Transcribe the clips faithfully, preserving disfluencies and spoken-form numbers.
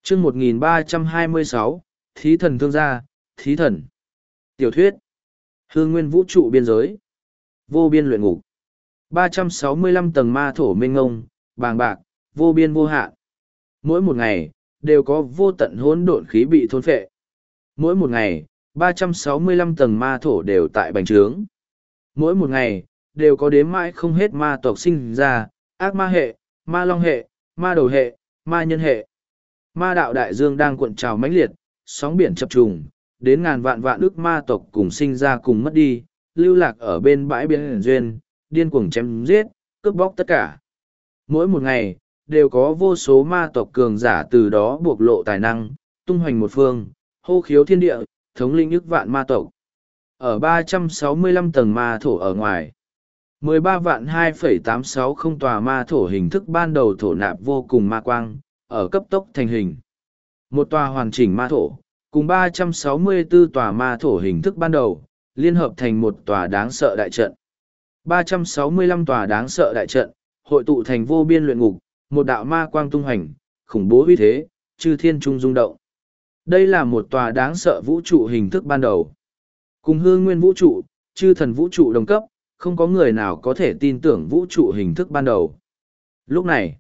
chương một nghìn ba trăm hai mươi sáu, Thí thần thương gia, Thí thần. Tiểu thuyết. Hương nguyên vũ trụ biên giới. Vô biên luyện ngục. ba trăm sáu mươi lăm tầng ma thổ mênh ngông, bàng bạc, vô biên vô hạn. Mỗi một ngày, đều có vô tận hỗn độn khí bị thôn phệ. Mỗi một ngày, ba trăm sáu mươi lăm tầng ma thổ đều tại bành trướng. Mỗi một ngày, đều có đếm mãi không hết ma tộc sinh ra, ác ma hệ, ma long hệ, ma đầu hệ, ma nhân hệ. Ma đạo đại dương đang cuộn trào mãnh liệt, sóng biển chập trùng, đến ngàn vạn vạn ức ma tộc cùng sinh ra cùng mất đi, lưu lạc ở bên bãi biển duyên, điên cuồng chém giết, cướp bóc tất cả. Mỗi một ngày, đều có vô số ma tộc cường giả từ đó buộc lộ tài năng, tung hoành một phương, hô khiếu thiên địa, thống linh ức vạn ma tộc. Ở ba trăm sáu mươi lăm tầng ma thổ ở ngoài, mười ba vạn hai phẩy tám sáu không tòa ma thổ hình thức ban đầu thổ nạp vô cùng ma quang, ở cấp tốc thành hình. Một tòa hoàn chỉnh ma thổ, cùng ba trăm sáu mươi tư tòa ma thổ hình thức ban đầu, liên hợp thành một tòa đáng sợ đại trận. ba trăm sáu mươi lăm tòa đáng sợ đại trận, hội tụ thành vô biên luyện ngục, một đạo ma quang tung hành, khủng bố uy thế, chư thiên trung rung động. Đây là một tòa đáng sợ vũ trụ hình thức ban đầu. Cùng hương nguyên vũ trụ, chư thần vũ trụ đồng cấp, không có người nào có thể tin tưởng vũ trụ hình thức ban đầu. Lúc này,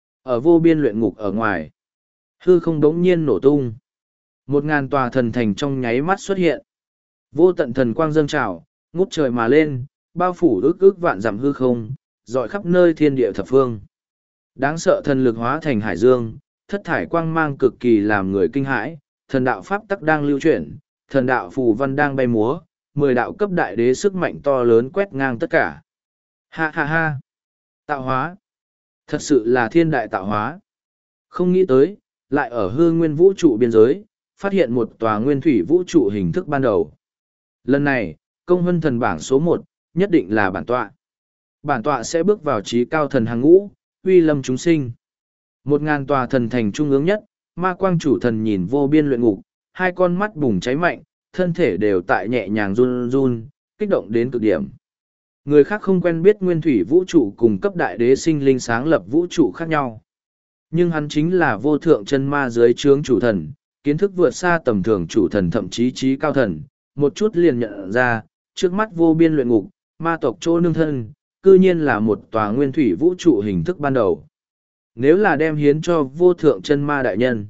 ở vô biên luyện ngục ở ngoài, hư không đống nhiên nổ tung. Một ngàn tòa thần thành trong nháy mắt xuất hiện. Vô tận thần quang dâng trào, ngút trời mà lên, bao phủ ước ước vạn dặm hư không, dọi khắp nơi thiên địa thập phương. Đáng sợ thần lực hóa thành hải dương, thất thải quang mang cực kỳ làm người kinh hãi, thần đạo pháp tắc đang lưu chuyển, thần đạo phù văn đang bay múa, mười đạo cấp đại đế sức mạnh to lớn quét ngang tất cả. Ha ha ha! Tạo hóa! Thật sự là thiên đại tạo hóa! Không nghĩ tới, lại ở hương nguyên vũ trụ biên giới, phát hiện một tòa nguyên thủy vũ trụ hình thức ban đầu. Lần này, công hân thần bảng số một, nhất định là bản tọa. Bản tọa sẽ bước vào trí cao thần hàng ngũ, uy lâm chúng sinh. Một ngàn tòa thần thành trung ương nhất, ma quang chủ thần nhìn vô biên luyện ngục, hai con mắt bùng cháy mạnh, thân thể đều tại nhẹ nhàng run run, kích động đến cực điểm. Người khác không quen biết nguyên thủy vũ trụ cùng cấp đại đế sinh linh sáng lập vũ trụ khác nhau. Nhưng hắn chính là vô thượng chân ma dưới trướng chủ thần, kiến thức vượt xa tầm thường chủ thần thậm chí trí cao thần, một chút liền nhận ra, trước mắt vô biên luyện ngục, ma tộc chỗ nương thân, cư nhiên là một tòa nguyên thủy vũ trụ hình thức ban đầu. Nếu là đem hiến cho vô thượng chân ma đại nhân,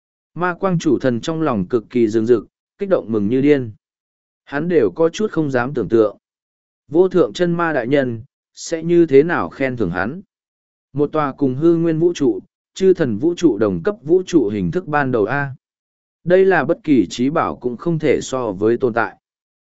ma quang chủ thần trong lòng cực kỳ rừng rực, kích động mừng như điên. Hắn đều có chút không dám tưởng tượng. Vô thượng chân ma đại nhân, sẽ như thế nào khen thưởng hắn. Một tòa cùng hư nguyên vũ trụ, chư thần vũ trụ đồng cấp vũ trụ hình thức ban đầu A. Đây là bất kỳ trí bảo cũng không thể so với tồn tại.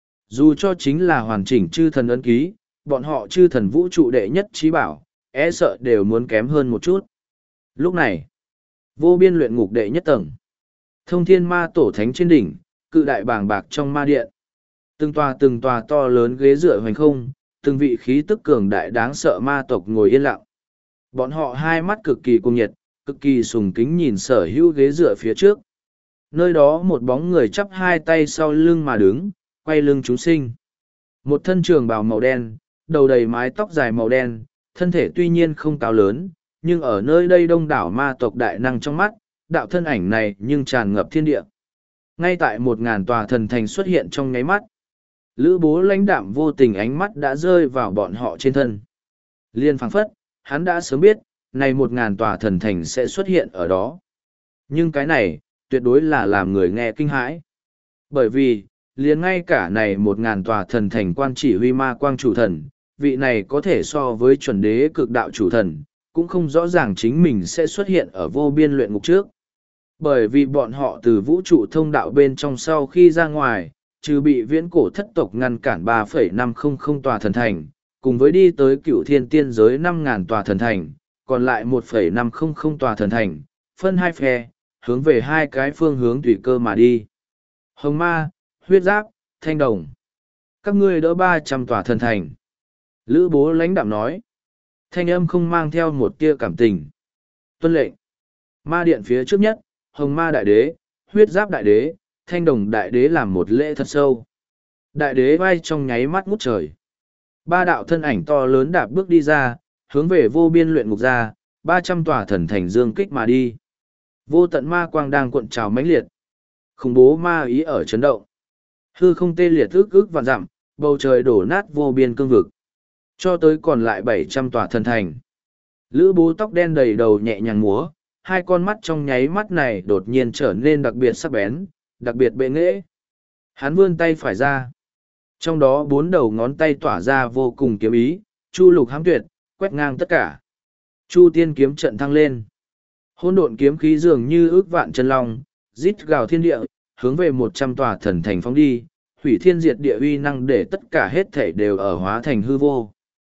Dù cho chính là hoàn chỉnh chư thần ấn ký, bọn họ chư thần vũ trụ đệ nhất trí bảo, e sợ đều muốn kém hơn một chút. Lúc này, vô biên luyện ngục đệ nhất tầng. Thông thiên ma tổ thánh trên đỉnh, cự đại bàng bạc trong ma điện. Từng tòa từng tòa to lớn ghế dựa hoành không, từng vị khí tức cường đại đáng sợ ma tộc ngồi yên lặng. Bọn họ hai mắt cực kỳ cung nhiệt, cực kỳ sùng kính nhìn sở hữu ghế dựa phía trước. Nơi đó một bóng người chắp hai tay sau lưng mà đứng, quay lưng chúng sinh. Một thân trường bào màu đen, đầu đầy mái tóc dài màu đen, thân thể tuy nhiên không cao lớn, nhưng ở nơi đây đông đảo ma tộc đại năng trong mắt, đạo thân ảnh này nhưng tràn ngập thiên địa. Ngay tại một ngàn tòa thần thành xuất hiện trong nháy mắt, Lữ Bố lãnh đạm vô tình ánh mắt đã rơi vào bọn họ trên thân. Liên phảng phất, hắn đã sớm biết, này một ngàn tòa thần thành sẽ xuất hiện ở đó. Nhưng cái này, tuyệt đối là làm người nghe kinh hãi. Bởi vì, liền ngay cả này một ngàn tòa thần thành quan chỉ huy ma quang chủ thần, vị này có thể so với chuẩn đế cực đạo chủ thần, cũng không rõ ràng chính mình sẽ xuất hiện ở vô biên luyện ngục trước. Bởi vì bọn họ từ vũ trụ thông đạo bên trong sau khi ra ngoài, trừ bị viễn cổ thất tộc ngăn cản ba phẩy năm không tòa thần thành, cùng với đi tới cựu thiên tiên giới năm ngàn tòa thần thành, còn lại một phẩy năm không tòa thần thành, phân hai phe, hướng về hai cái phương hướng tùy cơ mà đi. Hồng ma, huyết giáp, thanh đồng. Các ngươi đỡ ba trăm tòa thần thành. Lữ Bố lãnh đạm nói. Thanh âm không mang theo một tia cảm tình. Tuân lệnh. Ma điện phía trước nhất, hồng ma đại đế, huyết giáp đại đế, thanh đồng đại đế làm một lễ thật sâu. Đại đế vai trong nháy mắt ngút trời. Ba đạo thân ảnh to lớn đạp bước đi ra, hướng về vô biên luyện ngục ra, ba trăm tòa thần thành dương kích mà đi. Vô tận ma quang đang cuộn trào mãnh liệt. Khủng bố ma ý ở chấn động. Hư không tê liệt ước ước vạn dặm, bầu trời đổ nát vô biên cương vực. Cho tới còn lại bảy trăm tòa thần thành. Lữ bố tóc đen đầy đầu nhẹ nhàng múa, hai con mắt trong nháy mắt này đột nhiên trở nên đặc biệt sắc bén, đặc biệt bệ nghễ. Hắn vươn tay phải ra. Trong đó bốn đầu ngón tay tỏa ra vô cùng kiếm ý, chu lục hám tuyệt, quét ngang tất cả. Chu tiên kiếm trận thăng lên. Hỗn độn kiếm khí dường như ước vạn chân long, rít gào thiên địa, hướng về một trăm tòa thần thành phóng đi, hủy thiên diệt địa uy năng để tất cả hết thể đều ở hóa thành hư vô.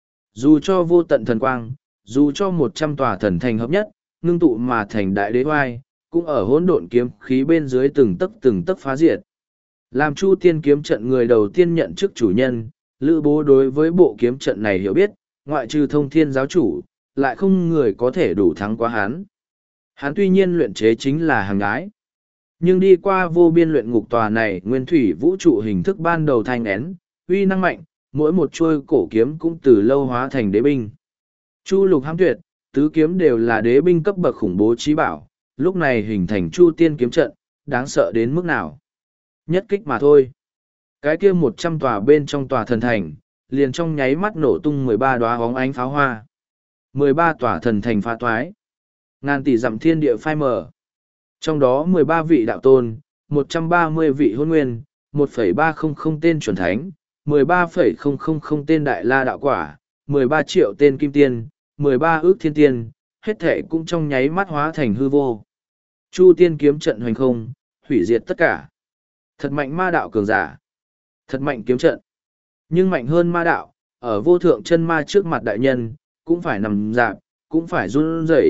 Dù cho vô tận thần quang, dù cho một trăm tòa thần thành hợp nhất, ngưng tụ mà thành đại đế oai, cũng ở hỗn độn kiếm khí bên dưới từng tấc từng tấc phá diệt. Làm Chu tiên kiếm trận người đầu tiên nhận chức chủ nhân, Lữ Bố đối với bộ kiếm trận này hiểu biết, ngoại trừ thông thiên giáo chủ, lại không người có thể đủ thắng qua hắn. Hắn tuy nhiên luyện chế chính là hàng ái, nhưng đi qua vô biên luyện ngục tòa này nguyên thủy vũ trụ hình thức ban đầu thanh én, uy năng mạnh, mỗi một chuôi cổ kiếm cũng từ lâu hóa thành đế binh. Chu lục hám tuyệt, tứ kiếm đều là đế binh cấp bậc khủng bố trí bảo, lúc này hình thành Chu tiên kiếm trận, đáng sợ đến mức nào. Nhất kích mà thôi. Cái kia một trăm tòa bên trong tòa thần thành, liền trong nháy mắt nổ tung mười ba đóa hóng ánh pháo hoa. mười ba tòa thần thành phá toái. Ngàn tỷ dặm thiên địa phai mở. Trong đó mười ba vị đạo tôn, một trăm ba mươi vị hôn nguyên, một phẩy ba không không tên chuẩn thánh, mười ba phẩy không không không tên đại la đạo quả, mười ba triệu tên kim tiên, mười ba ước thiên tiên, hết thể cũng trong nháy mắt hóa thành hư vô. Chu tiên kiếm trận hoành không, hủy diệt tất cả. Thật mạnh ma đạo cường giả. Thật mạnh kiếm trận. Nhưng mạnh hơn ma đạo, ở vô thượng chân ma trước mặt đại nhân, cũng phải nằm dạp, cũng phải run rẩy.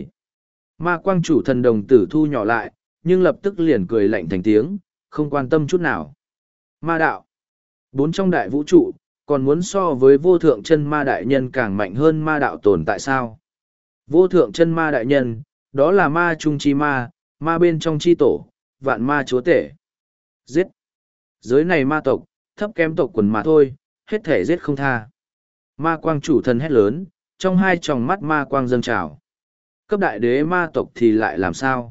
Ma quang chủ thần đồng tử thu nhỏ lại, nhưng lập tức liền cười lạnh thành tiếng, không quan tâm chút nào. Ma đạo. Bốn trong đại vũ trụ, còn muốn so với vô thượng chân ma đại nhân càng mạnh hơn ma đạo tồn tại sao? Vô thượng chân ma đại nhân, đó là ma trung chi ma, ma bên trong chi tổ, vạn ma chúa tể. Giết! Giới này ma tộc, thấp kém tộc quần mà thôi, hết thể giết không tha. Ma quang chủ thần hét lớn, trong hai tròng mắt ma quang dâng trào. Cấp đại đế ma tộc thì lại làm sao?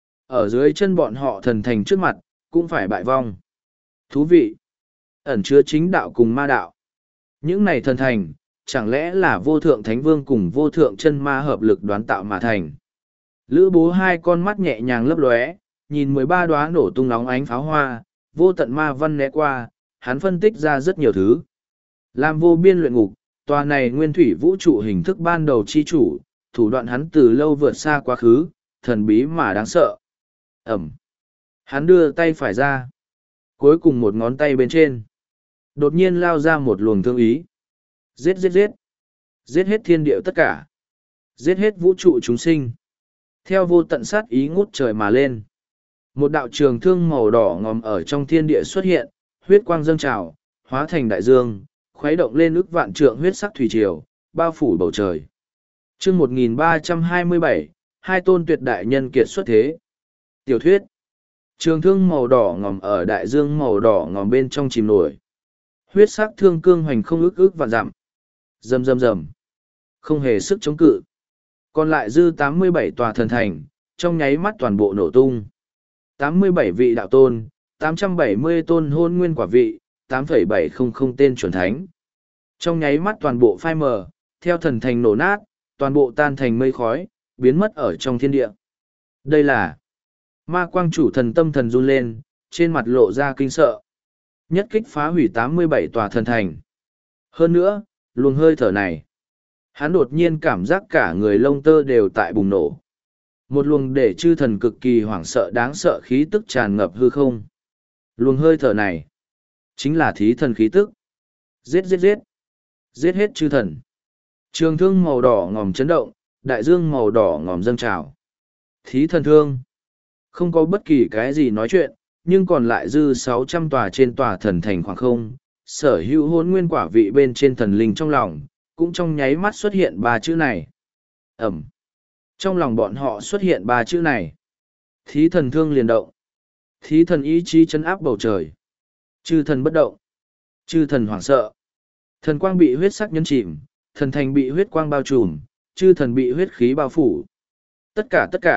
Ở dưới chân bọn họ thần thành trước mặt, cũng phải bại vong. Thú vị! Ẩn chứa chính đạo cùng ma đạo. Những này thần thành, chẳng lẽ là vô thượng thánh vương cùng vô thượng chân ma hợp lực đoán tạo mà thành. Lữ bố hai con mắt nhẹ nhàng lấp lóe, nhìn mười ba đóa nổ tung nóng ánh pháo hoa, vô tận ma văn né qua, hắn phân tích ra rất nhiều thứ. Làm vô biên luyện ngục, tòa này nguyên thủy vũ trụ hình thức ban đầu chi chủ, thủ đoạn hắn từ lâu vượt xa quá khứ, thần bí mà đáng sợ. Ẩm. Hắn đưa tay phải ra. Cuối cùng một ngón tay bên trên. Đột nhiên lao ra một luồng thương ý. Giết giết giết. Giết hết thiên địa tất cả. Giết hết vũ trụ chúng sinh. Theo vô tận sát ý ngút trời mà lên. Một đạo trường thương màu đỏ ngòm ở trong thiên địa xuất hiện, huyết quang dâng trào, hóa thành đại dương, khuấy động lên ức vạn trượng huyết sắc thủy triều, bao phủ bầu trời. Chương một nghìn ba trăm hai mươi bảy, hai tôn tuyệt đại nhân kiệt xuất thế. Tiểu thuyết. Trường thương màu đỏ ngòm ở đại dương màu đỏ ngòm bên trong chìm nổi. Huyết sắc thương cương hoành không ức ức vạn dặm. Rầm rầm rầm. Không hề sức chống cự. Còn lại dư tám mươi bảy tòa thần thành, trong nháy mắt toàn bộ nổ tung. tám mươi bảy vị đạo tôn, tám trăm bảy mươi tôn hôn nguyên quả vị, tám phẩy bảy không không tên chuẩn thánh. Trong nháy mắt toàn bộ phai mờ, theo thần thành nổ nát, toàn bộ tan thành mây khói, biến mất ở trong thiên địa. Đây là ma quang chủ thần tâm thần run lên, trên mặt lộ ra kinh sợ. Nhất kích phá hủy tám mươi bảy tòa thần thành. Hơn nữa, luồng hơi thở này. Hắn đột nhiên cảm giác cả người lông tơ đều tại bùng nổ. Một luồng để chư thần cực kỳ hoảng sợ đáng sợ khí tức tràn ngập hư không. Luồng hơi thở này, chính là thí thần khí tức. Giết giết giết. Giết hết chư thần. Trường thương màu đỏ ngòm chấn động, đại dương màu đỏ ngòm dâng trào. Thí thần thương. Không có bất kỳ cái gì nói chuyện, nhưng còn lại dư sáu trăm tòa trên tòa thần thành khoảng không. Sở hữu hôn nguyên quả vị bên trên thần linh trong lòng, cũng trong nháy mắt xuất hiện ba chữ này. Ẩm. Trong lòng bọn họ xuất hiện ba chữ này. Thí thần thương liền động. Thí thần ý chí chấn áp bầu trời. Chư thần bất động. Chư thần hoảng sợ. Thần quang bị huyết sắc nhấn chìm, thần thành bị huyết quang bao trùm, chư thần bị huyết khí bao phủ. Tất cả tất cả,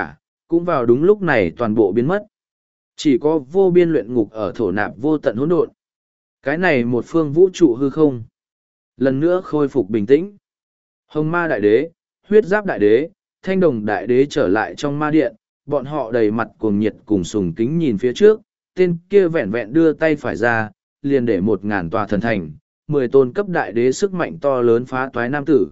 cũng vào đúng lúc này toàn bộ biến mất. Chỉ có vô biên luyện ngục ở thổ nạp vô tận hỗn độn. Cái này một phương vũ trụ hư không. Lần nữa khôi phục bình tĩnh. Hồng ma đại đế, huyết giáp đại đế, thanh đồng đại đế trở lại trong ma điện, bọn họ đầy mặt cuồng nhiệt cùng sùng kính nhìn phía trước, tên kia vẹn vẹn đưa tay phải ra, liền để một ngàn tòa thần thành, mười tôn cấp đại đế sức mạnh to lớn phá toái nam tử.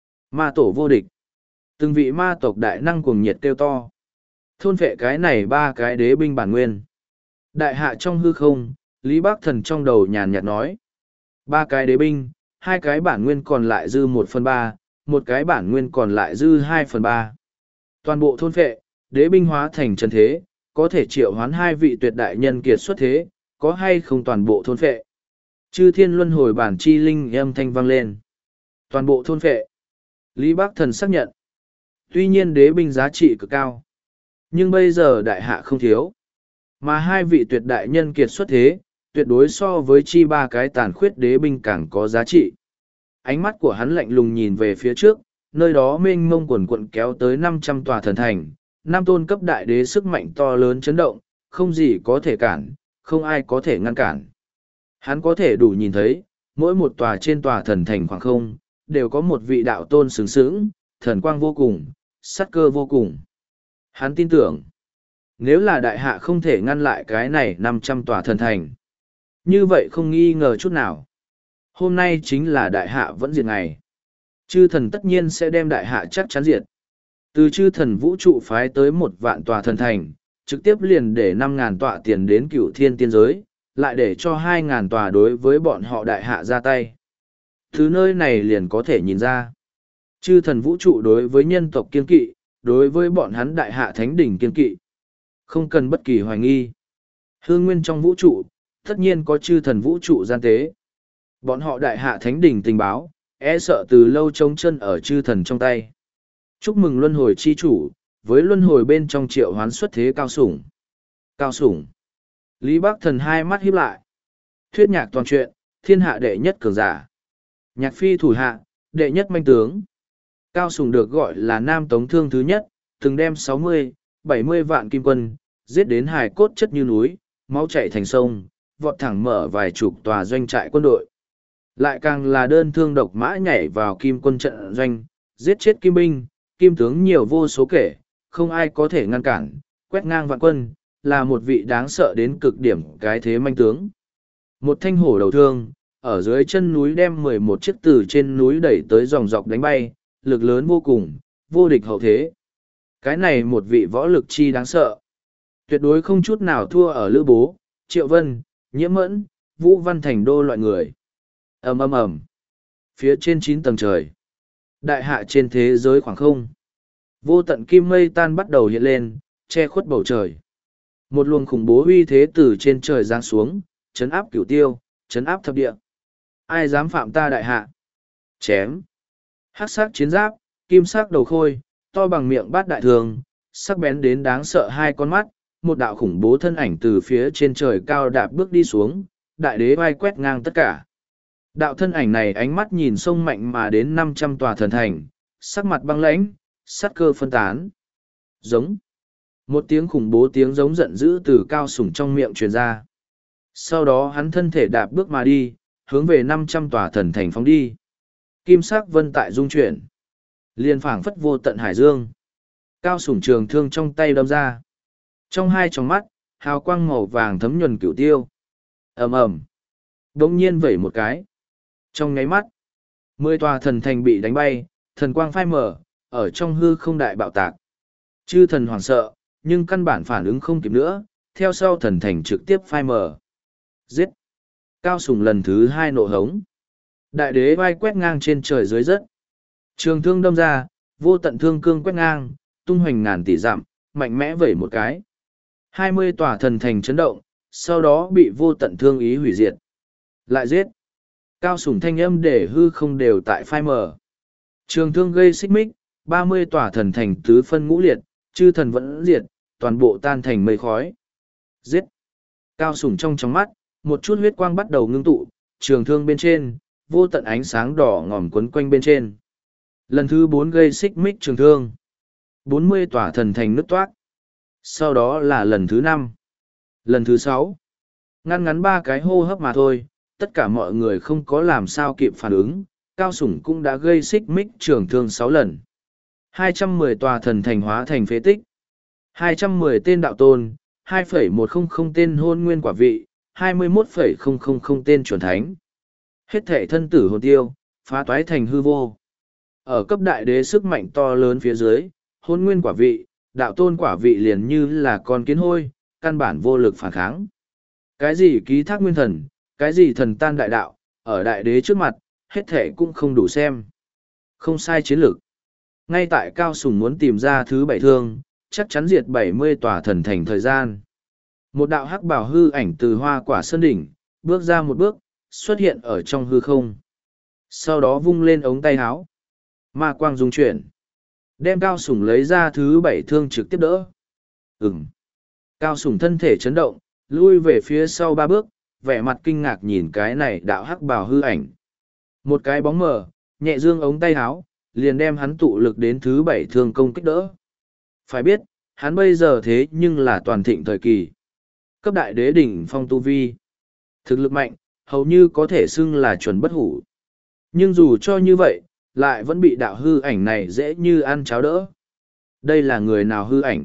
Ma tổ vô địch. Từng vị ma tộc đại năng cuồng nhiệt kêu to. Thôn vệ cái này ba cái đế binh bản nguyên. Đại hạ trong hư không, Lý Bác Thần trong đầu nhàn nhạt nói. Ba cái đế binh, hai cái bản nguyên còn lại dư một phần ba, một cái bản nguyên còn lại dư hai phần ba. Toàn bộ thôn vệ, đế binh hóa thành chân thế, có thể triệu hoán hai vị tuyệt đại nhân kiệt xuất thế, có hay không toàn bộ thôn vệ. Chư thiên luân hồi bản chi linh âm thanh vang lên. Toàn bộ thôn vệ. Lý Bác Thần xác nhận. Tuy nhiên đế binh giá trị cực cao. Nhưng bây giờ đại hạ không thiếu. Mà hai vị tuyệt đại nhân kiệt xuất thế, tuyệt đối so với chi ba cái tàn khuyết đế binh càng có giá trị. Ánh mắt của hắn lạnh lùng nhìn về phía trước, nơi đó mênh mông quần quận kéo tới năm trăm tòa thần thành, năm tôn cấp đại đế sức mạnh to lớn chấn động, không gì có thể cản, không ai có thể ngăn cản. Hắn có thể đủ nhìn thấy, mỗi một tòa trên tòa thần thành khoảng không, đều có một vị đạo tôn sướng sướng, thần quang vô cùng, sát cơ vô cùng. Hắn tin tưởng, nếu là đại hạ không thể ngăn lại cái này năm trăm tòa thần thành, như vậy không nghi ngờ chút nào. Hôm nay chính là đại hạ vẫn diệt ngày. Chư thần tất nhiên sẽ đem đại hạ chắc chắn diệt. Từ chư thần vũ trụ phái tới một vạn tòa thần thành, trực tiếp liền để năm ngàn tòa tiền đến cửu thiên tiên giới, lại để cho hai ngàn tòa đối với bọn họ đại hạ ra tay. Thứ nơi này liền có thể nhìn ra. Chư thần vũ trụ đối với nhân tộc kiên kỵ, đối với bọn hắn đại hạ thánh đỉnh kiên kỵ. Không cần bất kỳ hoài nghi. Hương nguyên trong vũ trụ, tất nhiên có chư thần vũ trụ gian tế. Bọn họ đại hạ thánh đỉnh tình báo, e sợ từ lâu trống chân ở chư thần trong tay. Chúc mừng luân hồi chi chủ, với luân hồi bên trong triệu hoán xuất thế cao sủng. Cao sủng. Lý Bác Thần hai mắt híp lại. Thuyết nhạc toàn truyện, thiên hạ đệ nhất cường giả. Nhạc phi thủ hạ, đệ nhất manh tướng. Cao sủng được gọi là nam tống thương thứ nhất, từng đem sáu mươi, bảy mươi vạn kim quân, giết đến hài cốt chất như núi, máu chảy thành sông, vọt thẳng mở vài chục tòa doanh trại quân đội. Lại càng là đơn thương độc mã nhảy vào kim quân trận doanh, giết chết kim binh, kim tướng nhiều vô số kể, không ai có thể ngăn cản, quét ngang vạn quân, là một vị đáng sợ đến cực điểm cái thế manh tướng. Một thanh hổ đầu thương, ở dưới chân núi đem mười một chiếc từ trên núi đẩy tới dòng dọc đánh bay, lực lớn vô cùng, vô địch hậu thế. Cái này một vị võ lực chi đáng sợ. Tuyệt đối không chút nào thua ở Lữ Bố, Triệu Vân, Nhiễm Mẫn, Vũ Văn Thành Đô loại người. Ầm ầm ầm. Phía trên chín tầng trời. Đại hạ trên thế giới khoảng không. Vô tận kim mây tan bắt đầu hiện lên, che khuất bầu trời. Một luồng khủng bố uy thế từ trên trời giáng xuống, chấn áp cửu tiêu, chấn áp thập địa. Ai dám phạm ta đại hạ? Chém. Hắc sắc chiến giáp, kim sắc đầu khôi, to bằng miệng bát đại thường, sắc bén đến đáng sợ hai con mắt, một đạo khủng bố thân ảnh từ phía trên trời cao đạp bước đi xuống, đại đế vai quét ngang tất cả. Đạo thân ảnh này ánh mắt nhìn sông mạnh mà đến năm trăm tòa thần thành, sắc mặt băng lãnh, sát cơ phân tán. Giống. Một tiếng khủng bố tiếng giống giận dữ từ cao sủng trong miệng truyền ra. Sau đó hắn thân thể đạp bước mà đi, hướng về năm trăm tòa thần thành phóng đi. Kim sắc vân tại dung chuyển. Liên phảng phất vô tận hải dương. Cao sủng trường thương trong tay đâm ra. Trong hai tròng mắt, hào quang màu vàng thấm nhuần cửu tiêu. ầm ầm, đống nhiên vẩy một cái. Trong nháy mắt, mười tòa thần thành bị đánh bay, thần quang phai mở, ở trong hư không đại bạo tạc. Chư thần hoảng sợ, nhưng căn bản phản ứng không kịp nữa, theo sau thần thành trực tiếp phai mở. Giết! Cao sủng lần thứ hai nộ hống. Đại đế vai quét ngang trên trời dưới đất. Trường thương đâm ra, vô tận thương cương quét ngang, tung hoành ngàn tỷ dặm, mạnh mẽ vẩy một cái. Hai mươi tòa thần thành chấn động, sau đó bị vô tận thương ý hủy diệt. Lại giết! Cao sủng thanh âm để hư không đều tại phai mở. Trường thương gây xích mích, ba mươi tòa thần thành tứ phân ngũ liệt, chư thần vẫn diệt, toàn bộ tan thành mây khói. Giết! Cao sủng trong trong mắt, một chút huyết quang bắt đầu ngưng tụ, trường thương bên trên, vô tận ánh sáng đỏ ngòm quấn quanh bên trên. Lần thứ bốn gây xích mích trường thương. bốn mươi tòa thần thành nứt toát. Sau đó là lần thứ năm, lần thứ sáu. Ngăn ngắn ba cái hô hấp mà thôi, tất cả mọi người không có làm sao kịp phản ứng, Cao Sủng cũng đã gây xích mích trường thương sáu lần. hai trăm mười tòa thần thành hóa thành phế tích, hai trăm mười tên đạo tôn, hai phẩy một không tên hôn nguyên quả vị, hai mươi mốt phẩy không không không tên chuẩn thánh. Hết thể thân tử hồn tiêu, phá toái thành hư vô. Ở cấp đại đế sức mạnh to lớn phía dưới, hôn nguyên quả vị, đạo tôn quả vị liền như là con kiến hôi, căn bản vô lực phản kháng. Cái gì ký thác nguyên thần, cái gì thần tan đại đạo, ở đại đế trước mặt, hết thể cũng không đủ xem. Không sai chiến lược. Ngay tại Cao Sủng muốn tìm ra thứ bảy thương, chắc chắn diệt bảy mươi tòa thần thành thời gian. Một đạo hắc bảo hư ảnh từ hoa quả sơn đỉnh, bước ra một bước, xuất hiện ở trong hư không. Sau đó vung lên ống tay áo. Ma quang dung chuyển. Đem Cao Sủng lấy ra thứ bảy thương trực tiếp đỡ. Ừm. Cao Sủng thân thể chấn động, lui về phía sau ba bước, vẻ mặt kinh ngạc nhìn cái này đạo hắc bào hư ảnh. Một cái bóng mờ, nhẹ dương ống tay áo, liền đem hắn tụ lực đến thứ bảy thương công kích đỡ. Phải biết, hắn bây giờ thế nhưng là toàn thịnh thời kỳ. Cấp đại đế đỉnh phong tu vi. Thực lực mạnh, hầu như có thể xưng là chuẩn bất hủ. Nhưng dù cho như vậy, lại vẫn bị đạo hư ảnh này dễ như ăn cháo đỡ. Đây là người nào hư ảnh?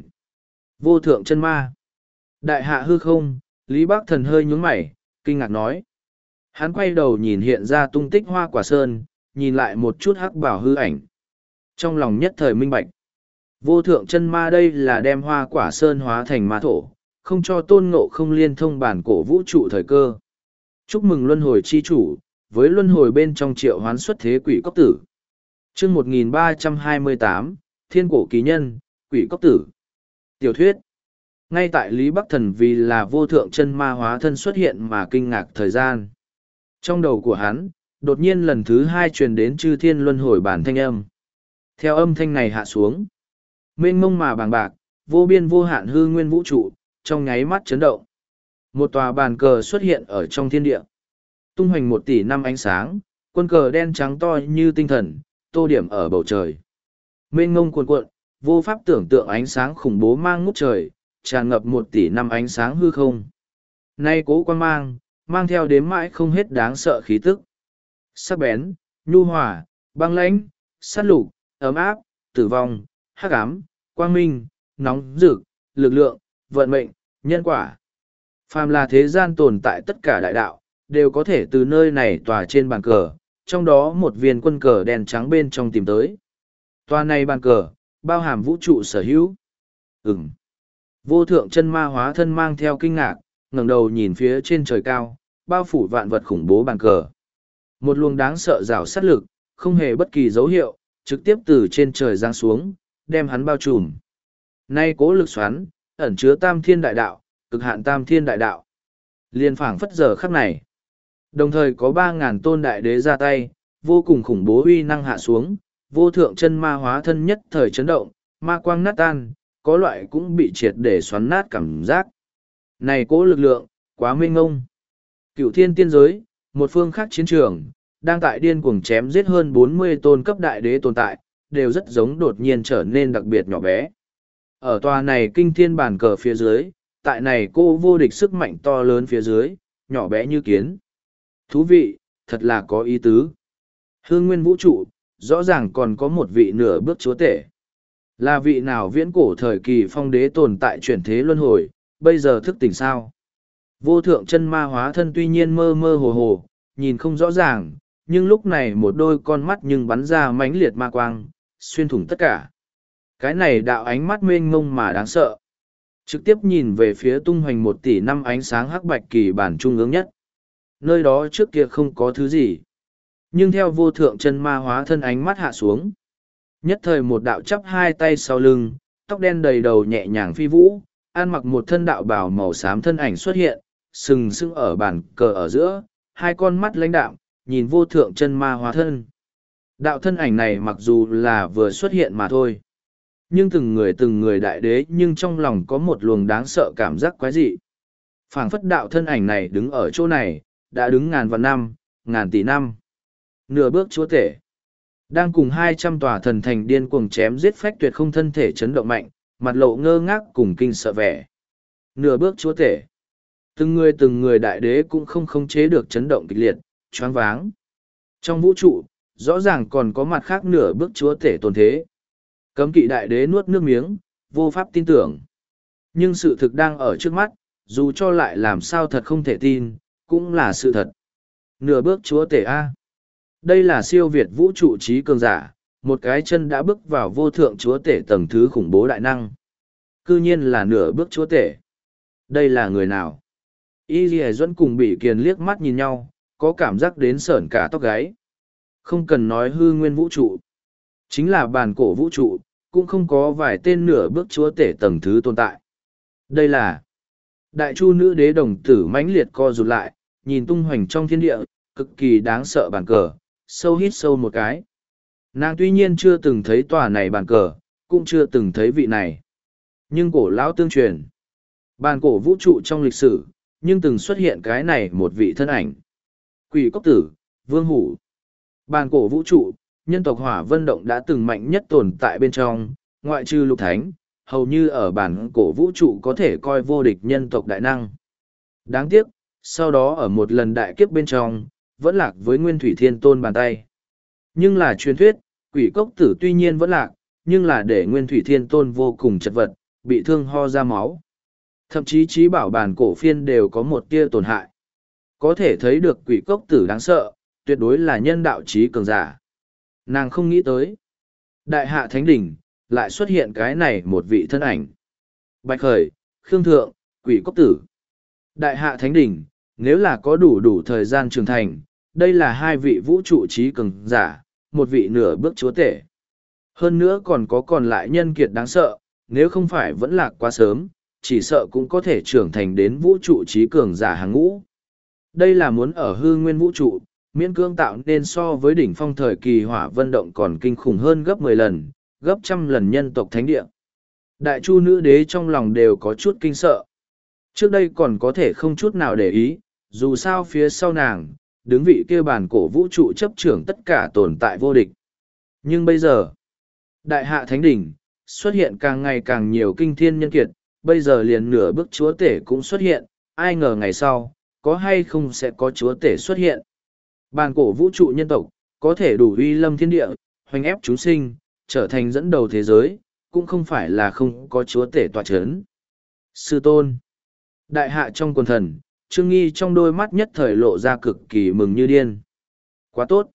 Vô thượng chân ma. Đại hạ hư không, Lý Bắc Thần hơi nhướng mày, kinh ngạc nói. Hắn quay đầu nhìn hiện ra tung tích hoa quả sơn, nhìn lại một chút hắc bảo hư ảnh. Trong lòng nhất thời minh bạch. Vô thượng chân ma đây là đem hoa quả sơn hóa thành ma thổ, không cho tôn ngộ không liên thông bản cổ vũ trụ thời cơ. Chúc mừng luân hồi chi chủ, với luân hồi bên trong triệu hoán xuất thế quỷ cốc tử. chương một nghìn ba trăm hai mươi tám, Thiên cổ kỳ nhân, quỷ cốc tử. Tiểu thuyết. Ngay tại Lý Bắc Thần vì là vô thượng chân ma hóa thân xuất hiện mà kinh ngạc thời gian. Trong đầu của hắn, đột nhiên lần thứ hai truyền đến chư thiên luân hồi bản thanh âm. Theo âm thanh này hạ xuống, mênh mông mà bàng bạc, vô biên vô hạn hư nguyên vũ trụ, trong nháy mắt chấn động. Một tòa bàn cờ xuất hiện ở trong thiên địa. Tung hoành một tỷ năm ánh sáng, quân cờ đen trắng to như tinh thần, tô điểm ở bầu trời. Mênh mông cuồn cuộn, vô pháp tưởng tượng ánh sáng khủng bố mang ngút trời, tràn ngập một tỷ năm ánh sáng hư không. Nay cố quan mang, mang theo đếm mãi không hết đáng sợ khí tức. Sắc bén, nhu hòa, băng lãnh, sát lục, ấm áp, tử vong, hắc ám, quang minh, nóng rực, lực lượng, vận mệnh, nhân quả. Phàm là thế gian tồn tại tất cả đại đạo, đều có thể từ nơi này tòa trên bàn cờ, trong đó một viên quân cờ đen trắng bên trong tìm tới. Tòa này bàn cờ, bao hàm vũ trụ sở hữu. Ừm. Vô thượng chân ma hóa thân mang theo kinh ngạc, ngẩng đầu nhìn phía trên trời cao, bao phủ vạn vật khủng bố bàn cờ. Một luồng đáng sợ rào sát lực, không hề bất kỳ dấu hiệu, trực tiếp từ trên trời giáng xuống, đem hắn bao trùm. Nay cố lực xoắn, ẩn chứa tam thiên đại đạo, cực hạn tam thiên đại đạo. Liên phảng phất giờ khắc này. Đồng thời có ba ngàn tôn đại đế ra tay, vô cùng khủng bố uy năng hạ xuống, vô thượng chân ma hóa thân nhất thời chấn động, ma quang nát tan, có loại cũng bị triệt để xoắn nát cảm giác. Này cố lực lượng, quá mênh ngông. Cựu thiên tiên giới, một phương khác chiến trường, đang tại điên cuồng chém giết hơn bốn mươi tôn cấp đại đế tồn tại, đều rất giống đột nhiên trở nên đặc biệt nhỏ bé. Ở tòa này kinh thiên bản cờ phía dưới, tại này cô vô địch sức mạnh to lớn phía dưới, nhỏ bé như kiến. Thú vị, thật là có ý tứ. Hương nguyên vũ trụ, rõ ràng còn có một vị nửa bước chúa tể. Là vị nào viễn cổ thời kỳ phong đế tồn tại chuyển thế luân hồi, bây giờ thức tỉnh sao? Vô thượng chân ma hóa thân tuy nhiên mơ mơ hồ hồ, nhìn không rõ ràng, nhưng lúc này một đôi con mắt nhưng bắn ra mãnh liệt ma quang, xuyên thủng tất cả. Cái này đạo ánh mắt mênh mông mà đáng sợ. Trực tiếp nhìn về phía tung hoành một tỷ năm ánh sáng hắc bạch kỳ bản trung ương nhất. Nơi đó trước kia không có thứ gì. Nhưng theo vô thượng chân ma hóa thân ánh mắt hạ xuống. Nhất thời một đạo chắp hai tay sau lưng, tóc đen đầy đầu nhẹ nhàng phi vũ, ăn mặc một thân đạo bào màu xám thân ảnh xuất hiện, sừng sững ở bàn cờ ở giữa, hai con mắt lãnh đạm, nhìn vô thượng chân ma hóa thân. Đạo thân ảnh này mặc dù là vừa xuất hiện mà thôi. Nhưng từng người từng người đại đế nhưng trong lòng có một luồng đáng sợ cảm giác quái dị. Phảng phất đạo thân ảnh này đứng ở chỗ này, đã đứng ngàn vạn năm, ngàn tỷ năm. Nửa bước chúa tể. Đang cùng hai trăm tòa thần thành điên cuồng chém giết phách tuyệt không thân thể chấn động mạnh, mặt lộ ngơ ngác cùng kinh sợ vẻ. Nửa bước chúa tể. Từng người từng người đại đế cũng không khống chế được chấn động kịch liệt, choáng váng. Trong vũ trụ, rõ ràng còn có mặt khác nửa bước chúa tể tồn thế. Cấm kỵ đại đế nuốt nước miếng, vô pháp tin tưởng. Nhưng sự thực đang ở trước mắt, dù cho lại làm sao thật không thể tin, cũng là sự thật. Nửa bước chúa tể A. Đây là siêu việt vũ trụ trí cường giả, một cái chân đã bước vào vô thượng chúa tể tầng thứ khủng bố đại năng. Cư nhiên là nửa bước chúa tể. Đây là người nào? Y Ghi Duẫn cùng Bỉ Kiền liếc mắt nhìn nhau, có cảm giác đến sởn cả tóc gáy. Không cần nói hư nguyên vũ trụ. Chính là bàn cổ vũ trụ, cũng không có vài tên nửa bước chúa tể tầng thứ tồn tại. Đây là đại chu nữ đế đồng tử mãnh liệt co rụt lại, nhìn tung hoành trong thiên địa, cực kỳ đáng sợ bàn cờ, sâu hít sâu một cái. Nàng tuy nhiên chưa từng thấy tòa này bàn cờ, cũng chưa từng thấy vị này. Nhưng cổ lão tương truyền, bàn cổ vũ trụ trong lịch sử, nhưng từng xuất hiện cái này một vị thân ảnh. Quỷ cốc tử, vương hủ. Bàn cổ vũ trụ, nhân tộc hỏa vân động đã từng mạnh nhất tồn tại bên trong, ngoại trừ lục thánh, hầu như ở bản cổ vũ trụ có thể coi vô địch nhân tộc đại năng. Đáng tiếc, sau đó ở một lần đại kiếp bên trong, vẫn lạc với Nguyên Thủy Thiên Tôn bàn tay. Nhưng là truyền thuyết, quỷ cốc tử tuy nhiên vẫn lạc, nhưng là để Nguyên Thủy Thiên Tôn vô cùng chật vật, bị thương ho ra máu. Thậm chí trí bảo bản cổ phiên đều có một tia tổn hại. Có thể thấy được quỷ cốc tử đáng sợ, tuyệt đối là nhân đạo trí cường giả. Nàng không nghĩ tới. Đại hạ thánh đỉnh, lại xuất hiện cái này một vị thân ảnh. Bạch Khởi, Khương Thượng, quỷ cốc tử. Đại hạ thánh đỉnh, nếu là có đủ đủ thời gian trưởng thành, đây là hai vị vũ trụ trí cường giả, một vị nửa bước chúa tể. Hơn nữa còn có còn lại nhân kiệt đáng sợ, nếu không phải vẫn lạc quá sớm, chỉ sợ cũng có thể trưởng thành đến vũ trụ trí cường giả hàng ngũ. Đây là muốn ở hư nguyên vũ trụ, miễn cưỡng tạo nên so với đỉnh phong thời kỳ hỏa vân động còn kinh khủng hơn gấp mười lần, gấp trăm lần nhân tộc thánh địa. Đại chu nữ đế trong lòng đều có chút kinh sợ. Trước đây còn có thể không chút nào để ý, dù sao phía sau nàng, đứng vị kia bàn cổ vũ trụ chấp trưởng tất cả tồn tại vô địch. Nhưng bây giờ, đại hạ thánh đỉnh, xuất hiện càng ngày càng nhiều kinh thiên nhân kiệt, bây giờ liền nửa bước chúa tể cũng xuất hiện, ai ngờ ngày sau, có hay không sẽ có chúa tể xuất hiện. Bàn cổ vũ trụ nhân tộc, có thể đủ uy lâm thiên địa, hoành ép chúng sinh, trở thành dẫn đầu thế giới, cũng không phải là không có chúa tể tọa chấn. Sư tôn. Đại hạ trong quần thần, Trương Nghi trong đôi mắt nhất thời lộ ra cực kỳ mừng như điên. Quá tốt.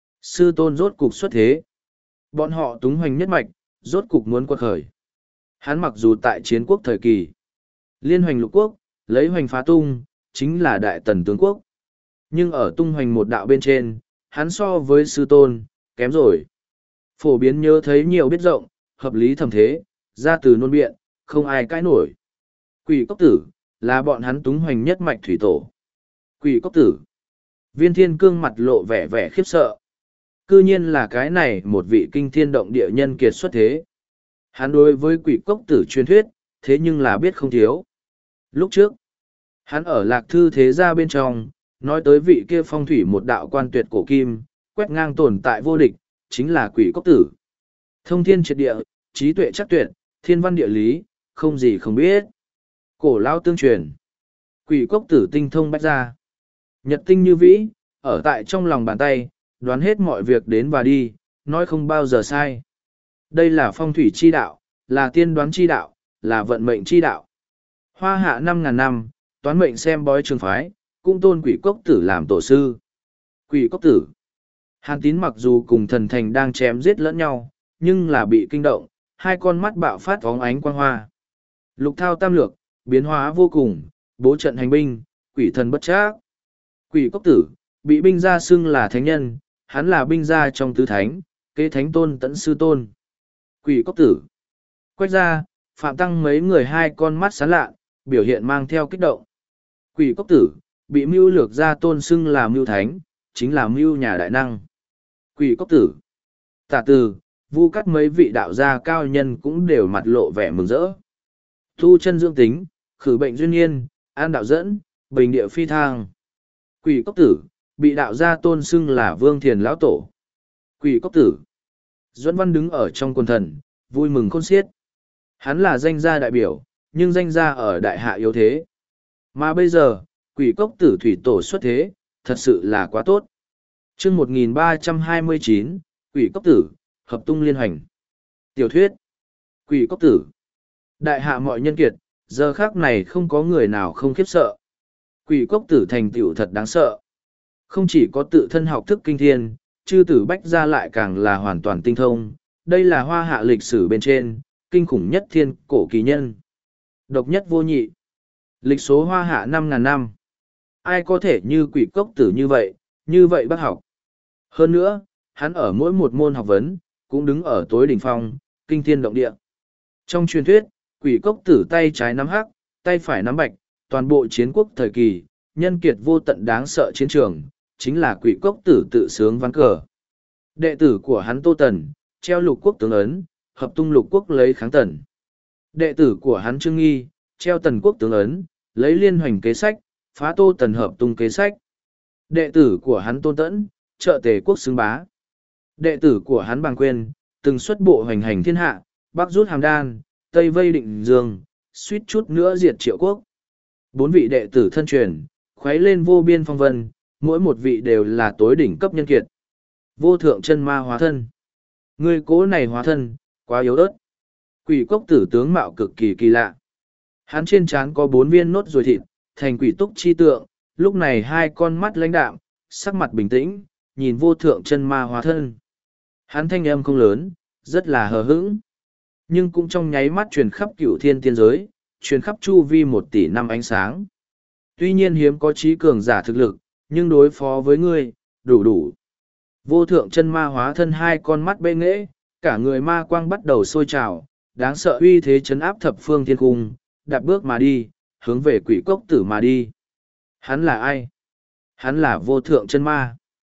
Sư tôn rốt cục xuất thế. Bọn họ túng hoành nhất mạch, rốt cục muốn quật khởi. Hắn mặc dù tại chiến quốc thời kỳ, liên hoành lục quốc, lấy hoành phá tung, chính là đại tần tướng quốc. Nhưng ở tung hoành một đạo bên trên, hắn so với sư tôn, kém rồi. Phổ biến nhớ thấy nhiều biết rộng, hợp lý thầm thế, ra từ nôn biện, không ai cãi nổi. Quỷ cốc tử, là bọn hắn túng hoành nhất mạch thủy tổ. Quỷ cốc tử. Viên thiên cương mặt lộ vẻ vẻ khiếp sợ. Cư nhiên là cái này một vị kinh thiên động địa nhân kiệt xuất thế. Hắn đối với quỷ cốc tử truyền thuyết, thế nhưng là biết không thiếu. Lúc trước, hắn ở lạc thư thế gia bên trong, nói tới vị kia phong thủy một đạo quan tuyệt cổ kim, quét ngang tồn tại vô địch, chính là quỷ cốc tử. Thông thiên triệt địa, trí tuệ chắc tuyệt, thiên văn địa lý, không gì không biết. Cổ lao tương truyền. Quỷ cốc tử tinh thông bách gia. Nhật tinh như vĩ, ở tại trong lòng bàn tay, đoán hết mọi việc đến và đi, nói không bao giờ sai. Đây là phong thủy chi đạo, là tiên đoán chi đạo, là vận mệnh chi đạo. Hoa hạ năm ngàn năm, toán mệnh xem bói trường phái, cũng tôn quỷ cốc tử làm tổ sư. Quỷ cốc tử. Hàn Tín mặc dù cùng thần thành đang chém giết lẫn nhau, nhưng là bị kinh động, hai con mắt bạo phát vóng ánh quang hoa. Lục thao tam lược, biến hóa vô cùng, bố trận hành binh, quỷ thần bất trác. Quỷ cốc tử, bị binh gia xưng là thánh nhân, hắn là binh gia trong tứ thánh, kế thánh tôn tẫn sư tôn. Quỷ cốc tử. Quách ra, Phạm Tăng mấy người hai con mắt sáng lạ, biểu hiện mang theo kích động. Quỷ cốc tử, bị mưu lược gia tôn xưng là mưu thánh, chính là mưu nhà đại năng. Quỷ cốc tử. Tả từ, vu cắt mấy vị đạo gia cao nhân cũng đều mặt lộ vẻ mừng rỡ. Thu chân dưỡng tính, khử bệnh duyên nhiên, an đạo dẫn, bình địa phi thang. Quỷ cốc tử, bị đạo gia tôn xưng là vương thiền lão tổ. Quỷ cốc tử. Duẫn Văn đứng ở trong quần thần, vui mừng khôn xiết. Hắn là danh gia đại biểu, nhưng danh gia ở đại hạ yếu thế. Mà bây giờ, quỷ cốc tử thủy tổ xuất thế, thật sự là quá tốt. chương một nghìn ba trăm hai mươi chín, quỷ cốc tử, hợp tung liên hoành. Tiểu thuyết, quỷ cốc tử. Đại hạ mọi nhân kiệt, giờ khác này không có người nào không khiếp sợ. Quỷ cốc tử thành tựu thật đáng sợ. Không chỉ có tự thân học thức kinh thiên, chư tử bách gia lại càng là hoàn toàn tinh thông. Đây là hoa hạ lịch sử bên trên, kinh khủng nhất thiên cổ kỳ nhân. Độc nhất vô nhị. Lịch số hoa hạ năm ngàn năm. Ai có thể như quỷ cốc tử như vậy, như vậy bác học. Hơn nữa, hắn ở mỗi một môn học vấn, cũng đứng ở tối đỉnh phong, kinh thiên động địa. Trong truyền thuyết, quỷ cốc tử tay trái nắm hắc, tay phải nắm bạch, toàn bộ chiến quốc thời kỳ, nhân kiệt vô tận đáng sợ chiến trường, chính là quỷ cốc tử tự sướng ván cờ. Đệ tử của hắn Tô Tần, treo lục quốc tướng ấn, hợp tung lục quốc lấy kháng tần. Đệ tử của hắn Trương Nghi, treo tần quốc tướng ấn, lấy liên hoành kế sách, phá Tô Tần hợp tung kế sách. Đệ tử của hắn Tôn Tẫn, trợ tề quốc xứng bá. Đệ tử của hắn Bàng Quyên, từng xuất bộ hoành hành thiên hạ, bắc rút Hàm Đan, tây vây Định Dương, suýt chút nữa diệt Triệu quốc. Bốn vị đệ tử thân truyền, khuấy lên vô biên phong vân, mỗi một vị đều là tối đỉnh cấp nhân kiệt. Vô thượng chân ma hóa thân. Người cố này hóa thân, quá yếu ớt. Quỷ cốc tử tướng mạo cực kỳ kỳ lạ. Hắn trên trán có bốn viên nốt ruồi thịt, thành quỷ túc chi tượng, lúc này hai con mắt lãnh đạm, sắc mặt bình tĩnh, nhìn vô thượng chân ma hóa thân. Hắn thanh âm không lớn, rất là hờ hững. Nhưng cũng trong nháy mắt truyền khắp cửu thiên tiên giới, truyền khắp chu vi một tỷ năm ánh sáng. Tuy nhiên hiếm có trí cường giả thực lực, nhưng đối phó với ngươi, đủ đủ. Vô thượng chân ma hóa thân hai con mắt bê nghễ, cả người ma quang bắt đầu sôi trào, đáng sợ uy thế chấn áp thập phương thiên cung, đạp bước mà đi, hướng về quỷ cốc tử mà đi. Hắn là ai? Hắn là vô thượng chân ma.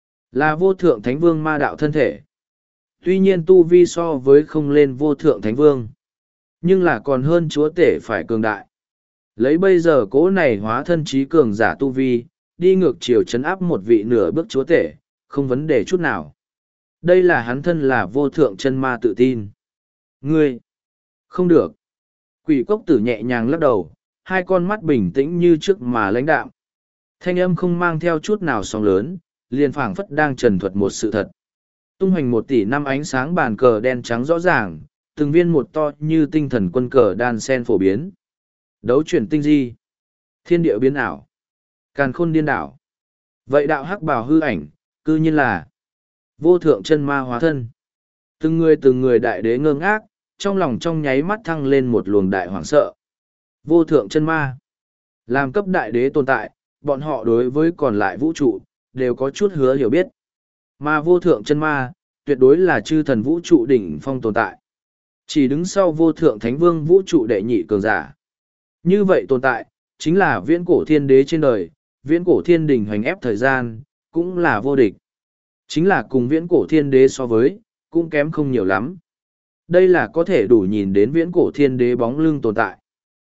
Là vô thượng thánh vương ma đạo thân thể. Tuy nhiên tu vi so với không lên vô thượng thánh vương. Nhưng là còn hơn chúa tể phải cường đại. Lấy bây giờ cố này hóa thân trí cường giả tu vi, đi ngược chiều chấn áp một vị nửa bước chúa tể, không vấn đề chút nào. Đây là hắn thân là vô thượng chân ma tự tin. Ngươi! Không được! Quỷ cốc tử nhẹ nhàng lắc đầu, hai con mắt bình tĩnh như trước mà lãnh đạm. Thanh âm không mang theo chút nào sóng lớn, liền phảng phất đang trần thuật một sự thật. Tung hoành một tỷ năm ánh sáng bàn cờ đen trắng rõ ràng, từng viên một to như tinh thần quân cờ đan sen phổ biến. Đấu chuyển tinh di, thiên địa biến ảo, càn khôn điên đảo. Vậy đạo hắc bào hư ảnh, cư nhiên là vô thượng chân ma hóa thân. Từng người từng người đại đế ngơ ngác, trong lòng trong nháy mắt thăng lên một luồng đại hoảng sợ. Vô thượng chân ma, làm cấp đại đế tồn tại, bọn họ đối với còn lại vũ trụ, đều có chút hứa hiểu biết. Mà vô thượng chân ma, tuyệt đối là chư thần vũ trụ đỉnh phong tồn tại. Chỉ đứng sau vô thượng thánh vương vũ trụ đệ nhị cường giả. Như vậy tồn tại, chính là viễn cổ thiên đế trên đời, viễn cổ thiên đình hoành ép thời gian, cũng là vô địch. Chính là cùng viễn cổ thiên đế so với, cũng kém không nhiều lắm. Đây là có thể đủ nhìn đến viễn cổ thiên đế bóng lưng tồn tại.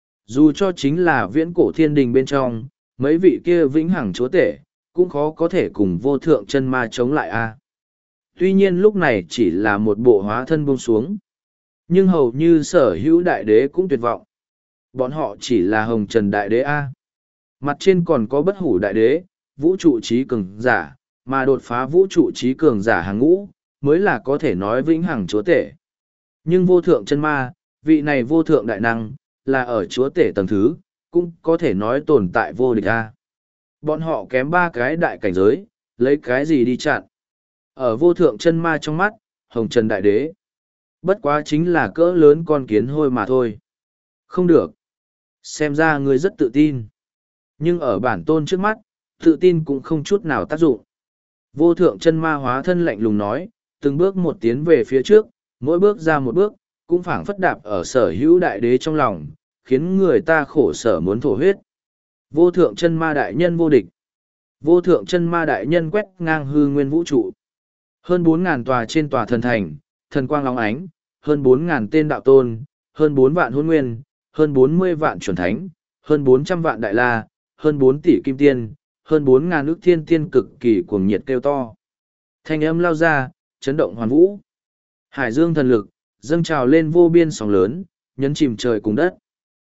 Dù cho chính là viễn cổ thiên đình bên trong, mấy vị kia vĩnh hằng chúa tể, cũng khó có thể cùng vô thượng chân ma chống lại a. Tuy nhiên lúc này chỉ là một bộ hóa thân buông xuống. Nhưng hầu như sở hữu đại đế cũng tuyệt vọng. Bọn họ chỉ là hồng trần đại đế a. Mặt trên còn có bất hủ đại đế, vũ trụ trí cường giả, mà đột phá vũ trụ trí cường giả hàng ngũ, mới là có thể nói vĩnh hằng chúa tể. Nhưng vô thượng chân ma, vị này vô thượng đại năng, là ở chúa tể tầng thứ, cũng có thể nói tồn tại vô địch a. Bọn họ kém ba cái đại cảnh giới, lấy cái gì đi chặn. Ở vô thượng chân ma trong mắt, hồng trần đại đế. Bất quá chính là cỡ lớn con kiến hôi mà thôi. Không được. Xem ra ngươi rất tự tin. Nhưng ở bản tôn trước mắt, tự tin cũng không chút nào tác dụng. Vô thượng chân ma hóa thân lạnh lùng nói, từng bước một tiến về phía trước, mỗi bước ra một bước, cũng phảng phất đạp ở sở hữu đại đế trong lòng, khiến người ta khổ sở muốn thổ huyết. Vô thượng chân ma đại nhân vô địch. Vô thượng chân ma đại nhân quét ngang hư nguyên vũ trụ. Hơn bốn ngàn tòa trên tòa thần thành, thần quang lóng ánh, hơn bốn ngàn tên đạo tôn, hơn bốn vạn hôn nguyên, hơn bốn mươi vạn chuẩn thánh, hơn bốn trăm vạn đại la, hơn bốn tỷ kim tiên, hơn bốn ngàn ức thiên tiên cực kỳ cuồng nhiệt kêu to. Thanh âm lao ra, chấn động hoàn vũ. Hải dương thần lực, dâng trào lên vô biên sóng lớn, nhấn chìm trời cùng đất.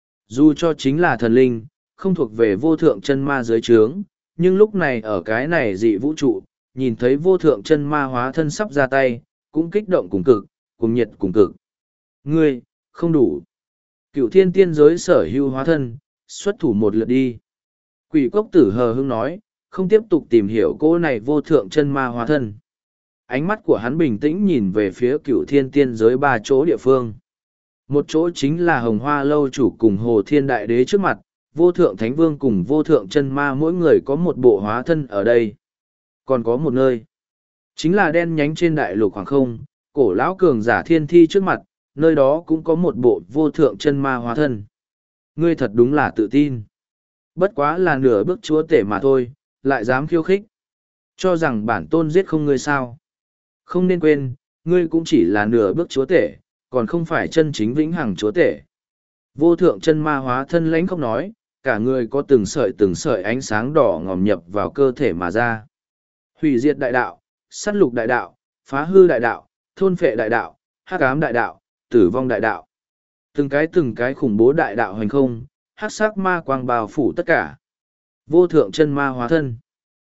Dù cho chính là thần linh, không thuộc về vô thượng chân ma dưới trướng, nhưng lúc này ở cái này dị vũ trụ, nhìn thấy vô thượng chân ma hóa thân sắp ra tay, cũng kích động cùng cực, cùng nhiệt cùng cực. Ngươi, không đủ. Cựu thiên tiên giới sở hữu hóa thân, xuất thủ một lượt đi. Quỷ cốc tử hờ hững nói, không tiếp tục tìm hiểu cô này vô thượng chân ma hóa thân. Ánh mắt của hắn bình tĩnh nhìn về phía cựu thiên tiên giới ba chỗ địa phương. Một chỗ chính là hồng hoa lâu chủ cùng hồ thiên đại đế trước mặt, vô thượng thánh vương cùng vô thượng chân ma mỗi người có một bộ hóa thân ở đây. Còn có một nơi, chính là đen nhánh trên đại lục hoàng không, cổ lão cường giả thiên thi trước mặt, nơi đó cũng có một bộ vô thượng chân ma hóa thân. Ngươi thật đúng là tự tin. Bất quá là nửa bước chúa tể mà thôi, lại dám khiêu khích. Cho rằng bản tôn giết không ngươi sao. Không nên quên, ngươi cũng chỉ là nửa bước chúa tể, còn không phải chân chính vĩnh hằng chúa tể. Vô thượng chân ma hóa thân lãnh không nói, cả người có từng sợi từng sợi ánh sáng đỏ ngòm nhập vào cơ thể mà ra. Hủy diệt đại đạo, sát lục đại đạo, phá hư đại đạo, thôn phệ đại đạo, hắc ám đại đạo, tử vong đại đạo. Từng cái từng cái khủng bố đại đạo hành không, hắc sắc ma quang bào phủ tất cả. Vô thượng chân ma hóa thân.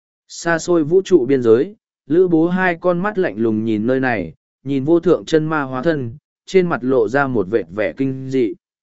Xa xôi vũ trụ biên giới, Lữ Bố hai con mắt lạnh lùng nhìn nơi này, nhìn vô thượng chân ma hóa thân, trên mặt lộ ra một vệt vẻ kinh dị.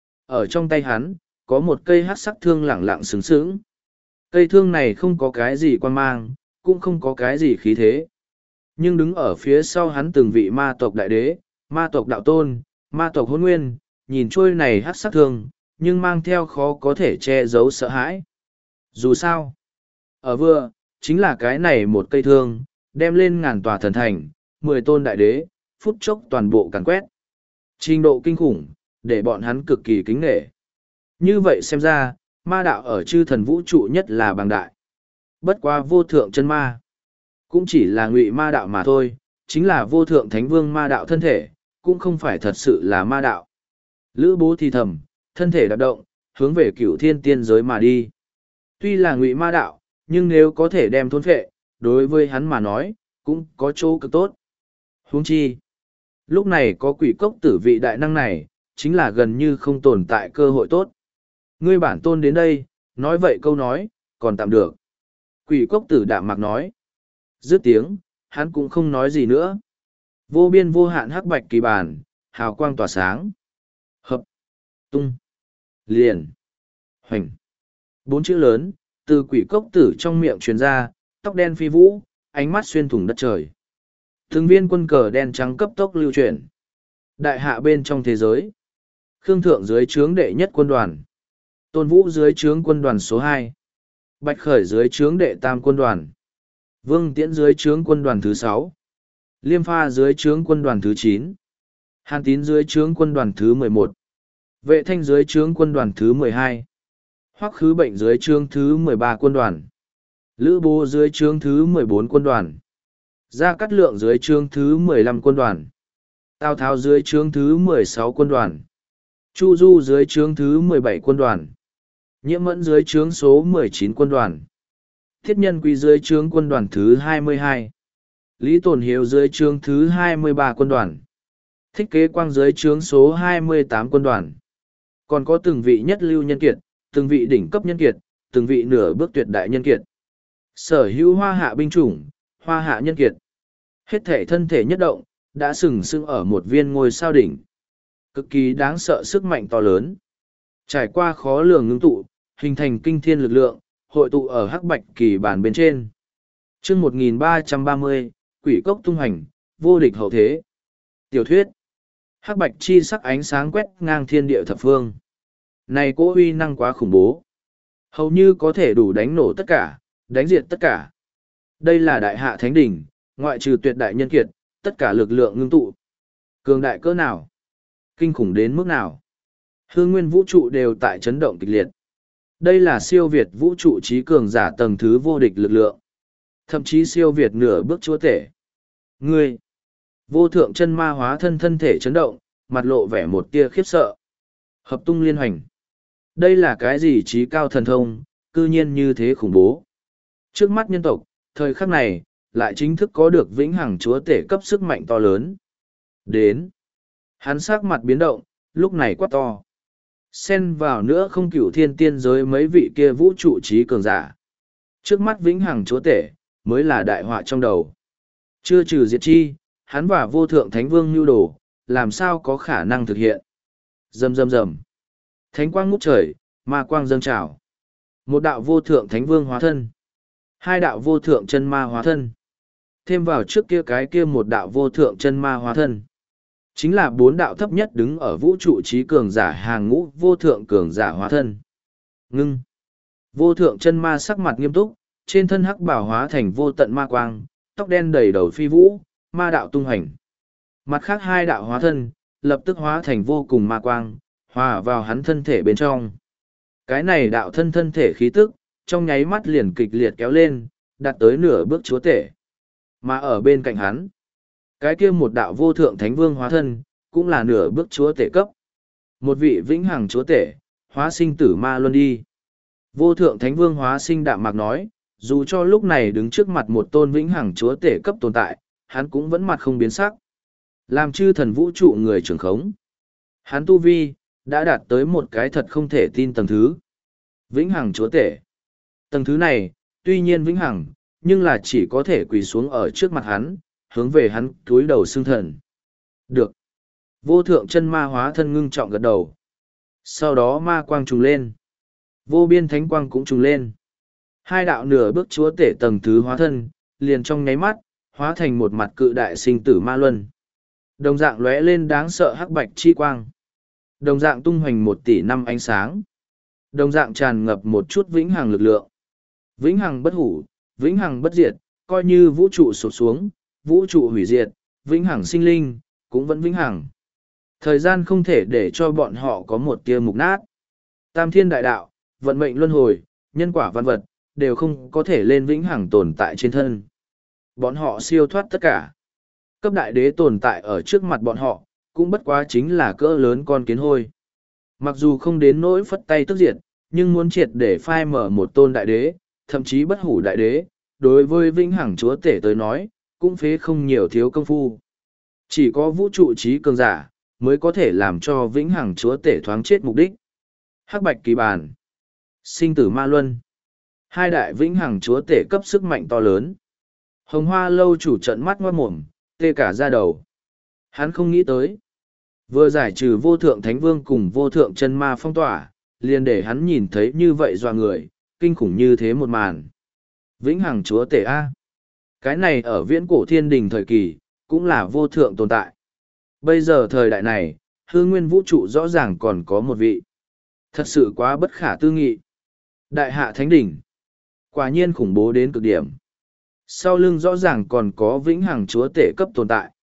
Ở trong tay hắn, có một cây hắc sắc thương lẳng lặng sướng sướng. Cây thương này không có cái gì quan mang, cũng không có cái gì khí thế. Nhưng đứng ở phía sau hắn từng vị ma tộc đại đế, ma tộc đạo tôn, ma tộc hôn nguyên, nhìn trôi này hắc sắc thương, nhưng mang theo khó có thể che giấu sợ hãi. Dù sao, ở vừa, chính là cái này một cây thương, đem lên ngàn tòa thần thành, mười tôn đại đế, phút chốc toàn bộ càn quét. Trình độ kinh khủng, để bọn hắn cực kỳ kính nghệ. Như vậy xem ra, ma đạo ở chư thần vũ trụ nhất là bằng đại. Bất qua vô thượng chân ma, cũng chỉ là ngụy ma đạo mà thôi, chính là vô thượng thánh vương ma đạo thân thể, cũng không phải thật sự là ma đạo. Lữ Bố thì thầm, thân thể đạp động, hướng về cửu thiên tiên giới mà đi. Tuy là ngụy ma đạo, nhưng nếu có thể đem thôn phệ, đối với hắn mà nói, cũng có chỗ cực tốt. Huống chi, lúc này có quỷ cốc tử vị đại năng này, chính là gần như không tồn tại cơ hội tốt. Ngươi bản tôn đến đây, nói vậy câu nói, còn tạm được. Quỷ cốc tử đạm mạc nói. Dứt tiếng, hắn cũng không nói gì nữa. Vô biên vô hạn hắc bạch kỳ bản, hào quang tỏa sáng. Hợp, tung, liền, hoành. Bốn chữ lớn, từ quỷ cốc tử trong miệng truyền ra, tóc đen phi vũ, ánh mắt xuyên thủng đất trời. Từng viên quân cờ đen trắng cấp tốc lưu chuyển. Đại hạ bên trong thế giới. Khương Thượng dưới trướng đệ nhất quân đoàn. Tôn Vũ dưới trướng quân đoàn số hai. Bạch Khởi dưới trướng đệ tam quân đoàn. Vương Tiễn dưới trướng quân đoàn thứ sáu. Liêm Pha dưới trướng quân đoàn thứ chín. Hàn Tín dưới trướng quân đoàn thứ mười một. Vệ Thanh dưới trướng quân đoàn thứ mười hai. Hoắc Khứ Bệnh dưới trướng thứ mười ba quân đoàn. Lữ Bố dưới trướng thứ mười bốn quân đoàn. Gia Cát Lượng dưới trướng thứ mười lăm quân đoàn. Tào Tháo dưới trướng thứ mười sáu quân đoàn. Chu Du dưới trướng thứ mười bảy quân đoàn. Nhiễm Mẫn dưới trướng số mười chín quân đoàn. Thiết Nhân Quý dưới trướng quân đoàn thứ hai mươi hai. Lý Tồn Hiếu dưới trướng thứ hai mươi ba quân đoàn. Thích Kế Quang dưới trướng số hai mươi tám quân đoàn. Còn có từng vị nhất lưu nhân kiệt, từng vị đỉnh cấp nhân kiệt, từng vị nửa bước tuyệt đại nhân kiệt. Sở hữu hoa hạ binh chủng, hoa hạ nhân kiệt. Hết thể thân thể nhất động, đã sừng sững ở một viên ngôi sao đỉnh. Cực kỳ đáng sợ sức mạnh to lớn. Trải qua khó lường ngưng tụ, hình thành kinh thiên lực lượng, hội tụ ở hắc bạch kỳ bản bên trên. chương một nghìn ba trăm ba mươi, quỷ cốc tung hành, vô địch hậu thế. Tiểu thuyết. Hắc bạch chi sắc ánh sáng quét ngang thiên địa thập phương. Này cỗ uy năng quá khủng bố. Hầu như có thể đủ đánh nổ tất cả, đánh diệt tất cả. Đây là đại hạ thánh đỉnh, ngoại trừ tuyệt đại nhân kiệt, tất cả lực lượng ngưng tụ. Cường đại cỡ nào? Kinh khủng đến mức nào? Hương nguyên vũ trụ đều tại chấn động kịch liệt. Đây là siêu việt vũ trụ trí cường giả tầng thứ vô địch lực lượng. Thậm chí siêu việt nửa bước chúa tể. Ngươi! Vô thượng chân ma hóa thân thân thể chấn động, mặt lộ vẻ một tia khiếp sợ. Hợp tung liên hoành. Đây là cái gì trí cao thần thông, cư nhiên như thế khủng bố. Trước mắt nhân tộc, thời khắc này, lại chính thức có được vĩnh hằng chúa tể cấp sức mạnh to lớn. Đến. Hắn sắc mặt biến động, lúc này quát to. Xen vào nữa không cửu thiên tiên giới mấy vị kia vũ trụ trí cường giả. Trước mắt vĩnh hằng chúa tể, mới là đại họa trong đầu. Chưa trừ diệt chi, hắn và vô thượng thánh vương nhu đồ, làm sao có khả năng thực hiện. Rầm rầm rầm. Thánh quang ngút trời, ma quang dâng trào. Một đạo vô thượng thánh vương hóa thân. Hai đạo vô thượng chân ma hóa thân. Thêm vào trước kia cái kia một đạo vô thượng chân ma hóa thân. Chính là bốn đạo thấp nhất đứng ở vũ trụ trí cường giả hàng ngũ vô thượng cường giả hóa thân. Ngưng. Vô thượng chân ma sắc mặt nghiêm túc, trên thân hắc bảo hóa thành vô tận ma quang, tóc đen đầy đầu phi vũ, ma đạo tung hành. Mặt khác hai đạo hóa thân, lập tức hóa thành vô cùng ma quang, hòa vào hắn thân thể bên trong. Cái này đạo thân thân thể khí tức, trong nháy mắt liền kịch liệt kéo lên, đạt tới nửa bước chúa tể. Mà ở bên cạnh hắn, cái kia một đạo vô thượng thánh vương hóa thân, cũng là nửa bước chúa tể cấp. Một vị vĩnh hằng chúa tể, hóa sinh tử ma luân đi. Vô thượng thánh vương hóa sinh đạm mạc nói, dù cho lúc này đứng trước mặt một tôn vĩnh hằng chúa tể cấp tồn tại, hắn cũng vẫn mặt không biến sắc. Làm chư thần vũ trụ người trưởng khống. Hắn tu vi, đã đạt tới một cái thật không thể tin tầng thứ. Vĩnh hằng chúa tể. Tầng thứ này, tuy nhiên vĩnh hằng, nhưng là chỉ có thể quỳ xuống ở trước mặt hắn, hướng về hắn cúi đầu xưng thần. Được. Vô thượng chân ma hóa thân ngưng trọng gật đầu. Sau đó ma quang trùng lên. Vô biên thánh quang cũng trùng lên. Hai đạo nửa bước chúa tể tầng thứ hóa thân, liền trong nháy mắt, hóa thành một mặt cự đại sinh tử ma luân. Đồng dạng lóe lên đáng sợ hắc bạch chi quang. Đồng dạng tung hoành một tỷ năm ánh sáng. Đồng dạng tràn ngập một chút vĩnh hằng lực lượng. Vĩnh hằng bất hủ, vĩnh hằng bất diệt, coi như vũ trụ sụp xuống, vũ trụ hủy diệt, vĩnh hằng sinh linh, cũng vẫn vĩnh hằng. Thời gian không thể để cho bọn họ có một tia mục nát. Tam thiên đại đạo, vận mệnh luân hồi, nhân quả văn vật, đều không có thể lên vĩnh hằng tồn tại trên thân. Bọn họ siêu thoát tất cả. Cấp đại đế tồn tại ở trước mặt bọn họ, cũng bất quá chính là cỡ lớn con kiến hôi. Mặc dù không đến nỗi phất tay tức diệt, nhưng muốn triệt để phai mở một tôn đại đế, thậm chí bất hủ đại đế, đối với vĩnh hằng chúa tể tới nói, cũng phế không nhiều thiếu công phu. Chỉ có vũ trụ trí cường giả, mới có thể làm cho vĩnh hằng chúa tể thoáng chết mục đích. Hắc bạch kỳ bàn, sinh tử ma luân, hai đại vĩnh hằng chúa tể cấp sức mạnh to lớn. Hồng Hoa lâu chủ trận mắt ngoát mồm, tê cả da đầu. Hắn không nghĩ tới. Vừa giải trừ vô thượng thánh vương cùng vô thượng chân ma phong tỏa, liền để hắn nhìn thấy như vậy doa người, kinh khủng như thế một màn. Vĩnh hằng chúa tể A. Cái này ở viễn cổ thiên đình thời kỳ, cũng là vô thượng tồn tại. Bây giờ thời đại này, hư nguyên vũ trụ rõ ràng còn có một vị. Thật sự quá bất khả tư nghị. Đại hạ thánh đỉnh. Quả nhiên khủng bố đến cực điểm. Sau lưng rõ ràng còn có vĩnh hằng chúa tể cấp tồn tại.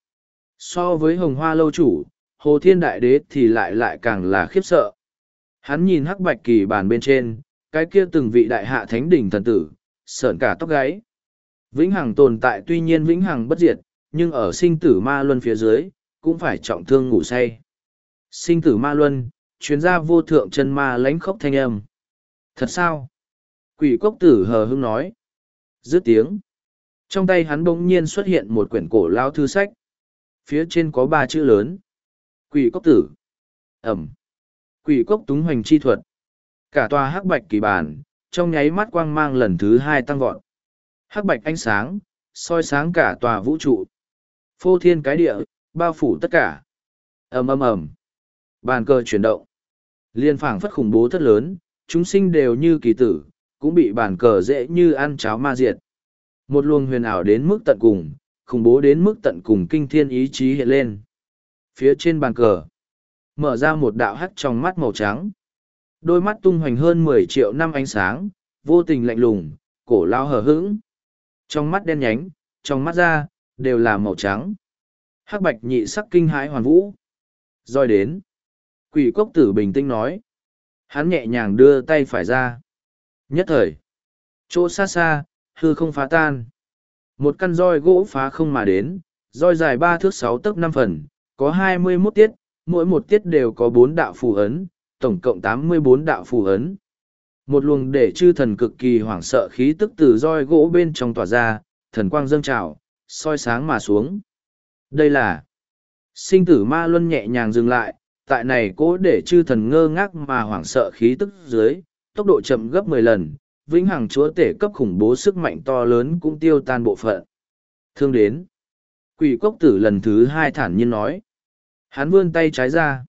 So với hồng hoa lâu chủ, hồ thiên đại đế thì lại lại càng là khiếp sợ. Hắn nhìn hắc bạch kỳ bàn bên trên, cái kia từng vị đại hạ thánh đỉnh thần tử, sởn cả tóc gáy. Vĩnh hằng tồn tại tuy nhiên vĩnh hằng bất diệt, nhưng ở sinh tử ma luân phía dưới, cũng phải trọng thương ngủ say. Sinh tử ma luân, chuyên gia vô thượng chân ma lãnh khốc thanh âm. Thật sao? Quỷ cốc tử hờ hững nói. Dứt tiếng. Trong tay hắn bỗng nhiên xuất hiện một quyển cổ lao thư sách. Phía trên có ba chữ lớn. Quỷ cốc tử. Ẩm. Quỷ cốc túng hoành chi thuật. Cả tòa hắc bạch kỳ bản, trong nháy mắt quang mang lần thứ hai tăng vọt. Hắc bạch ánh sáng, soi sáng cả tòa vũ trụ. Phô thiên cái địa, bao phủ tất cả. Ầm ầm ầm. Bàn cờ chuyển động. Liên phảng phất khủng bố thất lớn, chúng sinh đều như kỳ tử, cũng bị bàn cờ dễ như ăn cháo ma diệt. Một luồng huyền ảo đến mức tận cùng, khủng bố đến mức tận cùng kinh thiên ý chí hiện lên. Phía trên bàn cờ, mở ra một đạo hắt trong mắt màu trắng. Đôi mắt tung hoành hơn mười triệu năm ánh sáng, vô tình lạnh lùng, cổ lao hờ hững. Trong mắt đen nhánh, trong mắt ra, đều là màu trắng. Hắc bạch nhị sắc kinh hãi hoàn vũ. Rồi đến. Quỷ cốc tử bình tĩnh nói. Hắn nhẹ nhàng đưa tay phải ra. Nhất thời. Chỗ xa xa, hư không phá tan. Một căn roi gỗ phá không mà đến, roi dài ba thước sáu tấc năm phần, có hai mươi mốt tiết, mỗi một tiết đều có bốn đạo phù ấn, tổng cộng tám mươi bốn đạo phù ấn. Một luồng để chư thần cực kỳ hoảng sợ khí tức từ roi gỗ bên trong tỏa ra, thần quang dâng trào, soi sáng mà xuống. Đây là sinh tử ma luân nhẹ nhàng dừng lại, tại này cố để chư thần ngơ ngác mà hoảng sợ khí tức dưới, tốc độ chậm gấp mười lần, vĩnh hằng chúa tể cấp khủng bố sức mạnh to lớn cũng tiêu tan bộ phận. Thương đến. Quỷ cốc tử lần thứ hai thản nhiên nói. Hắn vươn tay trái ra.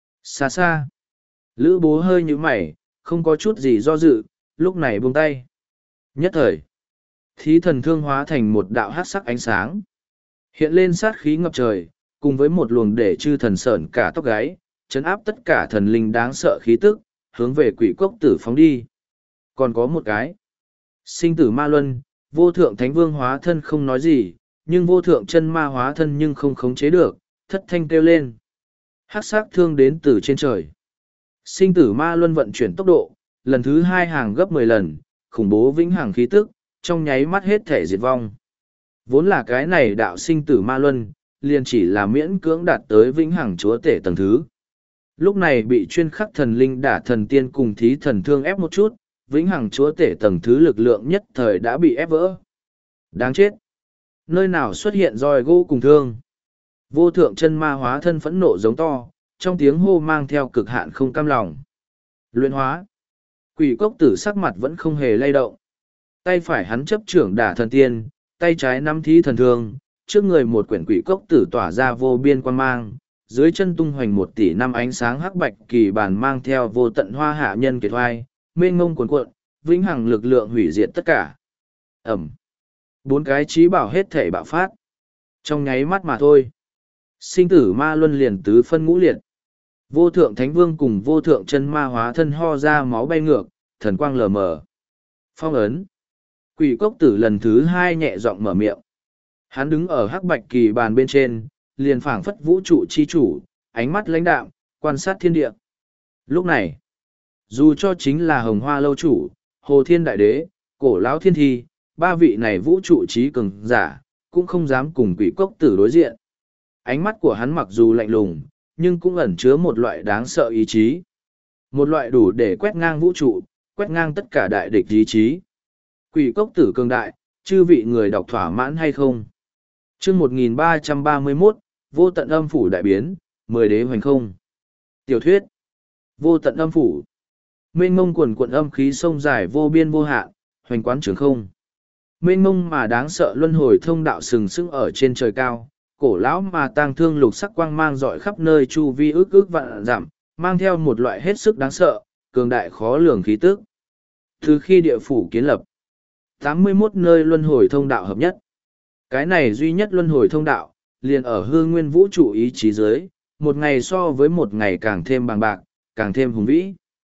Xa xa. Lữ bố hơi nhíu mày, không có chút gì do dự, lúc này buông tay. Nhất thời. Thí thần thương hóa thành một đạo hát sắc ánh sáng. Hiện lên sát khí ngập trời, cùng với một luồng để chư thần sởn cả tóc gáy, chấn áp tất cả thần linh đáng sợ khí tức, hướng về quỷ cốc tử phóng đi. Còn có một cái. Sinh tử ma luân, vô thượng thánh vương hóa thân không nói gì, nhưng vô thượng chân ma hóa thân nhưng không khống chế được, thất thanh kêu lên. Hắc sắc thương đến từ trên trời. Sinh tử ma luân vận chuyển tốc độ, lần thứ hai hàng gấp mười lần, khủng bố vĩnh hằng khí tức, trong nháy mắt hết thể diệt vong. Vốn là cái này đạo sinh tử ma luân, liền chỉ là miễn cưỡng đạt tới vĩnh hằng chúa tể tầng thứ. Lúc này bị chuyên khắc thần linh đả thần tiên cùng thí thần thương ép một chút, vĩnh hằng chúa tể tầng thứ lực lượng nhất thời đã bị ép vỡ. Đáng chết! Nơi nào xuất hiện roi gỗ cùng thương? Vô thượng chân ma hóa thân phẫn nộ giống to, trong tiếng hô mang theo cực hạn không cam lòng. Luyện hóa. Quỷ cốc tử sắc mặt vẫn không hề lay động. Tay phải hắn chấp trưởng đả thần tiên, tay trái nắm thí thần thương, trước người một quyển quỷ cốc tử tỏa ra vô biên quan mang, dưới chân tung hoành một tỷ năm ánh sáng hắc bạch kỳ bản mang theo vô tận hoa hạ nhân kiệt oai, mênh ngông cuồn cuộn, vĩnh hằng lực lượng hủy diệt tất cả. Ẩm. Bốn cái trí bảo hết thể bạo phát. Trong nháy mắt mà thôi. Sinh tử ma luân liền tứ phân ngũ liệt. Vô thượng thánh vương cùng vô thượng chân ma hóa thân ho ra máu bay ngược, thần quang lờ mờ. Phong ấn. Quỷ cốc tử lần thứ hai nhẹ giọng mở miệng. Hắn đứng ở hắc bạch kỳ bàn bên trên, liền phảng phất vũ trụ chi chủ, ánh mắt lãnh đạm, quan sát thiên địa. Lúc này, dù cho chính là hồng hoa lâu chủ, hồ thiên đại đế, cổ lão thiên thi, ba vị này vũ trụ trí cường giả, cũng không dám cùng quỷ cốc tử đối diện. Ánh mắt của hắn mặc dù lạnh lùng, nhưng cũng ẩn chứa một loại đáng sợ ý chí. Một loại đủ để quét ngang vũ trụ, quét ngang tất cả đại địch ý chí. Quỷ cốc tử cường đại, chư vị người đọc thỏa mãn hay không? chương một nghìn ba trăm ba mươi mốt, vô tận âm phủ đại biến, mười đế hoành không. Tiểu thuyết. Vô tận âm phủ. Mênh mông quần quận âm khí sông dài vô biên vô hạn, hoành quán trường không. Mênh mông mà đáng sợ luân hồi thông đạo sừng sững ở trên trời cao, cổ lão mà tang thương lục sắc quang mang rọi khắp nơi chu vi ước ước vạn dặm, mang theo một loại hết sức đáng sợ, cường đại khó lường khí tức. Từ khi địa phủ kiến lập, tám mươi mốt nơi luân hồi thông đạo hợp nhất. Cái này duy nhất luân hồi thông đạo, liền ở hư nguyên vũ trụ ý chí dưới, một ngày so với một ngày càng thêm bằng bạc, càng thêm hùng vĩ.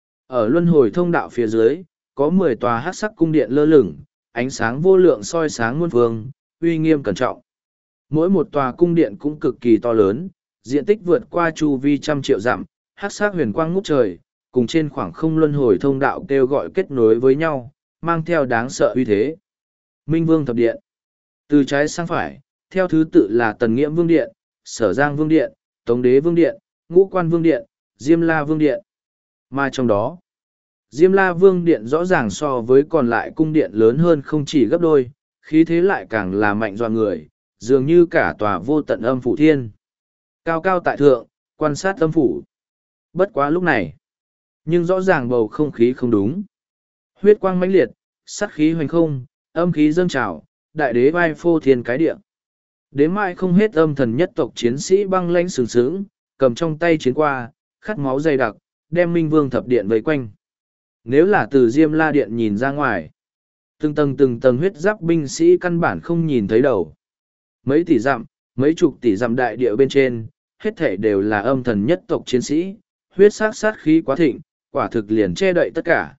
Ở luân hồi thông đạo phía dưới, có mười tòa hắc sắc cung điện lơ lửng, ánh sáng vô lượng soi sáng muôn phương, uy nghiêm cẩn trọng. Mỗi một tòa cung điện cũng cực kỳ to lớn, diện tích vượt qua chu vi trăm triệu dặm, hắc sắc huyền quang ngút trời, cùng trên khoảng không luân hồi thông đạo kêu gọi kết nối với nhau, mang theo đáng sợ uy thế. Minh Vương Thập Điện. Từ trái sang phải, theo thứ tự là Tần Nghiễm Vương Điện, Sở Giang Vương Điện, Tống Đế Vương Điện, Ngũ Quan Vương Điện, Diêm La Vương Điện. Mà trong đó, Diêm La Vương Điện rõ ràng so với còn lại cung điện lớn hơn không chỉ gấp đôi, khí thế lại càng là mạnh doa người, dường như cả tòa vô tận âm phủ thiên. Cao cao tại thượng, quan sát âm phủ. Bất quá lúc này, nhưng rõ ràng bầu không khí không đúng. Huyết quang mãnh liệt, sát khí hoành không, âm khí dâng trào, đại đế vai phô thiên cái địa. Đến mãi không hết âm thần nhất tộc chiến sĩ băng lãnh sừng sững, cầm trong tay chiến qua, khát máu dày đặc, đem Minh Vương Thập Điện vây quanh. Nếu là từ Diêm La Điện nhìn ra ngoài, từng tầng từng tầng huyết giáp binh sĩ căn bản không nhìn thấy đầu. Mấy tỷ dặm, mấy chục tỷ dặm đại địa bên trên, hết thể đều là âm thần nhất tộc chiến sĩ, huyết sát sát khí quá thịnh, quả thực liền che đậy tất cả.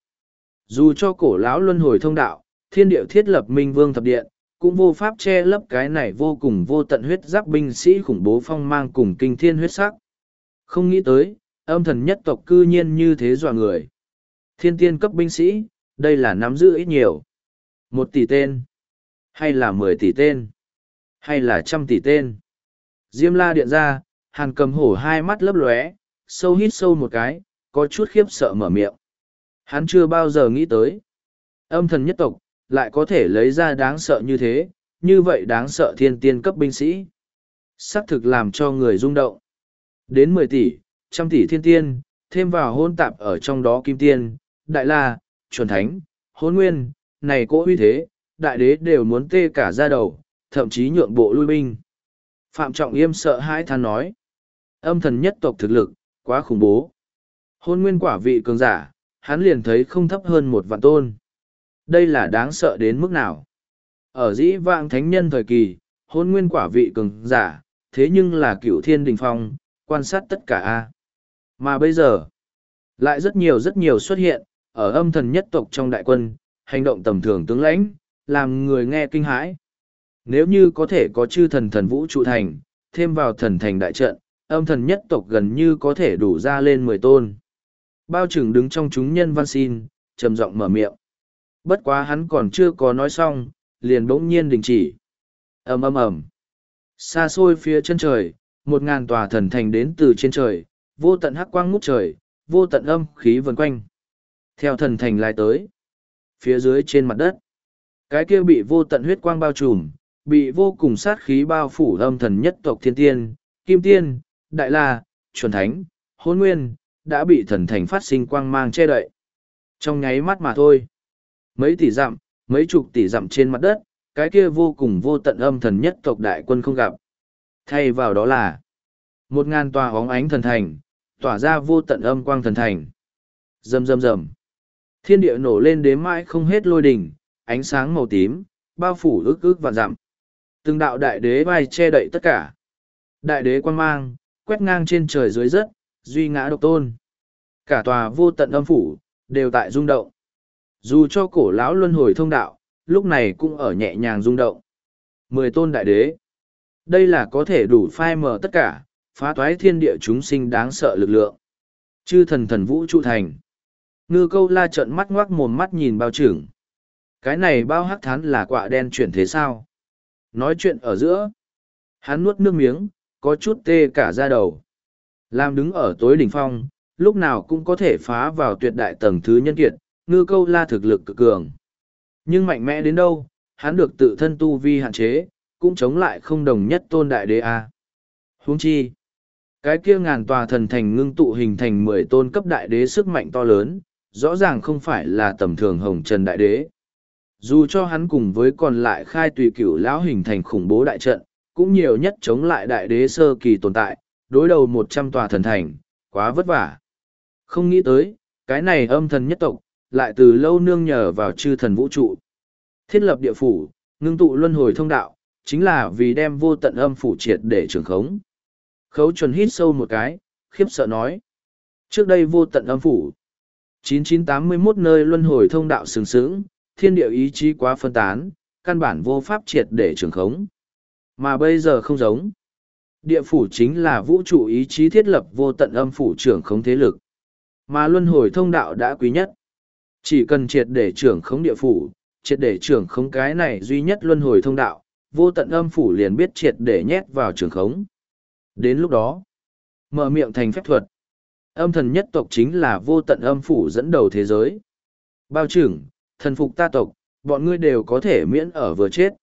Dù cho cổ lão luân hồi thông đạo, thiên địa thiết lập Minh Vương Thập Điện, cũng vô pháp che lấp cái này vô cùng vô tận huyết giáp binh sĩ khủng bố phong mang cùng kinh thiên huyết sắc. Không nghĩ tới, âm thần nhất tộc cư nhiên như thế dọa người. Thiên tiên cấp binh sĩ, đây là nắm giữ ít nhiều. Một tỷ tên, hay là mười tỷ tên, hay là trăm tỷ tên. Diêm La Điện ra, Hàn Cầm Hổ hai mắt lấp lóe, sâu hít sâu một cái, có chút khiếp sợ mở miệng. Hắn chưa bao giờ nghĩ tới. Âm thần nhất tộc, lại có thể lấy ra đáng sợ như thế, như vậy đáng sợ thiên tiên cấp binh sĩ. Xác thực làm cho người rung động. Đến mười tỷ, trăm tỷ thiên tiên, thêm vào hôn tạp ở trong đó kim tiên, đại la, chuẩn thánh, hôn nguyên, này cỗ uy thế, đại đế đều muốn tê cả ra đầu, thậm chí nhượng bộ lui binh. Phạm Trọng Yêm sợ hãi than nói, âm thần nhất tộc thực lực, quá khủng bố. Hôn nguyên quả vị cường giả, hắn liền thấy không thấp hơn một vạn tôn. Đây là đáng sợ đến mức nào? Ở dĩ vãng thánh nhân thời kỳ, hôn nguyên quả vị cường giả, thế nhưng là cửu thiên đình phong, quan sát tất cả A. Mà bây giờ, lại rất nhiều rất nhiều xuất hiện, ở âm thần nhất tộc trong đại quân, hành động tầm thường tướng lãnh, làm người nghe kinh hãi. Nếu như có thể có chư thần thần vũ trụ thành, thêm vào thần thành đại trận, âm thần nhất tộc gần như có thể đủ ra lên mười tôn. Bao trưởng đứng trong chúng nhân văn xin, trầm giọng mở miệng. Bất quá hắn còn chưa có nói xong, liền bỗng nhiên đình chỉ. ầm ầm ầm. Xa xôi phía chân trời, một ngàn tòa thần thành đến từ trên trời, vô tận hắc quang ngút trời, vô tận âm khí vần quanh. Theo thần thành lai tới, phía dưới trên mặt đất, cái kia bị vô tận huyết quang bao trùm, bị vô cùng sát khí bao phủ âm thần nhất tộc thiên tiên, kim tiên, đại la, chuẩn thánh, hôn nguyên, đã bị thần thành phát sinh quang mang che đậy. Trong nháy mắt mà thôi, mấy tỷ dặm, mấy chục tỷ dặm trên mặt đất, cái kia vô cùng vô tận âm thần nhất tộc đại quân không gặp. Thay vào đó là một ngàn tòa hóng ánh thần thành, tỏa ra vô tận âm quang thần thành. Rầm rầm rầm. Thiên địa nổ lên đếm mãi không hết lôi đỉnh, ánh sáng màu tím, bao phủ ức ức vạn dặm. Từng đạo đại đế vai che đậy tất cả. Đại đế quan mang, quét ngang trên trời dưới đất, duy ngã độc tôn. Cả tòa vô tận âm phủ, đều tại rung động. Dù cho cổ lão luân hồi thông đạo, lúc này cũng ở nhẹ nhàng rung động. Mười tôn đại đế. Đây là có thể đủ phai mờ tất cả, phá toái thiên địa chúng sinh đáng sợ lực lượng. Chư thần thần vũ trụ thành. Ngư câu la trợn mắt ngoác mồm mắt nhìn bao trưởng. Cái này bao hắc thán là quạ đen chuyển thế sao? Nói chuyện ở giữa. Hắn nuốt nước miếng, có chút tê cả da đầu. Làm đứng ở tối đỉnh phong, lúc nào cũng có thể phá vào tuyệt đại tầng thứ nhân kiệt, ngư câu la thực lực cực cường. Nhưng mạnh mẽ đến đâu, hắn được tự thân tu vi hạn chế, cũng chống lại không đồng nhất tôn đại đế A. Huống chi, cái kia ngàn tòa thần thành ngưng tụ hình thành mười tôn cấp đại đế sức mạnh to lớn, rõ ràng không phải là tầm thường hồng trần đại đế. Dù cho hắn cùng với còn lại khai tùy cửu lão hình thành khủng bố đại trận, cũng nhiều nhất chống lại đại đế sơ kỳ tồn tại, đối đầu một trăm tòa thần thành, quá vất vả. Không nghĩ tới, cái này âm thần nhất tộc, lại từ lâu nương nhờ vào chư thần vũ trụ. Thiết lập địa phủ, ngưng tụ luân hồi thông đạo, chính là vì đem vô tận âm phủ triệt để trường khống. Khấu chuẩn hít sâu một cái, khiếp sợ nói. Trước đây vô tận âm phủ, chín chín tám mươi mốt nơi luân hồi thông đạo sừng sững, thiên địa ý chí quá phân tán, căn bản vô pháp triệt để trường khống. Mà bây giờ không giống. Địa phủ chính là vũ trụ ý chí thiết lập vô tận âm phủ trưởng khống thế lực. Mà luân hồi thông đạo đã quý nhất. Chỉ cần triệt để trưởng khống địa phủ, triệt để trưởng khống cái này duy nhất luân hồi thông đạo, vô tận âm phủ liền biết triệt để nhét vào trưởng khống. Đến lúc đó, mở miệng thành phép thuật. Âm thần nhất tộc chính là vô tận âm phủ dẫn đầu thế giới. Bao trưởng, thần phục ta tộc, bọn ngươi đều có thể miễn ở vừa chết.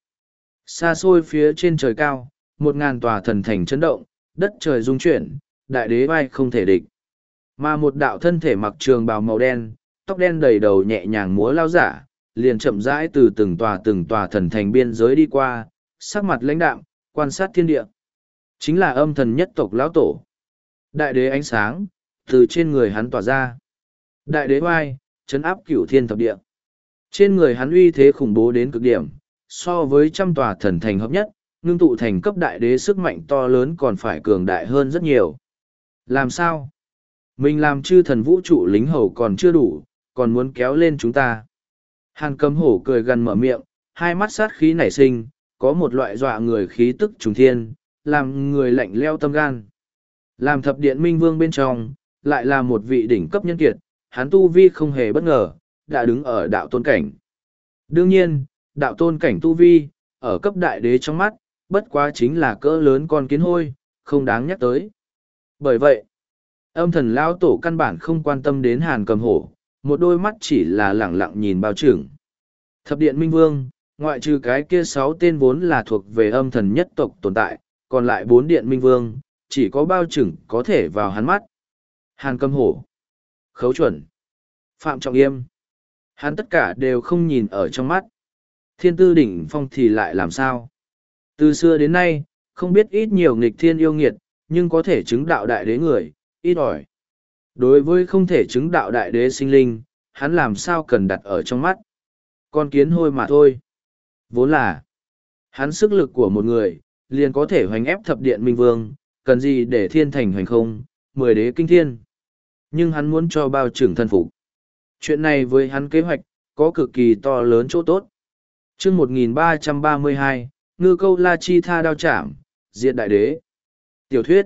Xa xôi phía trên trời cao, một ngàn tòa thần thành chấn động, đất trời rung chuyển, đại đế vai không thể địch. Mà một đạo thân thể mặc trường bào màu đen, tóc đen đầy đầu nhẹ nhàng múa lao giả, liền chậm rãi từ từng tòa từng tòa thần thành biên giới đi qua, sắc mặt lãnh đạm, quan sát thiên địa. Chính là âm thần nhất tộc lão tổ. Đại đế ánh sáng, từ trên người hắn tỏa ra. Đại đế vai, chấn áp cửu thiên thập địa. Trên người hắn uy thế khủng bố đến cực điểm, so với trăm tòa thần thành hợp nhất, ngưng tụ thành cấp đại đế sức mạnh to lớn còn phải cường đại hơn rất nhiều. Làm sao? Mình làm chư thần vũ trụ lính hầu còn chưa đủ, còn muốn kéo lên chúng ta. Hàn Cầm Hổ cười gần mở miệng, hai mắt sát khí nảy sinh, có một loại dọa người khí tức trùng thiên, làm người lạnh leo tâm gan. Làm thập điện minh vương bên trong, lại là một vị đỉnh cấp nhân kiệt, hắn tu vi không hề bất ngờ, đã đứng ở đạo tôn cảnh. Đương nhiên, đạo tôn cảnh tu vi, ở cấp đại đế trong mắt, bất quá chính là cỡ lớn con kiến hôi, không đáng nhắc tới. Bởi vậy, âm thần lão tổ căn bản không quan tâm đến Hàn Cầm Hổ, một đôi mắt chỉ là lẳng lặng nhìn bao trưởng. Thập điện minh vương, ngoại trừ cái kia sáu tên vốn là thuộc về âm thần nhất tộc tồn tại, còn lại bốn điện minh vương, chỉ có bao trưởng có thể vào hắn mắt. Hàn Cầm Hổ, Khấu Chuẩn, Phạm Trọng Yêm. Hắn tất cả đều không nhìn ở trong mắt. Thiên tư đỉnh phong thì lại làm sao? Từ xưa đến nay, không biết ít nhiều nghịch thiên yêu nghiệt, nhưng có thể chứng đạo đại đế người, ít ỏi. Đối với không thể chứng đạo đại đế sinh linh, hắn làm sao cần đặt ở trong mắt. Con kiến hôi mà thôi. Vốn là, hắn sức lực của một người, liền có thể hoành ép thập điện minh vương, cần gì để thiên thành hoành không, mười đế kinh thiên. Nhưng hắn muốn cho bao trưởng thân phục. Chuyện này với hắn kế hoạch, có cực kỳ to lớn chỗ tốt. chương một nghìn ba trăm ba mươi hai, ngư câu la chi tha đao chạm, diệt đại đế. Tiểu thuyết,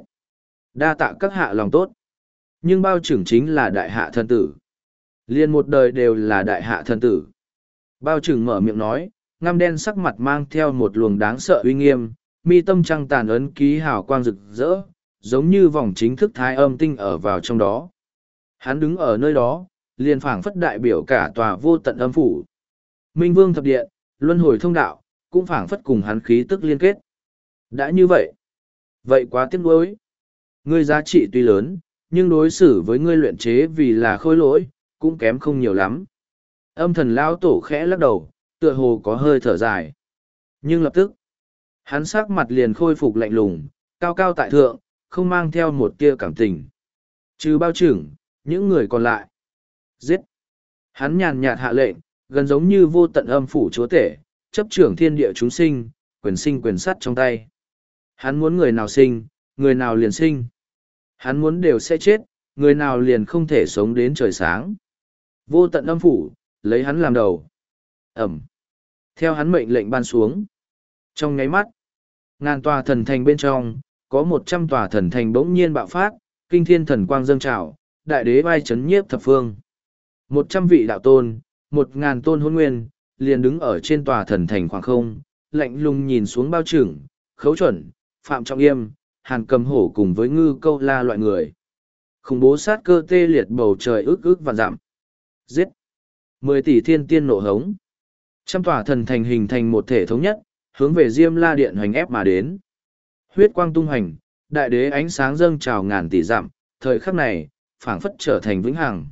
đa tạ các hạ lòng tốt. Nhưng bao trưởng chính là đại hạ thân tử. Liên một đời đều là đại hạ thân tử. Bao trưởng mở miệng nói, ngăm đen sắc mặt mang theo một luồng đáng sợ uy nghiêm, mi tâm trăng tàn ấn ký hào quang rực rỡ, giống như vòng chính thức thái âm tinh ở vào trong đó. Hắn đứng ở nơi đó, liền phảng phất đại biểu cả tòa vô tận âm phủ. Minh vương thập điện, luân hồi thông đạo, cũng phảng phất cùng hắn khí tức liên kết. Đã như vậy, vậy quá tiếc nuối. Ngươi giá trị tuy lớn, nhưng đối xử với ngươi luyện chế vì là khôi lỗi, cũng kém không nhiều lắm. Âm thần lão tổ khẽ lắc đầu, tựa hồ có hơi thở dài. Nhưng lập tức, hắn sắc mặt liền khôi phục lạnh lùng, cao cao tại thượng, không mang theo một tia cảm tình. Trừ bao trưởng, những người còn lại. Giết! Hắn nhàn nhạt hạ lệnh, gần giống như vô tận âm phủ chúa tể, chấp trưởng thiên địa chúng sinh, quyền sinh quyền sắt trong tay. Hắn muốn người nào sinh, người nào liền sinh. Hắn muốn đều sẽ chết, người nào liền không thể sống đến trời sáng. Vô tận âm phủ, lấy hắn làm đầu. Ẩm. Theo hắn mệnh lệnh ban xuống. Trong nháy mắt, ngàn tòa thần thành bên trong, có một trăm tòa thần thành bỗng nhiên bạo phát, kinh thiên thần quang dâng trào, đại đế vai chấn nhiếp thập phương. Một trăm vị đạo tôn, một ngàn tôn hôn nguyên, liền đứng ở trên tòa thần thành khoảng không, lạnh lùng nhìn xuống bao trưởng, khấu chuẩn, phạm trọng yêm, hàn cầm hổ cùng với ngư câu la loại người. Khủng bố sát cơ tê liệt bầu trời ước ước vạn dặm. Giết! Mười tỷ thiên tiên nộ hống. Trăm tòa thần thành hình thành một thể thống nhất, hướng về Diêm La Điện hoành ép mà đến. Huyết quang tung hành, đại đế ánh sáng dâng trào ngàn tỷ dặm, thời khắc này, phảng phất trở thành vĩnh hằng.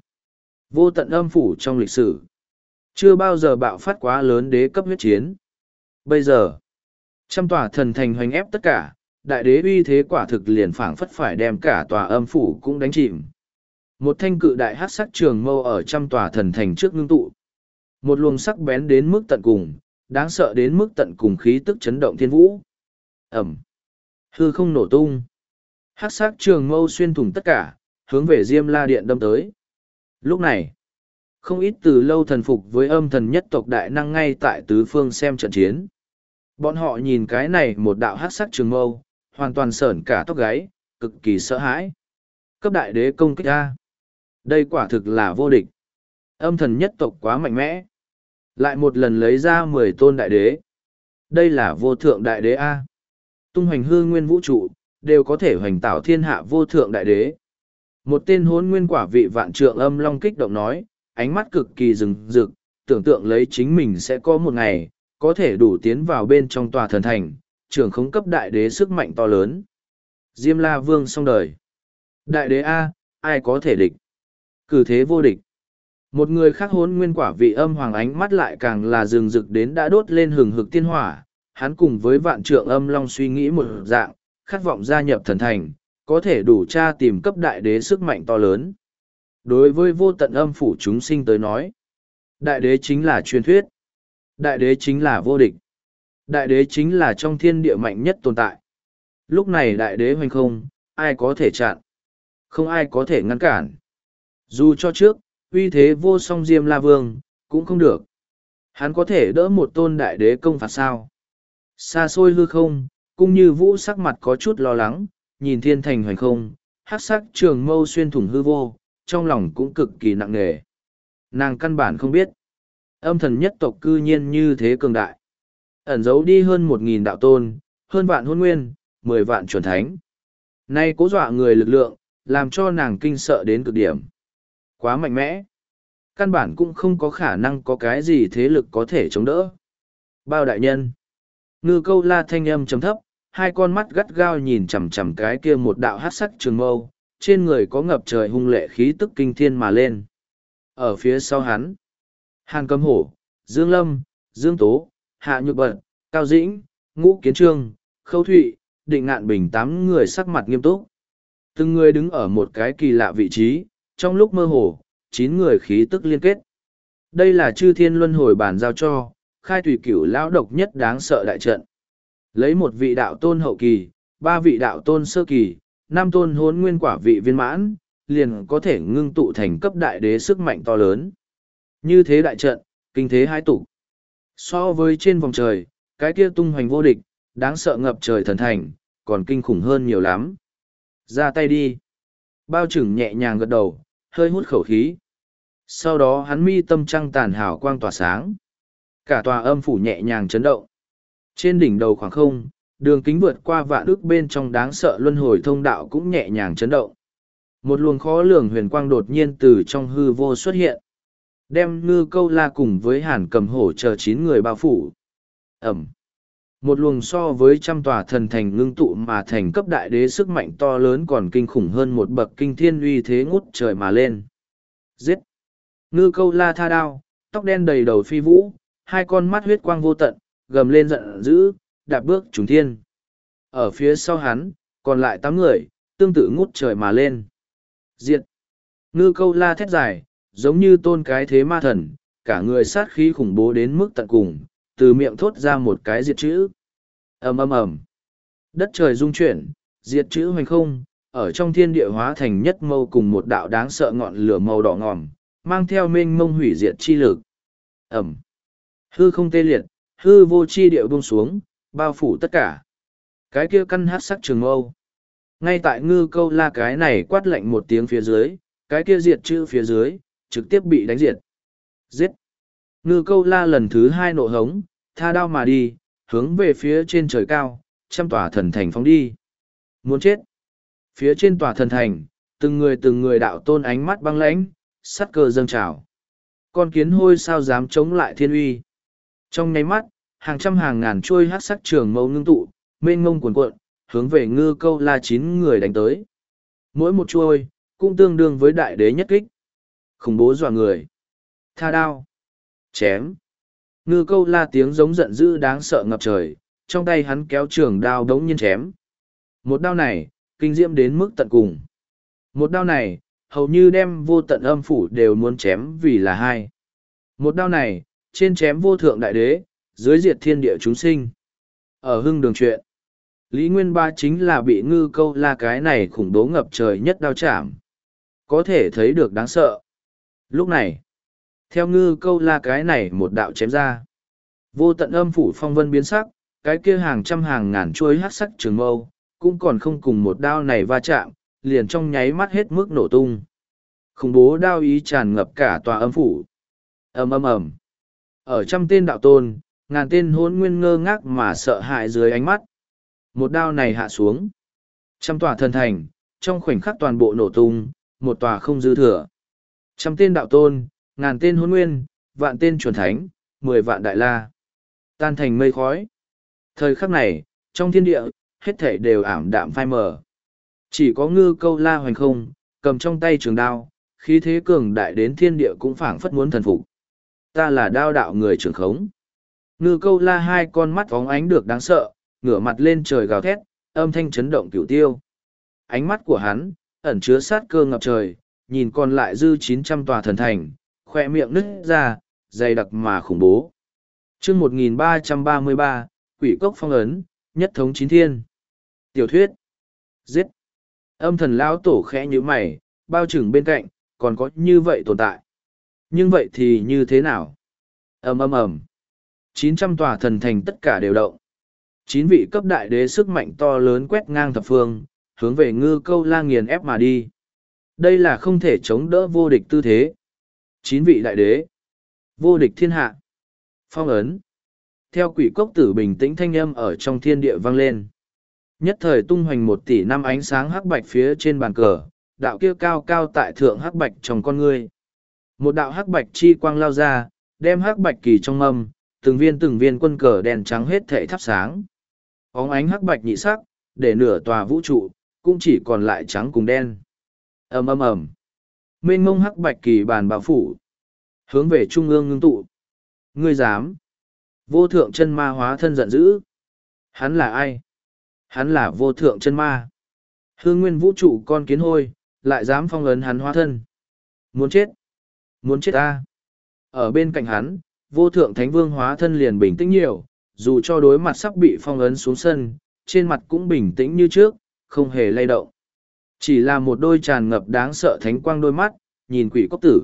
Vô tận âm phủ trong lịch sử. Chưa bao giờ bạo phát quá lớn đế cấp huyết chiến. Bây giờ, trăm tòa thần thành hoành ép tất cả, đại đế uy thế quả thực liền phảng phất phải đem cả tòa âm phủ cũng đánh chìm. Một thanh cự đại hát sắc trường mâu ở trăm tòa thần thành trước ngưng tụ. Một luồng sắc bén đến mức tận cùng, đáng sợ đến mức tận cùng khí tức chấn động thiên vũ. Ẩm. Hư không nổ tung. Hát sắc trường mâu xuyên thủng tất cả, hướng về Diêm La Điện đâm tới. Lúc này, không ít từ lâu thần phục với âm thần nhất tộc đại năng ngay tại tứ phương xem trận chiến. Bọn họ nhìn cái này một đạo hát sắc trường mâu, hoàn toàn sởn cả tóc gáy, cực kỳ sợ hãi. Cấp đại đế công kích ra. Đây quả thực là vô địch. Âm thần nhất tộc quá mạnh mẽ. Lại một lần lấy ra mười tôn đại đế. Đây là vô thượng đại đế A. Tung hoành hư nguyên vũ trụ, đều có thể hoành tạo thiên hạ vô thượng đại đế. Một tên hôn nguyên quả vị vạn trượng âm long kích động nói, ánh mắt cực kỳ rừng rực, tưởng tượng lấy chính mình sẽ có một ngày, có thể đủ tiến vào bên trong tòa thần thành, trưởng khống cấp đại đế sức mạnh to lớn. Diêm La Vương xong đời. Đại đế A, ai có thể địch? Cử thế vô địch. Một người khác hốn nguyên quả vị âm hoàng ánh mắt lại càng là rừng rực đến đã đốt lên hừng hực tiên hỏa. Hắn cùng với vạn trượng âm long suy nghĩ một dạng, khát vọng gia nhập thần thành, có thể đủ tra tìm cấp đại đế sức mạnh to lớn. Đối với vô tận âm phủ chúng sinh tới nói, đại đế chính là truyền thuyết. Đại đế chính là vô địch. Đại đế chính là trong thiên địa mạnh nhất tồn tại. Lúc này đại đế hoành không, ai có thể chặn? Không ai có thể ngăn cản. Dù cho trước, uy thế vô song Diêm La Vương, cũng không được. Hắn có thể đỡ một tôn đại đế công phạt sao? Xa xôi hư không, cũng như vũ sắc mặt có chút lo lắng, nhìn thiên thành hoành không, hát sắc trường mâu xuyên thủng hư vô, trong lòng cũng cực kỳ nặng nề. Nàng căn bản không biết. Âm thần nhất tộc cư nhiên như thế cường đại. Ẩn giấu đi hơn một nghìn đạo tôn, hơn vạn hôn nguyên, mười vạn chuẩn thánh. Nay cố dọa người lực lượng, làm cho nàng kinh sợ đến cực điểm. Quá mạnh mẽ. Căn bản cũng không có khả năng có cái gì thế lực có thể chống đỡ. Bao đại nhân. Ngư câu la thanh âm chấm thấp, hai con mắt gắt gao nhìn chằm chằm cái kia một đạo hát sắc trường mâu, trên người có ngập trời hung lệ khí tức kinh thiên mà lên. Ở phía sau hắn, Hàn Cầm Hổ, Dương Lâm, Dương Tố, Hạ Nhược Bật, Cao Dĩnh, Ngũ Kiến Trương, Khâu Thụy, Định Ngạn Bình tám người sắc mặt nghiêm túc. Từng người đứng ở một cái kỳ lạ vị trí, trong lúc mơ hồ, chín người khí tức liên kết. Đây là chư thiên luân hồi bàn giao cho, khai thủy cửu lão độc nhất đáng sợ đại trận. Lấy một vị đạo tôn hậu kỳ, ba vị đạo tôn sơ kỳ, năm tôn hốn nguyên quả vị viên mãn, liền có thể ngưng tụ thành cấp đại đế sức mạnh to lớn. Như thế đại trận, kinh thế hai tụ. So với trên vòng trời, cái kia tung hoành vô địch, đáng sợ ngập trời thần thành, còn kinh khủng hơn nhiều lắm. Ra tay đi. Bao trừng nhẹ nhàng gật đầu, hơi hút khẩu khí. Sau đó hắn mi tâm trăng tàn hào quang tỏa sáng. Cả tòa âm phủ nhẹ nhàng chấn động. Trên đỉnh đầu khoảng không, đường kính vượt qua vạn ước bên trong đáng sợ luân hồi thông đạo cũng nhẹ nhàng chấn động. Một luồng khó lường huyền quang đột nhiên từ trong hư vô xuất hiện. Đem Ngư Câu La cùng với Hàn Cầm Hổ chờ chín người bao phủ. Ẩm. Một luồng so với trăm tòa thần thành ngưng tụ mà thành cấp đại đế sức mạnh to lớn còn kinh khủng hơn một bậc kinh thiên uy thế ngút trời mà lên. Giết! Ngư Câu La tha đao, tóc đen đầy đầu phi vũ, hai con mắt huyết quang vô tận, gầm lên giận dữ, đạp bước trùng thiên. Ở phía sau hắn, còn lại tám người, tương tự ngút trời mà lên. Diệt! Ngư Câu La thét dài, giống như tôn cái thế ma thần, cả người sát khí khủng bố đến mức tận cùng, từ miệng thốt ra một cái diệt chữ. Ầm ầm ầm. Đất trời rung chuyển, diệt chữ hoành không, ở trong thiên địa hóa thành nhất mâu cùng một đạo đáng sợ ngọn lửa màu đỏ ngòm, mang theo mênh mông hủy diệt chi lực. Ầm. Hư không tê liệt, hư vô chi điệu buông xuống, bao phủ tất cả. Cái kia căn hát sắc trường mâu. Ngay tại Ngư Câu La cái này quát lạnh một tiếng phía dưới, cái kia diệt chữ phía dưới, trực tiếp bị đánh diệt. Giết! Ngư Câu La lần thứ hai nộ hống, tha đao mà đi, hướng về phía trên trời cao, trăm tòa thần thành phóng đi. Muốn chết! Phía trên tòa thần thành, từng người từng người đạo tôn ánh mắt băng lãnh, sắt cơ dâng trào. Con kiến hôi sao dám chống lại thiên uy. Trong nháy mắt, hàng trăm hàng ngàn trôi hát sắc trường mâu ngưng tụ, mênh mông cuồn cuộn, hướng về Ngư Câu La chín người đánh tới. Mỗi một trôi, cũng tương đương với đại đế nhất kích. Khủng bố dọa người. Tha đao. Chém. Ngư Câu La tiếng giống giận dữ đáng sợ ngập trời, trong tay hắn kéo trường đao đống nhiên chém. Một đao này, kinh diễm đến mức tận cùng. Một đao này, hầu như đem vô tận âm phủ đều muốn chém vì là hai. Một đao này, trên chém vô thượng đại đế, dưới diệt thiên địa chúng sinh. Ở hưng đường chuyện, Lý Nguyên Ba chính là bị Ngư Câu La cái này khủng bố ngập trời nhất đao chạm. Có thể thấy được đáng sợ. Lúc này, theo Ngư Câu La cái này một đạo chém ra. Vô tận âm phủ phong vân biến sắc, cái kia hàng trăm hàng ngàn chuôi hát sắc trường mâu, cũng còn không cùng một đao này va chạm, liền trong nháy mắt hết mức nổ tung. Khủng bố đao ý tràn ngập cả tòa âm phủ. Ầm ầm ầm. Ở trăm tên đạo tôn, ngàn tên hỗn nguyên ngơ ngác mà sợ hãi dưới ánh mắt. Một đao này hạ xuống. Trăm tòa thần thành, trong khoảnh khắc toàn bộ nổ tung, một tòa không dư thừa. Trăm tên đạo tôn, ngàn tên hỗn nguyên, vạn tên chuẩn thánh, mười vạn đại la. Tan thành mây khói. Thời khắc này, trong thiên địa, hết thảy đều ảm đạm phai mờ. Chỉ có Ngư Câu La hoành không, cầm trong tay trường đao, khí thế cường đại đến thiên địa cũng phảng phất muốn thần phục. Ta là đao đạo người trưởng khống. Ngư Câu La hai con mắt phóng ánh được đáng sợ, ngửa mặt lên trời gào thét, âm thanh chấn động cửu tiêu. Ánh mắt của hắn, ẩn chứa sát cơ ngập trời, nhìn còn lại dư chín trăm tòa thần thành, khoe miệng nứt ra, dày đặc mà khủng bố. chương một nghìn ba trăm ba mươi ba, Quỷ Cốc Phong Ấn, Nhất Thống Chín Thiên. Tiểu thuyết. Giết. Âm thần lão tổ khẽ như mày, bao trừng bên cạnh, còn có như vậy tồn tại. Nhưng vậy thì như thế nào? Ầm ầm ầm. chín trăm tòa thần thành tất cả đều động. Chín vị cấp đại đế sức mạnh to lớn quét ngang thập phương, hướng về Ngư Câu La nghiền ép mà đi. Đây là không thể chống đỡ vô địch tư thế. Chín vị đại đế. Vô địch thiên hạ. Phong ấn. Theo Quỷ Cốc Tử bình tĩnh thanh âm ở trong thiên địa vang lên. Nhất thời tung hoành một tỷ năm ánh sáng hắc bạch phía trên bàn cờ, đạo kia cao cao tại thượng hắc bạch trong con ngươi. Một đạo hắc bạch chi quang lao ra, đem hắc bạch kỳ trong mâm, từng viên từng viên quân cờ đèn trắng hết thảy thắp sáng. Óng ánh hắc bạch nhị sắc, để nửa tòa vũ trụ, cũng chỉ còn lại trắng cùng đen. ầm ầm ầm, mênh mông hắc bạch kỳ bàn bao phủ, hướng về trung ương ngưng tụ. Ngươi dám? Vô thượng chân ma hóa thân giận dữ. Hắn là ai? Hắn là vô thượng chân ma. Hương nguyên vũ trụ con kiến hôi, lại dám phong ấn hắn hóa thân. Muốn chết? Muốn chết ta? Ở bên cạnh hắn, vô thượng thánh vương hóa thân liền bình tĩnh nhiều, dù cho đối mặt sắp bị phong ấn xuống sân, trên mặt cũng bình tĩnh như trước, không hề lay động. Chỉ là một đôi tràn ngập đáng sợ thánh quang đôi mắt, nhìn quỷ cốc tử.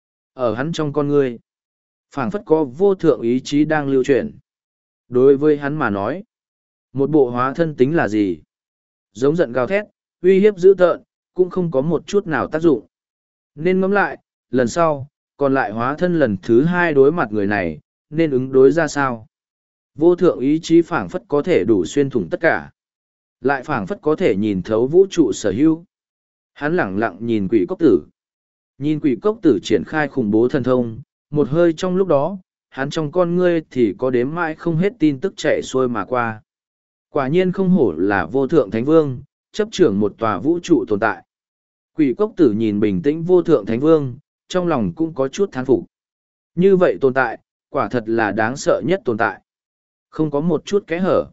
Ở hắn trong con ngươi, phảng phất có vô thượng ý chí đang lưu chuyển. Đối với hắn mà nói, một bộ hóa thân tính là gì? Giống giận gào thét, uy hiếp dữ tợn, cũng không có một chút nào tác dụng. Nên ngẫm lại, lần sau, còn lại hóa thân lần thứ hai đối mặt người này, nên ứng đối ra sao? Vô thượng ý chí phảng phất có thể đủ xuyên thủng tất cả. Lại phảng phất có thể nhìn thấu vũ trụ sở hữu. Hắn lẳng lặng nhìn quỷ cốc tử. Nhìn quỷ cốc tử triển khai khủng bố thần thông, một hơi trong lúc đó, hắn trong con ngươi thì có đếm mãi không hết tin tức chạy xuôi mà qua. Quả nhiên không hổ là vô thượng thánh vương, chấp trưởng một tòa vũ trụ tồn tại. Quỷ cốc tử nhìn bình tĩnh vô thượng thánh vương, trong lòng cũng có chút thán phục. Như vậy tồn tại, quả thật là đáng sợ nhất tồn tại. Không có một chút kẽ hở.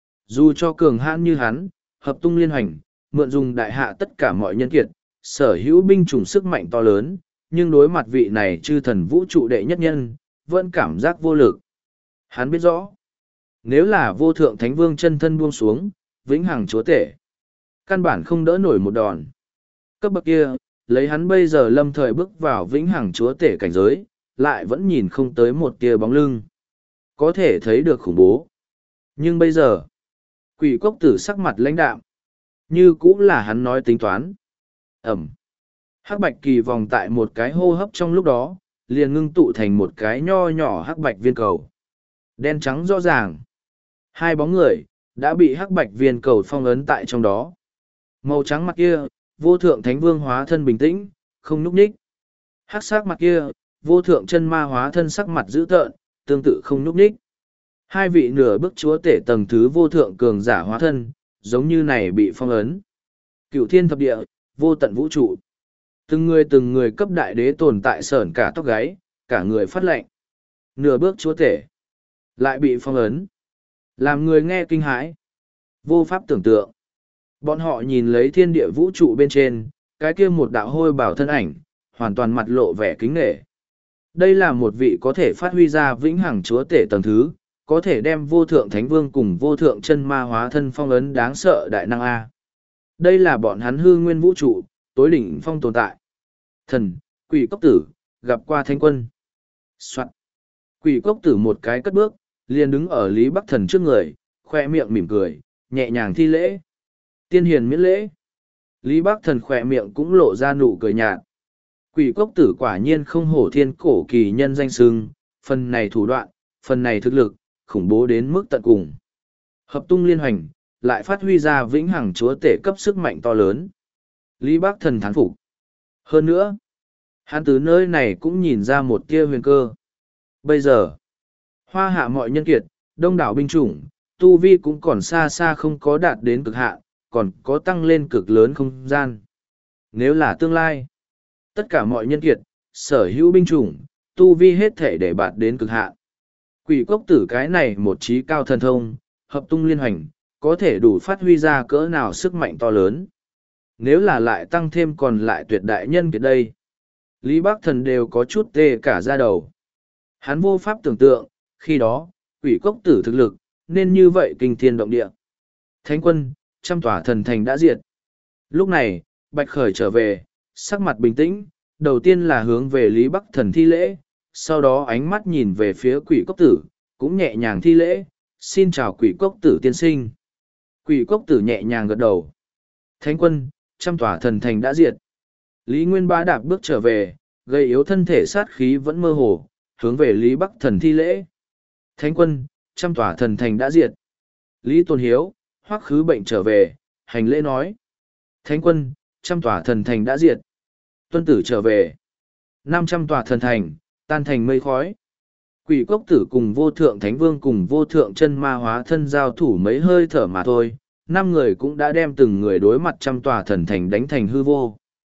Dù cho cường hãn như hắn, hợp tung liên hoành, mượn dùng đại hạ tất cả mọi nhân kiệt, sở hữu binh chủng sức mạnh to lớn, nhưng đối mặt vị này chư thần vũ trụ đệ nhất nhân, vẫn cảm giác vô lực. Hắn biết rõ, nếu là vô thượng thánh vương chân thân buông xuống, vĩnh hằng chúa tể, căn bản không đỡ nổi một đòn. Cấp bậc kia, lấy hắn bây giờ lâm thời bước vào vĩnh hằng chúa tể cảnh giới, lại vẫn nhìn không tới một tia bóng lưng. Có thể thấy được khủng bố. Nhưng bây giờ, quỷ cốc tử sắc mặt lãnh đạm, như cũng là hắn nói tính toán. Ẩm. Hắc bạch kỳ vòng tại một cái hô hấp trong lúc đó, liền ngưng tụ thành một cái nho nhỏ hắc bạch viên cầu. Đen trắng rõ ràng. Hai bóng người, đã bị hắc bạch viên cầu phong ấn tại trong đó. Màu trắng mặt kia, vô thượng thánh vương hóa thân bình tĩnh, không núp ních. Hắc sắc mặt kia, vô thượng chân ma hóa thân sắc mặt dữ tợn, tương tự không núp ních. Hai vị nửa bước chúa tể tầng thứ vô thượng cường giả hóa thân, giống như này bị phong ấn. Cửu thiên thập địa, vô tận vũ trụ. Từng người từng người cấp đại đế tồn tại sởn cả tóc gáy, cả người phát lệnh. Nửa bước chúa tể, lại bị phong ấn. Làm người nghe kinh hãi, vô pháp tưởng tượng. Bọn họ nhìn lấy thiên địa vũ trụ bên trên, cái kia một đạo hôi bảo thân ảnh, hoàn toàn mặt lộ vẻ kính nghệ. Đây là một vị có thể phát huy ra vĩnh hằng chúa tể tầng thứ, có thể đem vô thượng thánh vương cùng vô thượng chân ma hóa thân phong ấn đáng sợ đại năng A. Đây là bọn hắn hư nguyên vũ trụ, tối đỉnh phong tồn tại. Thần, quỷ cốc tử, gặp qua thánh quân. Soạn. Quỷ cốc tử một cái cất bước, liền đứng ở Lý Bắc Thần trước người, khoe miệng mỉm cười, nhẹ nhàng thi lễ. Tiên hiền miễn lễ. Lý Bắc Thần khoe miệng cũng lộ ra nụ cười nhạt. Quỷ cốc tử quả nhiên không hổ thiên cổ kỳ nhân danh xưng, phần này thủ đoạn, phần này thực lực, khủng bố đến mức tận cùng. Hợp tung liên hoành, lại phát huy ra vĩnh hằng chúa tể cấp sức mạnh to lớn. Lý Bắc Thần thán phục. Hơn nữa, hắn từ nơi này cũng nhìn ra một tia huyền cơ. Bây giờ, hoa hạ mọi nhân kiệt, đông đảo binh chủng, tu vi cũng còn xa xa không có đạt đến cực hạn, còn có tăng lên cực lớn không gian. Nếu là tương lai, tất cả mọi nhân kiệt, sở hữu binh chủng, tu vi hết thể để đạt đến cực hạn. Quỷ cốc tử cái này một trí cao thần thông, hợp tung liên hoành, có thể đủ phát huy ra cỡ nào sức mạnh to lớn. Nếu là lại tăng thêm còn lại tuyệt đại nhân kiệt đây, Lý Bắc Thần đều có chút tê cả da đầu. Hắn vô pháp tưởng tượng, khi đó, quỷ cốc tử thực lực, nên như vậy kinh thiên động địa. Thánh quân, trăm tòa thần thành đã diệt. Lúc này, Bạch Khởi trở về, sắc mặt bình tĩnh, đầu tiên là hướng về Lý Bắc Thần thi lễ, sau đó ánh mắt nhìn về phía quỷ cốc tử, cũng nhẹ nhàng thi lễ, xin chào quỷ cốc tử tiên sinh. Quỷ cốc tử nhẹ nhàng gật đầu. Thánh quân, trăm tòa thần thành đã diệt. Lý Nguyên Bá đạp bước trở về, gây yếu thân thể sát khí vẫn mơ hồ, hướng về Lý Bắc Thần thi lễ. Thánh quân, trăm tòa thần thành đã diệt. Lý Tôn Hiếu, hoắc khứ bệnh trở về, hành lễ nói. Thánh quân, trăm tòa thần thành đã diệt. Tuân tử trở về. năm trăm tòa thần thành, tan thành mây khói. Quỷ cốc tử cùng vô thượng thánh vương cùng vô thượng chân ma hóa thân giao thủ mấy hơi thở mà thôi. Năm người cũng đã đem từng người đối mặt trăm tòa thần thành đánh thành hư vô.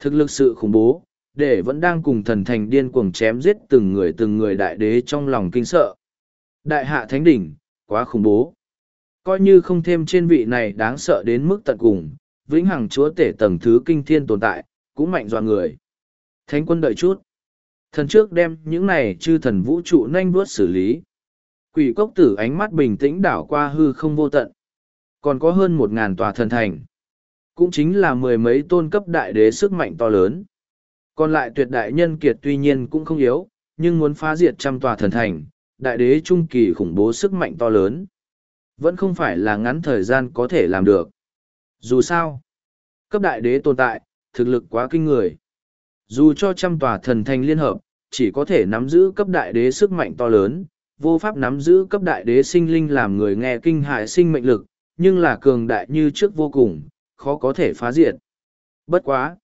Thực lực sự khủng bố, để vẫn đang cùng thần thành điên cuồng chém giết từng người từng người đại đế trong lòng kinh sợ. Đại hạ thánh đỉnh, quá khủng bố. Coi như không thêm trên vị này đáng sợ đến mức tận cùng, vĩnh hằng chúa tể tầng thứ kinh thiên tồn tại, cũng mạnh dọa người. Thánh quân đợi chút. Thần trước đem những này chư thần vũ trụ nhanh vuốt xử lý. Quỷ cốc tử ánh mắt bình tĩnh đảo qua hư không vô tận. Còn có hơn một ngàn tòa thần thành. Cũng chính là mười mấy tôn cấp đại đế sức mạnh to lớn. Còn lại tuyệt đại nhân kiệt tuy nhiên cũng không yếu, nhưng muốn phá diệt trăm tòa thần thành, đại đế trung kỳ khủng bố sức mạnh to lớn. Vẫn không phải là ngắn thời gian có thể làm được. Dù sao, cấp đại đế tồn tại, thực lực quá kinh người. Dù cho trăm tòa thần thành liên hợp, chỉ có thể nắm giữ cấp đại đế sức mạnh to lớn, vô pháp nắm giữ cấp đại đế sinh linh làm người nghe kinh hại sinh mệnh lực, nhưng là cường đại như trước vô cùng, khó có thể phá diệt. Bất quá!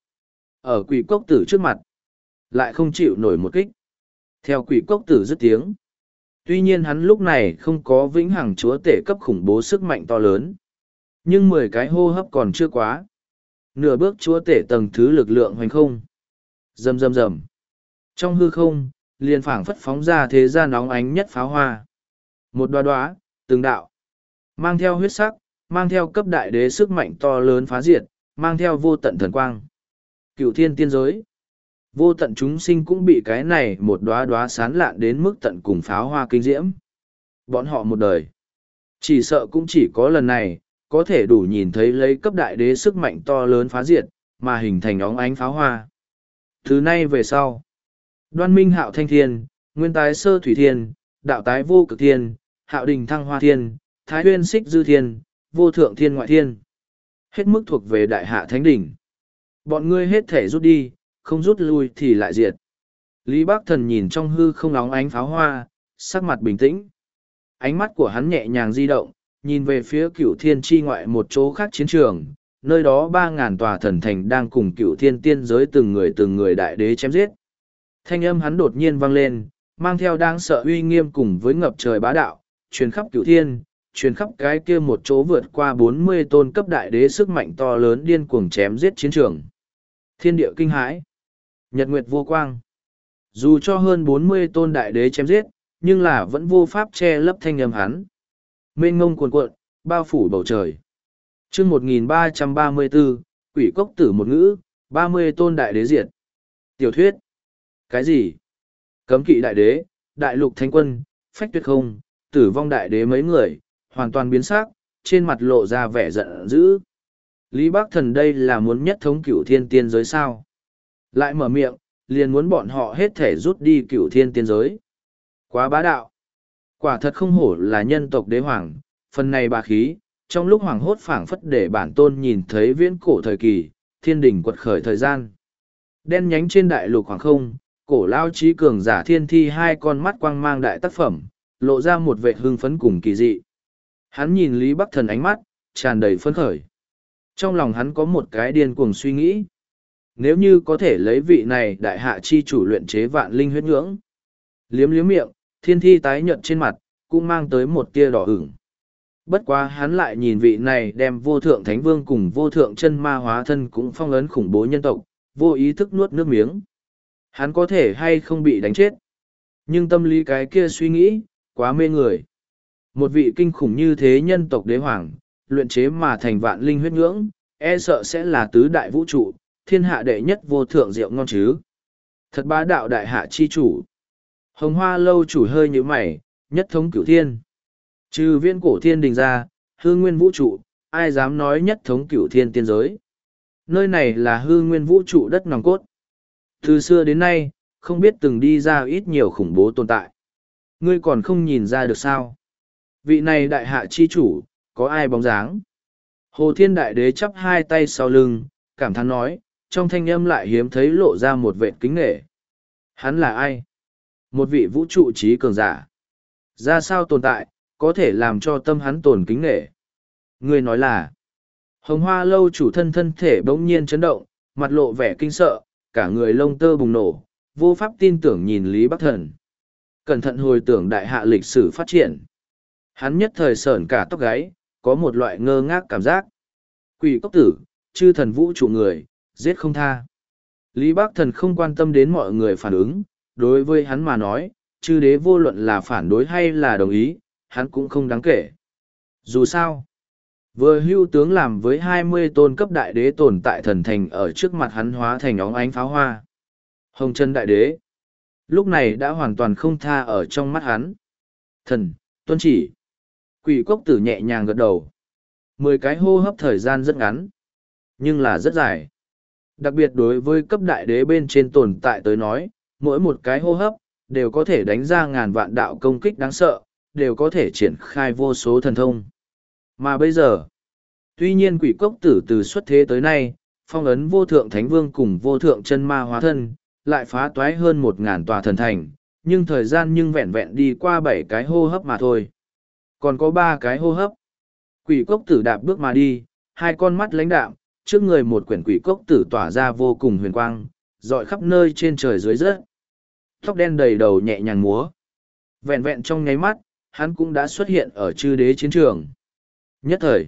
Ở quỷ cốc tử trước mặt, lại không chịu nổi một kích. Theo quỷ cốc tử dứt tiếng. Tuy nhiên hắn lúc này không có vĩnh hằng chúa tể cấp khủng bố sức mạnh to lớn. Nhưng mười cái hô hấp còn chưa quá. Nửa bước chúa tể tầng thứ lực lượng hoành không. Rầm rầm rầm. Trong hư không, liền phảng phất phóng ra thế gian nóng ánh nhất pháo hoa. Một đoá đoá, từng đạo. Mang theo huyết sắc, mang theo cấp đại đế sức mạnh to lớn phá diệt, mang theo vô tận thần quang. Cựu thiên tiên giới. Vô tận chúng sinh cũng bị cái này một đóa đóa sán lạn đến mức tận cùng pháo hoa kinh diễm. Bọn họ một đời. Chỉ sợ cũng chỉ có lần này, có thể đủ nhìn thấy lấy cấp đại đế sức mạnh to lớn phá diệt, mà hình thành óng ánh pháo hoa. Từ nay về sau, đoan minh hạo thanh thiên, nguyên tái sơ thủy thiên, đạo tái vô cực thiên, hạo đình thăng hoa thiên, thái huyên xích dư thiên, vô thượng thiên ngoại thiên. Hết mức thuộc về đại hạ thánh đỉnh. Bọn ngươi hết thể rút đi, không rút lui thì lại diệt. Lý Bác Thần nhìn trong hư không nóng ánh pháo hoa, sắc mặt bình tĩnh. Ánh mắt của hắn nhẹ nhàng di động, nhìn về phía cửu thiên chi ngoại một chỗ khác chiến trường, nơi đó ba ngàn tòa thần thành đang cùng cửu thiên tiên giới từng người từng người đại đế chém giết. Thanh âm hắn đột nhiên vang lên, mang theo đáng sợ uy nghiêm cùng với ngập trời bá đạo, truyền khắp cửu thiên, truyền khắp cái kia một chỗ vượt qua bốn mươi tôn cấp đại đế sức mạnh to lớn điên cuồng chém giết chiến trường. Thiên địa kinh hãi, nhật nguyệt vô quang. Dù cho hơn bốn mươi tôn đại đế chém giết, nhưng là vẫn vô pháp che lấp thanh âm hắn. Mênh ngông cuồn cuộn, bao phủ bầu trời. Chương một nghìn ba trăm ba mươi bốn, Quỷ cốc tử một ngữ, ba mươi tôn đại đế diệt. Tiểu thuyết. Cái gì? Cấm kỵ đại đế, đại lục thánh quân, phách tuyệt không, tử vong đại đế mấy người, hoàn toàn biến sắc, trên mặt lộ ra vẻ giận dữ. Lý Bác Thần đây là muốn nhất thống cửu thiên tiên giới sao? Lại mở miệng, liền muốn bọn họ hết thể rút đi cửu thiên tiên giới. Quá bá đạo. Quả thật không hổ là nhân tộc đế hoàng, phần này bà khí, trong lúc hoàng hốt phảng phất để bản tôn nhìn thấy viễn cổ thời kỳ, thiên đỉnh quật khởi thời gian. Đen nhánh trên đại lục hoàng không, cổ lao trí cường giả thiên thi hai con mắt quang mang đại tác phẩm, lộ ra một vệ hưng phấn cùng kỳ dị. Hắn nhìn Lý Bắc Thần ánh mắt, tràn đầy phấn khởi. Trong lòng hắn có một cái điên cuồng suy nghĩ. Nếu như có thể lấy vị này đại hạ chi chủ luyện chế vạn linh huyết nhưỡng. Liếm liếm miệng, thiên thi tái nhợt trên mặt, cũng mang tới một tia đỏ ửng. Bất quá hắn lại nhìn vị này đem vô thượng thánh vương cùng vô thượng chân ma hóa thân cũng phong ấn khủng bố nhân tộc, vô ý thức nuốt nước miếng. Hắn có thể hay không bị đánh chết. Nhưng tâm lý cái kia suy nghĩ, quá mê người. Một vị kinh khủng như thế nhân tộc đế hoàng, luyện chế mà thành vạn linh huyết nhưỡng, e sợ sẽ là tứ đại vũ trụ, thiên hạ đệ nhất vô thượng rượu ngon chứ. Thật bá đạo đại hạ chi chủ. Hồng Hoa lâu chủ hơi như mày, nhất thống cửu thiên. Trừ viên cổ thiên đình ra, hư nguyên vũ trụ, ai dám nói nhất thống cửu thiên tiên giới. Nơi này là hư nguyên vũ trụ đất nòng cốt. Từ xưa đến nay, không biết từng đi ra ít nhiều khủng bố tồn tại. Ngươi còn không nhìn ra được sao. Vị này đại hạ chi chủ, có ai bóng dáng? Hồ Thiên Đại Đế chắp hai tay sau lưng, cảm thán nói, trong thanh âm lại hiếm thấy lộ ra một vệ kính nghệ. Hắn là ai? Một vị vũ trụ trí cường giả. Ra sao tồn tại, có thể làm cho tâm hắn tồn kính nghệ? Ngươi nói là, Hồng Hoa lâu chủ thân thân thể bỗng nhiên chấn động, mặt lộ vẻ kinh sợ, cả người lông tơ bùng nổ, vô pháp tin tưởng nhìn Lý Bắc Thần. Cẩn thận hồi tưởng đại hạ lịch sử phát triển. Hắn nhất thời sởn cả tóc gáy, có một loại ngơ ngác cảm giác. Quỷ cốc tử, chư thần vũ trụ người, giết không tha. Lý Bác Thần không quan tâm đến mọi người phản ứng, đối với hắn mà nói, chư đế vô luận là phản đối hay là đồng ý, hắn cũng không đáng kể. Dù sao, vừa hưu tướng làm với hai mươi tôn cấp đại đế tồn tại thần thành ở trước mặt hắn hóa thành óng ánh pháo hoa. Hồng chân đại đế, lúc này đã hoàn toàn không tha ở trong mắt hắn. Thần, tuân chỉ. Quỷ cốc tử nhẹ nhàng gật đầu. Mười cái hô hấp thời gian rất ngắn, nhưng là rất dài. Đặc biệt đối với cấp đại đế bên trên tồn tại tới nói, mỗi một cái hô hấp, đều có thể đánh ra ngàn vạn đạo công kích đáng sợ, đều có thể triển khai vô số thần thông. Mà bây giờ, tuy nhiên quỷ cốc tử từ xuất thế tới nay, phong ấn vô thượng thánh vương cùng vô thượng chân ma hóa thân, lại phá toái hơn một ngàn tòa thần thành, nhưng thời gian nhưng vẹn vẹn đi qua bảy cái hô hấp mà thôi. Còn có ba cái hô hấp. Quỷ cốc tử đạp bước mà đi, hai con mắt lãnh đạm, trước người một quyển quỷ cốc tử tỏa ra vô cùng huyền quang, rọi khắp nơi trên trời dưới rớt. Tóc đen đầy đầu nhẹ nhàng múa. Vẹn vẹn trong nháy mắt, hắn cũng đã xuất hiện ở chư đế chiến trường. Nhất thời,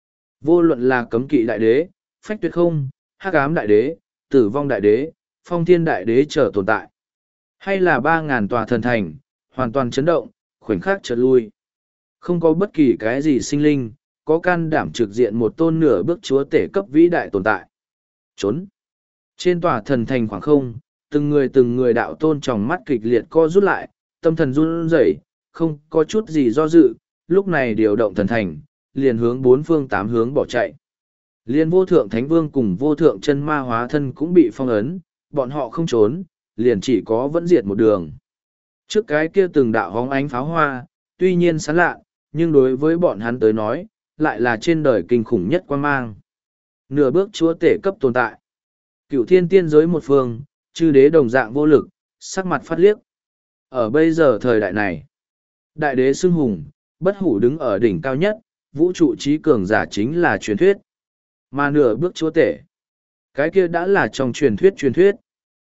vô luận là cấm kỵ đại đế, phách tuyệt không, hắc ám đại đế, tử vong đại đế, phong thiên đại đế trở tồn tại. Hay là ba ngàn tòa thần thành, hoàn toàn chấn động, khoảnh khắc chợt lui. Không có bất kỳ cái gì sinh linh, có can đảm trực diện một tôn nửa bước chúa tể cấp vĩ đại tồn tại. Trốn. Trên tòa thần thành khoảng không, từng người từng người đạo tôn tròng mắt kịch liệt co rút lại, tâm thần run rẩy, không có chút gì do dự, lúc này điều động thần thành, liền hướng bốn phương tám hướng bỏ chạy. Liên vô thượng thánh vương cùng vô thượng chân ma hóa thân cũng bị phong ấn, bọn họ không trốn, liền chỉ có vẫn diệt một đường. Trước cái kia từng đạo hóng ánh pháo hoa, tuy nhiên sán lạ, nhưng đối với bọn hắn tới nói, lại là trên đời kinh khủng nhất quan mang. Nửa bước chúa tể cấp tồn tại. Cửu thiên tiên giới một phương, chư đế đồng dạng vô lực, sắc mặt phát liếc. Ở bây giờ thời đại này, đại đế xưng hùng, bất hủ đứng ở đỉnh cao nhất, vũ trụ trí cường giả chính là truyền thuyết. Mà nửa bước chúa tể, cái kia đã là trong truyền thuyết truyền thuyết.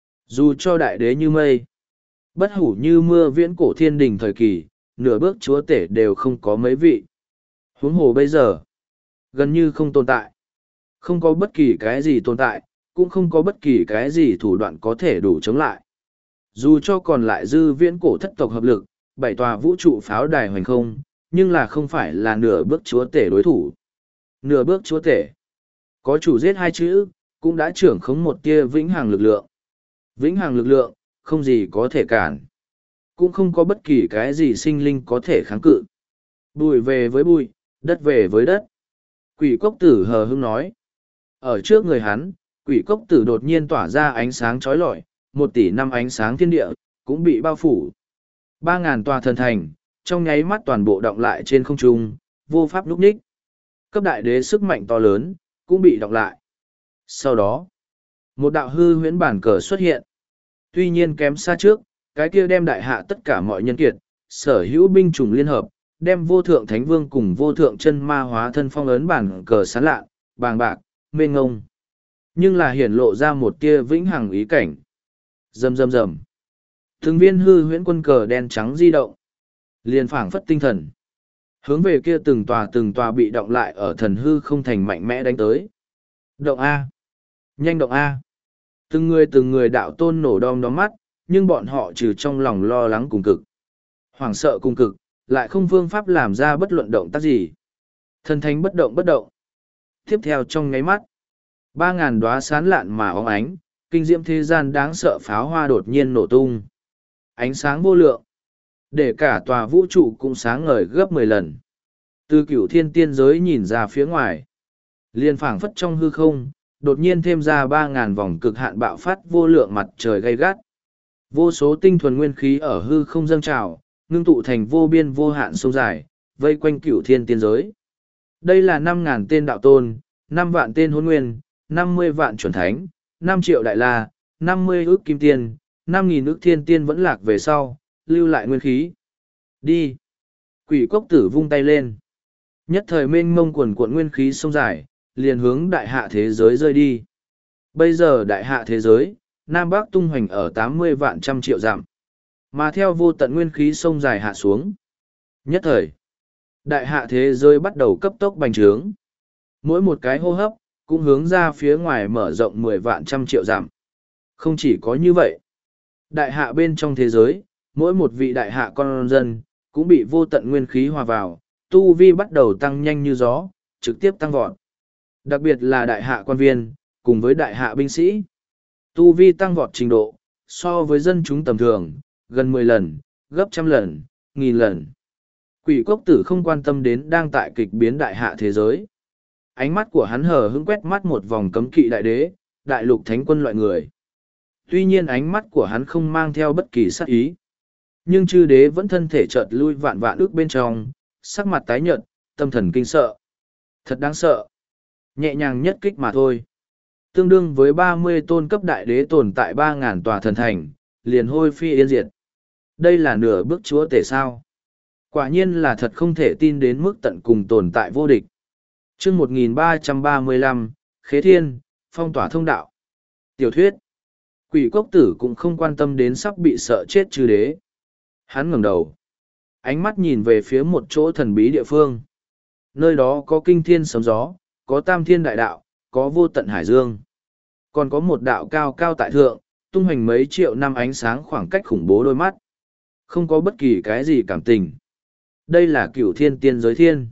Dù cho đại đế như mây, bất hủ như mưa viễn cổ thiên đình thời kỳ, nửa bước chúa tể đều không có mấy vị. Huống hồ bây giờ, gần như không tồn tại. Không có bất kỳ cái gì tồn tại, cũng không có bất kỳ cái gì thủ đoạn có thể đủ chống lại. Dù cho còn lại dư viễn cổ thất tộc hợp lực, bảy tòa vũ trụ pháo đài hoành không, nhưng là không phải là nửa bước chúa tể đối thủ. Nửa bước chúa tể, có chủ giết hai chữ, cũng đã trưởng khống một tia vĩnh hằng lực lượng. Vĩnh hằng lực lượng, không gì có thể cản. Cũng không có bất kỳ cái gì sinh linh có thể kháng cự. Bụi về với bụi, đất về với đất. Quỷ cốc tử hờ hững nói. Ở trước người hắn, quỷ cốc tử đột nhiên tỏa ra ánh sáng chói lọi, một tỷ năm ánh sáng thiên địa, cũng bị bao phủ. Ba ngàn tòa thần thành, trong nháy mắt toàn bộ động lại trên không trung, vô pháp lúc ních. Cấp đại đế sức mạnh to lớn, cũng bị động lại. Sau đó, một đạo hư huyễn bản cờ xuất hiện. Tuy nhiên kém xa trước, cái kia đem đại hạ tất cả mọi nhân kiệt, sở hữu binh chủng liên hợp, đem vô thượng thánh vương cùng vô thượng chân ma hóa thân phong ấn bản cờ sán lạ, bàng bạc, mênh ngông. Nhưng là hiển lộ ra một tia vĩnh hằng ý cảnh. Rầm rầm rầm. Từng viên hư huyễn quân cờ đen trắng di động. Liền phảng phất tinh thần. Hướng về kia từng tòa từng tòa bị động lại ở thần hư không thành mạnh mẽ đánh tới. Động A. Nhanh động A. Từng người từng người đạo tôn nổ đom đóm mắt, nhưng bọn họ trừ trong lòng lo lắng cùng cực. Hoảng sợ cùng cực, lại không phương pháp làm ra bất luận động tác gì. Thần thánh bất động bất động. Tiếp theo trong nháy mắt, ba ngàn đóa sán lạn mà óng ánh, kinh diễm thế gian đáng sợ pháo hoa đột nhiên nổ tung. Ánh sáng vô lượng, để cả tòa vũ trụ cũng sáng ngời gấp mười lần. Từ cửu thiên tiên giới nhìn ra phía ngoài, liền phảng phất trong hư không, đột nhiên thêm ra ba ngàn vòng cực hạn bạo phát vô lượng mặt trời gay gắt. Vô số tinh thuần nguyên khí ở hư không dâng trào, ngưng tụ thành vô biên vô hạn sông dài, vây quanh cửu thiên tiên giới. Đây là năm ngàn tên đạo tôn, năm vạn tên hôn nguyên, năm mươi vạn chuẩn thánh, năm triệu đại la, năm mươi ước kim tiên, năm nghìn ước thiên tiên vẫn lạc về sau, lưu lại nguyên khí. Đi! Quỷ cốc tử vung tay lên. Nhất thời mênh mông quần cuộn nguyên khí sông dài, liền hướng đại hạ thế giới rơi đi. Bây giờ đại hạ thế giới, Nam Bắc tung hoành ở tám mươi vạn trăm triệu dặm. Mà theo vô tận nguyên khí sông dài hạ xuống. Nhất thời, đại hạ thế giới bắt đầu cấp tốc bành trướng. Mỗi một cái hô hấp, cũng hướng ra phía ngoài mở rộng mười vạn trăm triệu dặm. Không chỉ có như vậy, đại hạ bên trong thế giới, mỗi một vị đại hạ con dân, cũng bị vô tận nguyên khí hòa vào, tu vi bắt đầu tăng nhanh như gió, trực tiếp tăng vọt. Đặc biệt là đại hạ quan viên, cùng với đại hạ binh sĩ. Tu vi tăng vọt trình độ, so với dân chúng tầm thường, gần mười lần, gấp trăm lần, nghìn lần. Quỷ cốc tử không quan tâm đến đang tại kịch biến đại hạ thế giới. Ánh mắt của hắn hờ hững quét mắt một vòng cấm kỵ đại đế, đại lục thánh quân loại người. Tuy nhiên ánh mắt của hắn không mang theo bất kỳ sát ý. Nhưng chư đế vẫn thân thể chợt lui vạn vạn ước bên trong, sắc mặt tái nhợt, tâm thần kinh sợ. Thật đáng sợ. Nhẹ nhàng nhất kích mà thôi. Tương đương với ba mươi tôn cấp đại đế tồn tại ba ngàn tòa thần thành, liền hôi phi yên diệt. Đây là nửa bước chúa tể sao. Quả nhiên là thật không thể tin đến mức tận cùng tồn tại vô địch. chương một nghìn ba trăm ba mươi lăm, Khế Thiên, phong tỏa thông đạo. Tiểu thuyết. Quỷ cốc tử cũng không quan tâm đến sắp bị sợ chết chư đế. Hắn ngẩng đầu. Ánh mắt nhìn về phía một chỗ thần bí địa phương. Nơi đó có kinh thiên sấm gió, có tam thiên đại đạo, có vô tận hải dương. Còn có một đạo cao cao tại thượng, tung hoành mấy triệu năm ánh sáng khoảng cách khủng bố đôi mắt. Không có bất kỳ cái gì cảm tình. Đây là cửu thiên tiên giới thiên.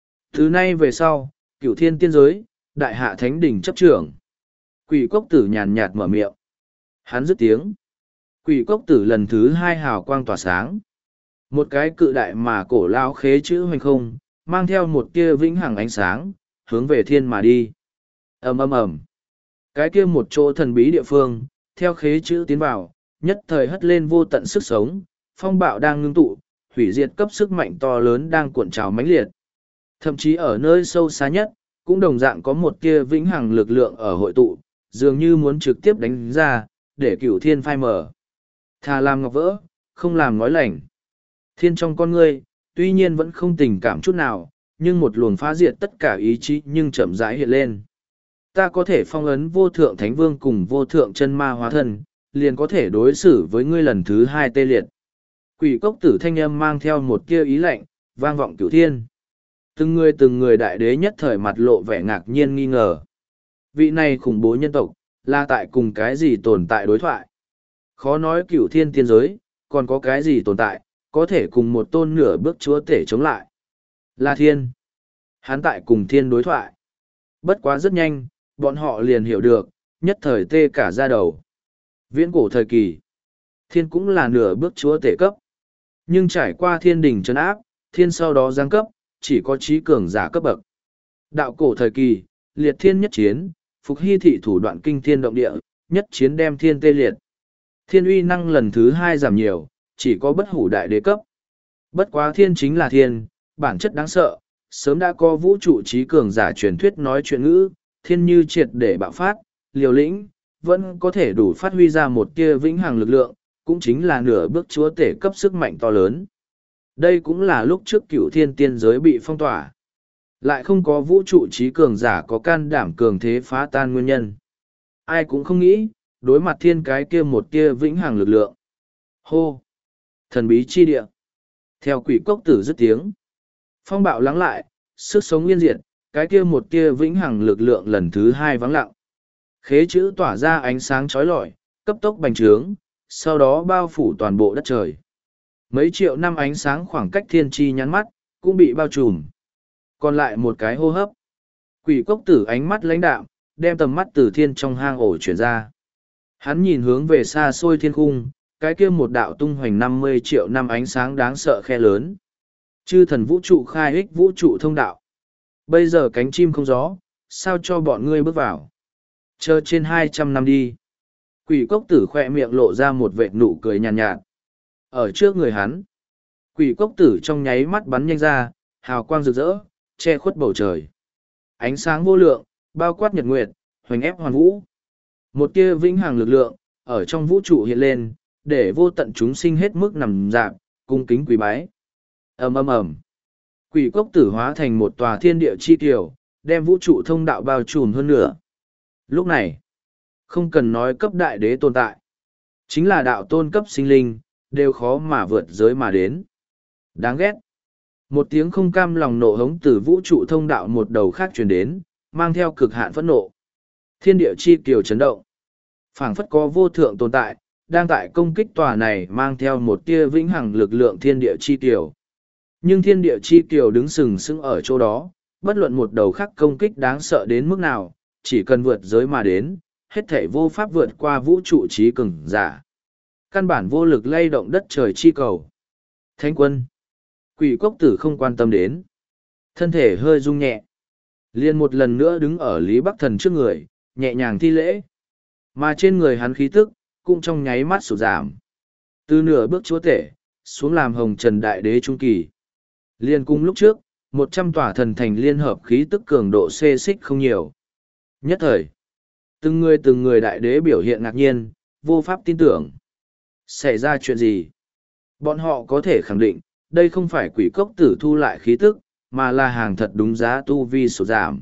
Từ nay về sau, cửu thiên tiên giới, đại hạ thánh đỉnh chấp trưởng. Quỷ cốc tử nhàn nhạt mở miệng. Hắn dứt tiếng. Quỷ cốc tử lần thứ hai hào quang tỏa sáng. Một cái cự đại mà cổ lao khế chữ hoành không, mang theo một tia vĩnh hằng ánh sáng, hướng về thiên mà đi. ầm ầm ầm. Cái kia một chỗ thần bí địa phương, theo khế chữ tiến vào, nhất thời hất lên vô tận sức sống, phong bạo đang ngưng tụ, hủy diệt cấp sức mạnh to lớn đang cuộn trào mãnh liệt. Thậm chí ở nơi sâu xa nhất, cũng đồng dạng có một tia vĩnh hằng lực lượng ở hội tụ, dường như muốn trực tiếp đánh ra, để cửu thiên phai mở. Thà làm ngọc vỡ, không làm ngói lành. Thiên trong con ngươi, tuy nhiên vẫn không tình cảm chút nào, nhưng một luồng phá diệt tất cả ý chí nhưng chậm rãi hiện lên. Ta có thể phong ấn vô thượng thánh vương cùng vô thượng chân ma hóa thân, liền có thể đối xử với ngươi lần thứ hai tê liệt. Quỷ cốc tử thanh âm mang theo một tia ý lạnh, vang vọng cửu thiên. Từng người từng người đại đế nhất thời mặt lộ vẻ ngạc nhiên nghi ngờ. Vị này khủng bố nhân tộc, là tại cùng cái gì tồn tại đối thoại. Khó nói cửu thiên tiên giới, còn có cái gì tồn tại, có thể cùng một tôn nửa bước chúa tể chống lại. Là thiên. Hắn tại cùng thiên đối thoại. Bất quá rất nhanh, bọn họ liền hiểu được, nhất thời tê cả ra đầu. Viễn cổ thời kỳ, thiên cũng là nửa bước chúa tể cấp. Nhưng trải qua thiên đình trấn áp, thiên sau đó giáng cấp, chỉ có trí cường giả cấp bậc. Đạo cổ thời kỳ, liệt thiên nhất chiến, phục hy thị thủ đoạn kinh thiên động địa, nhất chiến đem thiên tê liệt. Thiên uy năng lần thứ hai giảm nhiều, chỉ có bất hủ đại đế cấp. Bất quá thiên chính là thiên, bản chất đáng sợ, sớm đã có vũ trụ trí cường giả truyền thuyết nói chuyện ngữ, thiên như triệt để bạo phát, liều lĩnh, vẫn có thể đủ phát huy ra một tia vĩnh hằng lực lượng, cũng chính là nửa bước chúa tể cấp sức mạnh to lớn. Đây cũng là lúc trước cửu thiên tiên giới bị phong tỏa. Lại không có vũ trụ trí cường giả có can đảm cường thế phá tan nguyên nhân. Ai cũng không nghĩ, đối mặt thiên cái kia một tia vĩnh hằng lực lượng. Hô! Thần bí chi địa. Theo quỷ cốc tử dứt tiếng. Phong bạo lắng lại, sức sống yên diệt, cái kia một tia vĩnh hằng lực lượng lần thứ hai vắng lặng. Khế chữ tỏa ra ánh sáng chói lọi, cấp tốc bành trướng, sau đó bao phủ toàn bộ đất trời. Mấy triệu năm ánh sáng khoảng cách thiên chi nhắn mắt, cũng bị bao trùm. Còn lại một cái hô hấp. Quỷ cốc tử ánh mắt lãnh đạm, đem tầm mắt từ thiên trong hang ổ chuyển ra. Hắn nhìn hướng về xa xôi thiên khung, cái kia một đạo tung hoành năm mươi triệu năm ánh sáng đáng sợ khe lớn. Chư thần vũ trụ khai ích vũ trụ thông đạo. Bây giờ cánh chim không gió, sao cho bọn ngươi bước vào. Chờ trên hai trăm năm đi. Quỷ cốc tử khoe miệng lộ ra một vệt nụ cười nhàn nhạt, nhạt. Ở trước người hắn, quỷ cốc tử trong nháy mắt bắn nhanh ra, hào quang rực rỡ, che khuất bầu trời. Ánh sáng vô lượng, bao quát nhật nguyệt, hoành ép hoàn vũ. Một tia vĩnh hằng lực lượng, ở trong vũ trụ hiện lên, để vô tận chúng sinh hết mức nằm dạp, cung kính quỳ bái. ầm ầm ầm, quỷ cốc tử hóa thành một tòa thiên địa chi tiểu, đem vũ trụ thông đạo bao trùm hơn nữa. Lúc này, không cần nói cấp đại đế tồn tại, chính là đạo tôn cấp sinh linh, đều khó mà vượt giới mà đến. Đáng ghét. Một tiếng không cam lòng nộ hống từ vũ trụ thông đạo một đầu khác truyền đến, mang theo cực hạn phẫn nộ. Thiên địa chi kiều chấn động. Phảng phất có vô thượng tồn tại, đang tại công kích tòa này mang theo một tia vĩnh hằng lực lượng thiên địa chi kiều. Nhưng thiên địa chi kiều đứng sừng sững ở chỗ đó, bất luận một đầu khác công kích đáng sợ đến mức nào, chỉ cần vượt giới mà đến, hết thảy vô pháp vượt qua vũ trụ trí cường giả. Căn bản vô lực lay động đất trời chi cầu. Thánh quân. Quỷ cốc tử không quan tâm đến. Thân thể hơi rung nhẹ. Liền một lần nữa đứng ở Lý Bắc Thần trước người, nhẹ nhàng thi lễ. Mà trên người hắn khí tức, cũng trong nháy mắt sụt giảm. Từ nửa bước chúa tể, xuống làm hồng trần đại đế trung kỳ. Liên cung lúc trước, một trăm tòa thần thành liên hợp khí tức cường độ xê xích không nhiều. Nhất thời, từng người từng người đại đế biểu hiện ngạc nhiên, vô pháp tin tưởng. Xảy ra chuyện gì? Bọn họ có thể khẳng định, đây không phải quỷ cốc tử thu lại khí tức, mà là hàng thật đúng giá tu vi sụt giảm.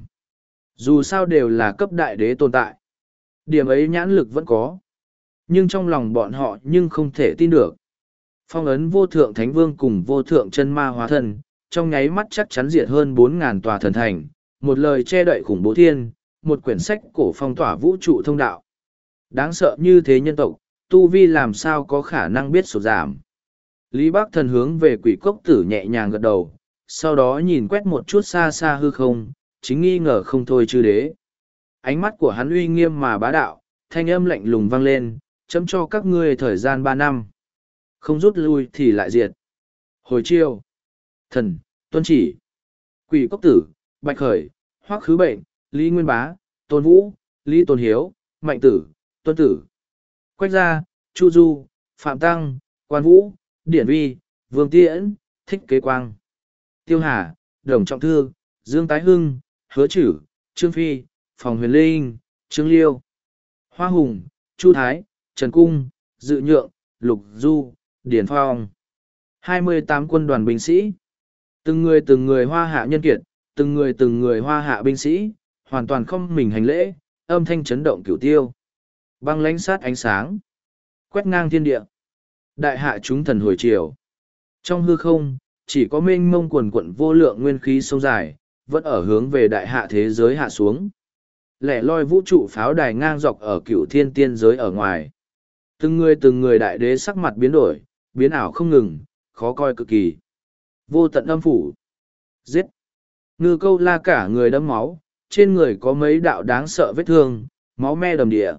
Dù sao đều là cấp đại đế tồn tại. Điểm ấy nhãn lực vẫn có. Nhưng trong lòng bọn họ nhưng không thể tin được. Phong ấn vô thượng thánh vương cùng vô thượng chân ma hóa thân, trong nháy mắt chắc chắn diệt hơn bốn ngàn tòa thần thành, một lời che đậy khủng bố thiên, một quyển sách cổ phong tỏa vũ trụ thông đạo. Đáng sợ như thế nhân tộc, tu vi làm sao có khả năng biết sụt giảm. Lý Bác Thần hướng về quỷ cốc tử nhẹ nhàng gật đầu, sau đó nhìn quét một chút xa xa hư không, chính nghi ngờ không thôi chư đế. Ánh mắt của hắn uy nghiêm mà bá đạo, thanh âm lạnh lùng vang lên, chấm cho các ngươi thời gian ba năm. Không rút lui thì lại diệt. Hồi chiêu. Thần, tuân chỉ. Quỷ cốc tử, Bạch Khởi, Hoắc Khứ Bệnh, Lý Nguyên Bá, Tôn Vũ, Lý Tôn Hiếu, Mạnh Tử, Tuân Tử. Quách Gia, Chu Du, Phạm Tăng, Quan Vũ, Điển Vi, Vương Tiễn, Thích Kế Quang. Tiêu Hà, Đồng Trọng Thư, Dương Tái Hưng, Hứa Chử, Trương Phi, Phòng Huyền Linh, Trương Liêu. Hoa Hùng, Chu Thái, Trần Cung, Dự Nhượng, Lục Du, Điển Phong. hai mươi tám quân đoàn binh sĩ. Từng người từng người hoa hạ nhân kiệt, từng người từng người hoa hạ binh sĩ, hoàn toàn không mình hành lễ, âm thanh chấn động cửu tiêu. Băng lãnh sát ánh sáng, quét ngang thiên địa. Đại hạ chúng thần hồi chiều. Trong hư không, chỉ có mênh mông quần quận vô lượng nguyên khí sông dài, vẫn ở hướng về đại hạ thế giới hạ xuống. Lẻ loi vũ trụ pháo đài ngang dọc ở cửu thiên tiên giới ở ngoài. Từng người từng người đại đế sắc mặt biến đổi, biến ảo không ngừng, khó coi cực kỳ. Vô tận âm phủ. Giết. Ngư câu la cả người đẫm máu, trên người có mấy đạo đáng sợ vết thương, máu me đầm địa.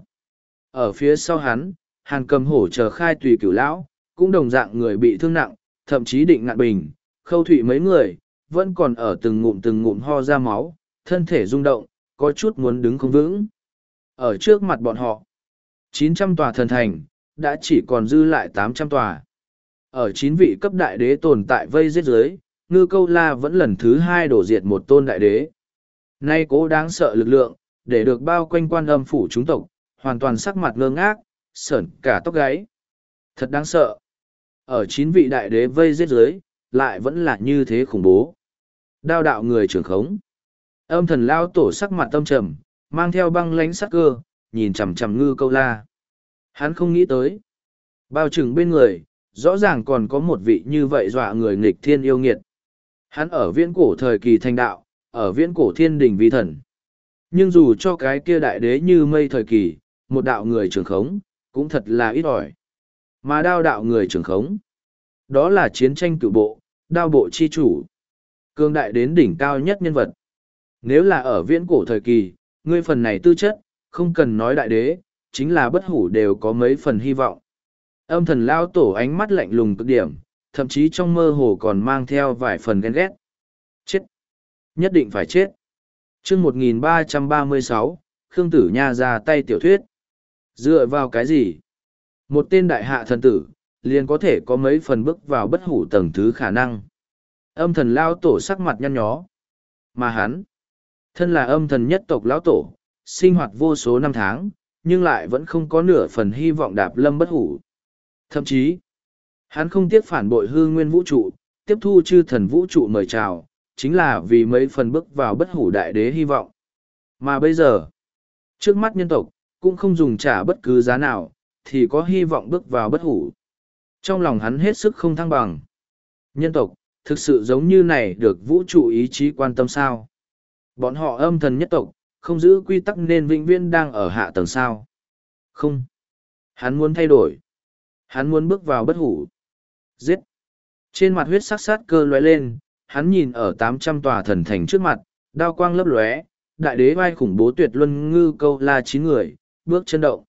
Ở phía sau hắn, Hàn Cầm Hổ chờ khai tùy cửu lão, cũng đồng dạng người bị thương nặng, thậm chí định ngạn bình, khâu thụy mấy người, vẫn còn ở từng ngụm từng ngụm ho ra máu, thân thể rung động, có chút muốn đứng không vững. Ở trước mặt bọn họ, chín trăm tòa thần thành, đã chỉ còn dư lại tám trăm tòa. Ở chín vị cấp đại đế tồn tại vây giết dưới, Ngư Câu La vẫn lần thứ hai đổ diệt một tôn đại đế. Nay cố đáng sợ lực lượng, để được bao quanh quan âm phủ chúng tộc, hoàn toàn sắc mặt ngơ ngác, sởn cả tóc gáy. Thật đáng sợ. Ở chín vị đại đế vây giết dưới, lại vẫn là như thế khủng bố. Đao đạo người trưởng khống. Âm thần lao tổ sắc mặt tâm trầm, mang theo băng lánh sắc cơ, nhìn chằm chằm Ngư Câu La. Hắn không nghĩ tới. Bao trừng bên người, rõ ràng còn có một vị như vậy dọa người nghịch thiên yêu nghiệt. Hắn ở viễn cổ thời kỳ thành đạo, ở viễn cổ thiên đình vi thần. Nhưng dù cho cái kia đại đế như mây thời kỳ, một đạo người trưởng khống, cũng thật là ít ỏi. Mà đao đạo người trưởng khống, đó là chiến tranh cửu bộ, đao bộ chi chủ. Cương đại đến đỉnh cao nhất nhân vật. Nếu là ở viễn cổ thời kỳ, ngươi phần này tư chất, không cần nói đại đế, chính là bất hủ đều có mấy phần hy vọng. Âm thần lao tổ ánh mắt lạnh lùng cực điểm, thậm chí trong mơ hồ còn mang theo vài phần ghen ghét. Chết! Nhất định phải chết! chương một nghìn ba trăm ba mươi sáu, Khương Tử Nha ra tay tiểu thuyết. Dựa vào cái gì? Một tên đại hạ thần tử, liền có thể có mấy phần bước vào bất hủ tầng thứ khả năng. Âm thần lao tổ sắc mặt nhăn nhó. Mà hắn, thân là âm thần nhất tộc lão tổ, sinh hoạt vô số năm tháng, nhưng lại vẫn không có nửa phần hy vọng đạp lâm bất hủ. Thậm chí, hắn không tiếc phản bội hư nguyên vũ trụ, tiếp thu chư thần vũ trụ mời chào, chính là vì mấy phần bước vào bất hủ đại đế hy vọng. Mà bây giờ, trước mắt nhân tộc, cũng không dùng trả bất cứ giá nào, thì có hy vọng bước vào bất hủ. Trong lòng hắn hết sức không thăng bằng. Nhân tộc, thực sự giống như này được vũ trụ ý chí quan tâm sao? Bọn họ âm thần nhất tộc, không giữ quy tắc nên vĩnh viễn đang ở hạ tầng sao? Không. Hắn muốn thay đổi. Hắn muốn bước vào bất hủ. Giết. Trên mặt huyết sắc sát cơ lóe lên, hắn nhìn ở tám trăm tòa thần thành trước mặt, đao quang lấp lóe, đại đế vai khủng bố tuyệt luân ngư câu la chín người, bước chân động.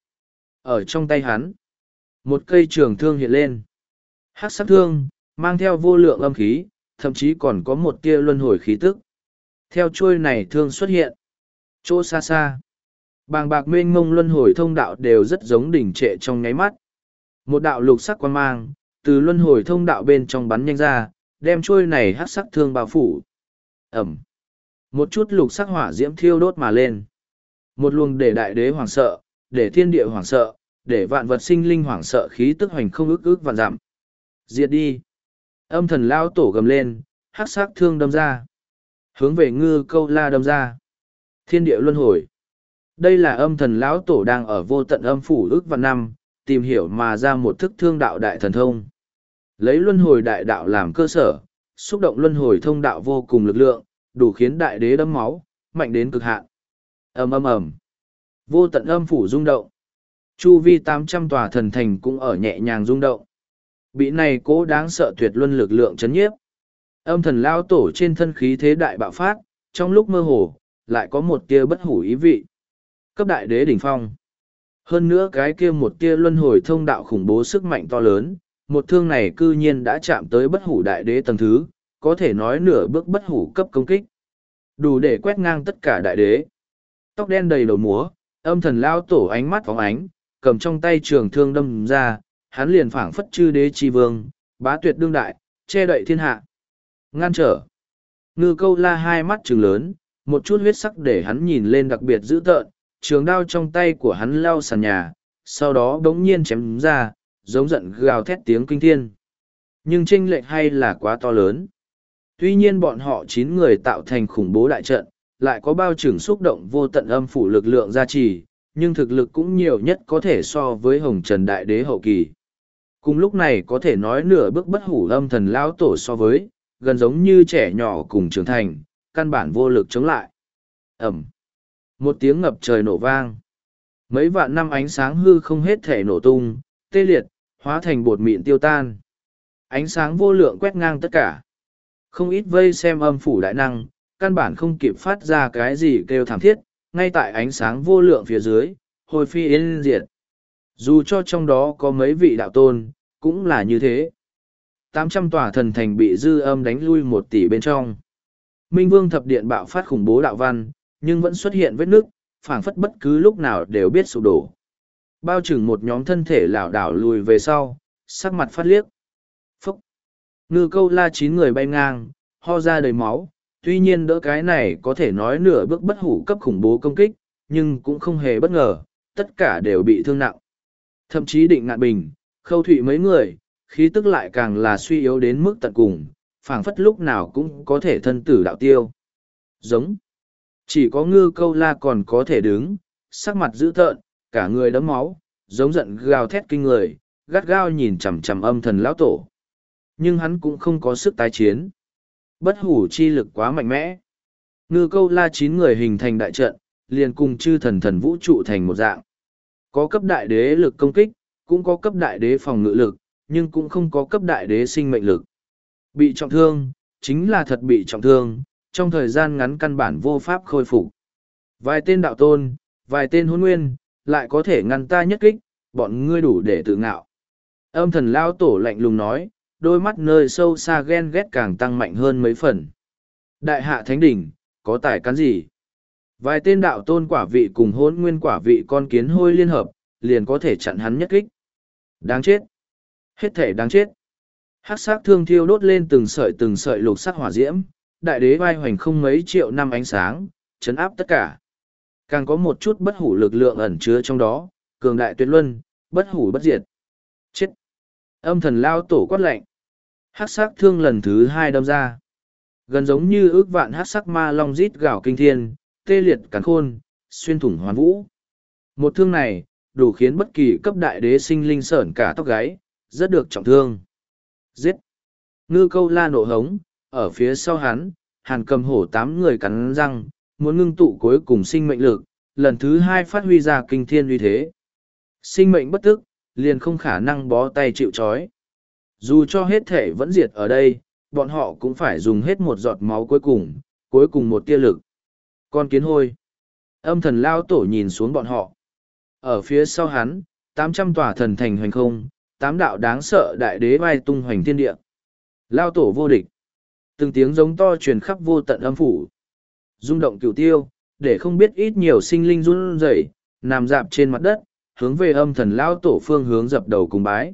Ở trong tay hắn, một cây trường thương hiện lên. Hắc sắc thương, mang theo vô lượng âm khí, thậm chí còn có một tia luân hồi khí tức. Theo chuôi này thương xuất hiện. Chỗ xa xa, bàng bạc mênh mông luân hồi thông đạo đều rất giống đỉnh trệ trong nháy mắt. Một đạo lục sắc quan mang, từ luân hồi thông đạo bên trong bắn nhanh ra, đem chuôi này hắc sắc thương bao phủ. Ẩm. Một chút lục sắc hỏa diễm thiêu đốt mà lên. Một luồng để đại đế hoảng sợ, để thiên địa hoảng sợ, để vạn vật sinh linh hoảng sợ khí tức hoành không ức ức vạn dặm. Diệt đi. Âm thần lao tổ gầm lên, hắc sắc thương đâm ra. Hướng về ngư câu la đâm ra. Thiên địa luân hồi. Đây là âm thần lão tổ đang ở vô tận âm phủ ức vạn năm, tìm hiểu mà ra một thức thương đạo đại thần thông. Lấy luân hồi đại đạo làm cơ sở, xúc động luân hồi thông đạo vô cùng lực lượng, đủ khiến đại đế đấm máu, mạnh đến cực hạn. Ầm ầm ầm. Vô tận âm phủ rung động. Chu vi tám trăm tòa thần thành cũng ở nhẹ nhàng rung động. Bị này cố đáng sợ tuyệt luân lực lượng chấn nhiếp. Âm thần lao tổ trên thân khí thế đại bạo phát, trong lúc mơ hồ, lại có một tia bất hủ ý vị. Cấp đại đế đỉnh phong. Hơn nữa cái kia một tia luân hồi thông đạo khủng bố sức mạnh to lớn, một thương này cư nhiên đã chạm tới bất hủ đại đế tầng thứ, có thể nói nửa bước bất hủ cấp công kích. Đủ để quét ngang tất cả đại đế. Tóc đen đầy đầu múa, âm thần lao tổ ánh mắt phóng ánh, cầm trong tay trường thương đâm ra, hắn liền phảng phất chư đế chi vương, bá tuyệt đương đại, che đậy thiên hạ. Ngăn trở. Ngư câu la hai mắt trừng lớn, một chút huyết sắc để hắn nhìn lên đặc biệt dữ tợn, trường đao trong tay của hắn lao sàn nhà, sau đó bỗng nhiên chém ra, giống giận gào thét tiếng kinh thiên. Nhưng chênh lệch hay là quá to lớn. Tuy nhiên bọn họ chín người tạo thành khủng bố đại trận, lại có bao trừng xúc động vô tận âm phủ lực lượng gia trì, nhưng thực lực cũng nhiều nhất có thể so với Hồng Trần Đại Đế hậu kỳ. Cùng lúc này có thể nói nửa bước bất hủ âm thần lão tổ so với, gần giống như trẻ nhỏ cùng trưởng thành, căn bản vô lực chống lại. Ẩm. Một tiếng ngập trời nổ vang. Mấy vạn năm ánh sáng hư không hết thể nổ tung, tê liệt, hóa thành bột mịn tiêu tan. Ánh sáng vô lượng quét ngang tất cả. Không ít vây xem âm phủ đại năng, căn bản không kịp phát ra cái gì kêu thảm thiết, ngay tại ánh sáng vô lượng phía dưới, hồi phi yên diệt. Dù cho trong đó có mấy vị đạo tôn, cũng là như thế. tám trăm tòa thần thành bị dư âm đánh lui một tỷ bên trong. Minh Vương thập điện bạo phát khủng bố đạo văn, nhưng vẫn xuất hiện vết nước, phảng phất bất cứ lúc nào đều biết sụp đổ. Bao trừng một nhóm thân thể lảo đảo lùi về sau, sắc mặt phát liếc. Phúc! Ngư câu la chín người bay ngang, ho ra đầy máu, tuy nhiên đỡ cái này có thể nói nửa bước bất hủ cấp khủng bố công kích, nhưng cũng không hề bất ngờ, tất cả đều bị thương nặng. Thậm chí định ngạn bình, khâu thụy mấy người, khí tức lại càng là suy yếu đến mức tận cùng, phảng phất lúc nào cũng có thể thân tử đạo tiêu. Giống. Chỉ có ngư câu la còn có thể đứng, sắc mặt dữ tợn, cả người đẫm máu, giống giận gào thét kinh người, gắt gao nhìn chằm chằm âm thần lão tổ. Nhưng hắn cũng không có sức tái chiến. Bất hủ chi lực quá mạnh mẽ. Ngư câu la chín người hình thành đại trận, liền cùng chư thần thần vũ trụ thành một dạng. Có cấp đại đế lực công kích, cũng có cấp đại đế phòng ngự lực, nhưng cũng không có cấp đại đế sinh mệnh lực. Bị trọng thương, chính là thật bị trọng thương, trong thời gian ngắn căn bản vô pháp khôi phục. Vài tên đạo tôn, vài tên hôn nguyên, lại có thể ngăn ta nhất kích, bọn ngươi đủ để tự ngạo. Âm thần lao tổ lạnh lùng nói, đôi mắt nơi sâu xa ghen ghét càng tăng mạnh hơn mấy phần. Đại hạ thánh đỉnh, có tài cán gì? Vài tên đạo tôn quả vị cùng hôn nguyên quả vị con kiến hôi liên hợp, liền có thể chặn hắn nhất kích. Đáng chết! Hết thể đáng chết! Hắc sắc thương thiêu đốt lên từng sợi từng sợi lục sắc hỏa diễm, đại đế vai hoành không mấy triệu năm ánh sáng, chấn áp tất cả. Càng có một chút bất hủ lực lượng ẩn chứa trong đó, cường đại tuyệt luân, bất hủ bất diệt. Chết! Âm thần lao tổ quát lạnh. Hắc sắc thương lần thứ hai đâm ra. Gần giống như ước vạn hắc sắc ma long rít gào kinh thiên, tê liệt cắn khôn, xuyên thủng hoàn vũ. Một thương này, đủ khiến bất kỳ cấp đại đế sinh linh sởn cả tóc gáy, rất được trọng thương. Giết! Ngư câu la nộ hống, ở phía sau hắn, hàn cầm hổ tám người cắn răng, muốn ngưng tụ cuối cùng sinh mệnh lực, lần thứ hai phát huy ra kinh thiên uy thế. Sinh mệnh bất tức, liền không khả năng bó tay chịu trói. Dù cho hết thể vẫn diệt ở đây, bọn họ cũng phải dùng hết một giọt máu cuối cùng, cuối cùng một tia lực. Con kiến hôi. Âm thần lao tổ nhìn xuống bọn họ. Ở phía sau hắn, tám trăm tòa thần thành hoành không, tám đạo đáng sợ đại đế vai tung hoành thiên địa. Lao tổ vô địch. Từng tiếng giống to truyền khắp vô tận âm phủ. Rung động cửu tiêu, để không biết ít nhiều sinh linh run rẩy, nằm dạp trên mặt đất, hướng về âm thần lao tổ phương hướng dập đầu cùng bái.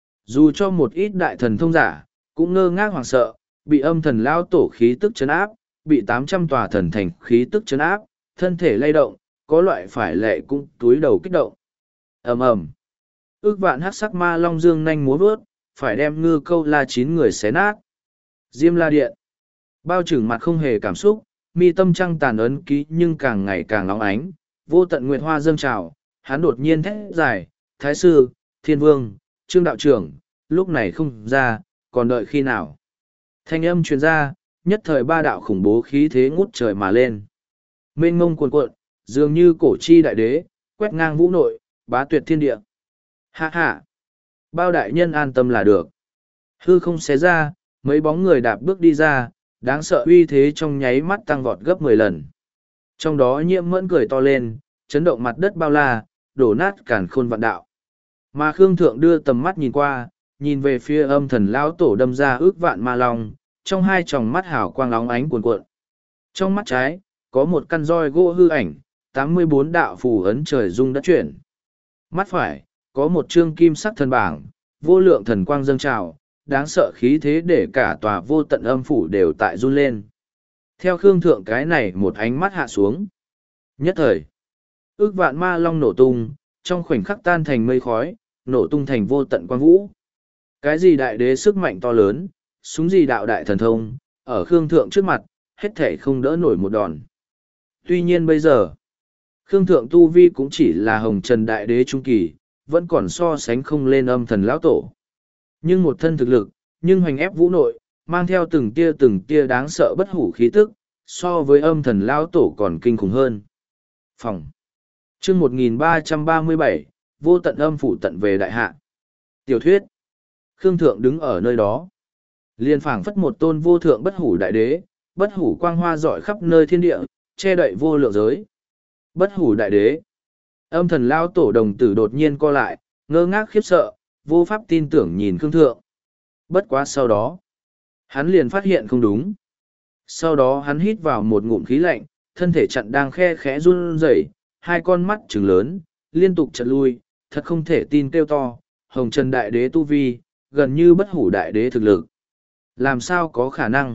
Dù cho một ít đại thần thông giả, cũng ngơ ngác hoảng sợ, bị âm thần lao tổ khí tức chấn áp, bị tám trăm tòa thần thành khí tức chấn áp, thân thể lay động, có loại phải lệ cũng túi đầu kích động. ầm ầm, ước vạn hắc sắc ma long dương nhanh múa vớt, phải đem ngư câu la chín người xé nát. Diêm la điện, bao trừng mặt không hề cảm xúc, mi tâm trăng tàn ấn ký nhưng càng ngày càng nóng ánh, vô tận nguyệt hoa dâng trào, hắn đột nhiên thét dài, thái sư, thiên vương, trương đạo trưởng, lúc này không ra, còn đợi khi nào. Thanh âm truyền ra, nhất thời ba đạo khủng bố khí thế ngút trời mà lên. Mênh ngông cuồn cuộn, dường như cổ chi đại đế, quét ngang vũ nội, bá tuyệt thiên địa. Hạ hạ, bao đại nhân an tâm là được. Hư không xé ra, mấy bóng người đạp bước đi ra, đáng sợ uy thế trong nháy mắt tăng vọt gấp mười lần. Trong đó nhiễm mẫn cười to lên, chấn động mặt đất bao la, đổ nát càn khôn vạn đạo. Mà Khương Thượng đưa tầm mắt nhìn qua, nhìn về phía âm thần lão tổ đâm ra ước vạn ma long, trong hai tròng mắt hào quang óng ánh cuồn cuộn. Trong mắt trái, có một căn roi gỗ hư ảnh, tám mươi bốn đạo phù ấn trời rung đất chuyển. Mắt phải, có một trương kim sắc thần bảng, vô lượng thần quang dâng trào, đáng sợ khí thế để cả tòa vô tận âm phủ đều tại run lên. Theo Khương Thượng cái này một ánh mắt hạ xuống. Nhất thời, ước vạn ma long nổ tung, trong khoảnh khắc tan thành mây khói, nổ tung thành vô tận quang vũ. Cái gì đại đế sức mạnh to lớn, súng gì đạo đại thần thông, ở Khương Thượng trước mặt, hết thể không đỡ nổi một đòn. Tuy nhiên bây giờ, Khương Thượng tu vi cũng chỉ là hồng trần đại đế trung kỳ, vẫn còn so sánh không lên âm thần lão tổ. Nhưng một thân thực lực, nhưng hoành ép vũ nội, mang theo từng tia từng tia đáng sợ bất hủ khí tức, so với âm thần lão tổ còn kinh khủng hơn. Phòng chương một nghìn ba trăm ba mươi bảy, vô tận âm phủ tận về đại hạ. Tiểu thuyết. Khương Thượng đứng ở nơi đó. Liên phảng phất một tôn vô thượng bất hủ đại đế, bất hủ quang hoa rọi khắp nơi thiên địa, che đậy vô lượng giới. Bất hủ đại đế. Âm thần lao tổ đồng tử đột nhiên co lại, ngơ ngác khiếp sợ, vô pháp tin tưởng nhìn Khương Thượng. Bất quá sau đó, hắn liền phát hiện không đúng. Sau đó hắn hít vào một ngụm khí lạnh, thân thể chặn đang khe khẽ run rẩy, hai con mắt trừng lớn, liên tục chật lui, thật không thể tin kêu to, hồng trần đại đế tu vi, gần như bất hủ đại đế thực lực. Làm sao có khả năng?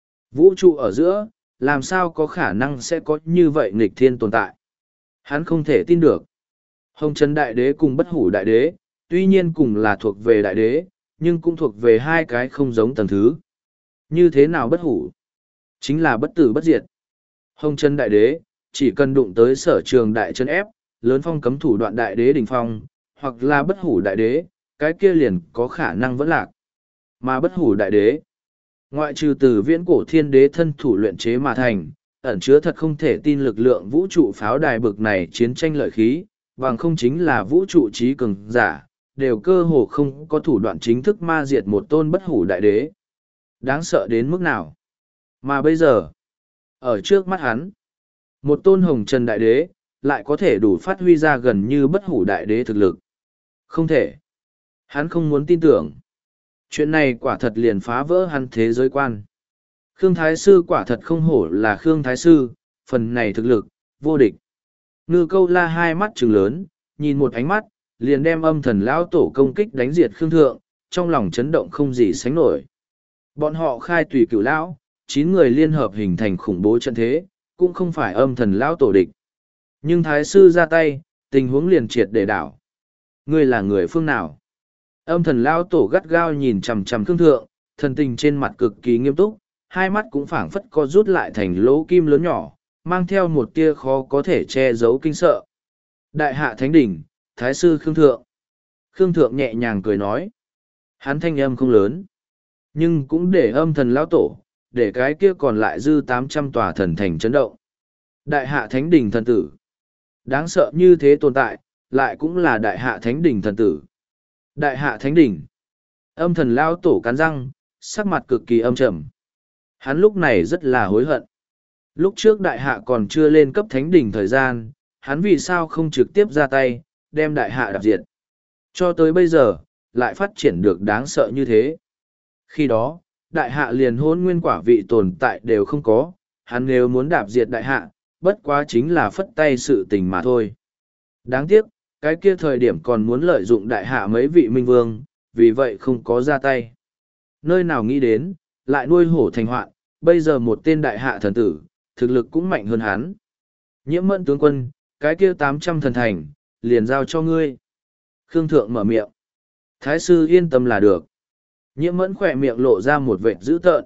Vũ trụ ở giữa, làm sao có khả năng sẽ có như vậy nghịch thiên tồn tại? Hắn không thể tin được. Hồng trần đại đế cùng bất hủ đại đế, tuy nhiên cùng là thuộc về đại đế, nhưng cũng thuộc về hai cái không giống tầng thứ. Như thế nào bất hủ? Chính là bất tử bất diệt. Hồng trần đại đế, chỉ cần đụng tới sở trường đại chân ép, lớn phong cấm thủ đoạn đại đế đỉnh phong, hoặc là bất hủ đại đế, cái kia liền có khả năng vẫn lạc. Mà bất hủ đại đế, ngoại trừ từ viễn cổ thiên đế thân thủ luyện chế mà thành, ẩn chứa thật không thể tin lực lượng vũ trụ pháo đài bực này chiến tranh lợi khí, bằng không chính là vũ trụ trí cường giả, đều cơ hồ không có thủ đoạn chính thức ma diệt một tôn bất hủ đại đế. Đáng sợ đến mức nào? Mà bây giờ, ở trước mắt hắn, một tôn hồng trần đại đế, lại có thể đủ phát huy ra gần như bất hủ đại đế thực lực. Không thể. Hắn không muốn tin tưởng. Chuyện này quả thật liền phá vỡ hắn thế giới quan. Khương Thái Sư quả thật không hổ là Khương Thái Sư, phần này thực lực, vô địch. Ngư câu la hai mắt trừng lớn, nhìn một ánh mắt, liền đem âm thần lão tổ công kích đánh diệt Khương Thượng, trong lòng chấn động không gì sánh nổi. Bọn họ khai tùy cửu lão, chín người liên hợp hình thành khủng bố trận thế, cũng không phải âm thần lão tổ địch. Nhưng Thái Sư ra tay, tình huống liền triệt để đảo. Ngươi là người phương nào? Âm thần lão tổ gắt gao nhìn chằm chằm Khương Thượng, thần tình trên mặt cực kỳ nghiêm túc, hai mắt cũng phảng phất co rút lại thành lỗ kim lớn nhỏ, mang theo một tia khó có thể che giấu kinh sợ. Đại hạ thánh đỉnh, Thái Sư Khương Thượng. Khương Thượng nhẹ nhàng cười nói. Hắn thanh âm không lớn, nhưng cũng để âm thần lão tổ, để cái kia còn lại dư tám trăm tòa thần thành chấn động. Đại hạ thánh đỉnh thần tử. Đáng sợ như thế tồn tại, lại cũng là đại hạ thánh đỉnh thần tử. Đại hạ thánh đỉnh. Âm thần lao tổ cắn răng, sắc mặt cực kỳ âm trầm. Hắn lúc này rất là hối hận. Lúc trước đại hạ còn chưa lên cấp thánh đỉnh thời gian, hắn vì sao không trực tiếp ra tay, đem đại hạ đạp diệt. Cho tới bây giờ, lại phát triển được đáng sợ như thế. Khi đó, đại hạ liền hôn nguyên quả vị tồn tại đều không có, hắn nếu muốn đạp diệt đại hạ, bất quá chính là phất tay sự tình mà thôi. Đáng tiếc, cái kia thời điểm còn muốn lợi dụng đại hạ mấy vị minh vương, vì vậy không có ra tay. Nơi nào nghĩ đến, lại nuôi hổ thành hoạn, bây giờ một tên đại hạ thần tử, thực lực cũng mạnh hơn hắn. Nhiễm Mẫn tướng quân, cái kia tám trăm thần thành, liền giao cho ngươi. Khương Thượng mở miệng. Thái sư yên tâm là được. Nhiễm Mẫn khỏe miệng lộ ra một vệt dữ tợn.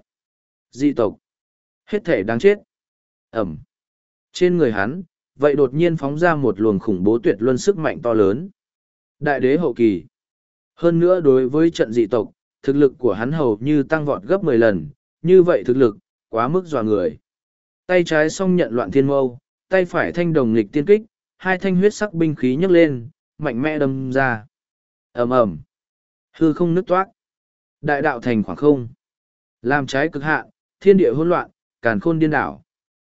Dị tộc. Hết thể đáng chết. Ẩm. Trên người hắn, vậy đột nhiên phóng ra một luồng khủng bố tuyệt luân sức mạnh to lớn. Đại đế hậu kỳ. Hơn nữa đối với trận dị tộc, thực lực của hắn hầu như tăng vọt gấp mười lần, như vậy thực lực, quá mức dọa người. Tay trái song nhận loạn thiên mâu, tay phải thanh đồng nghịch tiên kích, hai thanh huyết sắc binh khí nhấc lên, mạnh mẽ đâm ra. Ầm ầm, hư không nứt toát, đại đạo thành khoảng không. Làm trái cực hạn, thiên địa hỗn loạn, càn khôn điên đảo.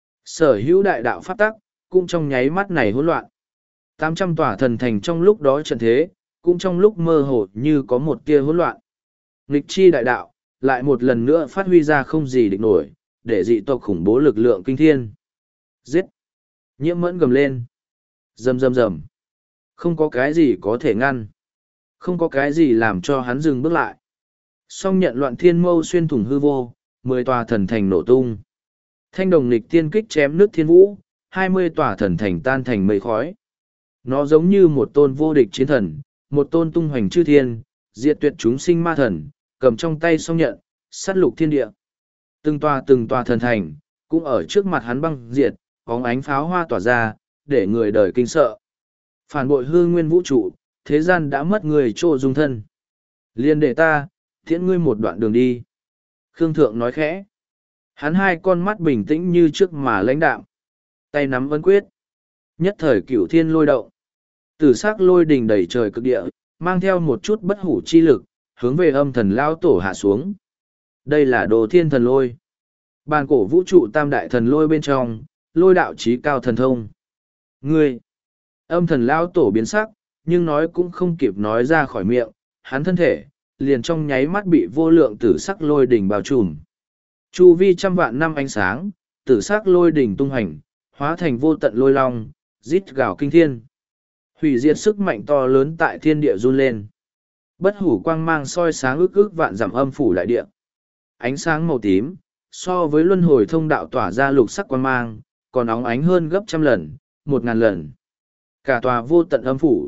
Sở hữu đại đạo pháp tắc, cũng trong nháy mắt này hỗn loạn. Tám trăm tòa thần thành trong lúc đó trận thế, cũng trong lúc mơ hồ như có một tia hỗn loạn. Nghịch chi đại đạo, lại một lần nữa phát huy ra không gì địch nổi, để dị tộc khủng bố lực lượng kinh thiên. Giết! Nhiễm Mẫn gầm lên. Rầm rầm rầm. Không có cái gì có thể ngăn. Không có cái gì làm cho hắn dừng bước lại. Song nhận loạn thiên mâu xuyên thủng hư vô, mười tòa thần thành nổ tung. Thanh đồng nghịch tiên kích chém nước thiên vũ, hai mươi tòa thần thành tan thành mây khói. Nó giống như một tôn vô địch chiến thần, một tôn tung hoành chư thiên, diệt tuyệt chúng sinh ma thần, cầm trong tay song nhận, sát lục thiên địa. Từng tòa từng tòa thần thành, cũng ở trước mặt hắn băng diệt, bóng ánh pháo hoa tỏa ra, để người đời kinh sợ. Phản bội hư nguyên vũ trụ, thế gian đã mất người trô dung thân. Liên để ta, tiễn ngươi một đoạn đường đi. Khương Thượng nói khẽ. Hắn hai con mắt bình tĩnh như trước mà lãnh đạm. Tay nắm ấn quyết. Nhất thời cửu thiên lôi động. Tử sắc lôi đình đầy trời cực địa, mang theo một chút bất hủ chi lực, hướng về âm thần lao tổ hạ xuống. Đây là đồ thiên thần lôi. Bàn cổ vũ trụ tam đại thần lôi bên trong, lôi đạo trí cao thần thông. Ngươi! Âm thần lao tổ biến sắc, nhưng nói cũng không kịp nói ra khỏi miệng, hắn thân thể, liền trong nháy mắt bị vô lượng tử sắc lôi đỉnh bao trùm. Chu vi trăm vạn năm ánh sáng, tử sắc lôi đỉnh tung hành, hóa thành vô tận lôi long, rít gào kinh thiên. Hủy diệt sức mạnh to lớn tại thiên địa run lên. Bất hủ quang mang soi sáng ức ức vạn dặm âm phủ đại địa. Ánh sáng màu tím, so với luân hồi thông đạo tỏa ra lục sắc quang mang, còn óng ánh hơn gấp trăm lần, một ngàn lần. Cả tòa vô tận âm phủ.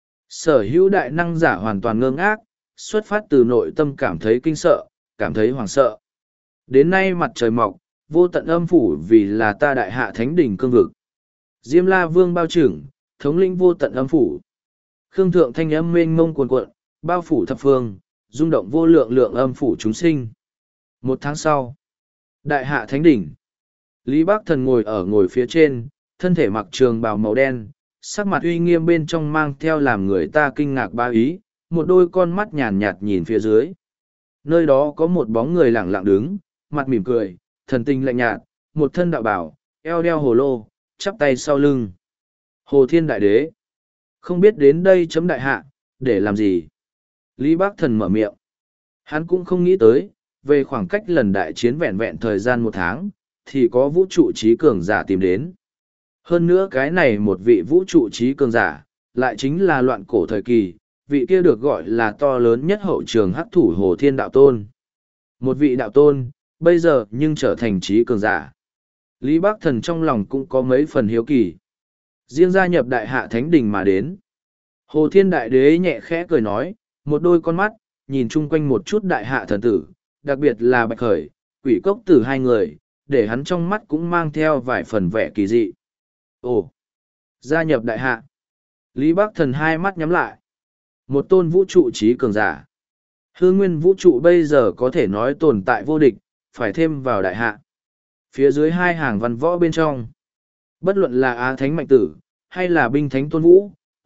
Sở hữu đại năng giả hoàn toàn ngơ ngác, xuất phát từ nội tâm cảm thấy kinh sợ, cảm thấy hoảng sợ. Đến nay mặt trời mọc, vô tận âm phủ vì là ta đại hạ thánh đỉnh cương vực. Diêm La Vương bao trưởng, thống lĩnh vô tận âm phủ. Khương Thượng thanh âm mênh mông cuồn cuộn, bao phủ thập phương, rung động vô lượng lượng âm phủ chúng sinh. Một tháng sau, đại hạ thánh đỉnh. Lý Bác Thần ngồi ở ngồi phía trên, thân thể mặc trường bào màu đen, sắc mặt uy nghiêm bên trong mang theo làm người ta kinh ngạc ba ý, một đôi con mắt nhàn nhạt nhìn phía dưới. Nơi đó có một bóng người lẳng lặng đứng, mặt mỉm cười, thần tình lạnh nhạt, một thân đạo bảo, eo đeo hồ lô, chắp tay sau lưng. Hồ Thiên Đại Đế. Không biết đến đây chấm đại hạ, để làm gì? Lý Bác Thần mở miệng. Hắn cũng không nghĩ tới, về khoảng cách lần đại chiến vẹn vẹn thời gian một tháng, thì có vũ trụ trí cường giả tìm đến. Hơn nữa cái này một vị vũ trụ trí cường giả, lại chính là loạn cổ thời kỳ, vị kia được gọi là to lớn nhất hậu trường hắc thủ Hồ Thiên Đạo Tôn. Một vị đạo tôn, bây giờ nhưng trở thành trí cường giả. Lý Bác Thần trong lòng cũng có mấy phần hiếu kỳ. Riêng gia nhập đại hạ thánh đình mà đến. Hồ Thiên Đại Đế nhẹ khẽ cười nói, một đôi con mắt, nhìn chung quanh một chút đại hạ thần tử, đặc biệt là Bạch Khởi, Quỷ Cốc Tử hai người, để hắn trong mắt cũng mang theo vài phần vẻ kỳ dị. Ồ! Gia nhập đại hạ. Lý Bác Thần hai mắt nhắm lại. Một tôn vũ trụ trí cường giả. Hư nguyên vũ trụ bây giờ có thể nói tồn tại vô địch, phải thêm vào đại hạ. Phía dưới hai hàng văn võ bên trong. Bất luận là Á Thánh Mạnh Tử, hay là Binh Thánh Tôn Vũ,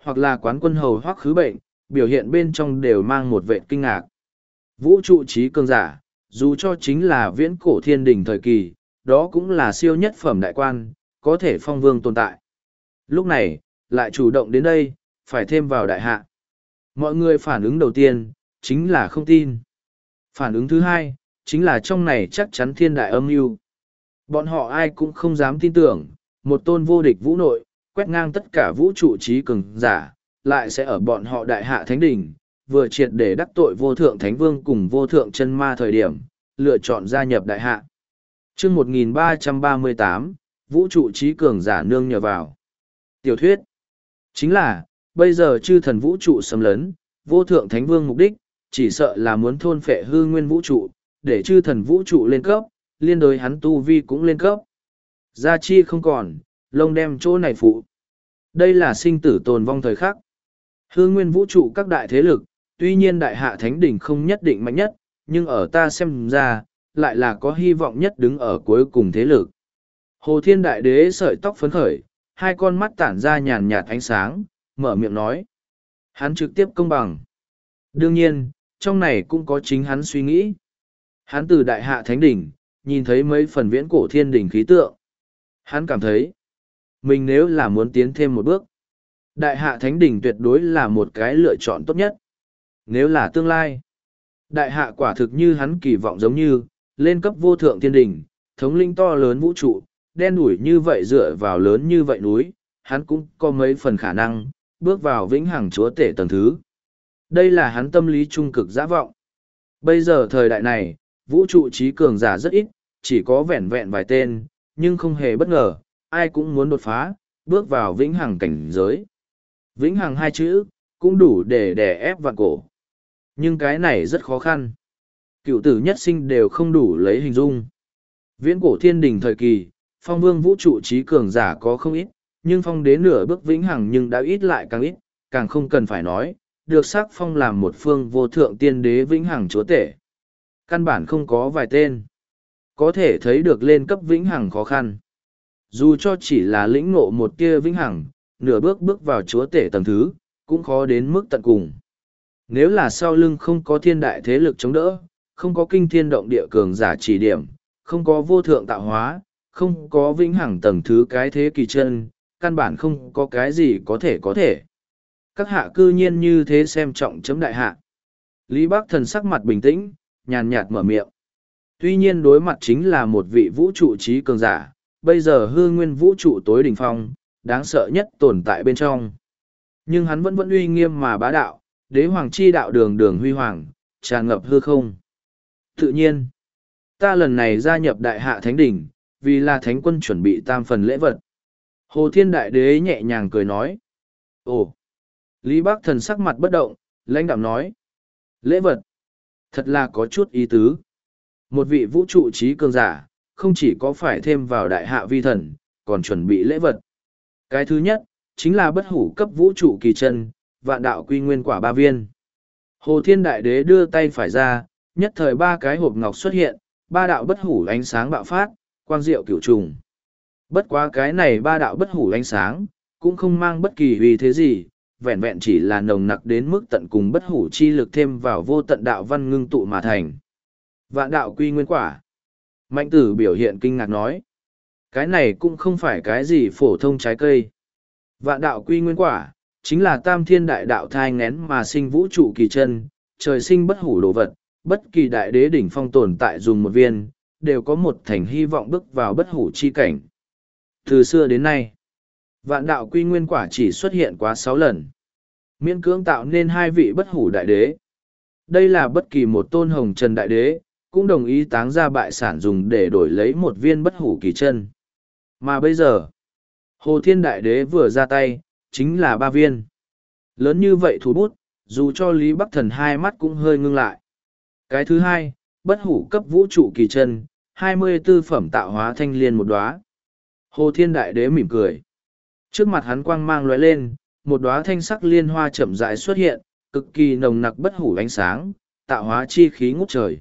hoặc là quán quân hầu hoắc khứ bệnh, biểu hiện bên trong đều mang một vệ kinh ngạc. Vũ trụ trí cường giả, dù cho chính là viễn cổ thiên đình thời kỳ, đó cũng là siêu nhất phẩm đại quan, có thể phong vương tồn tại. Lúc này, lại chủ động đến đây, phải thêm vào đại hạ. Mọi người phản ứng đầu tiên, chính là không tin. Phản ứng thứ hai, chính là trong này chắc chắn thiên đại âm mưu. Bọn họ ai cũng không dám tin tưởng, một tôn vô địch vũ nội, quét ngang tất cả vũ trụ trí cường giả, lại sẽ ở bọn họ đại hạ thánh đỉnh, vừa triệt để đắc tội vô thượng thánh vương cùng vô thượng chân ma thời điểm, lựa chọn gia nhập đại hạ. chương một nghìn ba trăm ba mươi tám, vũ trụ trí cường giả nương nhờ vào. Tiểu thuyết chính là, bây giờ chư thần vũ trụ xâm lấn, vô thượng thánh vương mục đích, chỉ sợ là muốn thôn phệ hư nguyên vũ trụ, để chư thần vũ trụ lên cấp, liên đối hắn tu vi cũng lên cấp. Gia chi không còn, lông đem chỗ này phụ. Đây là sinh tử tồn vong thời khắc. Hư nguyên vũ trụ các đại thế lực, tuy nhiên đại hạ thánh đỉnh không nhất định mạnh nhất, nhưng ở ta xem ra, lại là có hy vọng nhất đứng ở cuối cùng thế lực. Hồ Thiên Đại Đế sợi tóc phấn khởi, hai con mắt tản ra nhàn nhạt ánh sáng, mở miệng nói. Hắn trực tiếp công bằng. Đương nhiên, trong này cũng có chính hắn suy nghĩ. Hắn từ đại hạ thánh đỉnh, nhìn thấy mấy phần viễn cổ thiên đỉnh khí tượng. Hắn cảm thấy, mình nếu là muốn tiến thêm một bước, đại hạ thánh đỉnh tuyệt đối là một cái lựa chọn tốt nhất. Nếu là tương lai, đại hạ quả thực như hắn kỳ vọng giống như, lên cấp vô thượng thiên đỉnh, thống linh to lớn vũ trụ, đen đủi như vậy dựa vào lớn như vậy núi, hắn cũng có mấy phần khả năng, bước vào vĩnh hằng chúa tể tầng thứ. Đây là hắn tâm lý trung cực dã vọng. Bây giờ thời đại này, vũ trụ trí cường giả rất ít, chỉ có vẹn vẹn vài tên, nhưng không hề bất ngờ, ai cũng muốn đột phá, bước vào vĩnh hằng cảnh giới. Vĩnh hằng hai chữ, cũng đủ để đè ép vạn cổ. Nhưng cái này rất khó khăn. Cựu tử nhất sinh đều không đủ lấy hình dung. Viễn cổ thiên đình thời kỳ, phong vương vũ trụ trí cường giả có không ít, nhưng phong đế nửa bước vĩnh hằng nhưng đã ít lại càng ít, càng không cần phải nói, được sắc phong làm một phương vô thượng tiên đế vĩnh hằng chúa tể. Căn bản không có vài tên. Có thể thấy được lên cấp vĩnh hằng khó khăn. Dù cho chỉ là lĩnh ngộ một tia vĩnh hằng, nửa bước bước vào chúa tể tầng thứ, cũng khó đến mức tận cùng. Nếu là sau lưng không có thiên đại thế lực chống đỡ, không có kinh thiên động địa cường giả chỉ điểm, không có vô thượng tạo hóa, không có vĩnh hằng tầng thứ cái thế kỳ chân, căn bản không có cái gì có thể có thể. Các hạ cư nhiên như thế xem trọng chấm đại hạ. Lý Bắc Thần sắc mặt bình tĩnh, nhàn nhạt mở miệng. Tuy nhiên đối mặt chính là một vị vũ trụ trí cường giả, bây giờ hư nguyên vũ trụ tối đỉnh phong, đáng sợ nhất tồn tại bên trong. Nhưng hắn vẫn vẫn uy nghiêm mà bá đạo, đế hoàng chi đạo đường đường huy hoàng, tràn ngập hư không. Tự nhiên, ta lần này gia nhập đại hạ thánh đỉnh, vì là thánh quân chuẩn bị tam phần lễ vật. Hồ Thiên Đại Đế nhẹ nhàng cười nói. Ồ! Lý Bắc Thần sắc mặt bất động, lãnh đạm nói. Lễ vật! Thật là có chút ý tứ. Một vị vũ trụ trí cường giả, không chỉ có phải thêm vào đại hạ vi thần, còn chuẩn bị lễ vật. Cái thứ nhất, chính là bất hủ cấp vũ trụ kỳ chân, vạn đạo quy nguyên quả ba viên. Hồ Thiên Đại Đế đưa tay phải ra, nhất thời ba cái hộp ngọc xuất hiện, ba đạo bất hủ ánh sáng bạo phát, quang diệu cửu trùng. Bất quá cái này ba đạo bất hủ ánh sáng, cũng không mang bất kỳ uy thế gì, vẹn vẹn chỉ là nồng nặc đến mức tận cùng bất hủ chi lực thêm vào vô tận đạo văn ngưng tụ mà thành. Vạn đạo quy nguyên quả. Mạnh tử biểu hiện kinh ngạc nói. Cái này cũng không phải cái gì phổ thông trái cây. Vạn đạo quy nguyên quả, chính là tam thiên đại đạo thai ngén mà sinh vũ trụ kỳ chân, trời sinh bất hủ đồ vật, bất kỳ đại đế đỉnh phong tồn tại dùng một viên, đều có một thành hy vọng bước vào bất hủ chi cảnh. Từ xưa đến nay, vạn đạo quy nguyên quả chỉ xuất hiện quá sáu lần. Miễn cưỡng tạo nên hai vị bất hủ đại đế. Đây là bất kỳ một tôn hồng trần đại đế, cũng đồng ý táng ra bại sản dùng để đổi lấy một viên bất hủ kỳ chân. Mà bây giờ, Hồ Thiên Đại Đế vừa ra tay, chính là ba viên. Lớn như vậy thủ bút, dù cho Lý Bắc Thần hai mắt cũng hơi ngưng lại. Cái thứ hai, bất hủ cấp vũ trụ kỳ chân, hai mươi tư phẩm tạo hóa thanh liên một đóa. Hồ Thiên Đại Đế mỉm cười. Trước mặt hắn quang mang lóe lên, một đóa thanh sắc liên hoa chậm rãi xuất hiện, cực kỳ nồng nặc bất hủ ánh sáng, tạo hóa chi khí ngút trời.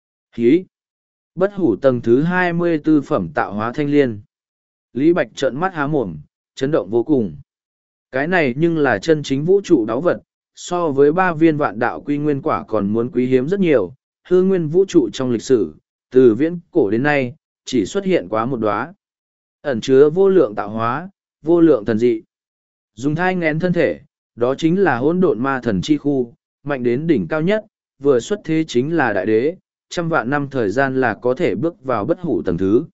Hí! Bất hủ tầng thứ hai mươi tư phẩm tạo hóa thanh liên. Lý Bạch trợn mắt há mồm, chấn động vô cùng. Cái này nhưng là chân chính vũ trụ đáo vật, so với ba viên vạn đạo quy nguyên quả còn muốn quý hiếm rất nhiều, hư nguyên vũ trụ trong lịch sử, từ viễn cổ đến nay, chỉ xuất hiện quá một đóa. Ẩn chứa vô lượng tạo hóa, vô lượng thần dị. Dùng thai ngén thân thể, đó chính là hỗn độn ma thần chi khu, mạnh đến đỉnh cao nhất, vừa xuất thế chính là đại đế, trăm vạn năm thời gian là có thể bước vào bất hủ tầng thứ.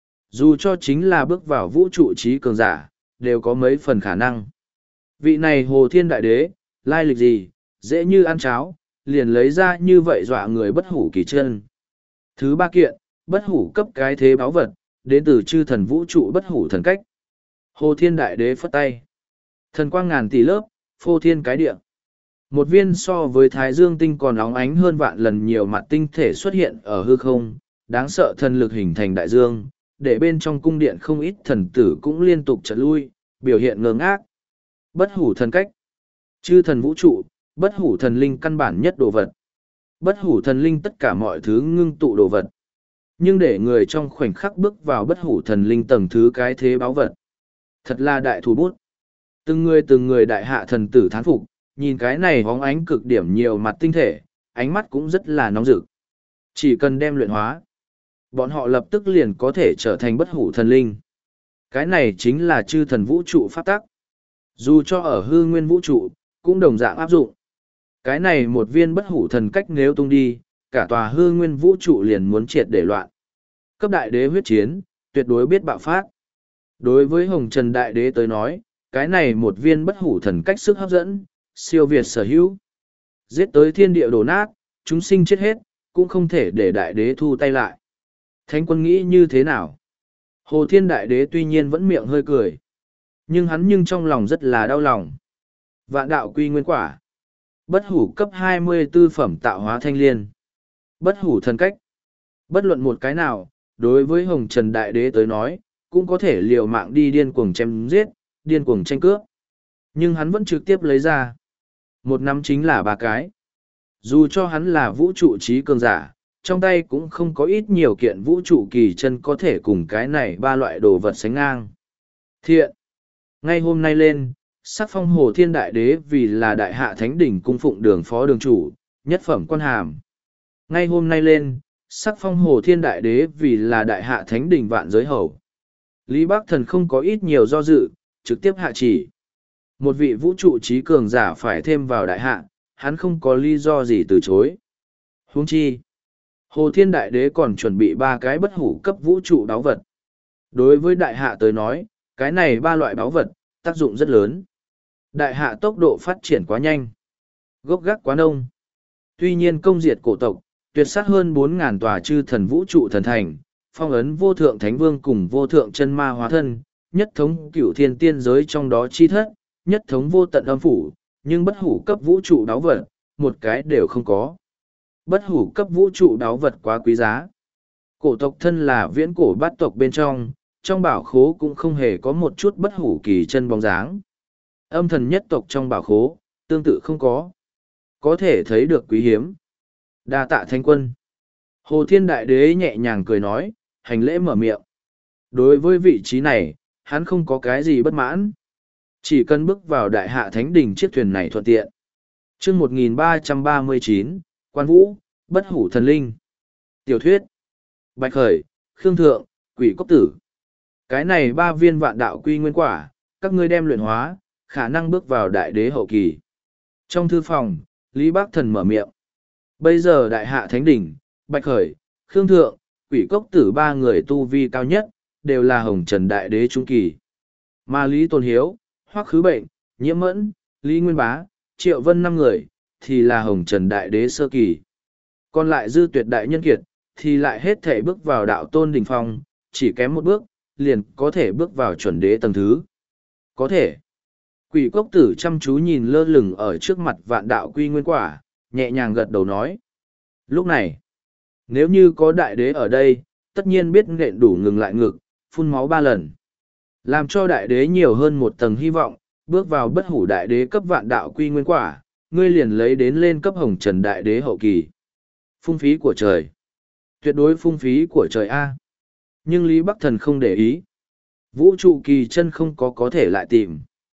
Dù cho chính là bước vào vũ trụ trí cường giả, đều có mấy phần khả năng. Vị này Hồ Thiên Đại Đế, lai lịch gì, dễ như ăn cháo, liền lấy ra như vậy dọa người bất hủ kỳ chân. Thứ ba kiện, bất hủ cấp cái thế báu vật, đến từ chư thần vũ trụ bất hủ thần cách. Hồ Thiên Đại Đế phất tay. Thần quang ngàn tỷ lớp, phô thiên cái địa. Một viên so với Thái Dương tinh còn óng ánh hơn vạn lần nhiều mặt tinh thể xuất hiện ở hư không, đáng sợ thần lực hình thành đại dương, để bên trong cung điện không ít thần tử cũng liên tục trật lui, biểu hiện ngơ ngác. Bất hủ thần cách. Chư thần vũ trụ, bất hủ thần linh căn bản nhất đồ vật. Bất hủ thần linh tất cả mọi thứ ngưng tụ đồ vật. Nhưng để người trong khoảnh khắc bước vào bất hủ thần linh tầng thứ cái thế báu vật. Thật là đại thủ bút. Từng người từng người đại hạ thần tử thán phục, nhìn cái này hóng ánh cực điểm nhiều mặt tinh thể, ánh mắt cũng rất là nóng rực. Chỉ cần đem luyện hóa, bọn họ lập tức liền có thể trở thành bất hủ thần linh. Cái này chính là chư thần vũ trụ pháp tắc. Dù cho ở hư nguyên vũ trụ, cũng đồng dạng áp dụng. Cái này một viên bất hủ thần cách nếu tung đi, cả tòa hư nguyên vũ trụ liền muốn triệt để loạn. Cấp đại đế huyết chiến, tuyệt đối biết bạo phát. Đối với Hồng Trần Đại Đế tới nói, cái này một viên bất hủ thần cách sức hấp dẫn, siêu việt sở hữu. Giết tới thiên địa đổ nát, chúng sinh chết hết, cũng không thể để đại đế thu tay lại. Thánh quân nghĩ như thế nào? Hồ Thiên Đại Đế tuy nhiên vẫn miệng hơi cười. Nhưng hắn nhưng trong lòng rất là đau lòng. Vạn đạo quy nguyên quả. Bất hủ cấp hai mươi tư phẩm tạo hóa thanh liên. Bất hủ thần cách. Bất luận một cái nào, đối với Hồng Trần Đại Đế tới nói, cũng có thể liều mạng đi điên cuồng chém giết, điên cuồng tranh cướp. Nhưng hắn vẫn trực tiếp lấy ra. Một năm chính là ba cái. Dù cho hắn là vũ trụ trí cường giả, trong tay cũng không có ít nhiều kiện vũ trụ kỳ chân có thể cùng cái này ba loại đồ vật sánh ngang. Thiện. Ngay hôm nay lên, sắc phong Hồ Thiên Đại Đế vì là đại hạ thánh đỉnh cung phụng đường phó đường chủ, nhất phẩm quan hàm. Ngay hôm nay lên, sắc phong Hồ Thiên Đại Đế vì là đại hạ thánh đỉnh vạn giới hầu. Lý Bắc Thần không có ít nhiều do dự, trực tiếp hạ chỉ. Một vị vũ trụ trí cường giả phải thêm vào đại hạ, hắn không có lý do gì từ chối. Huống chi, Hồ Thiên Đại Đế còn chuẩn bị ba cái bất hủ cấp vũ trụ báu vật. Đối với đại hạ tới nói, cái này ba loại báu vật, tác dụng rất lớn. Đại hạ tốc độ phát triển quá nhanh, gốc gác quá nông. Tuy nhiên công diệt cổ tộc, tuyệt sát hơn bốn ngàn tòa chư thần vũ trụ thần thành, phong ấn vô thượng thánh vương cùng vô thượng chân ma hóa thân, nhất thống cửu thiên tiên giới trong đó chi thất, nhất thống vô tận âm phủ, nhưng bất hủ cấp vũ trụ đáo vật, một cái đều không có. Bất hủ cấp vũ trụ đáo vật quá quý giá. Cổ tộc thân là viễn cổ bát tộc bên trong, trong bảo khố cũng không hề có một chút bất hủ kỳ chân bóng dáng. Âm thần nhất tộc trong bảo khố, tương tự không có. Có thể thấy được quý hiếm. Đa tạ thánh quân. Hồ Thiên Đại Đế nhẹ nhàng cười nói, hành lễ mở miệng. Đối với vị trí này, hắn không có cái gì bất mãn. Chỉ cần bước vào đại hạ thánh đỉnh chiếc thuyền này thuận tiện. chương một nghìn ba trăm ba mươi chín, Quan Vũ, Bất Hủ Thần Linh. Tiểu thuyết. Bạch Khởi, Khương Thượng, Quỷ Cốc Tử. Cái này ba viên vạn đạo quy nguyên quả, các ngươi đem luyện hóa, khả năng bước vào đại đế hậu kỳ. Trong thư phòng, Lý Bác Thần mở miệng. Bây giờ đại hạ thánh đỉnh, Bạch Khởi, Khương Thượng, Quỷ Cốc Tử ba người tu vi cao nhất, đều là Hồng Trần Đại Đế trung kỳ. Mà Lý Tôn Hiếu, Hoắc Khứ Bệnh, Nhiễm Mẫn, Lý Nguyên Bá, Triệu Vân năm người, thì là Hồng Trần Đại Đế sơ kỳ. Còn lại Dư Tuyệt Đại Nhân Kiệt, thì lại hết thể bước vào đạo tôn đỉnh phong, chỉ kém một bước, liền có thể bước vào chuẩn đế tầng thứ. Có thể. Quỷ Cốc Tử chăm chú nhìn lơ lửng ở trước mặt vạn đạo quy nguyên quả, nhẹ nhàng gật đầu nói. Lúc này, nếu như có đại đế ở đây, tất nhiên biết nện đủ ngừng lại ngực, phun máu ba lần. Làm cho đại đế nhiều hơn một tầng hy vọng, bước vào bất hủ đại đế cấp vạn đạo quy nguyên quả, ngươi liền lấy đến lên cấp Hồng Trần Đại Đế hậu kỳ. Phung phí của trời. Tuyệt đối phung phí của trời A. Nhưng Lý Bắc Thần không để ý. Vũ trụ kỳ chân không có có thể lại tìm.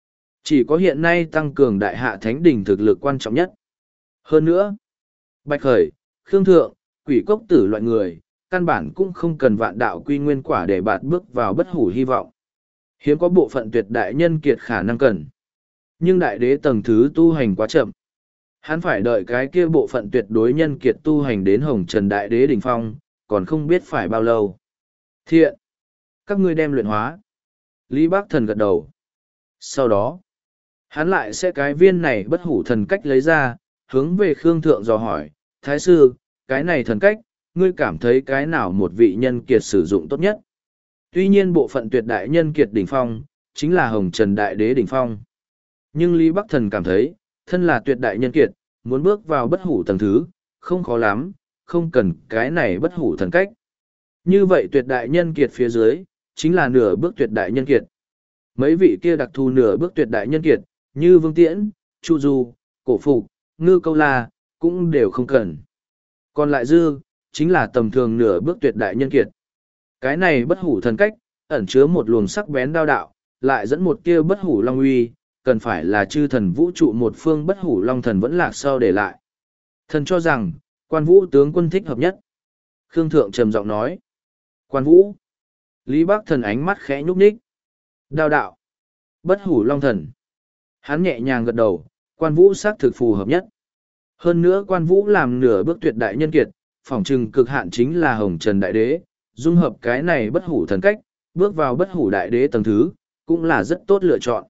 Chỉ có hiện nay tăng cường đại hạ thánh đỉnh thực lực quan trọng nhất. Hơn nữa, Bạch Khởi, Khương Thượng, quỷ cốc tử loại người, căn bản cũng không cần vạn đạo quy nguyên quả để bạt bước vào bất hủ hy vọng. Hiếm có bộ phận tuyệt đại nhân kiệt khả năng cần. Nhưng đại đế tầng thứ tu hành quá chậm. Hắn phải đợi cái kia bộ phận tuyệt đối nhân kiệt tu hành đến hồng trần đại đế đỉnh phong, còn không biết phải bao lâu. Thiện! Các ngươi đem luyện hóa. Lý Bác Thần gật đầu. Sau đó, hắn lại sẽ cái viên này bất hủ thần cách lấy ra, hướng về Khương Thượng dò hỏi, Thái sư, cái này thần cách, ngươi cảm thấy cái nào một vị nhân kiệt sử dụng tốt nhất? Tuy nhiên bộ phận tuyệt đại nhân kiệt đỉnh phong, chính là hồng trần đại đế đỉnh phong. Nhưng Lý Bắc Thần cảm thấy, thân là tuyệt đại nhân kiệt, muốn bước vào bất hủ tầng thứ, không khó lắm, không cần cái này bất hủ thần cách. Như vậy tuyệt đại nhân kiệt phía dưới, chính là nửa bước tuyệt đại nhân kiệt. Mấy vị kia đặc thù nửa bước tuyệt đại nhân kiệt, như Vương Tiễn, Chu Du, Cổ Phục, Ngư Câu La, cũng đều không cần. Còn lại dư, chính là tầm thường nửa bước tuyệt đại nhân kiệt. Cái này bất hủ thần cách, ẩn chứa một luồng sắc bén đao đạo, lại dẫn một tia bất hủ long uy, cần phải là chư thần vũ trụ một phương bất hủ long thần vẫn lạc sau để lại. Thần cho rằng, quan vũ tướng quân thích hợp nhất. Khương Thượng trầm giọng nói. Quan vũ. Lý Bác Thần ánh mắt khẽ nhúc nhích. Đao đạo. Bất hủ long thần. Hắn nhẹ nhàng gật đầu, quan vũ xác thực phù hợp nhất. Hơn nữa quan vũ làm nửa bước tuyệt đại nhân kiệt, phỏng chừng cực hạn chính là hồng trần đại đế, dung hợp cái này bất hủ thần cách, bước vào bất hủ đại đế tầng thứ, cũng là rất tốt lựa chọn.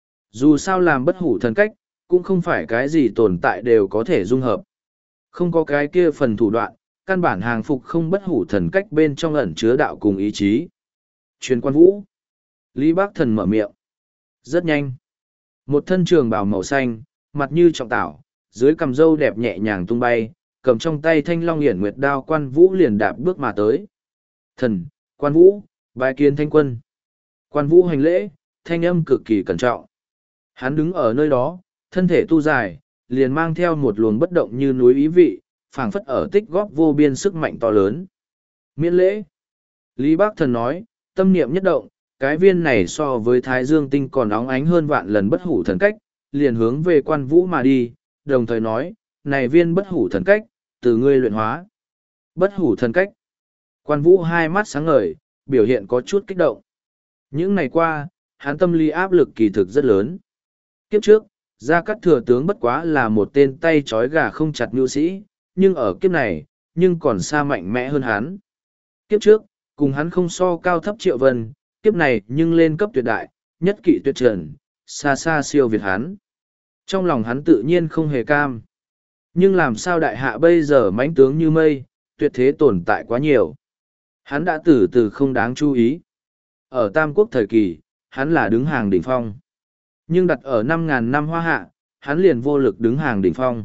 Dù sao làm bất hủ thần cách, cũng không phải cái gì tồn tại đều có thể dung hợp. Không có cái kia phần thủ đoạn, căn bản hàng phục không bất hủ thần cách bên trong ẩn chứa đạo cùng ý chí. Truyền quan vũ. Lý Bác Thần mở miệng. Rất nhanh. Một thân trường bào màu xanh, mặt như trọng tảo, dưới cằm râu đẹp nhẹ nhàng tung bay, cầm trong tay thanh long hiển nguyệt đao quan vũ liền đạp bước mà tới. Thần, quan vũ, bái kiến thanh quân. Quan vũ hành lễ, thanh âm cực kỳ cẩn trọng. Hắn đứng ở nơi đó, thân thể tu dài, liền mang theo một luồng bất động như núi ý vị, phảng phất ở tích góp vô biên sức mạnh to lớn. Miễn lễ. Lý Bác Thần nói, tâm niệm nhất động, cái viên này so với Thái Dương tinh còn óng ánh hơn vạn lần bất hủ thần cách, liền hướng về quan vũ mà đi, đồng thời nói, này viên bất hủ thần cách, từ ngươi luyện hóa. Bất hủ thần cách. Quan vũ hai mắt sáng ngời, biểu hiện có chút kích động. Những ngày qua, hắn tâm lý áp lực kỳ thực rất lớn. Kiếp trước, Gia Cát Thừa tướng bất quá là một tên tay trói gà không chặt nhu sĩ, nhưng ở kiếp này, nhưng còn xa mạnh mẽ hơn hắn. Kiếp trước, cùng hắn không so cao thấp Triệu Vân, kiếp này nhưng lên cấp tuyệt đại, nhất kỵ tuyệt trần, xa xa siêu việt hắn. Trong lòng hắn tự nhiên không hề cam. Nhưng làm sao đại hạ bây giờ mãnh tướng như mây, tuyệt thế tồn tại quá nhiều. Hắn đã từ từ không đáng chú ý. Ở Tam Quốc thời kỳ, hắn là đứng hàng đỉnh phong. Nhưng đặt ở năm ngàn năm hoa hạ, hắn liền vô lực đứng hàng đỉnh phong.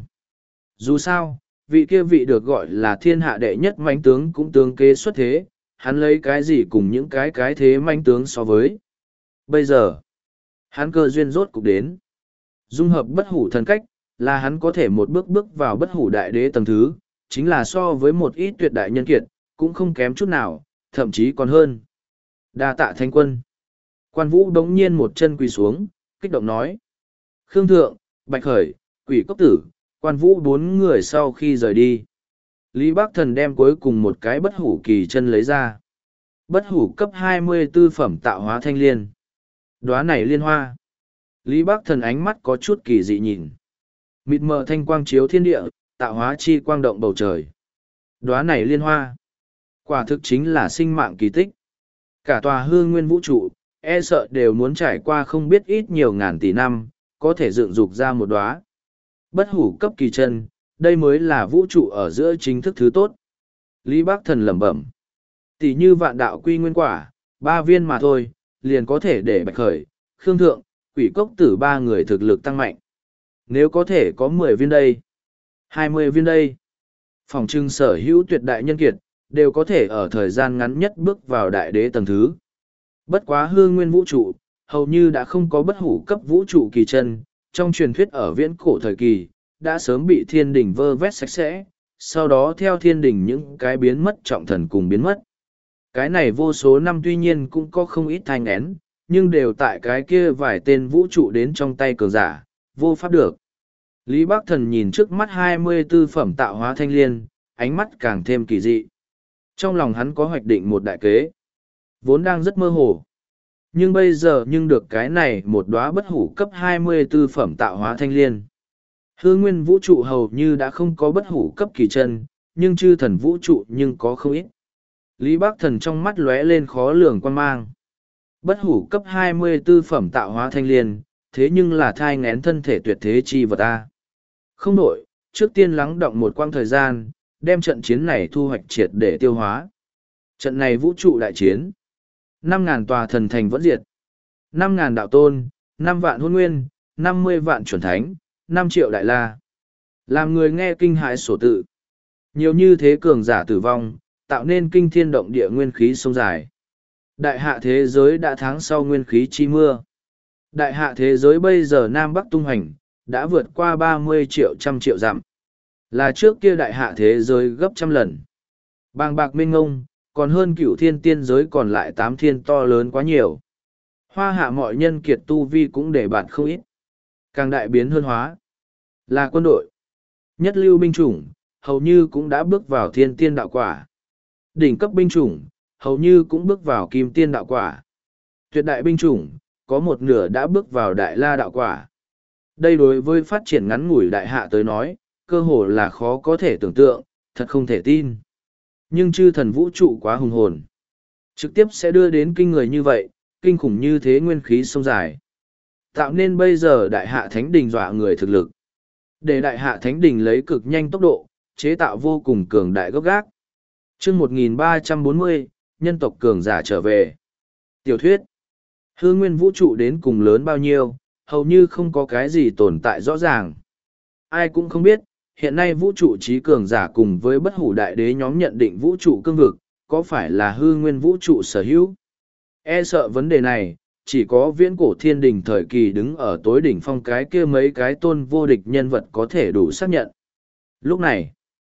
Dù sao, vị kia vị được gọi là thiên hạ đệ nhất mãnh tướng cũng tướng kế xuất thế, hắn lấy cái gì cùng những cái cái thế mãnh tướng so với. Bây giờ, hắn cơ duyên rốt cục đến. Dung hợp bất hủ thần cách, là hắn có thể một bước bước vào bất hủ đại đế tầng thứ, chính là so với một ít tuyệt đại nhân kiệt, cũng không kém chút nào, thậm chí còn hơn. Đa tạ thánh quân. Quan vũ đống nhiên một chân quỳ xuống, kích động nói. Khương Thượng, Bạch Khởi, Quỷ Cốc Tử, quan vũ bốn người sau khi rời đi. Lý Bác Thần đem cuối cùng một cái bất hủ kỳ chân lấy ra. Bất hủ cấp hai mươi tư phẩm tạo hóa thanh liên. Đóa này liên hoa. Lý Bác Thần ánh mắt có chút kỳ dị nhìn. Mịt mờ thanh quang chiếu thiên địa, tạo hóa chi quang động bầu trời. Đóa này liên hoa. Quả thực chính là sinh mạng kỳ tích. Cả tòa hư nguyên vũ trụ, e sợ đều muốn trải qua không biết ít nhiều ngàn tỷ năm, có thể dựng dục ra một đóa. Bất hủ cấp kỳ chân, đây mới là vũ trụ ở giữa chính thức thứ tốt. Lý Bác Thần lẩm bẩm. Tỷ như vạn đạo quy nguyên quả, ba viên mà thôi, liền có thể để Bạch Khởi, Khương Thượng, Quỷ Cốc Tử ba người thực lực tăng mạnh. Nếu có thể có mười viên đây, hai mươi viên đây, phòng trưng sở hữu tuyệt đại nhân kiệt, đều có thể ở thời gian ngắn nhất bước vào đại đế tầng thứ. Bất quá hư nguyên vũ trụ, hầu như đã không có bất hủ cấp vũ trụ kỳ chân, trong truyền thuyết ở viễn cổ thời kỳ, đã sớm bị thiên đình vơ vét sạch sẽ, sau đó theo thiên đình những cái biến mất trọng thần cùng biến mất. Cái này vô số năm tuy nhiên cũng có không ít thai nghén, nhưng đều tại cái kia vài tên vũ trụ đến trong tay cường giả, vô pháp được. Lý Bắc Thần nhìn trước mắt hai mươi tư phẩm tạo hóa thanh liên, ánh mắt càng thêm kỳ dị. Trong lòng hắn có hoạch định một đại kế, vốn đang rất mơ hồ. Nhưng bây giờ nhưng được cái này một đóa bất hủ cấp hai mươi tư phẩm tạo hóa thanh liên. Hư nguyên vũ trụ hầu như đã không có bất hủ cấp kỳ chân, nhưng chư thần vũ trụ nhưng có không ít. Lý Bắc Thần trong mắt lóe lên khó lường quan mang. Bất hủ cấp hai mươi tư phẩm tạo hóa thanh liên, thế nhưng là thai ngén thân thể tuyệt thế chi vật ta. Không đổi, trước tiên lắng động một quãng thời gian, đem trận chiến này thu hoạch triệt để tiêu hóa. Trận này vũ trụ đại chiến. năm ngàn tòa thần thành vẫn diệt. năm ngàn đạo tôn, năm vạn hôn nguyên, năm mươi vạn chuẩn thánh, năm triệu đại la. Làm người nghe kinh hãi sổ tự. Nhiều như thế cường giả tử vong, tạo nên kinh thiên động địa nguyên khí sông dài. Đại hạ thế giới đã tháng sau nguyên khí chi mưa. Đại hạ thế giới bây giờ Nam Bắc tung hành, đã vượt qua ba mươi triệu trăm triệu dặm. Là trước kia đại hạ thế giới gấp trăm lần. Bàng bạc mênh ngông, còn hơn cửu thiên tiên giới còn lại tám thiên to lớn quá nhiều. Hoa hạ mọi nhân kiệt tu vi cũng để bạn không ít. Càng đại biến hơn hóa. Là quân đội. Nhất lưu binh chủng, hầu như cũng đã bước vào thiên tiên đạo quả. Đỉnh cấp binh chủng, hầu như cũng bước vào kim tiên đạo quả. Tuyệt đại binh chủng, có một nửa đã bước vào đại la đạo quả. Đây đối với phát triển ngắn ngủi đại hạ tới nói, cơ hồ là khó có thể tưởng tượng, thật không thể tin. Nhưng chư thần vũ trụ quá hùng hồn. Trực tiếp sẽ đưa đến kinh người như vậy, kinh khủng như thế nguyên khí sông dài. Tạo nên bây giờ đại hạ thánh đình dọa người thực lực. Để đại hạ thánh đình lấy cực nhanh tốc độ, chế tạo vô cùng cường đại gốc gác. chương một nghìn ba trăm bốn mươi, nhân tộc cường giả trở về. Tiểu thuyết. Hư nguyên vũ trụ đến cùng lớn bao nhiêu, hầu như không có cái gì tồn tại rõ ràng. Ai cũng không biết, hiện nay vũ trụ trí cường giả cùng với bất hủ đại đế nhóm nhận định vũ trụ cương vực, có phải là hư nguyên vũ trụ sở hữu? E sợ vấn đề này, chỉ có viễn cổ thiên đình thời kỳ đứng ở tối đỉnh phong cái kia mấy cái tôn vô địch nhân vật có thể đủ xác nhận. Lúc này,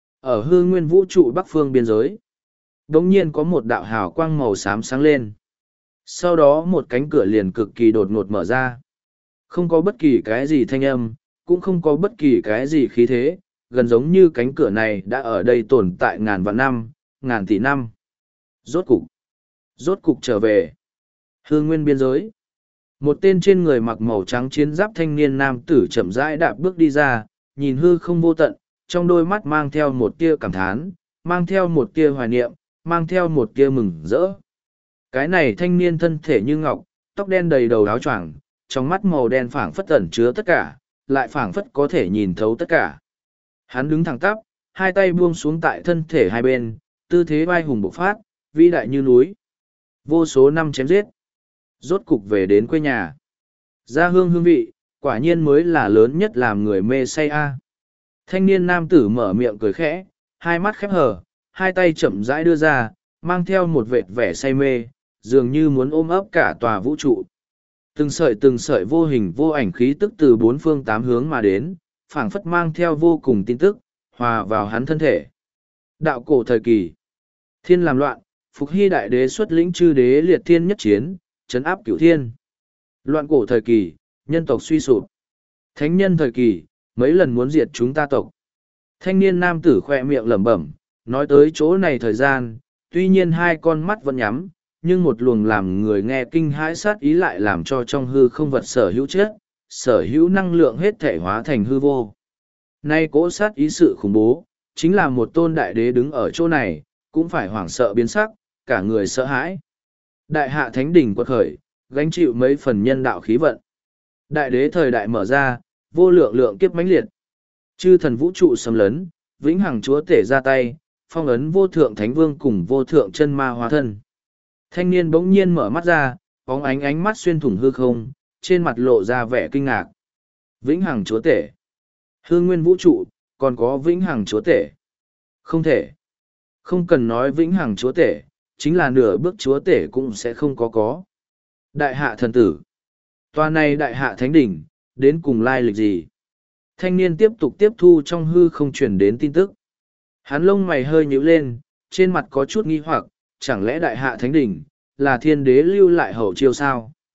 ở hư nguyên vũ trụ bắc phương biên giới, đống nhiên có một đạo hào quang màu xám sáng lên. Sau đó một cánh cửa liền cực kỳ đột ngột mở ra. Không có bất kỳ cái gì thanh âm, cũng không có bất kỳ cái gì khí thế, gần giống như cánh cửa này đã ở đây tồn tại ngàn vạn năm, ngàn tỷ năm. Rốt cục, rốt cục trở về. Hư nguyên biên giới. Một tên trên người mặc màu trắng chiến giáp thanh niên nam tử chậm rãi đạp bước đi ra, nhìn hư không vô tận, trong đôi mắt mang theo một tia cảm thán, mang theo một tia hoài niệm, mang theo một tia mừng rỡ. Cái này thanh niên thân thể như ngọc, tóc đen đầy đầu áo choàng, trong mắt màu đen phảng phất ẩn chứa tất cả, lại phảng phất có thể nhìn thấu tất cả. Hắn đứng thẳng tắp, hai tay buông xuống tại thân thể hai bên, tư thế vai hùng bộc phát, vĩ đại như núi. Vô số năm chém giết, rốt cục về đến quê nhà. Gia hương hương vị, quả nhiên mới là lớn nhất làm người mê say a. Thanh niên nam tử mở miệng cười khẽ, hai mắt khép hờ, hai tay chậm rãi đưa ra, mang theo một vệt vẻ say mê, dường như muốn ôm ấp cả tòa vũ trụ. Từng sợi từng sợi vô hình vô ảnh khí tức từ bốn phương tám hướng mà đến, phảng phất mang theo vô cùng tin tức, hòa vào hắn thân thể. Đạo cổ thời kỳ, thiên làm loạn, Phục Hy đại đế xuất lĩnh chư đế liệt thiên nhất chiến, trấn áp cửu thiên. Loạn cổ thời kỳ, nhân tộc suy sụp. Thánh nhân thời kỳ, mấy lần muốn diệt chúng ta tộc. Thanh niên nam tử khoe miệng lẩm bẩm, nói tới chỗ này thời gian, tuy nhiên hai con mắt vẫn nhắm, nhưng một luồng làm người nghe kinh hãi sát ý lại làm cho trong hư không vật sở hữu chết, sở hữu năng lượng hết thể hóa thành hư vô. Nay cỗ sát ý sự khủng bố, chính là một tôn đại đế đứng ở chỗ này, cũng phải hoảng sợ biến sắc, cả người sợ hãi. Đại hạ thánh đỉnh quật khởi, gánh chịu mấy phần nhân đạo khí vận. Đại đế thời đại mở ra, vô lượng lượng kiếp mãnh liệt. Chư thần vũ trụ xâm lấn, vĩnh hằng chúa tể ra tay, phong ấn vô thượng thánh vương cùng vô thượng chân ma hóa thân. Thanh niên bỗng nhiên mở mắt ra, bóng ánh ánh mắt xuyên thủng hư không, trên mặt lộ ra vẻ kinh ngạc. Vĩnh hằng chúa tể. Hư nguyên vũ trụ, còn có vĩnh hằng chúa tể. Không thể. Không cần nói vĩnh hằng chúa tể, chính là nửa bước chúa tể cũng sẽ không có có. Đại hạ thần tử. Tòa này đại hạ thánh đỉnh, đến cùng lai lịch gì? Thanh niên tiếp tục tiếp thu trong hư không truyền đến tin tức. Hắn lông mày hơi nhíu lên, trên mặt có chút nghi hoặc, chẳng lẽ đại hạ thánh đỉnh, là thiên đế lưu lại hậu chiêu sao?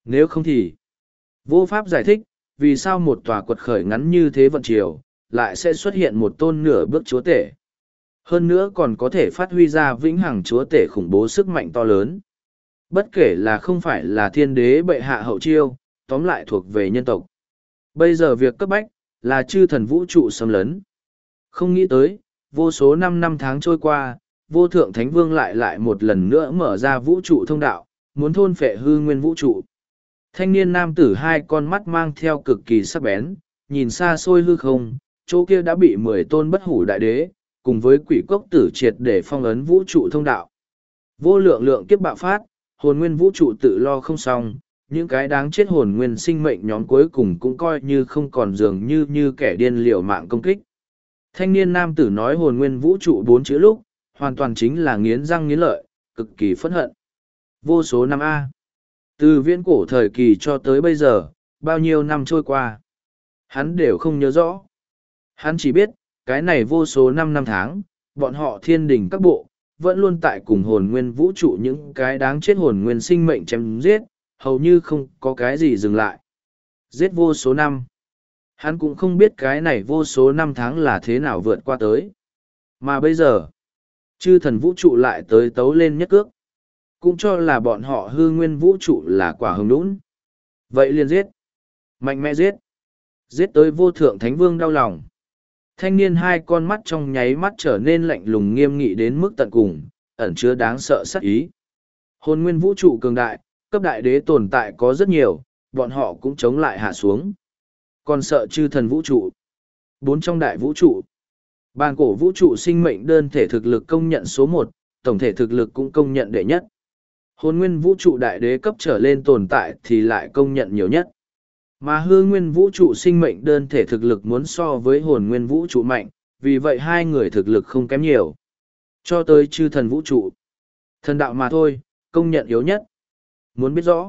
Nếu không thì, vô pháp giải thích, vì sao một tòa quật khởi ngắn như thế vận chiều, lại sẽ xuất hiện một tôn nửa bước chúa tể. Hơn nữa còn có thể phát huy ra vĩnh hằng chúa tể khủng bố sức mạnh to lớn. Bất kể là không phải là thiên đế bệ hạ hậu chiêu, tóm lại thuộc về nhân tộc. Bây giờ việc cấp bách, là chư thần vũ trụ xâm lấn. Không nghĩ tới, vô số năm năm tháng trôi qua, vô thượng thánh vương lại lại một lần nữa mở ra vũ trụ thông đạo, muốn thôn phệ hư nguyên vũ trụ. Thanh niên nam tử hai con mắt mang theo cực kỳ sắc bén, nhìn xa xôi hư không, chỗ kia đã bị mười tôn bất hủ đại đế, cùng với quỷ cốc tử triệt để phong ấn vũ trụ thông đạo. Vô lượng lượng kiếp bạo phát, hồn nguyên vũ trụ tự lo không xong, những cái đáng chết hồn nguyên sinh mệnh nhóm cuối cùng cũng coi như không còn dường như như kẻ điên liều mạng công kích. Thanh niên nam tử nói hồn nguyên vũ trụ bốn chữ lúc, hoàn toàn chính là nghiến răng nghiến lợi, cực kỳ phẫn hận. Vô số năm A. Từ viễn cổ thời kỳ cho tới bây giờ, bao nhiêu năm trôi qua. Hắn đều không nhớ rõ. Hắn chỉ biết, cái này vô số năm năm tháng, bọn họ thiên đình các bộ, vẫn luôn tại cùng hồn nguyên vũ trụ những cái đáng chết hồn nguyên sinh mệnh chém giết, hầu như không có cái gì dừng lại. Giết vô số năm. Hắn cũng không biết cái này vô số năm tháng là thế nào vượt qua tới. Mà bây giờ, chư thần vũ trụ lại tới tấu lên nhất cước. Cũng cho là bọn họ hư nguyên vũ trụ là quả hồng đũn. Vậy liền giết. Mạnh mẽ giết. Giết tới vô thượng thánh vương đau lòng. Thanh niên hai con mắt trong nháy mắt trở nên lạnh lùng nghiêm nghị đến mức tận cùng, ẩn chứa đáng sợ sát ý. Hồn nguyên vũ trụ cường đại, cấp đại đế tồn tại có rất nhiều, bọn họ cũng chống lại hạ xuống. Còn sợ chư thần vũ trụ. Bốn trong đại vũ trụ. Bàn cổ vũ trụ sinh mệnh đơn thể thực lực công nhận số một, tổng thể thực lực cũng công nhận đệ nhất. Hồn nguyên vũ trụ đại đế cấp trở lên tồn tại thì lại công nhận nhiều nhất. Mà hư nguyên vũ trụ sinh mệnh đơn thể thực lực muốn so với hồn nguyên vũ trụ mạnh, vì vậy hai người thực lực không kém nhiều. Cho tới chư thần vũ trụ. Thần đạo mà thôi, công nhận yếu nhất. Muốn biết rõ,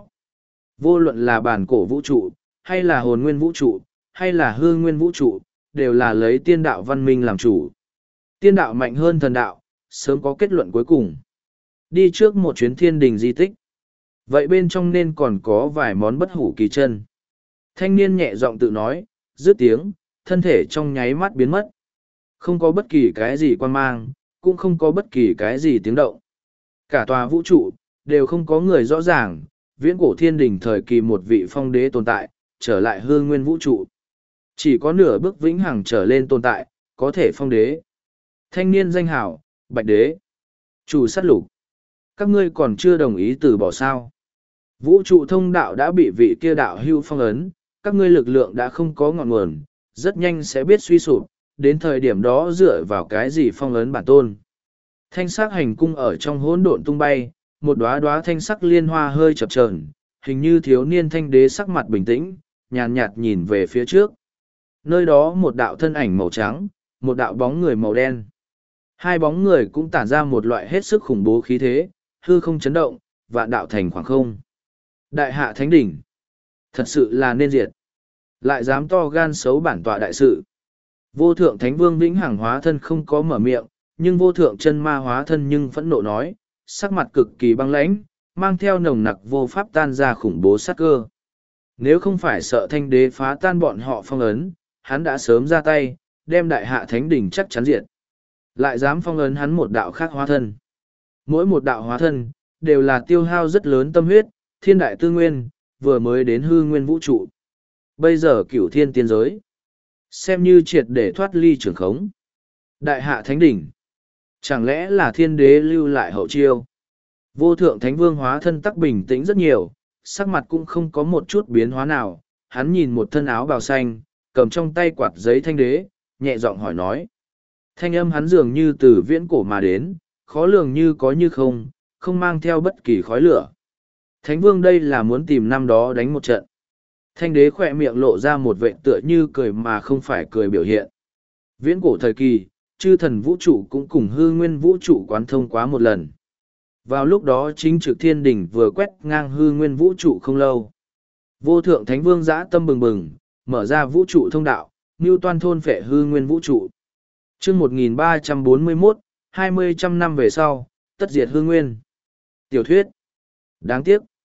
vô luận là bản cổ vũ trụ, hay là hồn nguyên vũ trụ, hay là hư nguyên vũ trụ, đều là lấy tiên đạo văn minh làm chủ. Tiên đạo mạnh hơn thần đạo, sớm có kết luận cuối cùng. Đi trước một chuyến thiên đình di tích. Vậy bên trong nên còn có vài món bất hủ kỳ chân. Thanh niên nhẹ giọng tự nói, dứt tiếng, thân thể trong nháy mắt biến mất. Không có bất kỳ cái gì quan mang, cũng không có bất kỳ cái gì tiếng động. Cả tòa vũ trụ, đều không có người rõ ràng, viễn cổ thiên đình thời kỳ một vị phong đế tồn tại, trở lại hư nguyên vũ trụ. Chỉ có nửa bước vĩnh hằng trở lên tồn tại, có thể phong đế. Thanh niên danh hảo, bạch đế, chủ sát lục. Các ngươi còn chưa đồng ý từ bỏ sao. Vũ trụ thông đạo đã bị vị kia đạo hưu phong ấn, các ngươi lực lượng đã không có ngọn nguồn, rất nhanh sẽ biết suy sụp, đến thời điểm đó dựa vào cái gì phong ấn bản tôn. Thanh sắc hành cung ở trong hỗn độn tung bay, một đóa đóa thanh sắc liên hoa hơi chập chờn, hình như thiếu niên thanh đế sắc mặt bình tĩnh, nhàn nhạt nhìn về phía trước. Nơi đó một đạo thân ảnh màu trắng, một đạo bóng người màu đen. Hai bóng người cũng tản ra một loại hết sức khủng bố khí thế, hư không chấn động, vạn đạo thành khoảng không. Đại hạ thánh đỉnh. Thật sự là nên diệt. Lại dám to gan xấu bản tọa đại sự. Vô thượng thánh vương vĩnh hằng hóa thân không có mở miệng, nhưng vô thượng chân ma hóa thân nhưng phẫn nộ nói, sắc mặt cực kỳ băng lãnh, mang theo nồng nặc vô pháp tan ra khủng bố sát cơ. Nếu không phải sợ thanh đế phá tan bọn họ phong ấn, hắn đã sớm ra tay, đem đại hạ thánh đỉnh chắc chắn diệt. Lại dám phong ấn hắn một đạo khác hóa thân. Mỗi một đạo hóa thân, đều là tiêu hao rất lớn tâm huyết, thiên đại tư nguyên, vừa mới đến hư nguyên vũ trụ. Bây giờ cửu thiên tiên giới, xem như triệt để thoát ly trường khống. Đại hạ thánh đỉnh, chẳng lẽ là thiên đế lưu lại hậu chiêu? Vô thượng thánh vương hóa thân tắc bình tĩnh rất nhiều, sắc mặt cũng không có một chút biến hóa nào. Hắn nhìn một thân áo bào xanh, cầm trong tay quạt giấy thanh đế, nhẹ giọng hỏi nói. Thanh âm hắn dường như từ viễn cổ mà đến, khó lường như có như không, không mang theo bất kỳ khói lửa. Thánh vương đây là muốn tìm năm đó đánh một trận. Thanh đế khỏe miệng lộ ra một vệ tựa như cười mà không phải cười biểu hiện. Viễn cổ thời kỳ, chư thần vũ trụ cũng cùng hư nguyên vũ trụ quán thông quá một lần. Vào lúc đó chính trực thiên đỉnh vừa quét ngang hư nguyên vũ trụ không lâu. Vô thượng thánh vương dã tâm bừng bừng, mở ra vũ trụ thông đạo, mưu toan thôn phệ hư nguyên vũ trụ. chương một nghìn ba trăm bốn mươi mốt, hai mươi trăm năm về sau, tất diệt hư nguyên. Tiểu thuyết. Đáng tiếc.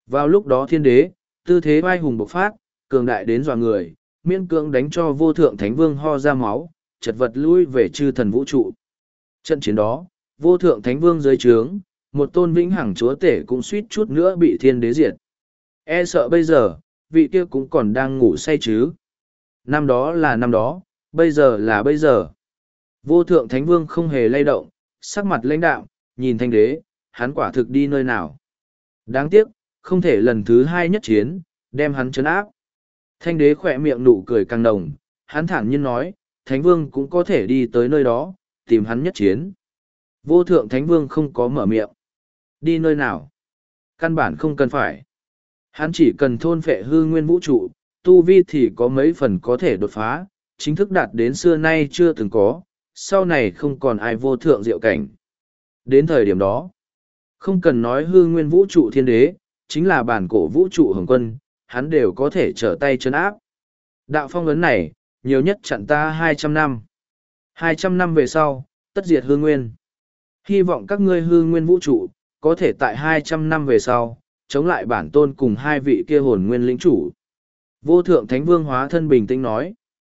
Vào lúc đó thiên đế, tư thế vai hùng bộc phát, cường đại đến dọa người, miễn cưỡng đánh cho vô thượng thánh vương ho ra máu, chật vật lui về chư thần vũ trụ. Trận chiến đó, vô thượng thánh vương dưới trướng, một tôn vĩnh hằng chúa tể cũng suýt chút nữa bị thiên đế diệt. E sợ bây giờ, vị kia cũng còn đang ngủ say chứ. Năm đó là năm đó, bây giờ là bây giờ. Vô thượng thánh vương không hề lay động, sắc mặt lãnh đạm, nhìn thanh đế, hắn quả thực đi nơi nào. Đáng tiếc, không thể lần thứ hai nhất chiến, đem hắn trấn áp. Thanh đế khỏe miệng nụ cười càng nồng, hắn thản nhiên nói, thánh vương cũng có thể đi tới nơi đó, tìm hắn nhất chiến. Vô thượng thánh vương không có mở miệng. Đi nơi nào? Căn bản không cần phải. Hắn chỉ cần thôn phệ hư nguyên vũ trụ, tu vi thì có mấy phần có thể đột phá, chính thức đạt đến xưa nay chưa từng có, sau này không còn ai vô thượng diệu cảnh. Đến thời điểm đó, không cần nói hư nguyên vũ trụ thiên đế, chính là bản cổ vũ trụ hồng quân, hắn đều có thể trở tay chân áp. Đạo phong ấn này, nhiều nhất chặn ta hai trăm năm. hai trăm năm về sau, tất diệt hư nguyên. Hy vọng các ngươi hư nguyên vũ trụ, có thể tại hai trăm năm về sau, chống lại bản tôn cùng hai vị kia hồn nguyên lĩnh chủ. Vô thượng thánh vương hóa thân bình tĩnh nói.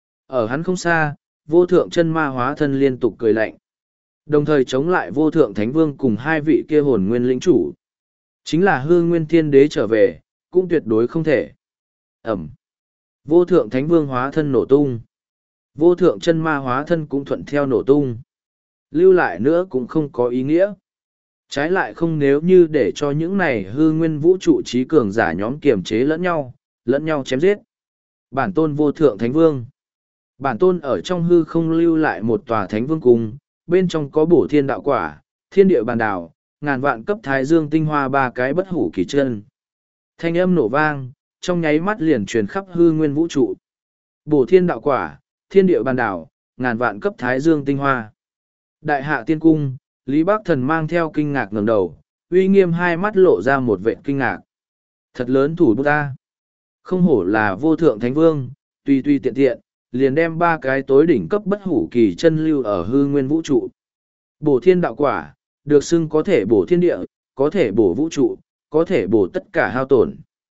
Ở hắn không xa, vô thượng chân ma hóa thân liên tục cười lạnh. Đồng thời chống lại vô thượng thánh vương cùng hai vị kia hồn nguyên lĩnh chủ. Chính là hư nguyên thiên đế trở về, cũng tuyệt đối không thể. Ẩm. Vô thượng thánh vương hóa thân nổ tung. Vô thượng chân ma hóa thân cũng thuận theo nổ tung. Lưu lại nữa cũng không có ý nghĩa. Trái lại không nếu như để cho những này hư nguyên vũ trụ trí cường giả nhóm kiềm chế lẫn nhau, lẫn nhau chém giết. Bản tôn vô thượng thánh vương. Bản tôn ở trong hư không lưu lại một tòa thánh vương cung, bên trong có bổ thiên đạo quả, thiên địa bàn đảo, ngàn vạn cấp thái dương tinh hoa ba cái bất hủ kỳ chân. Thanh âm nổ vang, trong nháy mắt liền truyền khắp hư nguyên vũ trụ. Bổ thiên đạo quả, thiên địa bàn đảo, ngàn vạn cấp thái dương tinh hoa. Đại hạ tiên cung, Lý Bắc Thần mang theo kinh ngạc ngẩng đầu, uy nghiêm hai mắt lộ ra một vệt kinh ngạc. Thật lớn thủ bút ta. Không hổ là vô thượng thánh vương, tùy tùy tiện tiện, liền đem ba cái tối đỉnh cấp bất hủ kỳ chân lưu ở hư nguyên vũ trụ. Bổ thiên đạo quả, được xưng có thể bổ thiên địa, có thể bổ vũ trụ, có thể bổ tất cả hao tổn.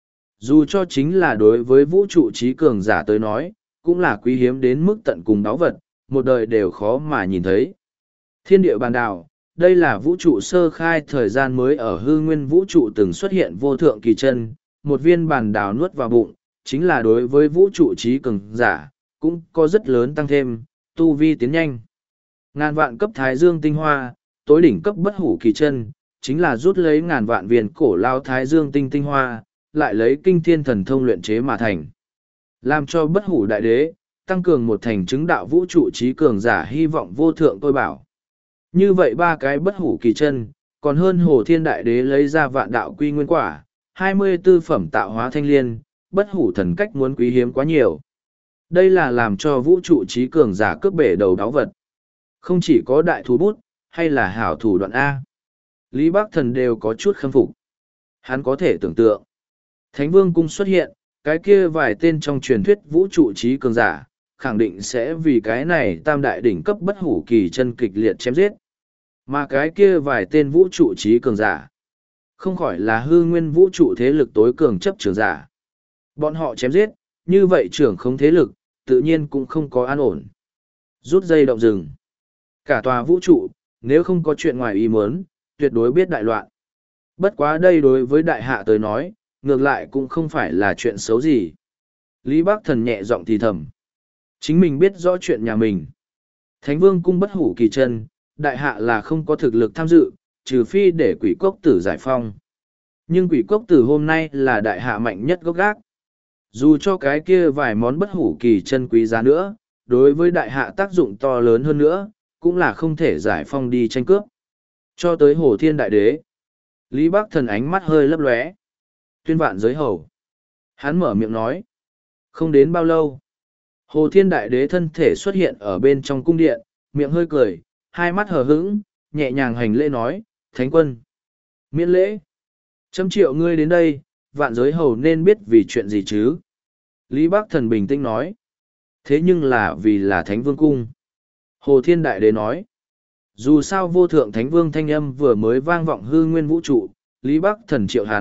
Dù cho chính là đối với vũ trụ trí cường giả tới nói, cũng là quý hiếm đến mức tận cùng đáo vật, một đời đều khó mà nhìn thấy. Thiên địa bàn đảo, đây là vũ trụ sơ khai thời gian mới ở hư nguyên vũ trụ từng xuất hiện vô thượng kỳ chân, một viên bàn đảo nuốt vào bụng, chính là đối với vũ trụ trí cường giả, cũng có rất lớn tăng thêm, tu vi tiến nhanh. Ngàn vạn cấp thái dương tinh hoa, tối đỉnh cấp bất hủ kỳ chân, chính là rút lấy ngàn vạn viên cổ lao thái dương tinh tinh hoa, lại lấy kinh thiên thần thông luyện chế mà thành. Làm cho bất hủ đại đế, tăng cường một thành chứng đạo vũ trụ trí cường giả hy vọng vô thượng tôi bảo. Như vậy ba cái bất hủ kỳ chân, còn hơn hồ thiên đại đế lấy ra vạn đạo quy nguyên quả, hai mươi tư phẩm tạo hóa thanh liên, bất hủ thần cách muốn quý hiếm quá nhiều. Đây là làm cho vũ trụ trí cường giả cướp bể đầu đáo vật. Không chỉ có đại thú bút, hay là hảo thủ đoạn A. Lý Bắc Thần đều có chút khâm phục. Hắn có thể tưởng tượng. Thánh Vương Cung xuất hiện, cái kia vài tên trong truyền thuyết vũ trụ trí cường giả, khẳng định sẽ vì cái này tam đại đỉnh cấp bất hủ kỳ chân kịch liệt chém giết. Mà cái kia vài tên vũ trụ trí cường giả, không khỏi là hư nguyên vũ trụ thế lực tối cường chấp trưởng giả. Bọn họ chém giết, như vậy trưởng không thế lực, tự nhiên cũng không có an ổn. Rút dây động rừng. Cả tòa vũ trụ, nếu không có chuyện ngoài ý muốn, tuyệt đối biết đại loạn. Bất quá đây đối với đại hạ tới nói, ngược lại cũng không phải là chuyện xấu gì. Lý Bắc Thần nhẹ giọng thì thầm. Chính mình biết rõ chuyện nhà mình. Thánh Vương Cung bất hủ kỳ chân, đại hạ là không có thực lực tham dự, trừ phi để quỷ cốc tử giải phong. Nhưng quỷ cốc tử hôm nay là đại hạ mạnh nhất gốc gác. Dù cho cái kia vài món bất hủ kỳ chân quý giá nữa, đối với đại hạ tác dụng to lớn hơn nữa, cũng là không thể giải phong đi tranh cướp. Cho tới Hồ Thiên Đại Đế. Lý Bắc Thần ánh mắt hơi lấp lóe. Tuyên vạn giới hầu. Hắn mở miệng nói. Không đến bao lâu. Hồ Thiên Đại Đế thân thể xuất hiện ở bên trong cung điện, miệng hơi cười, hai mắt hờ hững, nhẹ nhàng hành lễ nói, Thánh quân. Miễn lễ. Trăm triệu ngươi đến đây, vạn giới hầu nên biết vì chuyện gì chứ. Lý Bắc Thần bình tĩnh nói. Thế nhưng là vì là Thánh Vương Cung. Hồ Thiên Đại Đế nói. Dù sao vô thượng Thánh Vương thanh âm vừa mới vang vọng hư nguyên vũ trụ, Lý Bắc Thần triệu hắn,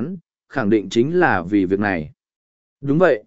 khẳng định chính là vì việc này. Đúng vậy.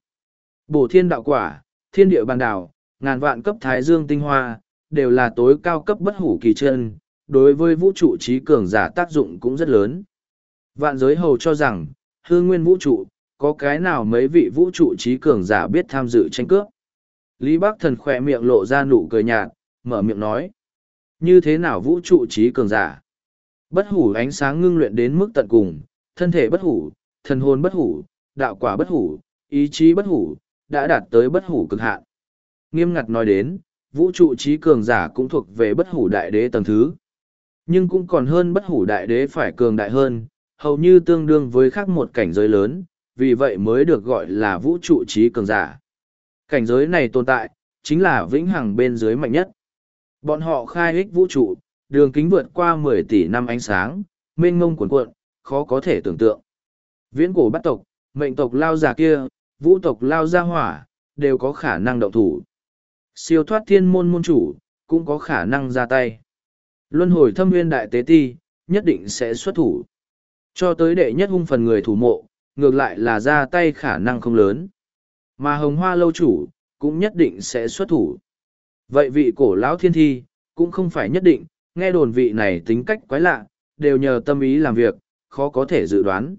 Bổ thiên đạo quả, thiên địa bàn đảo, ngàn vạn cấp thái dương tinh hoa, đều là tối cao cấp bất hủ kỳ chân, đối với vũ trụ trí cường giả tác dụng cũng rất lớn. Vạn giới hầu cho rằng, hư nguyên vũ trụ, có cái nào mấy vị vũ trụ trí cường giả biết tham dự tranh cướp. Lý Bắc Thần khỏe miệng lộ ra nụ cười nhạt, mở miệng nói. Như thế nào vũ trụ trí cường giả? Bất hủ ánh sáng ngưng luyện đến mức tận cùng, thân thể bất hủ, thần hồn bất hủ, đạo quả bất hủ, ý chí bất hủ, đã đạt tới bất hủ cực hạn. Nghiêm ngặt nói đến, vũ trụ trí cường giả cũng thuộc về bất hủ đại đế tầng thứ. Nhưng cũng còn hơn bất hủ đại đế phải cường đại hơn, hầu như tương đương với khác một cảnh giới lớn, vì vậy mới được gọi là vũ trụ trí cường giả. Cảnh giới này tồn tại, chính là vĩnh hằng bên dưới mạnh nhất. Bọn họ khai ích vũ trụ, đường kính vượt qua mười tỷ năm ánh sáng, mênh mông cuồn cuộn, khó có thể tưởng tượng. Viễn cổ bắt tộc, mệnh tộc lao già kia, vũ tộc lao gia hỏa, đều có khả năng động thủ. Siêu thoát thiên môn môn chủ, cũng có khả năng ra tay. Luân hồi thâm nguyên đại tế ti, nhất định sẽ xuất thủ. Cho tới đệ nhất hung phần người thủ mộ, ngược lại là ra tay khả năng không lớn. Mà hồng hoa lâu chủ, cũng nhất định sẽ xuất thủ. Vậy vị cổ lão thiên thi, cũng không phải nhất định, nghe đồn vị này tính cách quái lạ, đều nhờ tâm ý làm việc, khó có thể dự đoán.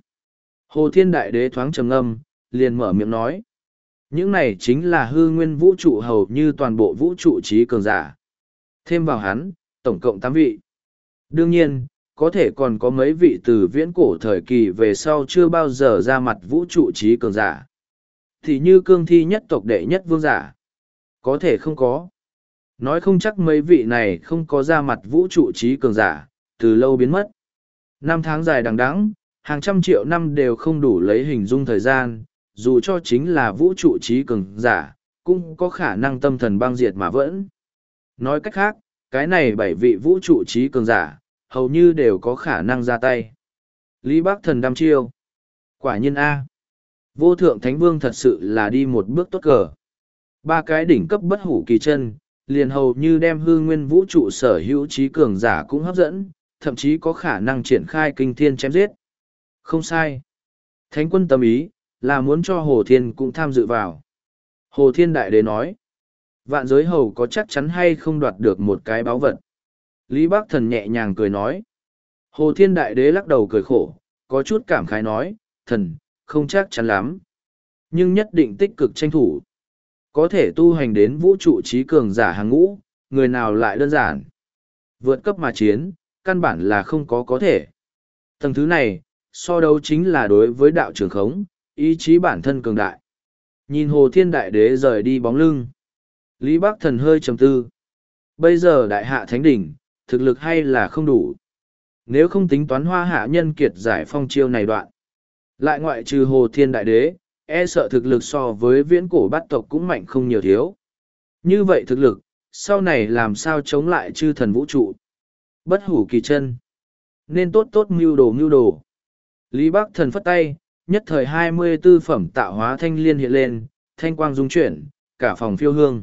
Hồ Thiên Đại Đế thoáng trầm ngâm, liền mở miệng nói. Những này chính là hư nguyên vũ trụ hầu như toàn bộ vũ trụ trí cường giả. Thêm vào hắn, tổng cộng tám vị. Đương nhiên, có thể còn có mấy vị từ viễn cổ thời kỳ về sau chưa bao giờ ra mặt vũ trụ trí cường giả. Thì như cương thi nhất tộc đệ nhất vương giả. Có thể không có. Nói không chắc mấy vị này không có ra mặt vũ trụ trí cường giả, từ lâu biến mất. Năm tháng dài đằng đẵng, hàng trăm triệu năm đều không đủ lấy hình dung thời gian, dù cho chính là vũ trụ trí cường giả, cũng có khả năng tâm thần băng diệt mà vẫn. Nói cách khác, cái này bảy vị vũ trụ trí cường giả, hầu như đều có khả năng ra tay. Lý Bắc Thần đăm chiêu. Quả nhiên A. Vô thượng Thánh Vương thật sự là đi một bước tốt cờ. Ba cái đỉnh cấp bất hủ kỳ chân, liền hầu như đem hư nguyên vũ trụ sở hữu trí cường giả cũng hấp dẫn, thậm chí có khả năng triển khai kinh thiên chém giết. Không sai. Thánh quân tâm ý, là muốn cho Hồ Thiên cũng tham dự vào. Hồ Thiên Đại Đế nói, vạn giới hầu có chắc chắn hay không đoạt được một cái báu vật. Lý Bắc Thần nhẹ nhàng cười nói. Hồ Thiên Đại Đế lắc đầu cười khổ, có chút cảm khái nói, thần, không chắc chắn lắm. Nhưng nhất định tích cực tranh thủ. Có thể tu hành đến vũ trụ trí cường giả hàng ngũ, người nào lại đơn giản. Vượt cấp mà chiến, căn bản là không có có thể. Tầng thứ này, so đấu chính là đối với đạo trường khống, ý chí bản thân cường đại. Nhìn Hồ Thiên Đại Đế rời đi bóng lưng. Lý Bắc Thần hơi trầm tư. Bây giờ đại hạ thánh đỉnh, thực lực hay là không đủ. Nếu không tính toán hoa hạ nhân kiệt giải phong chiêu này đoạn. Lại ngoại trừ Hồ Thiên Đại Đế, e sợ thực lực so với viễn cổ bát tộc cũng mạnh không nhiều thiếu. Như vậy thực lực, sau này làm sao chống lại chư thần vũ trụ. Bất hủ kỳ chân. Nên tốt tốt mưu đồ mưu đồ. Lý Bắc Thần phất tay, nhất thời hai mươi tư phẩm tạo hóa thanh liên hiện lên, thanh quang dung chuyển, cả phòng phiêu hương.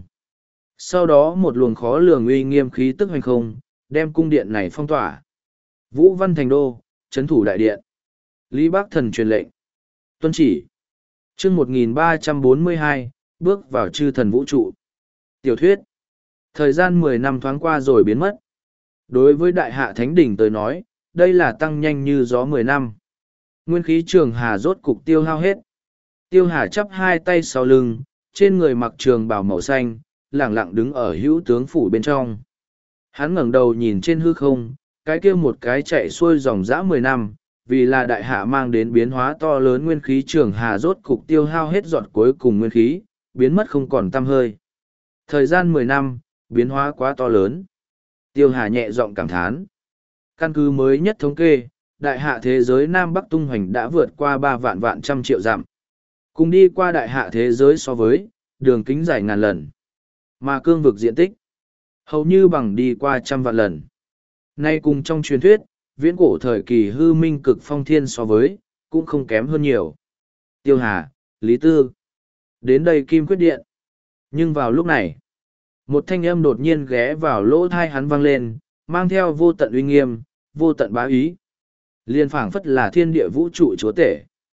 Sau đó một luồng khó lường uy nghiêm khí tức hoành không, đem cung điện này phong tỏa. Vũ Văn Thành Đô, trấn thủ đại điện. Lý Bắc Thần truyền lệnh. Tuân chỉ. chương một nghìn ba trăm bốn mươi hai, bước vào chư thần vũ trụ. Tiểu thuyết. Thời gian mười năm thoáng qua rồi biến mất. Đối với đại hạ thánh đỉnh tới nói, đây là tăng nhanh như gió mười năm. Nguyên khí trường hà rốt cục tiêu hao hết. Tiêu hà chắp hai tay sau lưng, trên người mặc trường bào màu xanh, lẳng lặng đứng ở hữu tướng phủ bên trong. Hắn ngẩng đầu nhìn trên hư không, cái kia một cái chạy xuôi dòng dã mười năm, vì là đại hạ mang đến biến hóa to lớn nguyên khí trường hà rốt cục tiêu hao hết giọt cuối cùng nguyên khí, biến mất không còn tăm hơi. Thời gian mười năm, biến hóa quá to lớn. Tiêu hà nhẹ giọng cảm thán. Căn cứ mới nhất thống kê, đại hạ thế giới Nam Bắc tung hoành đã vượt qua ba vạn vạn trăm triệu dặm. Cùng đi qua đại hạ thế giới so với, đường kính dài ngàn lần. Mà cương vực diện tích, hầu như bằng đi qua trăm vạn lần. Nay cùng trong truyền thuyết, viễn cổ thời kỳ hư minh cực phong thiên so với, cũng không kém hơn nhiều. Tiêu Hà, Lý Tư, đến đây Kim Quyết Điện. Nhưng vào lúc này, một thanh âm đột nhiên ghé vào lỗ thai hắn vang lên, mang theo vô tận uy nghiêm, vô tận bá ý. Liên phảng phất là thiên địa vũ trụ chúa tể.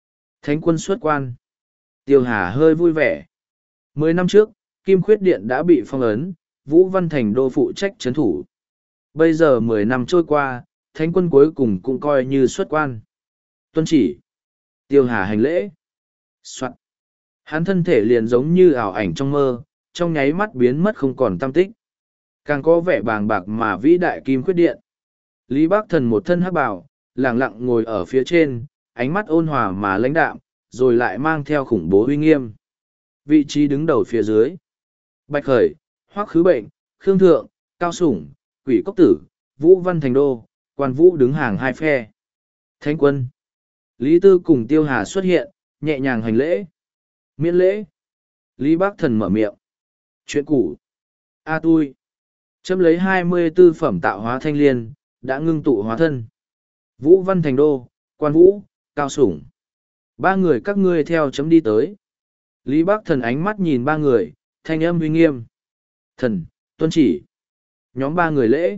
Thánh quân xuất quan. Tiêu Hà hơi vui vẻ. Mười năm trước, Kim Khuyết Điện đã bị phong ấn, Vũ Văn Thành đô phụ trách trấn thủ. Bây giờ mười năm trôi qua, thánh quân cuối cùng cũng coi như xuất quan. Tuân chỉ. Tiêu Hà hành lễ. Soạn. Hắn thân thể liền giống như ảo ảnh trong mơ, trong nháy mắt biến mất không còn tăm tích. Càng có vẻ bàng bạc mà vĩ đại Kim Khuyết Điện. Lý Bác Thần một thân hắc bào, lẳng lặng ngồi ở phía trên, ánh mắt ôn hòa mà lãnh đạm, rồi lại mang theo khủng bố uy nghiêm. Vị trí đứng đầu phía dưới. Bạch Khởi, Hoắc Khứ Bệnh, Khương Thượng, Cao Sủng, Quỷ Cốc Tử, Vũ Văn Thành Đô, Quan Vũ đứng hàng hai phe. Thánh quân. Lý Tư cùng Tiêu Hà xuất hiện, nhẹ nhàng hành lễ. Miễn lễ. Lý Bác Thần mở miệng. Chuyện cũ. A tui. Chấm lấy hai mươi tư phẩm tạo hóa thanh liên, đã ngưng tụ hóa thân. Vũ Văn Thành Đô, Quan Vũ, Cao Sủng. Ba người các ngươi theo chấm đi tới. Lý Bác Thần ánh mắt nhìn ba người, thanh âm uy nghiêm. Thần, tuân chỉ. Nhóm ba người lễ.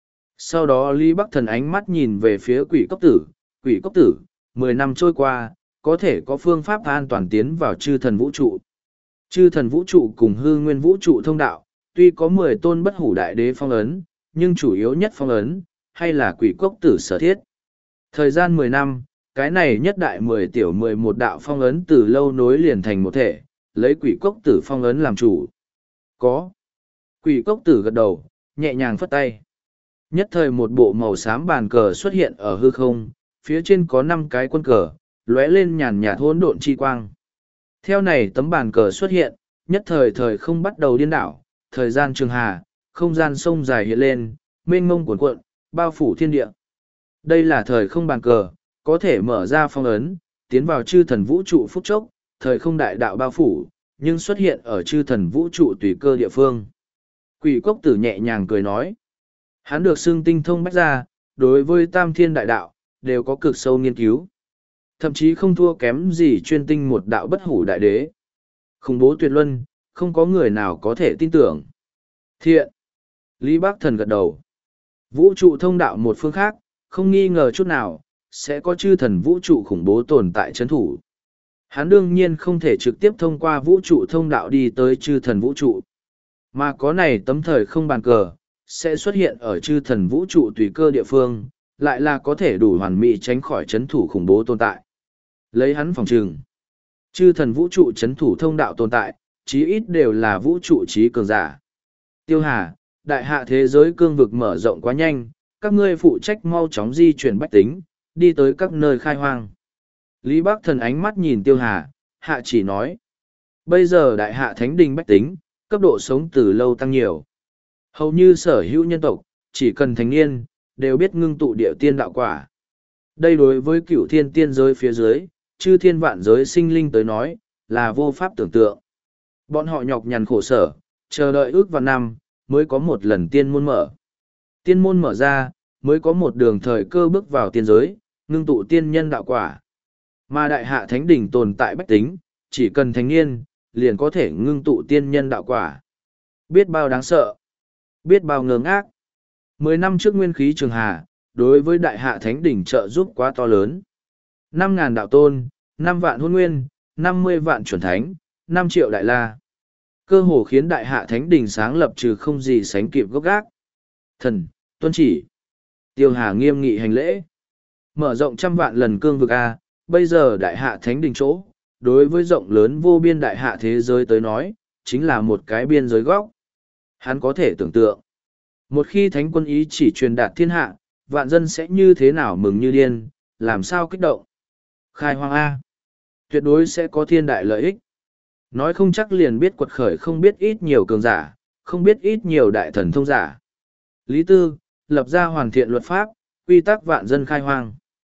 Sau đó Lý Bác Thần ánh mắt nhìn về phía Quỷ Cốc Tử. Quỷ Cốc Tử, mười năm trôi qua, có thể có phương pháp an toàn tiến vào chư thần vũ trụ. Chư thần vũ trụ cùng hư nguyên vũ trụ thông đạo, tuy có mười tôn bất hủ đại đế phong ấn, nhưng chủ yếu nhất phong ấn, hay là Quỷ Cốc Tử sở thiết. Thời gian mười năm, cái này nhất đại mười tiểu mười một đạo phong ấn từ lâu nối liền thành một thể, lấy Quỷ Cốc Tử phong ấn làm chủ. Có. Quỷ Cốc Tử gật đầu, nhẹ nhàng phất tay. Nhất thời một bộ màu xám bàn cờ xuất hiện ở hư không, phía trên có năm cái quân cờ, lóe lên nhàn nhạt hỗn độn chi quang. Theo này tấm bàn cờ xuất hiện, nhất thời thời không bắt đầu điên đảo, thời gian trường hà, không gian sông dài hiện lên, mênh mông cuồn cuộn, bao phủ thiên địa. Đây là thời không bàn cờ, có thể mở ra phong ấn, tiến vào chư thần vũ trụ phút chốc, thời không đại đạo bao phủ, nhưng xuất hiện ở chư thần vũ trụ tùy cơ địa phương. Quỷ Cốc Tử nhẹ nhàng cười nói. Hắn được xưng tinh thông bách gia, đối với tam thiên đại đạo, đều có cực sâu nghiên cứu. Thậm chí không thua kém gì chuyên tinh một đạo bất hủ đại đế. Khủng bố tuyệt luân, không có người nào có thể tin tưởng. Thiện. Lý Bác Thần gật đầu. Vũ trụ thông đạo một phương khác, không nghi ngờ chút nào, sẽ có chư thần vũ trụ khủng bố tồn tại chấn thủ. Hắn đương nhiên không thể trực tiếp thông qua vũ trụ thông đạo đi tới chư thần vũ trụ. Mà có này tấm thời không bàn cờ, sẽ xuất hiện ở chư thần vũ trụ tùy cơ địa phương, lại là có thể đủ hoàn mỹ tránh khỏi chấn thủ khủng bố tồn tại. Lấy hắn phòng trừng. Chư thần vũ trụ chấn thủ thông đạo tồn tại, chí ít đều là vũ trụ trí cường giả. Tiêu Hà, đại hạ thế giới cương vực mở rộng quá nhanh, các ngươi phụ trách mau chóng di chuyển bách tính, đi tới các nơi khai hoang. Lý Bác Thần ánh mắt nhìn Tiêu Hà, hạ chỉ nói. Bây giờ đại hạ thánh đình bách tính, cấp độ sống từ lâu tăng nhiều. Hầu như sở hữu nhân tộc, chỉ cần thành niên, đều biết ngưng tụ địa tiên đạo quả. Đây đối với cửu thiên tiên giới phía dưới, chư thiên vạn giới sinh linh tới nói, là vô pháp tưởng tượng. Bọn họ nhọc nhằn khổ sở, chờ đợi ước vạn năm, mới có một lần tiên môn mở. Tiên môn mở ra, mới có một đường thời cơ bước vào tiên giới, ngưng tụ tiên nhân đạo quả. Mà đại hạ thánh đỉnh tồn tại bách tính, chỉ cần thành niên, liền có thể ngưng tụ tiên nhân đạo quả. Biết bao đáng sợ, biết bao ngơ ngác. Mười năm trước nguyên khí trường hà, đối với đại hạ thánh đỉnh trợ giúp quá to lớn. Năm ngàn đạo tôn, năm vạn hôn nguyên, năm mươi vạn chuẩn thánh, năm triệu đại la. Cơ hồ khiến đại hạ thánh đỉnh sáng lập trừ không gì sánh kịp gốc gác. Thần, tuân chỉ. Tiêu Hà nghiêm nghị hành lễ. Mở rộng trăm vạn lần cương vực A, bây giờ đại hạ thánh đỉnh chỗ, đối với rộng lớn vô biên đại hạ thế giới tới nói, chính là một cái biên giới góc. Hắn có thể tưởng tượng. Một khi thánh quân ý chỉ truyền đạt thiên hạ, vạn dân sẽ như thế nào mừng như điên, làm sao kích động. Khai hoang A. Tuyệt đối sẽ có thiên đại lợi ích. Nói không chắc liền biết quật khởi không biết ít nhiều cường giả, không biết ít nhiều đại thần thông giả. Lý Tư, lập ra hoàn thiện luật pháp, quy tắc vạn dân khai hoang.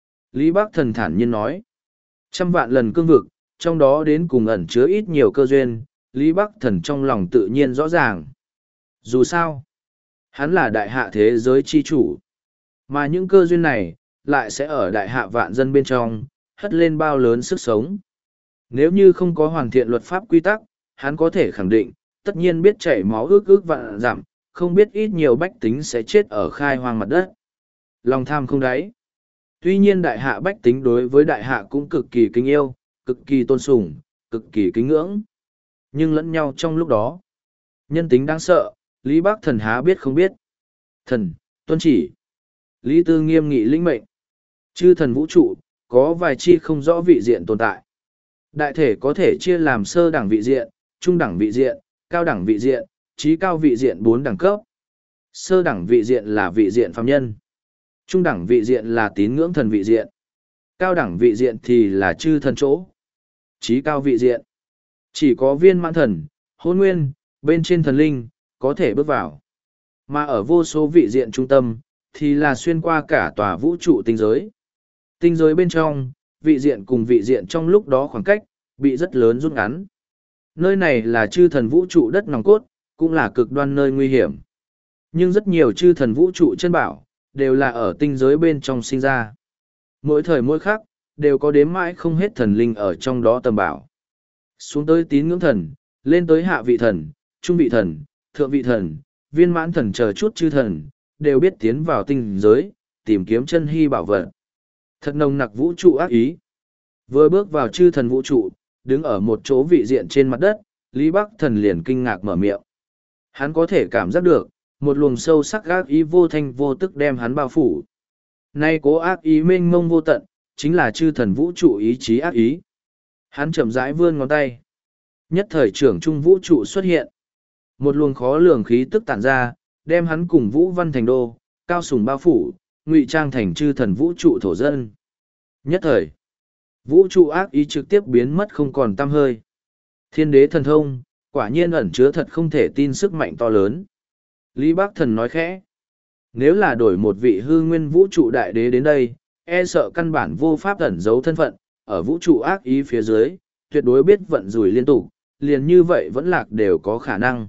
Lý Bác Thần thản nhiên nói. Trăm vạn lần cương vực, trong đó đến cùng ẩn chứa ít nhiều cơ duyên, Lý Bác Thần trong lòng tự nhiên rõ ràng. Dù sao, hắn là đại hạ thế giới chi chủ. Mà những cơ duyên này, lại sẽ ở đại hạ vạn dân bên trong, hất lên bao lớn sức sống. Nếu như không có hoàn thiện luật pháp quy tắc, hắn có thể khẳng định, tất nhiên biết chảy máu ước ước vạn giảm, không biết ít nhiều bách tính sẽ chết ở khai hoang mặt đất. Lòng tham không đáy. Tuy nhiên đại hạ bách tính đối với đại hạ cũng cực kỳ kính yêu, cực kỳ tôn sùng, cực kỳ kính ngưỡng. Nhưng lẫn nhau trong lúc đó. Nhân tính đáng sợ, Lý Bắc Thần há biết không biết. Thần, tuân chỉ. Lý Tư nghiêm nghị lĩnh mệnh. Chư thần vũ trụ, có vài chi không rõ vị diện tồn tại. Đại thể có thể chia làm sơ đẳng vị diện, trung đẳng vị diện, cao đẳng vị diện, trí cao vị diện bốn đẳng cấp. Sơ đẳng vị diện là vị diện phàm nhân. Trung đẳng vị diện là tín ngưỡng thần vị diện. Cao đẳng vị diện thì là chư thần chỗ. Trí cao vị diện. Chỉ có viên mãn thần, hôn nguyên, bên trên thần linh, có thể bước vào. Mà ở vô số vị diện trung tâm, thì là xuyên qua cả tòa vũ trụ tinh giới. Tinh giới bên trong, vị diện cùng vị diện trong lúc đó khoảng cách, bị rất lớn rút ngắn. Nơi này là chư thần vũ trụ đất nòng cốt, cũng là cực đoan nơi nguy hiểm. Nhưng rất nhiều chư thần vũ trụ chân bảo, đều là ở tinh giới bên trong sinh ra. Mỗi thời mỗi khắc, đều có đếm mãi không hết thần linh ở trong đó tầm bảo. Xuống tới tín ngưỡng thần, lên tới hạ vị thần, trung vị thần, thượng vị thần, viên mãn thần chờ chút chư thần, đều biết tiến vào tinh giới, tìm kiếm chân hy bảo vật. Thật nồng nặc vũ trụ ác ý. Vừa bước vào chư thần vũ trụ, đứng ở một chỗ vị diện trên mặt đất, Lý Bắc Thần liền kinh ngạc mở miệng. Hắn có thể cảm giác được, một luồng sâu sắc ác ý vô thanh vô tức đem hắn bao phủ. Nay cố ác ý mênh mông vô tận, chính là chư thần vũ trụ ý chí ác ý. Hắn chậm rãi vươn ngón tay. Nhất thời trưởng trung vũ trụ xuất hiện. Một luồng khó lường khí tức tản ra, đem hắn cùng Vũ Văn Thành Đô, cao sùng bao phủ, ngụy trang thành chư thần vũ trụ thổ dân. Nhất thời, vũ trụ ác ý trực tiếp biến mất không còn tăm hơi. Thiên đế thần thông, quả nhiên ẩn chứa thật không thể tin sức mạnh to lớn. Lý Bắc Thần nói khẽ. Nếu là đổi một vị hư nguyên vũ trụ đại đế đến đây, e sợ căn bản vô pháp ẩn giấu thân phận, ở vũ trụ ác ý phía dưới, tuyệt đối biết vận rủi liên tục, liền như vậy vẫn lạc đều có khả năng.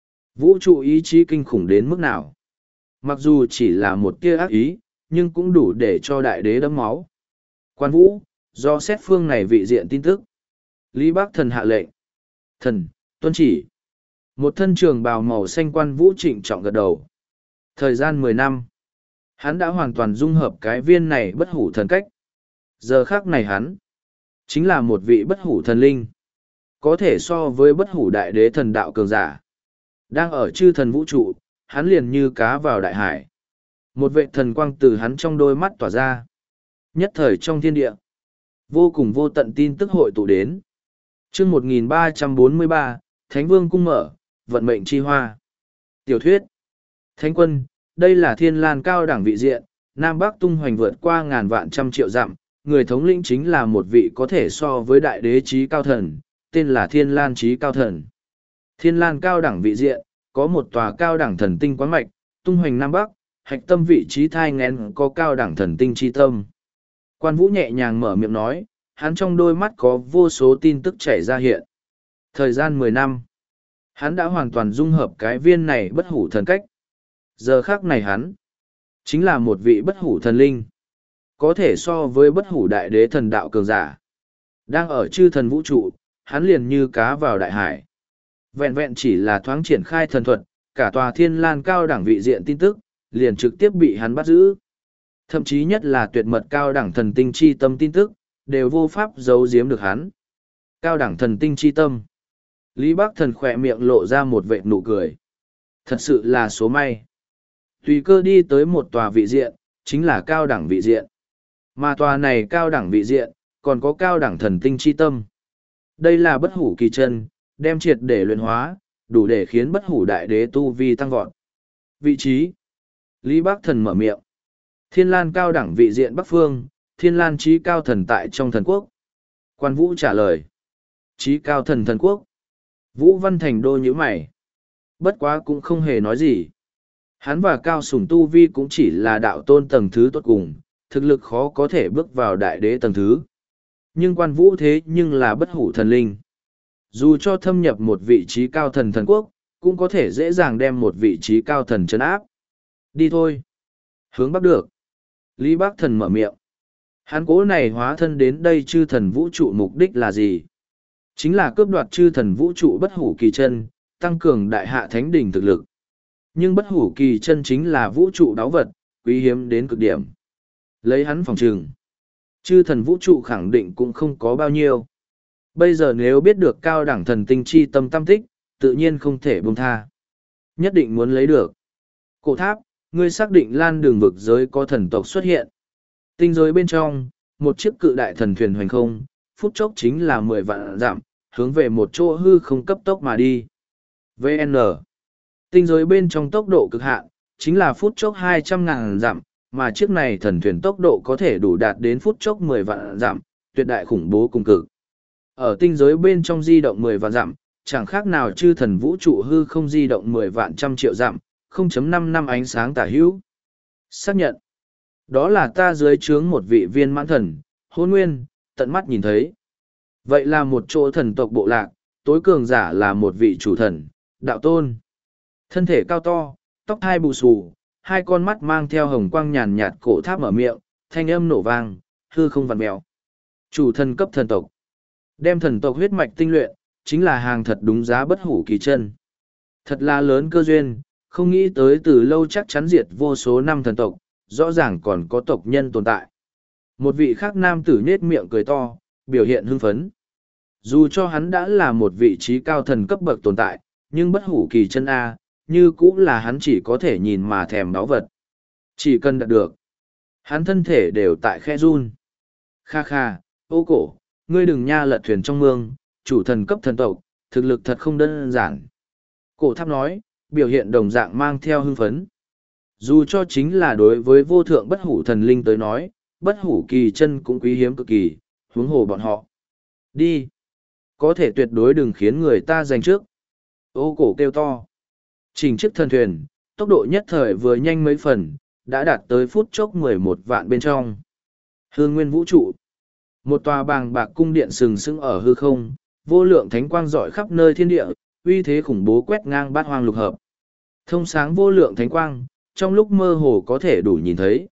Vũ trụ ý chí kinh khủng đến mức nào? Mặc dù chỉ là một tia ác ý, nhưng cũng đủ để cho đại đế đẫm máu. Quan vũ, do xét phương này vị diện tin tức. Lý Bắc Thần hạ lệnh. Thần, tuân chỉ. Một thân trường bào màu xanh quan vũ trịnh trọng gật đầu. Thời gian mười năm. Hắn đã hoàn toàn dung hợp cái viên này bất hủ thần cách. Giờ khác này hắn, chính là một vị bất hủ thần linh. Có thể so với bất hủ đại đế thần đạo cường giả. Đang ở chư thần vũ trụ, hắn liền như cá vào đại hải. Một vệ thần quang từ hắn trong đôi mắt tỏa ra. Nhất thời trong thiên địa, vô cùng vô tận tin tức hội tụ đến. Chương một nghìn ba trăm bốn mươi ba, Thánh Vương cung mở, vận mệnh chi hoa. Tiểu thuyết. Thánh quân, đây là thiên lan cao đẳng vị diện, Nam Bắc tung hoành vượt qua ngàn vạn trăm triệu dặm, người thống lĩnh chính là một vị có thể so với đại đế trí cao thần, tên là Thiên Lan trí cao thần. Thiên Lan cao đẳng vị diện, có một tòa cao đẳng thần tinh quán mạch, tung hoành Nam Bắc, hạch tâm vị trí thai ngén có cao đẳng thần tinh chi tâm. Quan Vũ nhẹ nhàng mở miệng nói, hắn trong đôi mắt có vô số tin tức chảy ra hiện. Thời gian mười năm, hắn đã hoàn toàn dung hợp cái viên này bất hủ thần cách. Giờ khác này hắn, chính là một vị bất hủ thần linh. Có thể so với bất hủ đại đế thần đạo cường giả. Đang ở chư thần vũ trụ, hắn liền như cá vào đại hải. Vẹn vẹn chỉ là thoáng triển khai thần thuật, cả tòa thiên lan cao đẳng vị diện tin tức, liền trực tiếp bị hắn bắt giữ. Thậm chí nhất là tuyệt mật cao đẳng thần tinh chi tâm tin tức, đều vô pháp giấu giếm được hắn. Cao đẳng thần tinh chi tâm. Lý Bắc Thần khỏe miệng lộ ra một vệt nụ cười. Thật sự là số may. Tùy cơ đi tới một tòa vị diện, chính là cao đẳng vị diện. Mà tòa này cao đẳng vị diện, còn có cao đẳng thần tinh chi tâm. Đây là bất hủ kỳ chân, đem triệt để luyện hóa, đủ để khiến bất hủ đại đế tu vi tăng vọt. Vị trí. Lý Bắc Thần mở miệng. Thiên Lan cao đẳng vị diện Bắc Phương, Thiên Lan trí cao thần tại trong thần quốc. Quan Vũ trả lời. Trí cao thần thần quốc. Vũ Văn Thành Đô nhíu mày. Bất quá cũng không hề nói gì. Hắn và Cao Sùng tu vi cũng chỉ là đạo tôn tầng thứ tốt cùng, thực lực khó có thể bước vào đại đế tầng thứ. Nhưng Quan Vũ thế nhưng là bất hủ thần linh. Dù cho thâm nhập một vị trí cao thần thần quốc, cũng có thể dễ dàng đem một vị trí cao thần trấn áp. Đi thôi. Hướng bắc được. Lý Bắc Thần mở miệng. Hắn cố này hóa thân đến đây chư thần vũ trụ mục đích là gì? Chính là cướp đoạt chư thần vũ trụ bất hủ kỳ chân, tăng cường đại hạ thánh đỉnh thực lực. Nhưng bất hủ kỳ chân chính là vũ trụ đáo vật, quý hiếm đến cực điểm. Lấy hắn phòng trường. Chư thần vũ trụ khẳng định cũng không có bao nhiêu. Bây giờ nếu biết được cao đẳng thần tinh chi tâm tam tích, tự nhiên không thể buông tha. Nhất định muốn lấy được. Cổ tháp, ngươi xác định lan đường vực giới có thần tộc xuất hiện. Tinh giới bên trong, một chiếc cự đại thần thuyền hoành không, phút chốc chính là mười vạn dặm, hướng về một chỗ hư không cấp tốc mà đi. vê en Tinh giới bên trong tốc độ cực hạn, chính là phút chốc hai trăm ngàn dặm, mà chiếc này thần thuyền tốc độ có thể đủ đạt đến phút chốc mười vạn dặm, tuyệt đại khủng bố cùng cực. Ở tinh giới bên trong di động mười vạn dặm, chẳng khác nào chư thần vũ trụ hư không di động mười vạn trăm triệu dặm, không chấm năm năm ánh sáng tả hữu. Xác nhận. Đó là ta dưới trướng một vị viên mãn thần, hôn nguyên, tận mắt nhìn thấy. Vậy là một chỗ thần tộc bộ lạc, tối cường giả là một vị chủ thần, đạo tôn. Thân thể cao to, tóc hai bù xù, hai con mắt mang theo hồng quang nhàn nhạt cổ tháp mở miệng, thanh âm nổ vang, hư không vặn mèo. Chủ thần cấp thần tộc. Đem thần tộc huyết mạch tinh luyện, chính là hàng thật đúng giá bất hủ kỳ chân. Thật là lớn cơ duyên, không nghĩ tới từ lâu chắc chắn diệt vô số năm thần tộc, rõ ràng còn có tộc nhân tồn tại. Một vị khác nam tử nết miệng cười to, biểu hiện hưng phấn. Dù cho hắn đã là một vị trí cao thần cấp bậc tồn tại, nhưng bất hủ kỳ chân A, như cũng là hắn chỉ có thể nhìn mà thèm đáo vật. Chỉ cần đạt được, hắn thân thể đều tại khe run. Kha kha, ô cổ, ngươi đừng nha lật thuyền trong mương, chủ thần cấp thần tộc, thực lực thật không đơn giản. Cổ tháp nói, biểu hiện đồng dạng mang theo hưng phấn. Dù cho chính là đối với vô thượng bất hủ thần linh tới nói, bất hủ kỳ chân cũng quý hiếm cực kỳ, huống hồ bọn họ. Đi! Có thể tuyệt đối đừng khiến người ta giành trước. Ô cổ kêu to. Trình chiếc thần thuyền, tốc độ nhất thời vừa nhanh mấy phần, đã đạt tới phút chốc mười một vạn bên trong. Hương nguyên vũ trụ. Một tòa bàng bạc cung điện sừng sững ở hư không, vô lượng thánh quang rọi khắp nơi thiên địa, uy thế khủng bố quét ngang bát hoang lục hợp. Thông sáng vô lượng thánh quang, trong lúc mơ hồ có thể đủ nhìn thấy.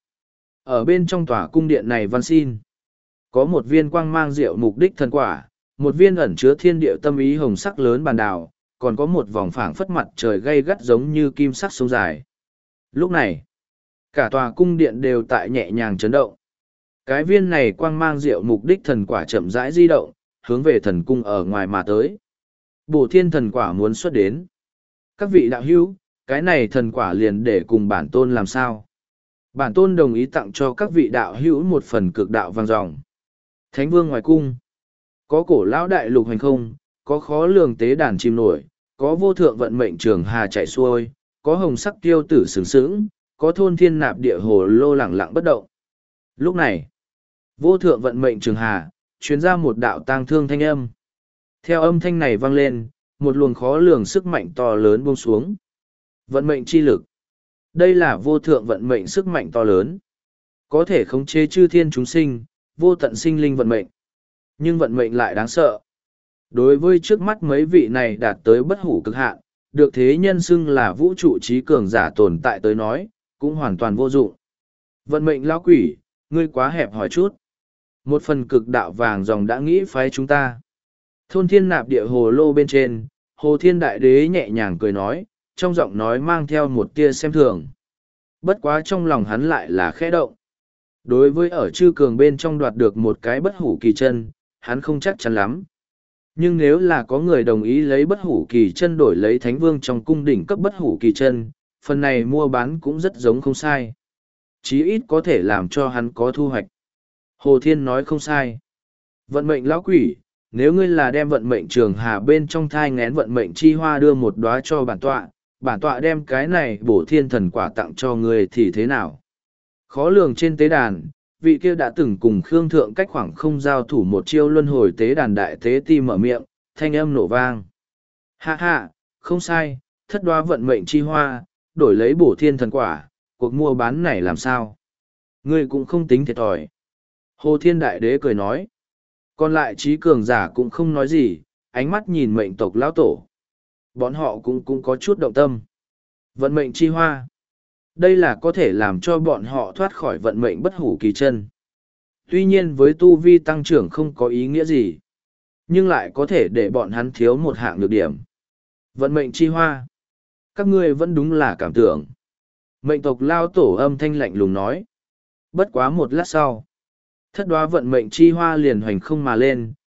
Ở bên trong tòa cung điện này văn xin, có một viên quang mang diệu mục đích thần quả, một viên ẩn chứa thiên địa tâm ý hồng sắc lớn bàn đào, còn có một vòng phảng phất mặt trời gay gắt giống như kim sắc sông dài. Lúc này, cả tòa cung điện đều tại nhẹ nhàng chấn động. Cái viên này quang mang diệu mục đích thần quả chậm rãi di động, hướng về thần cung ở ngoài mà tới. Bổ thiên thần quả muốn xuất đến. Các vị đạo hữu, cái này thần quả liền để cùng bản tôn làm sao? Bản tôn đồng ý tặng cho các vị đạo hữu một phần cực đạo vang dòng. Thánh vương ngoài cung. Có cổ lão đại lục hành không, có khó lường tế đàn chim nổi, có vô thượng vận mệnh trường hà chạy xuôi, có hồng sắc tiêu tử sướng sướng, có thôn thiên nạp địa hồ lô lẳng lặng bất động. Lúc này, vô thượng vận mệnh trường hà, chuyến ra một đạo tang thương thanh âm. Theo âm thanh này vang lên, một luồng khó lường sức mạnh to lớn buông xuống. Vận mệnh chi lực. Đây là vô thượng vận mệnh sức mạnh to lớn. Có thể khống chế chư thiên chúng sinh, vô tận sinh linh vận mệnh. Nhưng vận mệnh lại đáng sợ. Đối với trước mắt mấy vị này đạt tới bất hủ cực hạn, được thế nhân xưng là vũ trụ trí cường giả tồn tại tới nói, cũng hoàn toàn vô dụng. Vận mệnh lão quỷ, ngươi quá hẹp hỏi chút. Một phần cực đạo vàng dòng đã nghĩ phái chúng ta. Thôn thiên nạp địa hồ lô bên trên, hồ thiên đại đế nhẹ nhàng cười nói, trong giọng nói mang theo một tia xem thường. Bất quá trong lòng hắn lại là khẽ động. Đối với ở chư cường bên trong đoạt được một cái bất hủ kỳ chân, hắn không chắc chắn lắm. Nhưng nếu là có người đồng ý lấy bất hủ kỳ chân đổi lấy thánh vương trong cung đỉnh cấp bất hủ kỳ chân, phần này mua bán cũng rất giống không sai. Chí ít có thể làm cho hắn có thu hoạch. Hồ Thiên nói không sai. Vận mệnh lão quỷ, nếu ngươi là đem vận mệnh trường hà bên trong thai ngén vận mệnh chi hoa đưa một đóa cho bản tọa, bản tọa đem cái này bổ thiên thần quả tặng cho ngươi thì thế nào? Khó lường trên tế đàn, vị kia đã từng cùng Khương Thượng cách khoảng không giao thủ một chiêu luân hồi tế đàn đại tế ti mở miệng, thanh âm nổ vang. Ha ha, không sai, thất đoá vận mệnh chi hoa, đổi lấy bổ thiên thần quả, cuộc mua bán này làm sao? Ngươi cũng không tính thiệt thòi. Hồ Thiên Đại Đế cười nói. Còn lại trí cường giả cũng không nói gì, ánh mắt nhìn mệnh tộc lão tổ. Bọn họ cũng cũng có chút động tâm. Vận mệnh chi hoa. Đây là có thể làm cho bọn họ thoát khỏi vận mệnh bất hủ kỳ chân. Tuy nhiên với tu vi tăng trưởng không có ý nghĩa gì, nhưng lại có thể để bọn hắn thiếu một hạng nhược điểm. Vận mệnh chi hoa. Các ngươi vẫn đúng là cảm tưởng. Mệnh tộc lao tổ âm thanh lạnh lùng nói. Bất quá một lát sau, thất đoá vận mệnh chi hoa liền hoành không mà lên,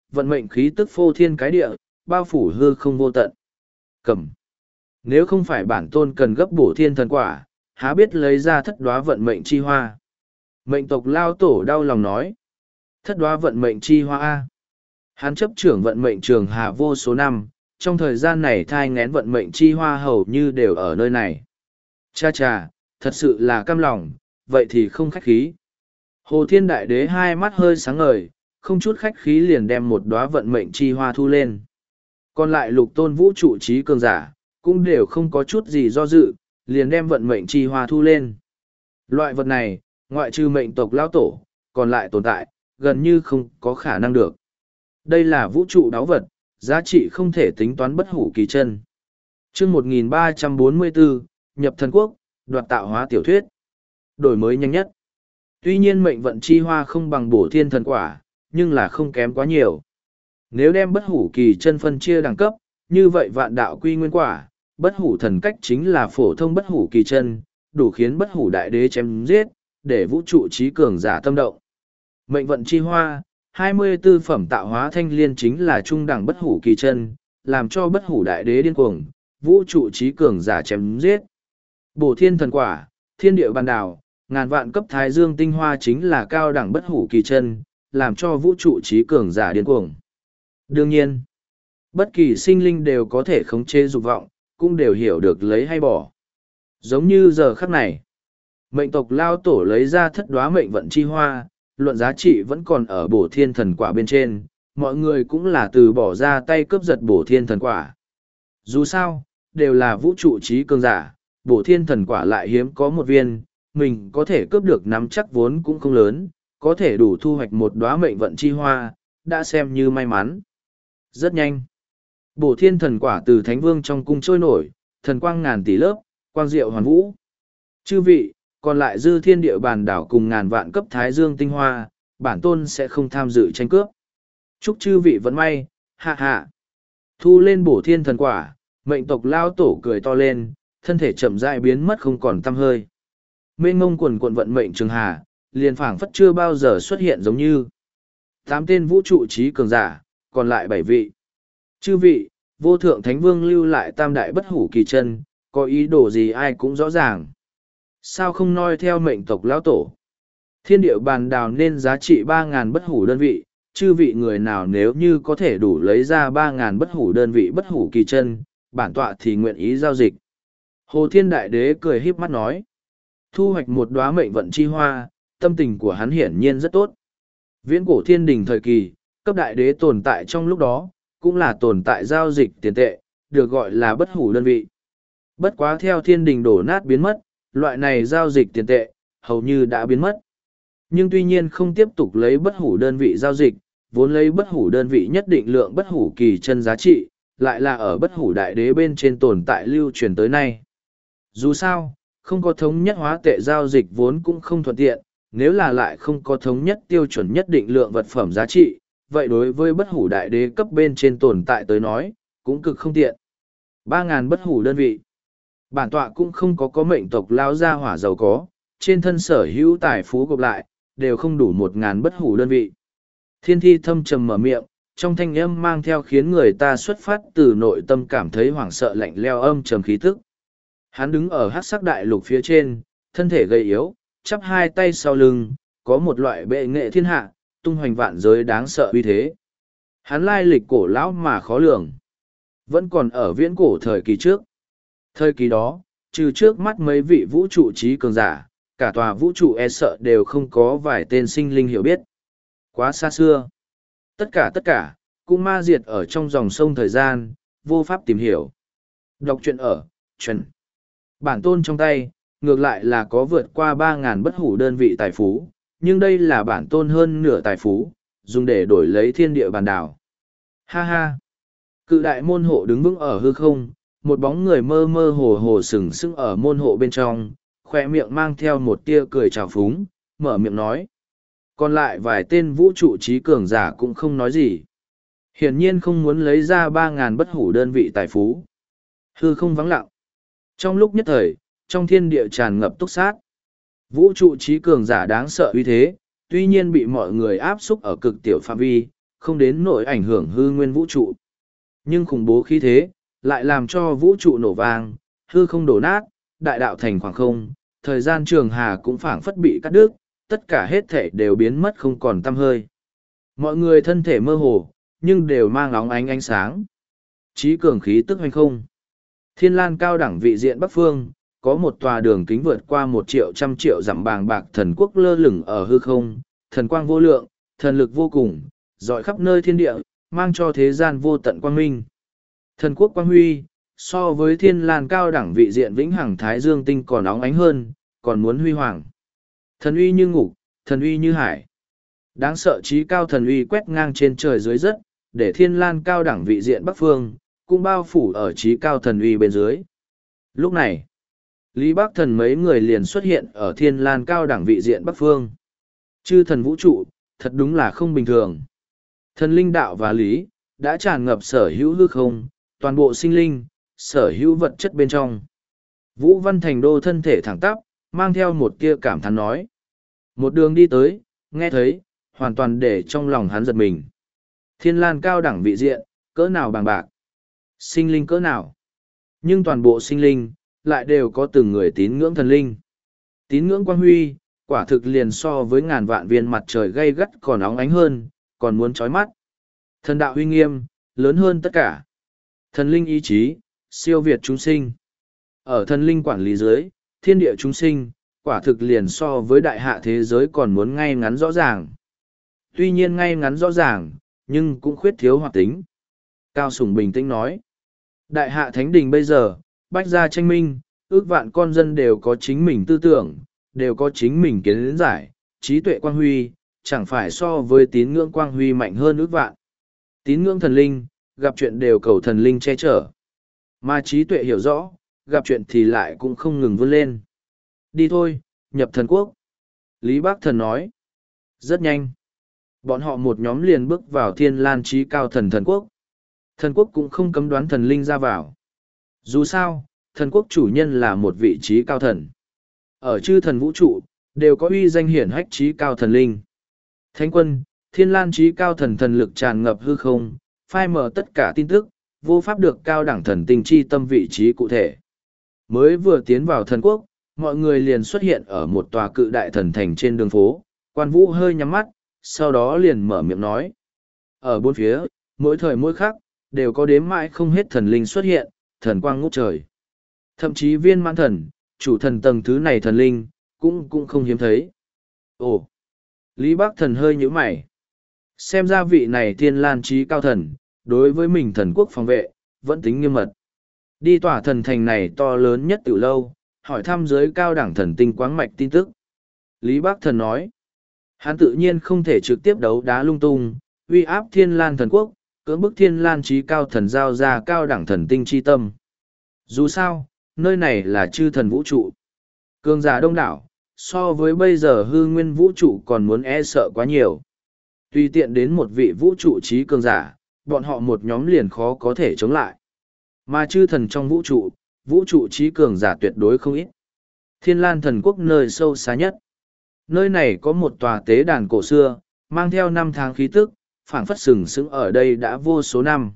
vận mệnh khí tức phô thiên cái địa, bao phủ hư không vô tận. Cầm. Nếu không phải bản tôn cần gấp bổ thiên thần quả, há biết lấy ra thất đoá vận mệnh chi hoa. Mệnh tộc lao tổ đau lòng nói. Thất đoá vận mệnh chi hoa A. Hắn chấp trưởng vận mệnh trường hà vô số năm, trong thời gian này thai ngén vận mệnh chi hoa hầu như đều ở nơi này. Cha cha, thật sự là cam lòng, vậy thì không khách khí. Hồ Thiên Đại Đế hai mắt hơi sáng ngời, không chút khách khí liền đem một đóa vận mệnh chi hoa thu lên. Còn lại lục tôn vũ trụ trí cường giả, cũng đều không có chút gì do dự, liền đem vận mệnh chi hoa thu lên. Loại vật này, ngoại trừ mệnh tộc lão tổ, còn lại tồn tại, gần như không có khả năng được. Đây là vũ trụ đáo vật, giá trị không thể tính toán bất hủ kỳ chân. Chương một nghìn ba trăm bốn mươi bốn, nhập thần quốc, đoạt tạo hóa tiểu thuyết. Đổi mới nhanh nhất. Tuy nhiên mệnh vận chi hoa không bằng bổ thiên thần quả, nhưng là không kém quá nhiều. Nếu đem bất hủ kỳ chân phân chia đẳng cấp, như vậy vạn đạo quy nguyên quả, bất hủ thần cách chính là phổ thông bất hủ kỳ chân, đủ khiến bất hủ đại đế chém giết, để vũ trụ trí cường giả tâm động. Mệnh vận chi hoa, hai mươi tư phẩm tạo hóa thanh liên chính là trung đẳng bất hủ kỳ chân, làm cho bất hủ đại đế điên cuồng, vũ trụ trí cường giả chém giết. Bổ thiên thần quả, thiên địa bàn đảo, ngàn vạn cấp thái dương tinh hoa chính là cao đẳng bất hủ kỳ chân, làm cho vũ trụ trí cường giả điên cuồng. Đương nhiên, bất kỳ sinh linh đều có thể khống chế dục vọng, cũng đều hiểu được lấy hay bỏ. Giống như giờ khắc này, mệnh tộc lao tổ lấy ra thất đoá mệnh vận chi hoa, luận giá trị vẫn còn ở bổ thiên thần quả bên trên, mọi người cũng là từ bỏ ra tay cướp giật bổ thiên thần quả. Dù sao, đều là vũ trụ trí cường giả, bổ thiên thần quả lại hiếm có một viên, mình có thể cướp được nắm chắc vốn cũng không lớn, có thể đủ thu hoạch một đóa mệnh vận chi hoa, đã xem như may mắn. Rất nhanh. Bổ thiên thần quả từ thánh vương trong cung trôi nổi, thần quang ngàn tỷ lớp, quang diệu hoàn vũ. Chư vị, còn lại dư thiên địa bàn đảo cùng ngàn vạn cấp thái dương tinh hoa, bản tôn sẽ không tham dự tranh cướp. Chúc chư vị vận may, hạ hạ. Thu lên bổ thiên thần quả, mệnh tộc lao tổ cười to lên, thân thể chậm rãi biến mất không còn tăm hơi. Mênh mông quần quận vận mệnh trường hà, liền phảng phất chưa bao giờ xuất hiện giống như. Tám tên vũ trụ trí cường giả, còn lại bảy vị. Chư vị, vô thượng thánh vương lưu lại tam đại bất hủ kỳ chân, có ý đồ gì ai cũng rõ ràng. Sao không noi theo mệnh tộc lão tổ? Thiên địa bàn đào nên giá trị ba ngàn bất hủ đơn vị, chư vị người nào nếu như có thể đủ lấy ra ba ngàn bất hủ đơn vị bất hủ kỳ chân, bản tọa thì nguyện ý giao dịch. Hồ Thiên Đại Đế cười híp mắt nói. Thu hoạch một đóa mệnh vận chi hoa, tâm tình của hắn hiển nhiên rất tốt. Viễn cổ thiên đình thời kỳ, cấp đại đế tồn tại trong lúc đó, cũng là tồn tại giao dịch tiền tệ, được gọi là bất hủ đơn vị. Bất quá theo thiên đình đổ nát biến mất, loại này giao dịch tiền tệ, hầu như đã biến mất. Nhưng tuy nhiên không tiếp tục lấy bất hủ đơn vị giao dịch, vốn lấy bất hủ đơn vị nhất định lượng bất hủ kỳ chân giá trị, lại là ở bất hủ đại đế bên trên tồn tại lưu truyền tới nay. Dù sao, không có thống nhất hóa tệ giao dịch vốn cũng không thuận tiện, nếu là lại không có thống nhất tiêu chuẩn nhất định lượng vật phẩm giá trị, vậy đối với bất hủ đại đế cấp bên trên tồn tại tới nói, cũng cực không tiện. ba ngàn bất hủ đơn vị. Bản tọa cũng không có có mệnh tộc lao ra hỏa giàu có, trên thân sở hữu tài phú gộp lại, đều không đủ một ngàn bất hủ đơn vị. Thiên thi thâm trầm mở miệng, trong thanh âm mang theo khiến người ta xuất phát từ nội tâm cảm thấy hoảng sợ lạnh leo âm trầm khí tức. Hắn đứng ở hắc sắc đại lục phía trên, thân thể gầy yếu, chắp hai tay sau lưng, có một loại bệ nghệ thiên hạ, tung hoành vạn giới đáng sợ uy thế. Hắn lai lịch cổ lão mà khó lường, vẫn còn ở viễn cổ thời kỳ trước. Thời kỳ đó, trừ trước mắt mấy vị vũ trụ trí cường giả, cả tòa vũ trụ e sợ đều không có vài tên sinh linh hiểu biết. Quá xa xưa. Tất cả tất cả, cũng ma diệt ở trong dòng sông thời gian, vô pháp tìm hiểu. Đọc truyện ở, truyện. Bản tôn trong tay, ngược lại là có vượt qua ba ngàn bất hủ đơn vị tài phú, nhưng đây là bản tôn hơn nửa tài phú, dùng để đổi lấy thiên địa bàn đảo. Ha ha! Cự đại môn hộ đứng vững ở hư không, một bóng người mơ mơ hồ hồ sừng sững ở môn hộ bên trong, khoe miệng mang theo một tia cười trào phúng, mở miệng nói. Còn lại vài tên vũ trụ trí cường giả cũng không nói gì. Hiển nhiên không muốn lấy ra ba ngàn bất hủ đơn vị tài phú. Hư không vắng lặng. Trong lúc nhất thời, trong thiên địa tràn ngập túc sát. Vũ trụ trí cường giả đáng sợ uy thế, tuy nhiên bị mọi người áp xúc ở cực tiểu phạm vi, không đến nỗi ảnh hưởng hư nguyên vũ trụ. Nhưng khủng bố khí thế, lại làm cho vũ trụ nổ vang, hư không đổ nát, đại đạo thành khoảng không, thời gian trường hà cũng phảng phất bị cắt đứt, tất cả hết thể đều biến mất không còn tăm hơi. Mọi người thân thể mơ hồ, nhưng đều mang óng ánh ánh sáng. Chí cường khí tức hoành không. Thiên Lan cao đẳng vị diện Bắc Phương, có một tòa đường kính vượt qua một triệu trăm triệu dặm bàng bạc thần quốc lơ lửng ở hư không, thần quang vô lượng, thần lực vô cùng, rọi khắp nơi thiên địa, mang cho thế gian vô tận quang minh. Thần quốc quang huy, so với Thiên Lan cao đẳng vị diện vĩnh hằng thái dương tinh còn óng ánh hơn, còn muốn huy hoàng. Thần uy như ngục, thần uy như hải. Đáng sợ trí cao thần uy quét ngang trên trời dưới đất, để Thiên Lan cao đẳng vị diện Bắc Phương, cũng bao phủ ở trí cao thần uy bên dưới. Lúc này, Lý Bắc Thần mấy người liền xuất hiện ở Thiên Lan cao đẳng vị diện Bắc Phương. Chư thần vũ trụ, thật đúng là không bình thường. Thần linh đạo và lý, đã tràn ngập sở hữu hư không, toàn bộ sinh linh, sở hữu vật chất bên trong. Vũ Văn Thành Đô thân thể thẳng tắp, mang theo một tia cảm thán nói. Một đường đi tới, nghe thấy, hoàn toàn để trong lòng hắn giật mình. Thiên Lan cao đẳng vị diện, cỡ nào bằng bạc. Sinh linh cỡ nào. Nhưng toàn bộ sinh linh, lại đều có từng người tín ngưỡng thần linh. Tín ngưỡng quang huy, quả thực liền so với ngàn vạn viên mặt trời gay gắt còn óng ánh hơn, còn muốn chói mắt. Thần đạo huy nghiêm, lớn hơn tất cả. Thần linh ý chí, siêu việt chúng sinh. Ở thần linh quản lý dưới, thiên địa chúng sinh, quả thực liền so với đại hạ thế giới còn muốn ngay ngắn rõ ràng. Tuy nhiên ngay ngắn rõ ràng, nhưng cũng khuyết thiếu hoạt tính. Cao Sủng bình tĩnh nói. Đại hạ thánh đình bây giờ, bách gia tranh minh, ước vạn con dân đều có chính mình tư tưởng, đều có chính mình kiến giải, trí tuệ quang huy, chẳng phải so với tín ngưỡng quang huy mạnh hơn ước vạn. Tín ngưỡng thần linh, gặp chuyện đều cầu thần linh che chở. Mà trí tuệ hiểu rõ, gặp chuyện thì lại cũng không ngừng vươn lên. Đi thôi, nhập thần quốc. Lý Bác Thần nói. Rất nhanh. Bọn họ một nhóm liền bước vào Thiên Lan trí cao thần thần quốc. Thần quốc cũng không cấm đoán thần linh ra vào. Dù sao, thần quốc chủ nhân là một vị trí cao thần. Ở chư thần vũ trụ, đều có uy danh hiển hách trí cao thần linh. Thánh quân, Thiên Lan trí cao thần thần lực tràn ngập hư không, phai mở tất cả tin tức, vô pháp được cao đẳng thần tinh chi tâm vị trí cụ thể. Mới vừa tiến vào thần quốc, mọi người liền xuất hiện ở một tòa cự đại thần thành trên đường phố, Quan Vũ hơi nhắm mắt, sau đó liền mở miệng nói. Ở bốn phía, mỗi thời mỗi khắc, đều có đếm mãi không hết thần linh xuất hiện, thần quang ngút trời. Thậm chí viên mãn thần, chủ thần tầng thứ này thần linh, cũng cũng không hiếm thấy. Ồ! Lý Bắc Thần hơi nhíu mày. Xem ra vị này Thiên Lan trí cao thần, đối với mình thần quốc phòng vệ, vẫn tính nghiêm mật. Đi tỏa thần thành này to lớn nhất từ lâu, hỏi thăm giới cao đẳng thần tinh quáng mạch tin tức. Lý Bắc Thần nói, hắn tự nhiên không thể trực tiếp đấu đá lung tung, uy áp Thiên Lan thần quốc, cưỡng bức Thiên Lan trí cao thần giao ra cao đẳng thần tinh chi tâm. Dù sao, nơi này là chư thần vũ trụ. Cường giả đông đảo, so với bây giờ hư nguyên vũ trụ còn muốn e sợ quá nhiều. Tùy tiện đến một vị vũ trụ trí cường giả, bọn họ một nhóm liền khó có thể chống lại. Mà chư thần trong vũ trụ, vũ trụ trí cường giả tuyệt đối không ít. Thiên Lan thần quốc nơi sâu xa nhất. Nơi này có một tòa tế đàn cổ xưa, mang theo năm tháng khí tức, phảng phất sừng sững ở đây đã vô số năm.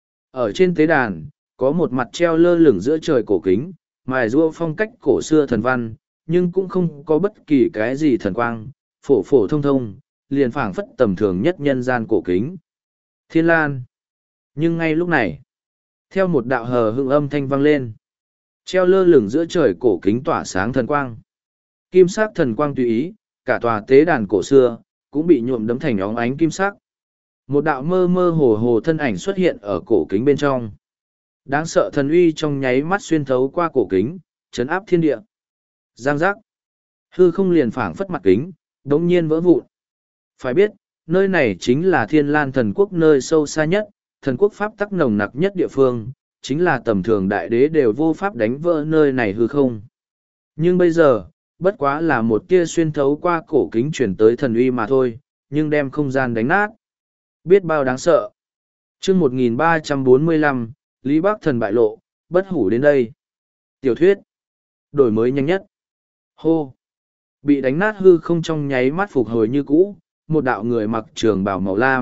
Ở trên tế đàn, có một mặt treo lơ lửng giữa trời cổ kính, mài rua phong cách cổ xưa thần văn, nhưng cũng không có bất kỳ cái gì thần quang, phổ phổ thông thông, liền phảng phất tầm thường nhất nhân gian cổ kính. Thiên Lan. Nhưng ngay lúc này, theo một đạo hờ hững âm thanh vang lên, treo lơ lửng giữa trời cổ kính tỏa sáng thần quang. Kim sắc thần quang tùy ý, cả tòa tế đàn cổ xưa, cũng bị nhuộm đấm thành óng ánh kim sắc. Một đạo mơ mơ hồ hồ thân ảnh xuất hiện ở cổ kính bên trong. Đáng sợ thần uy trong nháy mắt xuyên thấu qua cổ kính, chấn áp thiên địa. Giang giác. Hư không liền phảng phất mặt kính, đống nhiên vỡ vụn. Phải biết, nơi này chính là Thiên Lan thần quốc nơi sâu xa nhất, thần quốc pháp tắc nồng nặc nhất địa phương, chính là tầm thường đại đế đều vô pháp đánh vỡ nơi này hư không. Nhưng bây giờ, bất quá là một tia xuyên thấu qua cổ kính chuyển tới thần uy mà thôi, nhưng đem không gian đánh nát. Biết bao đáng sợ. chương một nghìn ba trăm bốn mươi lăm, Lý Bắc Thần bại lộ, bất hủ đến đây. Tiểu thuyết. Đổi mới nhanh nhất. Hô. Bị đánh nát hư không trong nháy mắt phục hồi như cũ, một đạo người mặc trường bào màu lam,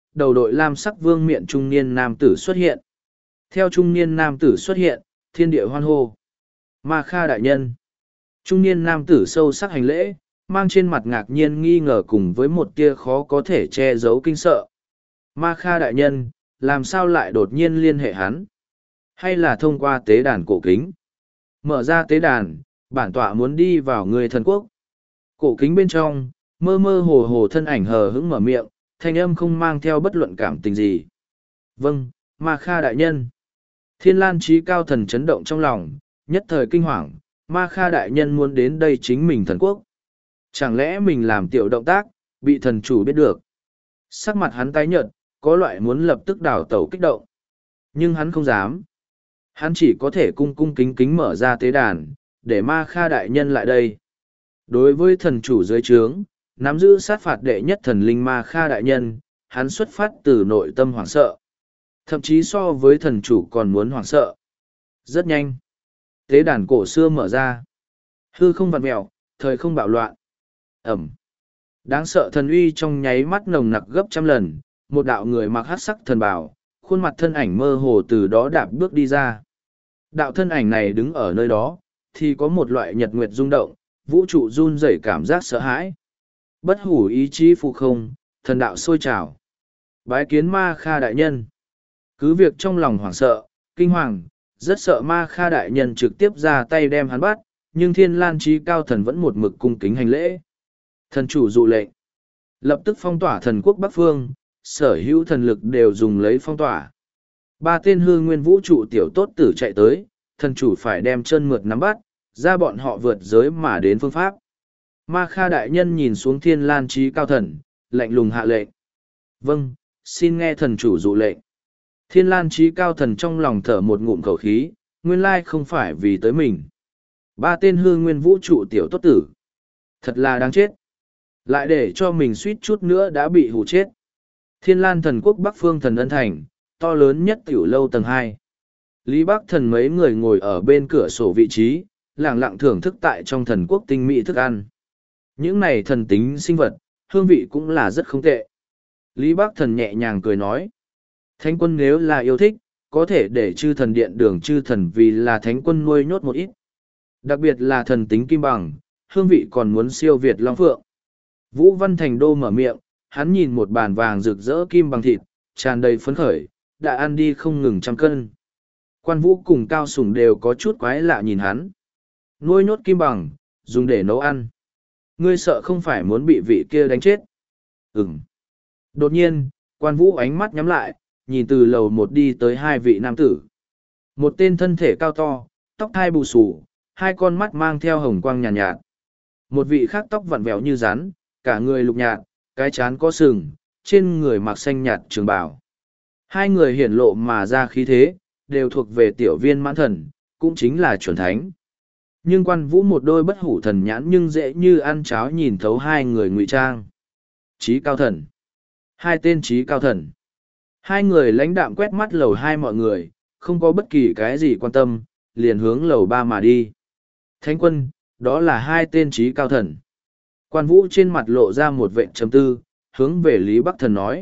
đầu đội lam sắc vương miện trung niên nam tử xuất hiện. Theo trung niên nam tử xuất hiện, thiên địa hoan hô. Ma Kha đại nhân. Trung niên nam tử sâu sắc hành lễ, mang trên mặt ngạc nhiên nghi ngờ cùng với một tia khó có thể che giấu kinh sợ. Ma Kha đại nhân, làm sao lại đột nhiên liên hệ hắn? Hay là thông qua tế đàn cổ kính? Mở ra tế đàn, bản tọa muốn đi vào người thần quốc. Cổ kính bên trong, mơ mơ hồ hồ thân ảnh hờ hững mở miệng, thanh âm không mang theo bất luận cảm tình gì. Vâng, Ma Kha đại nhân. Thiên Lan Chí Cao Thần chấn động trong lòng, nhất thời kinh hoàng, Ma Kha đại nhân muốn đến đây chính mình thần quốc. Chẳng lẽ mình làm tiểu động tác, bị thần chủ biết được. Sắc mặt hắn tái nhợt, có loại muốn lập tức đảo tẩu kích động. Nhưng hắn không dám. Hắn chỉ có thể cung cung kính kính mở ra tế đàn, để Ma Kha đại nhân lại đây. Đối với thần chủ dưới trướng, nắm giữ sát phạt đệ nhất thần linh Ma Kha đại nhân, hắn xuất phát từ nội tâm hoảng sợ. Thậm chí so với thần chủ còn muốn hoảng sợ. Rất nhanh. Tế đàn cổ xưa mở ra. Hư không vặn mẹo, thời không bạo loạn. Ẩm. Đáng sợ thần uy trong nháy mắt nồng nặc gấp trăm lần, một đạo người mặc hắc sắc thần bào, khuôn mặt thân ảnh mơ hồ từ đó đạp bước đi ra. Đạo thân ảnh này đứng ở nơi đó, thì có một loại nhật nguyệt rung động, vũ trụ run rẩy cảm giác sợ hãi. Bất hủ ý chí phụ không, thần đạo sôi trào. Bái kiến Ma Kha đại nhân. Cứ việc trong lòng hoảng sợ, kinh hoàng, rất sợ Ma Kha đại nhân trực tiếp ra tay đem hắn bắt, nhưng Thiên Lan Chí Cao Thần vẫn một mực cung kính hành lễ. Thần chủ dụ lệnh. Lập tức phong tỏa thần quốc Bắc Phương, sở hữu thần lực đều dùng lấy phong tỏa. Ba tên hư nguyên vũ trụ tiểu tốt tử chạy tới, thần chủ phải đem chân mượt nắm bắt, ra bọn họ vượt giới mà đến phương pháp. Ma Kha đại nhân nhìn xuống Thiên Lan Chí Cao Thần, lạnh lùng hạ lệnh. Vâng, xin nghe thần chủ dụ lệnh. Thiên Lan Chí Cao Thần trong lòng thở một ngụm khẩu khí, nguyên lai không phải vì tới mình. Ba tên hư nguyên vũ trụ tiểu tốt tử. Thật là đáng chết. Lại để cho mình suýt chút nữa đã bị hù chết. Thiên Lan thần quốc Bắc Phương thần ân thành, to lớn nhất tiểu lâu tầng hai. Lý Bắc thần mấy người ngồi ở bên cửa sổ vị trí, lặng lặng thưởng thức tại trong thần quốc tinh mỹ thức ăn. Những này thần tính sinh vật, hương vị cũng là rất không tệ. Lý Bắc thần nhẹ nhàng cười nói. Thánh quân nếu là yêu thích, có thể để chư thần điện đường chư thần vì là thánh quân nuôi nhốt một ít. Đặc biệt là thần tính kim bằng, hương vị còn muốn siêu việt long phượng. Vũ Văn Thành Đô mở miệng, hắn nhìn một bàn vàng rực rỡ kim bằng thịt, tràn đầy phấn khởi, đã ăn đi không ngừng trăm cân. Quan Vũ cùng Cao Sùng đều có chút quái lạ nhìn hắn. Nuôi nhốt kim bằng, dùng để nấu ăn. Ngươi sợ không phải muốn bị vị kia đánh chết. Ừm. Đột nhiên, Quan Vũ ánh mắt nhắm lại, nhìn từ lầu một đi tới hai vị nam tử. Một tên thân thể cao to, tóc hai bù xù, hai con mắt mang theo hồng quang nhàn nhạt, nhạt. Một vị khác tóc vặn vẹo như rắn, cả người lục nhạt, cái chán có sừng, trên người mặc xanh nhạt trường bào. Hai người hiển lộ mà ra khí thế, đều thuộc về tiểu viên mãn thần, cũng chính là chuẩn thánh. Nhưng Quan Vũ một đôi bất hủ thần nhãn nhưng dễ như ăn cháo nhìn thấu hai người ngụy trang. Chí Cao Thần. Hai tên Chí Cao Thần. Hai người lãnh đạm quét mắt lầu hai mọi người, không có bất kỳ cái gì quan tâm, liền hướng lầu ba mà đi. Thánh quân, đó là hai tên Chí Cao Thần. Quan Vũ trên mặt lộ ra một vệt trầm tư, hướng về Lý Bắc Thần nói.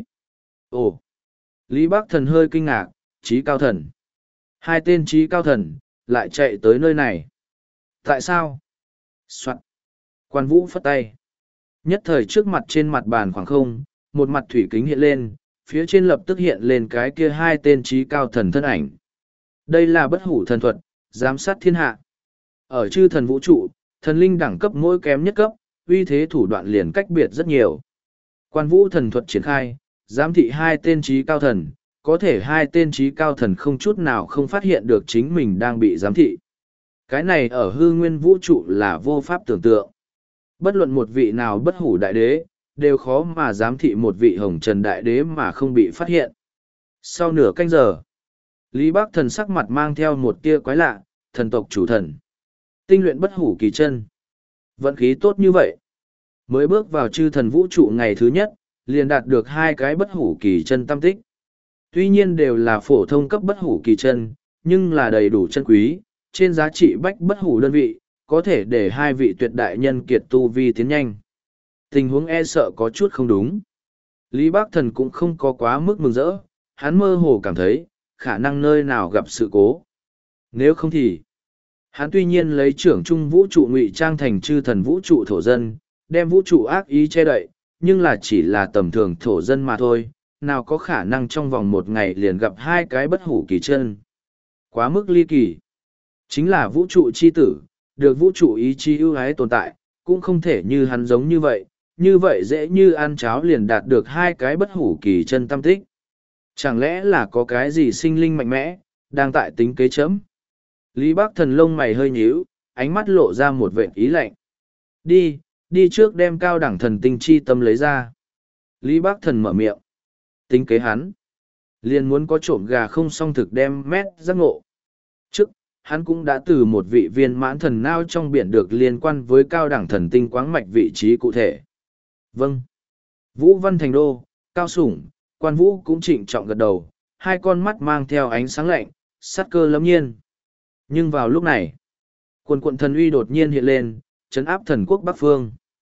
Ồ! Lý Bắc Thần hơi kinh ngạc, Chí Cao Thần. Hai tên Chí Cao Thần, lại chạy tới nơi này. Tại sao? Soạn. Quan Vũ phất tay. Nhất thời trước mặt trên mặt bàn khoảng không, một mặt thủy kính hiện lên, phía trên lập tức hiện lên cái kia hai tên Chí Cao Thần thân ảnh. Đây là bất hủ thần thuật, giám sát thiên hạ. Ở chư thần vũ trụ, thần linh đẳng cấp mỗi kém nhất cấp, uy thế thủ đoạn liền cách biệt rất nhiều. Quan Vũ thần thuật triển khai, giám thị hai tên Chí Cao Thần, có thể hai tên Chí Cao Thần không chút nào không phát hiện được chính mình đang bị giám thị. Cái này ở hư nguyên vũ trụ là vô pháp tưởng tượng. Bất luận một vị nào bất hủ đại đế, đều khó mà giám thị một vị hồng trần đại đế mà không bị phát hiện. Sau nửa canh giờ, Lý Bắc Thần sắc mặt mang theo một tia quái lạ, thần tộc chủ thần. Tinh luyện bất hủ kỳ chân. Vận khí tốt như vậy. Mới bước vào chư thần vũ trụ ngày thứ nhất, liền đạt được hai cái bất hủ kỳ chân tam tích. Tuy nhiên đều là phổ thông cấp bất hủ kỳ chân, nhưng là đầy đủ chân quý, trên giá trị bách bất hủ đơn vị, có thể để hai vị tuyệt đại nhân kiệt tu vi tiến nhanh. Tình huống e sợ có chút không đúng. Lý Bác Thần cũng không có quá mức mừng rỡ, hắn mơ hồ cảm thấy, khả năng nơi nào gặp sự cố. Nếu không thì, hắn tuy nhiên lấy trưởng trung vũ trụ ngụy trang thành chư thần vũ trụ thổ dân, đem vũ trụ ác ý che đậy, nhưng là chỉ là tầm thường thổ dân mà thôi, nào có khả năng trong vòng một ngày liền gặp hai cái bất hủ kỳ chân. Quá mức ly kỳ. Chính là vũ trụ chi tử, được vũ trụ ý chí ưu ái tồn tại, cũng không thể như hắn giống như vậy, như vậy dễ như ăn cháo liền đạt được hai cái bất hủ kỳ chân tâm tích. Chẳng lẽ là có cái gì sinh linh mạnh mẽ, đang tại tính kế chấm? Lý Bác Thần lông mày hơi nhíu, ánh mắt lộ ra một vệt ý lạnh. Đi, đi trước đem cao đẳng thần tinh chi tâm lấy ra. Lý Bác Thần mở miệng. Tính kế hắn. Liền muốn có trộm gà không xong thực đem mét giác ngộ. Trước, hắn cũng đã từ một vị viên mãn thần nao trong biển được liên quan với cao đẳng thần tinh quáng mạch vị trí cụ thể. Vâng. Vũ Văn Thành Đô, Cao Sủng, Quan Vũ cũng trịnh trọng gật đầu, hai con mắt mang theo ánh sáng lạnh, sát cơ lâm nhiên. Nhưng vào lúc này, quần quận thần uy đột nhiên hiện lên, chấn áp thần quốc Bắc Phương.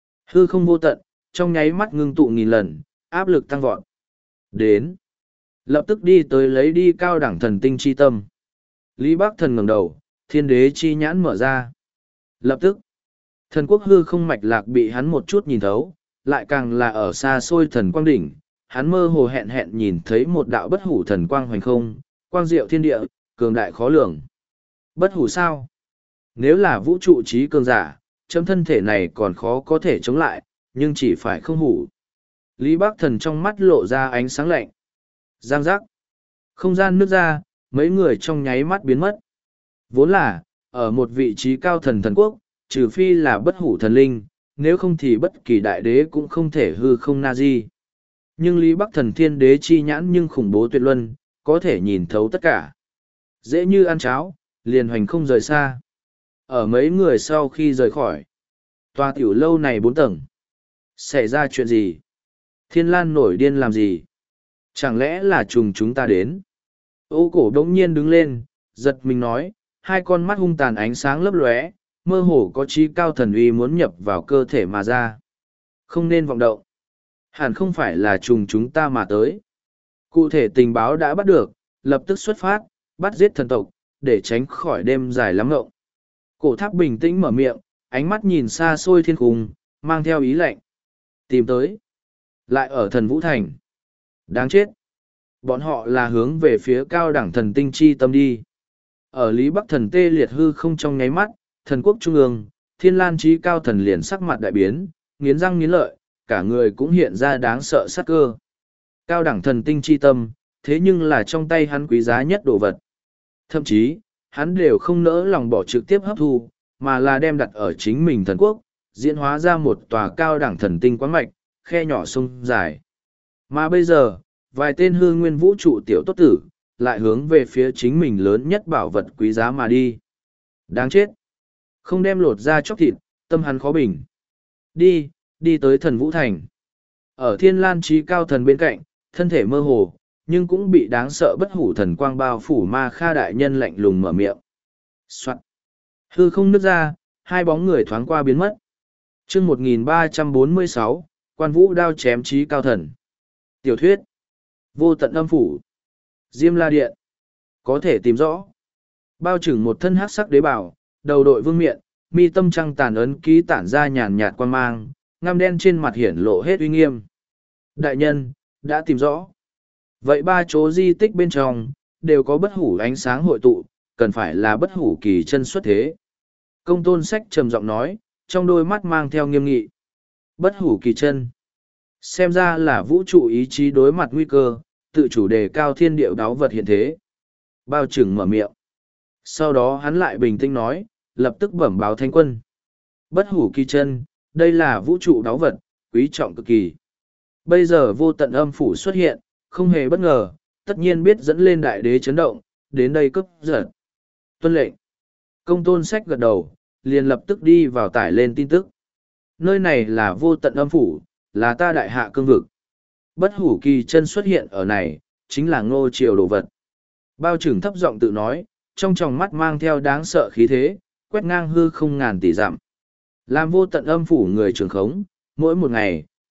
Hư không vô tận, trong nháy mắt ngưng tụ nghìn lần, áp lực tăng vọt. Đến. Lập tức đi tới lấy đi cao đẳng thần tinh chi tâm. Lý Bác Thần ngẩng đầu, thiên đế chi nhãn mở ra. Lập tức, thần quốc hư không mạch lạc bị hắn một chút nhìn thấu, lại càng là ở xa xôi thần quang đỉnh. Hắn mơ hồ hẹn hẹn nhìn thấy một đạo bất hủ thần quang hoành không, quang diệu thiên địa, cường đại khó lường. Bất hủ sao? Nếu là vũ trụ trí cường giả, chấm thân thể này còn khó có thể chống lại, nhưng chỉ phải không hủ. Lý Bác Thần trong mắt lộ ra ánh sáng lạnh. Giang giác. Không gian nứt ra, mấy người trong nháy mắt biến mất. Vốn là, ở một vị trí cao thần thần quốc, trừ phi là bất hủ thần linh, nếu không thì bất kỳ đại đế cũng không thể hư không na di. Nhưng Lý Bắc Thần thiên đế chi nhãn nhưng khủng bố tuyệt luân, có thể nhìn thấu tất cả. Dễ như ăn cháo, liền hoành không rời xa. Ở mấy người sau khi rời khỏi, tòa tiểu lâu này bốn tầng. Xảy ra chuyện gì? Thiên Lan nổi điên làm gì? Chẳng lẽ là trùng chúng ta đến? Ô cổ đống nhiên đứng lên, giật mình nói, hai con mắt hung tàn ánh sáng lấp lóe, mơ hồ có trí cao thần uy muốn nhập vào cơ thể mà ra. Không nên vọng động. Hẳn không phải là trùng chúng ta mà tới. Cụ thể tình báo đã bắt được, lập tức xuất phát, bắt giết thần tộc, để tránh khỏi đêm dài lắm ngộng. Cổ tháp bình tĩnh mở miệng, ánh mắt nhìn xa xôi thiên cung, mang theo ý lệnh. Tìm tới. Lại ở thần Vũ Thành. Đáng chết. Bọn họ là hướng về phía cao đẳng thần tinh chi tâm đi. Ở Lý Bắc Thần tê liệt hư không trong nháy mắt, thần quốc trung ương, thiên lan trí cao thần liền sắc mặt đại biến, nghiến răng nghiến lợi, cả người cũng hiện ra đáng sợ sát cơ. Cao đẳng thần tinh chi tâm, thế nhưng là trong tay hắn quý giá nhất đồ vật. Thậm chí, hắn đều không nỡ lòng bỏ trực tiếp hấp thu, mà là đem đặt ở chính mình thần quốc, diễn hóa ra một tòa cao đẳng thần tinh quán mạch, khe nhỏ sông dài. Mà bây giờ, vài tên hư nguyên vũ trụ tiểu tốt tử, lại hướng về phía chính mình lớn nhất bảo vật quý giá mà đi. Đáng chết! Không đem lột ra chóc thịt, tâm hắn khó bình. Đi, đi tới thần Vũ Thành. Ở thiên lan trí cao thần bên cạnh, thân thể mơ hồ, nhưng cũng bị đáng sợ bất hủ thần quang bao phủ ma kha đại nhân lạnh lùng mở miệng. Soạn. Hư không nứt ra, hai bóng người thoáng qua biến mất. chương một nghìn ba trăm bốn mươi sáu, quan vũ đao chém trí cao thần. Tiểu thuyết. Vô tận âm phủ. Diêm la điện. Có thể tìm rõ. Bao trừng một thân hắc sắc đế bảo, đầu đội vương miện, mi tâm trăng tàn ấn ký tản ra nhàn nhạt quan mang, ngăm đen trên mặt hiển lộ hết uy nghiêm. Đại nhân, đã tìm rõ. Vậy ba chỗ di tích bên trong, đều có bất hủ ánh sáng hội tụ, cần phải là bất hủ kỳ chân xuất thế. Công tôn sách trầm giọng nói, trong đôi mắt mang theo nghiêm nghị. Bất hủ kỳ chân. Xem ra là vũ trụ ý chí đối mặt nguy cơ, tự chủ đề cao thiên điệu đáo vật hiện thế. Bao trừng mở miệng. Sau đó hắn lại bình tĩnh nói, lập tức bẩm báo thánh quân. Bất hủ kỳ chân, đây là vũ trụ đáo vật, quý trọng cực kỳ. Bây giờ vô tận âm phủ xuất hiện, không hề bất ngờ, tất nhiên biết dẫn lên đại đế chấn động, đến đây cấp giật. Tuân lệnh. Công tôn sách gật đầu, liền lập tức đi vào tải lên tin tức. Nơi này là vô tận âm phủ, là ta đại hạ cương vực. Bất hủ kỳ chân xuất hiện ở này, chính là ngô triều đồ vật. Bao trưởng thấp giọng tự nói, trong tròng mắt mang theo đáng sợ khí thế, quét ngang hư không ngàn tỷ dặm. Làm vô tận âm phủ người trường khống, mỗi một ngày,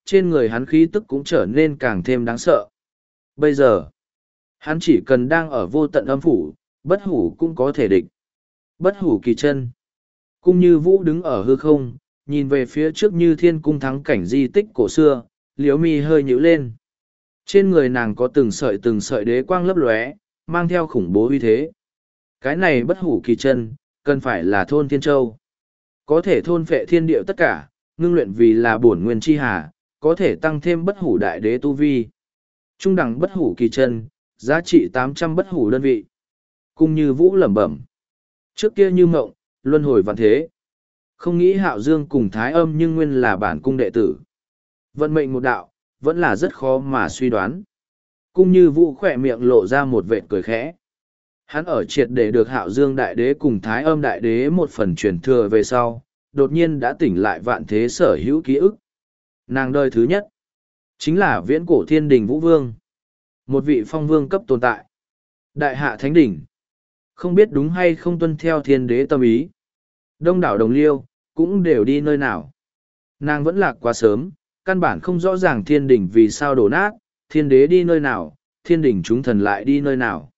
trên người hắn khí tức cũng trở nên càng thêm đáng sợ. Bây giờ, hắn chỉ cần đang ở vô tận âm phủ, bất hủ cũng có thể địch. Bất hủ kỳ chân. Cung Như Vũ đứng ở hư không, nhìn về phía trước như thiên cung thắng cảnh di tích cổ xưa, liếu mi hơi nhíu lên. Trên người nàng có từng sợi từng sợi đế quang lấp lóe, mang theo khủng bố uy thế. Cái này bất hủ kỳ chân, cần phải là thôn thiên châu. Có thể thôn phệ thiên địa tất cả, ngưng luyện vì là bổn nguyên chi hà, có thể tăng thêm bất hủ đại đế tu vi. Trung đẳng bất hủ kỳ chân, giá trị tám trăm bất hủ đơn vị. Cung Như Vũ lẩm bẩm. Trước kia như mộng, luân hồi vạn thế. Không nghĩ Hạo Dương cùng Thái Âm nhưng nguyên là bản cung đệ tử. Vận mệnh một đạo, vẫn là rất khó mà suy đoán. Cung Như Vũ khỏe miệng lộ ra một vệt cười khẽ. Hắn ở triệt để được Hạo Dương đại đế cùng Thái Âm đại đế một phần truyền thừa về sau, đột nhiên đã tỉnh lại vạn thế sở hữu ký ức. Nàng đời thứ nhất, chính là viễn cổ thiên đình Vũ Vương. Một vị phong vương cấp tồn tại. Đại hạ thánh đỉnh. Không biết đúng hay không tuân theo thiên đế tâm ý. Đông đảo đồng liêu, cũng đều đi nơi nào. Nàng vẫn lạc quá sớm, căn bản không rõ ràng thiên đỉnh vì sao đổ nát, thiên đế đi nơi nào, thiên đỉnh chúng thần lại đi nơi nào.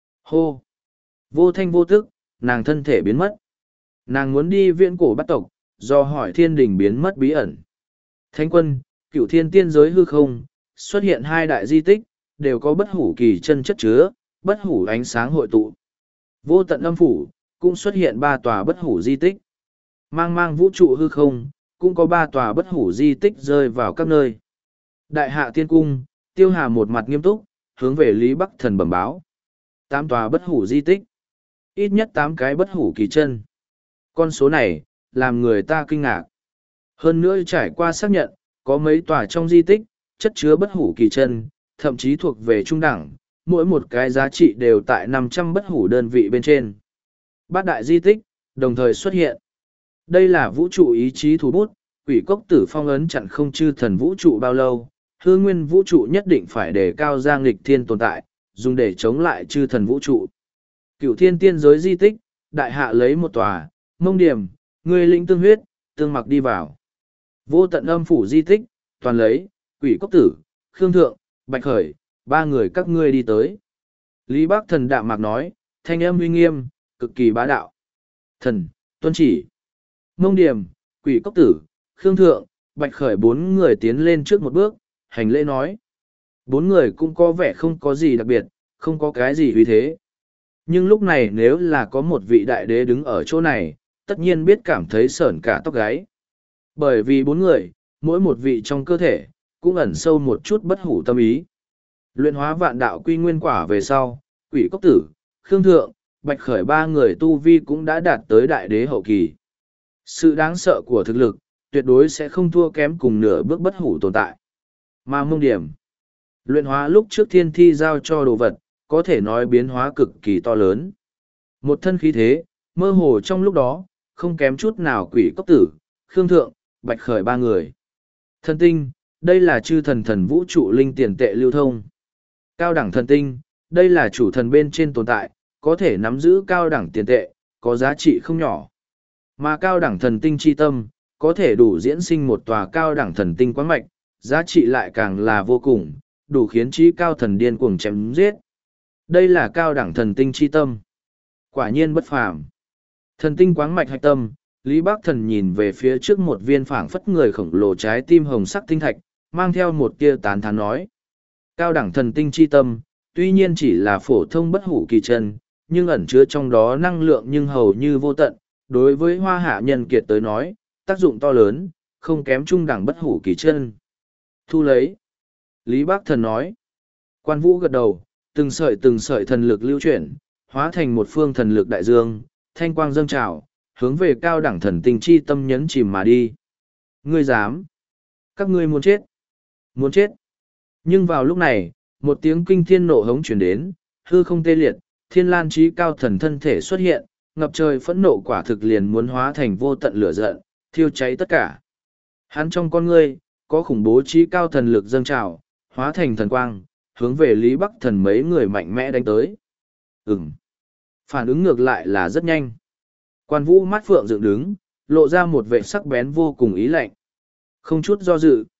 Hô! Vô thanh vô tức, nàng thân thể biến mất. Nàng muốn đi viễn cổ bắt tộc, do hỏi thiên đỉnh biến mất bí ẩn. Thánh quân, cựu thiên tiên giới hư không, xuất hiện hai đại di tích, đều có bất hủ kỳ chân chất chứa, bất hủ ánh sáng hội tụ. Vô tận âm phủ, cũng xuất hiện ba tòa bất hủ di tích. Mang mang vũ trụ hư không, cũng có ba tòa bất hủ di tích rơi vào các nơi. Đại hạ tiên cung, Tiêu Hà một mặt nghiêm túc, hướng về Lý Bắc Thần bẩm báo. Tám tòa bất hủ di tích. Ít nhất tám cái bất hủ kỳ chân. Con số này, làm người ta kinh ngạc. Hơn nữa trải qua xác nhận, có mấy tòa trong di tích, chất chứa bất hủ kỳ chân, thậm chí thuộc về trung đẳng, mỗi một cái giá trị đều tại năm trăm bất hủ đơn vị bên trên. Bát đại di tích, đồng thời xuất hiện. Đây là vũ trụ ý chí thủ bút, quỷ cốc tử phong ấn chặn không chư thần vũ trụ bao lâu, hư nguyên vũ trụ nhất định phải đề cao ra nghịch thiên tồn tại, dùng để chống lại chư thần vũ trụ. Cựu thiên tiên giới di tích, đại hạ lấy một tòa, mông điểm, người lĩnh tương huyết, tương mặc đi vào. Vô tận âm phủ di tích, toàn lấy, quỷ cốc tử, khương thượng, bạch khởi, ba người các ngươi đi tới. Lý Bắc Thần đạm mạc nói, thanh âm uy nghiêm, cực kỳ bá đạo. Thần, tuân chỉ. Mông điểm, quỷ cốc tử, khương thượng, bạch khởi bốn người tiến lên trước một bước, hành lễ nói. Bốn người cũng có vẻ không có gì đặc biệt, không có cái gì uy thế. Nhưng lúc này nếu là có một vị đại đế đứng ở chỗ này, tất nhiên biết cảm thấy sởn cả tóc gáy. Bởi vì bốn người, mỗi một vị trong cơ thể, cũng ẩn sâu một chút bất hủ tâm ý. Luyện hóa vạn đạo quy nguyên quả về sau, quỷ cốc tử, khương thượng, bạch khởi ba người tu vi cũng đã đạt tới đại đế hậu kỳ. Sự đáng sợ của thực lực, tuyệt đối sẽ không thua kém cùng nửa bước bất hủ tồn tại. Mà mông điểm, luyện hóa lúc trước thiên thi giao cho đồ vật, có thể nói biến hóa cực kỳ to lớn. Một thân khí thế, mơ hồ trong lúc đó, không kém chút nào quỷ cốc tử, khương thượng, bạch khởi ba người. Thần tinh, đây là chư thần thần vũ trụ linh tiền tệ lưu thông. Cao đẳng thần tinh, đây là chủ thần bên trên tồn tại, có thể nắm giữ cao đẳng tiền tệ, có giá trị không nhỏ. Mà cao đẳng thần tinh chi tâm, có thể đủ diễn sinh một tòa cao đẳng thần tinh quán mạch, giá trị lại càng là vô cùng, đủ khiến trí cao thần điên cuồng chém giết. Đây là cao đẳng thần tinh chi tâm. Quả nhiên bất phàm. Thần tinh quáng mạch hạch tâm, Lý Bắc Thần nhìn về phía trước một viên phảng phất người khổng lồ trái tim hồng sắc tinh thạch, mang theo một tia tán thán nói. Cao đẳng thần tinh chi tâm, tuy nhiên chỉ là phổ thông bất hủ kỳ chân, nhưng ẩn chứa trong đó năng lượng nhưng hầu như vô tận, đối với hoa hạ nhân kiệt tới nói, tác dụng to lớn, không kém trung đẳng bất hủ kỳ chân. Thu lấy. Lý Bắc Thần nói. Quan Vũ gật đầu, từng sợi từng sợi thần lực lưu chuyển, hóa thành một phương thần lực đại dương, thanh quang dâng trào, hướng về cao đẳng thần tinh chi tâm nhấn chìm mà đi. Ngươi dám? Các ngươi muốn chết? Muốn chết? Nhưng vào lúc này, một tiếng kinh thiên nộ hống chuyển đến, hư không tê liệt, thiên lan trí cao thần thân thể xuất hiện, ngập trời phẫn nộ quả thực liền muốn hóa thành vô tận lửa giận, thiêu cháy tất cả. Hắn trong con ngươi, có khủng bố trí cao thần lực dâng trào, hóa thành thần quang, hướng về Lý Bắc Thần mấy người mạnh mẽ đánh tới. Ừm. Phản ứng ngược lại là rất nhanh. Quan Vũ mắt phượng dựng đứng, lộ ra một vẻ sắc bén vô cùng ý lạnh. Không chút do dự.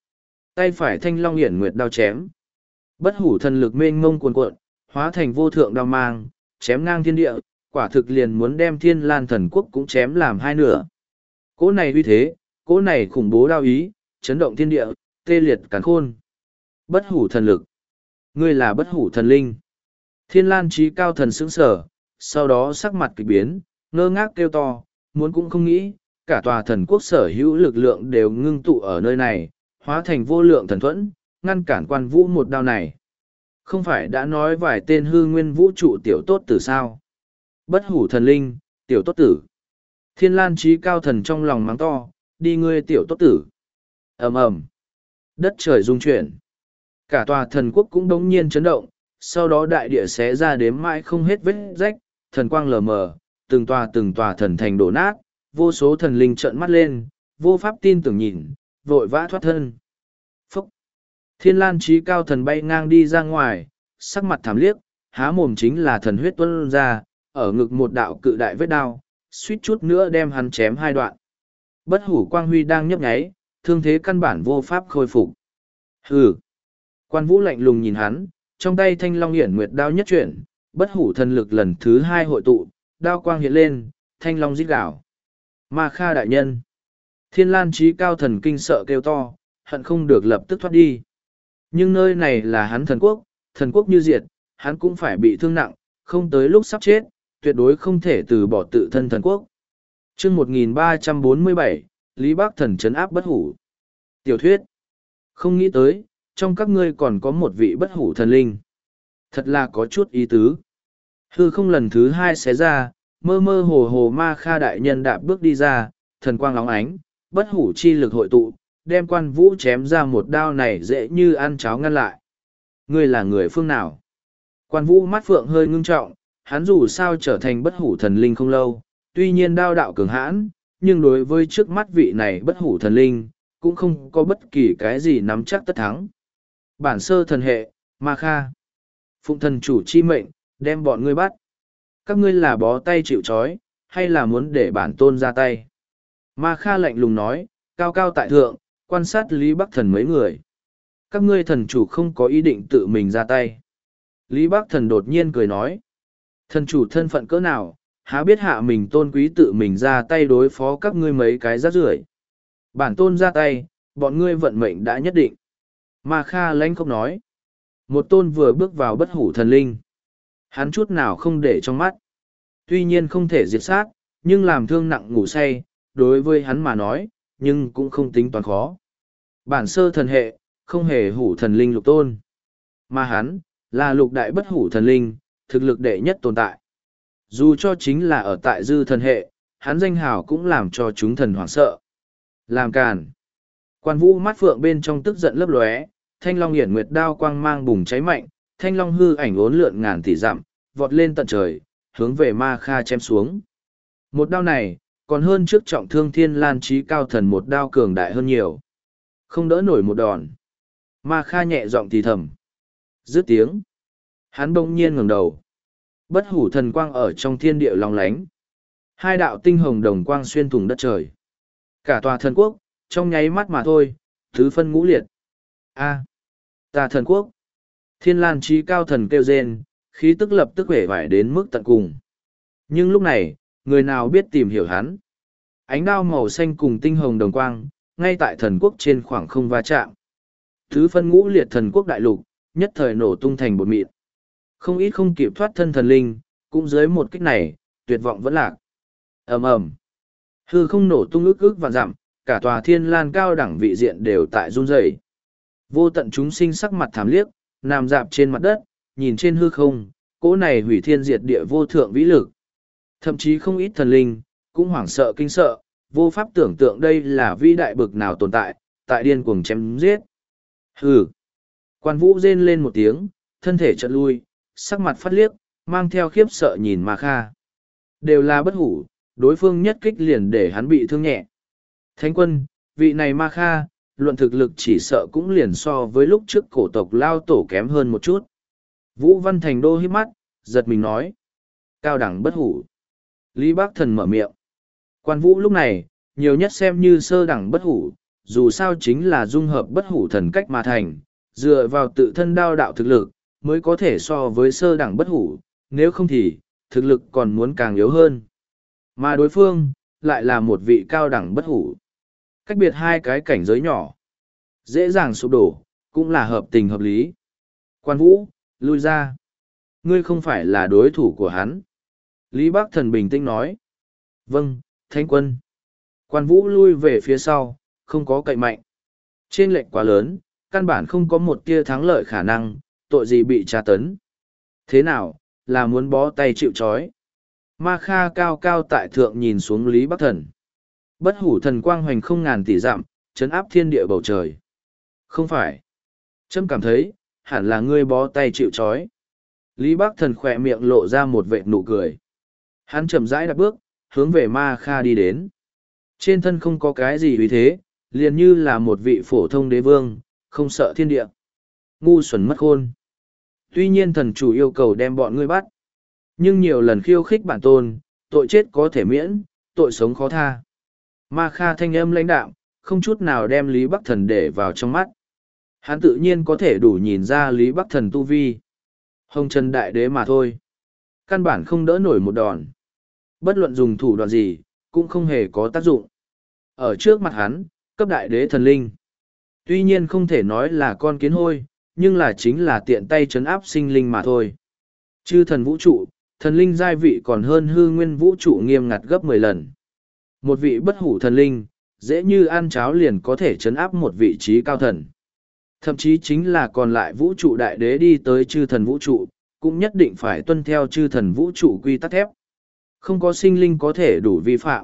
Tay phải thanh long hiển nguyệt đao chém. Bất hủ thần lực mênh mông cuồn cuộn, hóa thành vô thượng đao mang, chém ngang thiên địa, quả thực liền muốn đem Thiên Lan thần quốc cũng chém làm hai nửa. Cỗ này uy thế, cỗ này khủng bố đao ý, chấn động thiên địa, tê liệt càn khôn. Bất hủ thần lực. Ngươi là bất hủ thần linh. Thiên Lan trí cao thần sững sờ, sau đó sắc mặt kịch biến, ngơ ngác kêu to, muốn cũng không nghĩ, cả tòa thần quốc sở hữu lực lượng đều ngưng tụ ở nơi này, hóa thành vô lượng thần thuẫn, ngăn cản quan vũ một đao này. Không phải đã nói vài tên hư nguyên vũ trụ tiểu tốt tử sao? Bất hủ thần linh, tiểu tốt tử. Thiên Lan trí cao thần trong lòng mắng to, đi ngươi tiểu tốt tử. Ầm ầm, đất trời rung chuyển. Cả tòa thần quốc cũng đống nhiên chấn động, sau đó đại địa xé ra đếm mãi không hết vết rách, thần quang lờ mờ, từng tòa từng tòa thần thành đổ nát, vô số thần linh trợn mắt lên, vô pháp tin tưởng nhìn, vội vã thoát thân. Phúc! Thiên Lan trí cao thần bay ngang đi ra ngoài, sắc mặt thảm liếc, há mồm chính là thần huyết tuôn ra, ở ngực một đạo cự đại vết đao, suýt chút nữa đem hắn chém hai đoạn. Bất hủ quang huy đang nhấp nháy, thương thế căn bản vô pháp khôi phục. Hừ! Quan vũ lạnh lùng nhìn hắn, trong tay thanh long hiển nguyệt đao nhất chuyển, bất hủ thần lực lần thứ hai hội tụ, đao quang hiện lên, thanh long rít gào. Ma Kha đại nhân! Thiên Lan trí cao thần kinh sợ kêu to, hận không được lập tức thoát đi. Nhưng nơi này là hắn thần quốc, thần quốc như diệt, hắn cũng phải bị thương nặng, không tới lúc sắp chết, tuyệt đối không thể từ bỏ tự thân thần quốc. chương một nghìn ba trăm bốn mươi bảy, Lý Bắc thần trấn áp bất hủ. Tiểu thuyết. Không nghĩ tới, trong các ngươi còn có một vị bất hủ thần linh. Thật là có chút ý tứ. Hư không lần thứ hai xé ra, mơ mơ hồ hồ Ma Kha đại nhân đạp bước đi ra, thần quang óng ánh, bất hủ chi lực hội tụ, đem quan vũ chém ra một đao này dễ như ăn cháo ngăn lại. Ngươi là người phương nào? Quan vũ mắt phượng hơi ngưng trọng, hắn dù sao trở thành bất hủ thần linh không lâu, tuy nhiên đao đạo cường hãn, nhưng đối với trước mắt vị này bất hủ thần linh, cũng không có bất kỳ cái gì nắm chắc tất thắng. Bản sơ thần hệ, Ma Kha. Phụng thần chủ chi mệnh, đem bọn ngươi bắt. Các ngươi là bó tay chịu trói, hay là muốn để bản tôn ra tay? Ma Kha lạnh lùng nói, cao cao tại thượng, quan sát Lý Bắc thần mấy người. Các ngươi thần chủ không có ý định tự mình ra tay. Lý Bắc thần đột nhiên cười nói, thần chủ thân phận cỡ nào, há biết hạ mình tôn quý tự mình ra tay đối phó các ngươi mấy cái rác rưởi. Bản tôn ra tay, bọn ngươi vận mệnh đã nhất định. Ma Kha lãnh khốc nói, một tôn vừa bước vào bất hủ thần linh. Hắn chút nào không để trong mắt. Tuy nhiên không thể diệt sát, nhưng làm thương nặng ngủ say, đối với hắn mà nói, nhưng cũng không tính toán khó. Bản sơ thần hệ, không hề hủ thần linh lục tôn. Mà hắn, là lục đại bất hủ thần linh, thực lực đệ nhất tồn tại. Dù cho chính là ở tại dư thần hệ, hắn danh hào cũng làm cho chúng thần hoảng sợ. Làm càn. Quan vũ mắt phượng bên trong tức giận lấp lóe, thanh long hiển nguyệt đao quang mang bùng cháy mạnh, thanh long hư ảnh uốn lượn ngàn tỷ dặm, vọt lên tận trời, hướng về Ma Kha chém xuống. Một đao này, còn hơn trước trọng thương Thiên Lan trí cao thần một đao cường đại hơn nhiều. Không đỡ nổi một đòn. Ma Kha nhẹ giọng thì thầm. Dứt tiếng. Hắn bỗng nhiên ngẩng đầu. Bất hủ thần quang ở trong thiên địa long lánh. Hai đạo tinh hồng đồng quang xuyên thủng đất trời. Cả tòa thần quốc, trong nháy mắt mà thôi, thứ phân ngũ liệt. A, ta thần quốc. Thiên Lan trí cao thần kêu rên, khí tức lập tức vẻ vải đến mức tận cùng. Nhưng lúc này, người nào biết tìm hiểu hắn. Ánh đao màu xanh cùng tinh hồng đồng quang, ngay tại thần quốc trên khoảng không va chạm. Thứ phân ngũ liệt thần quốc đại lục, nhất thời nổ tung thành bột mịn. Không ít không kịp thoát thân thần linh, cũng dưới một kích này, tuyệt vọng vẫn lạc. ầm ầm, hư không nổ tung ức ức và dặm, cả tòa Thiên Lan cao đẳng vị diện đều tại run rẩy. Vô tận chúng sinh sắc mặt thảm liếc, nằm dạp trên mặt đất, nhìn trên hư không, cỗ này hủy thiên diệt địa vô thượng vĩ lực. Thậm chí không ít thần linh, cũng hoảng sợ kinh sợ, vô pháp tưởng tượng đây là vĩ đại bực nào tồn tại, tại điên cuồng chém giết. Hừ. Quan vũ rên lên một tiếng, thân thể chợt lui, sắc mặt phát liếc, mang theo khiếp sợ nhìn Ma Kha. Đều là bất hủ, đối phương nhất kích liền để hắn bị thương nhẹ. Thánh quân, vị này Ma Kha, luận thực lực chỉ sợ cũng liền so với lúc trước cổ tộc lao tổ kém hơn một chút. Vũ Văn Thành Đô hít mắt, giật mình nói. Cao đẳng bất hủ. Lý Bắc Thần mở miệng. Quan vũ lúc này, nhiều nhất xem như sơ đẳng bất hủ, dù sao chính là dung hợp bất hủ thần cách mà thành, dựa vào tự thân đao đạo thực lực, mới có thể so với sơ đẳng bất hủ, nếu không thì, thực lực còn muốn càng yếu hơn. Mà đối phương, lại là một vị cao đẳng bất hủ. Cách biệt hai cái cảnh giới nhỏ, dễ dàng sụp đổ, cũng là hợp tình hợp lý. Quan Vũ, lui ra. Ngươi không phải là đối thủ của hắn. Lý Bắc Thần bình tĩnh nói. Vâng, Thánh Quân. Quan Vũ lui về phía sau, không có cậy mạnh. Trên lệnh quá lớn, căn bản không có một tia thắng lợi khả năng, tội gì bị tra tấn. Thế nào, là muốn bó tay chịu trói. Ma Kha cao cao tại thượng nhìn xuống Lý Bắc Thần. Bất hủ thần quang hoành không ngàn tỷ dặm, chấn áp thiên địa bầu trời. Không phải. Trâm cảm thấy, hẳn là ngươi bó tay chịu trói. Lý Bắc Thần khỏe miệng lộ ra một vệt nụ cười. Hắn chậm rãi đặt bước, hướng về Ma Kha đi đến. Trên thân không có cái gì uy thế, liền như là một vị phổ thông đế vương, không sợ thiên địa. Ngu xuẩn mất khôn. Tuy nhiên thần chủ yêu cầu đem bọn ngươi bắt. Nhưng nhiều lần khiêu khích bản tôn, tội chết có thể miễn, tội sống khó tha. Ma Kha thanh âm lãnh đạm, không chút nào đem Lý Bắc Thần để vào trong mắt. Hắn tự nhiên có thể đủ nhìn ra Lý Bắc Thần tu vi. Hồng Trần Đại Đế mà thôi. Căn bản không đỡ nổi một đòn. Bất luận dùng thủ đoạn gì, cũng không hề có tác dụng. Ở trước mặt hắn, cấp Đại Đế thần linh. Tuy nhiên không thể nói là con kiến hôi, nhưng là chính là tiện tay trấn áp sinh linh mà thôi. Chư thần vũ trụ, thần linh giai vị còn hơn hư nguyên vũ trụ nghiêm ngặt gấp mười lần. Một vị bất hủ thần linh, dễ như ăn cháo liền có thể trấn áp một vị trí cao thần. Thậm chí chính là còn lại vũ trụ đại đế đi tới chư thần vũ trụ, cũng nhất định phải tuân theo chư thần vũ trụ quy tắc thép. Không có sinh linh có thể đủ vi phạm.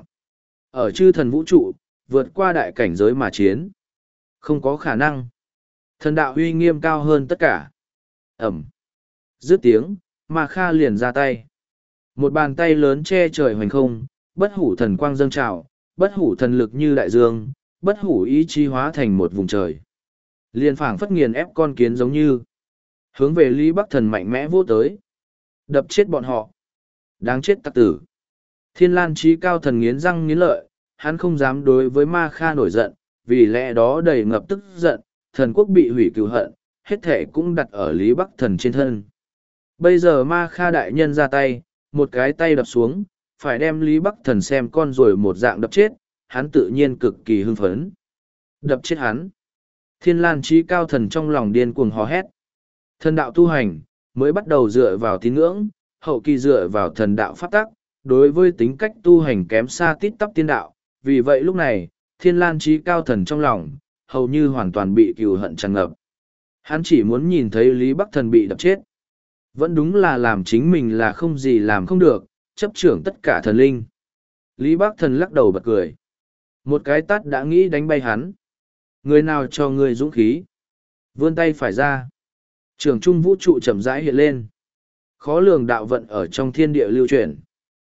Ở chư thần vũ trụ, vượt qua đại cảnh giới mà chiến. Không có khả năng. Thần đạo uy nghiêm cao hơn tất cả. Ẩm. Dứt tiếng, Ma Kha liền ra tay. Một bàn tay lớn che trời hoành không, bất hủ thần quang dâng trào, bất hủ thần lực như đại dương, bất hủ ý chí hóa thành một vùng trời. Liền phảng phất nghiền ép con kiến giống như. Hướng về Lý Bắc Thần mạnh mẽ vô tới. Đập chết bọn họ. Đáng chết tặc tử. Thiên Lan Chí Cao Thần nghiến răng nghiến lợi, hắn không dám đối với Ma Kha nổi giận, vì lẽ đó đầy ngập tức giận, thần quốc bị hủy cừu hận, hết thể cũng đặt ở Lý Bắc Thần trên thân. Bây giờ Ma Kha đại nhân ra tay, một cái tay đập xuống, phải đem Lý Bắc Thần xem con rồi một dạng đập chết, hắn tự nhiên cực kỳ hưng phấn. Đập chết hắn. Thiên Lan Chí Cao Thần trong lòng điên cuồng hò hét. Thần đạo tu hành, mới bắt đầu dựa vào tín ngưỡng, hậu kỳ dựa vào thần đạo pháp tắc, đối với tính cách tu hành kém xa tít tắp tiên đạo, vì vậy lúc này, Thiên Lan Chí Cao Thần trong lòng, hầu như hoàn toàn bị cừu hận tràn ngập. Hắn chỉ muốn nhìn thấy Lý Bắc Thần bị đập chết. Vẫn đúng là làm chính mình là không gì làm không được, chấp trưởng tất cả thần linh. Lý Bắc Thần lắc đầu bật cười. Một cái tát đã nghĩ đánh bay hắn. Người nào cho người dũng khí? Vươn tay phải ra. Trường trung vũ trụ chậm rãi hiện lên. Khó lường đạo vận ở trong thiên địa lưu chuyển.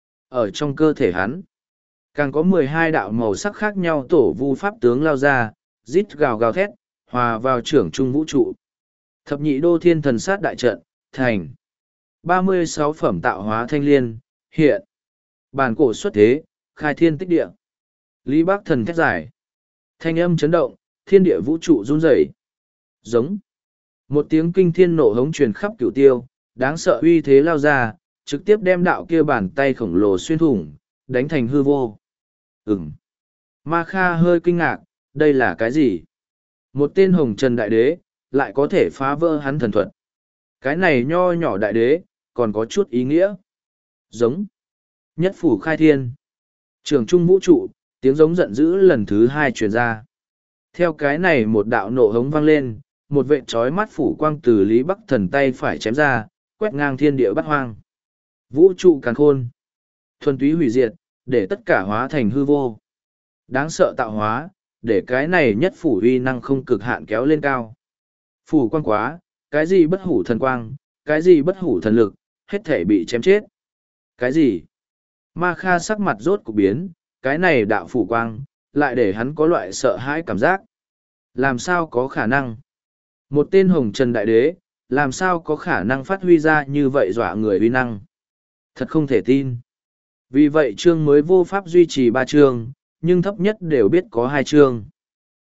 Ở trong cơ thể hắn, càng có mười hai đạo màu sắc khác nhau tổ vu pháp tướng lao ra, rít gào gào thét, hòa vào trưởng trung vũ trụ. Thập nhị đô thiên thần sát đại trận, thành. ba mươi sáu phẩm tạo hóa thanh liên, hiện. Bản cổ xuất thế, khai thiên tích địa. Lý Bắc Thần thét giải. Thanh âm chấn động, thiên địa vũ trụ run rẩy. Giống. Một tiếng kinh thiên nộ hống truyền khắp cửu tiêu, đáng sợ uy thế lao ra, trực tiếp đem đạo kia bàn tay khổng lồ xuyên thủng, đánh thành hư vô. Ừm. Ma Kha hơi kinh ngạc, đây là cái gì? Một tên hồng trần đại đế, lại có thể phá vỡ hắn thần thuật. Cái này nho nhỏ đại đế, còn có chút ý nghĩa. Giống. Nhất phủ khai thiên. Trường trung vũ trụ, tiếng giống giận dữ lần thứ hai truyền ra. Theo cái này một đạo nộ hống vang lên, một vệ trói mắt phủ quang từ Lý Bắc Thần tay phải chém ra, quét ngang thiên địa bát hoang. Vũ trụ càn khôn. Thuần túy hủy diệt, để tất cả hóa thành hư vô. Đáng sợ tạo hóa, để cái này nhất phủ uy năng không cực hạn kéo lên cao. Phủ quang quá, cái gì bất hủ thần quang, cái gì bất hủ thần lực, hết thể bị chém chết. Cái gì? Ma Kha sắc mặt rốt cục biến, cái này đạo phủ quang, lại để hắn có loại sợ hãi cảm giác. Làm sao có khả năng? Một tên hồng trần đại đế, làm sao có khả năng phát huy ra như vậy dọa người uy năng? Thật không thể tin. Vì vậy chương mới vô pháp duy trì ba chương, nhưng thấp nhất đều biết có hai chương.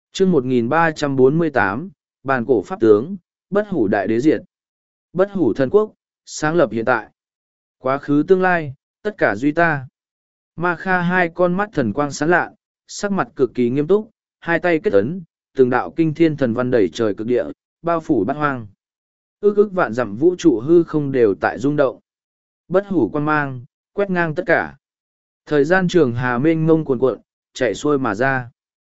chương một nghìn ba trăm bốn mươi tám, bàn cổ pháp tướng, bất hủ đại đế diệt. Bất hủ thần quốc, sáng lập hiện tại. Quá khứ tương lai, tất cả duy ta. Ma Kha hai con mắt thần quang sáng lạ, sắc mặt cực kỳ nghiêm túc, hai tay kết ấn, từng đạo kinh thiên thần văn đẩy trời cực địa, bao phủ bát hoang. Ước ước vạn dặm vũ trụ hư không đều tại rung động. Bất hủ quan mang, quét ngang tất cả. Thời gian trường hà mênh mông cuồn cuộn, chạy xuôi mà ra.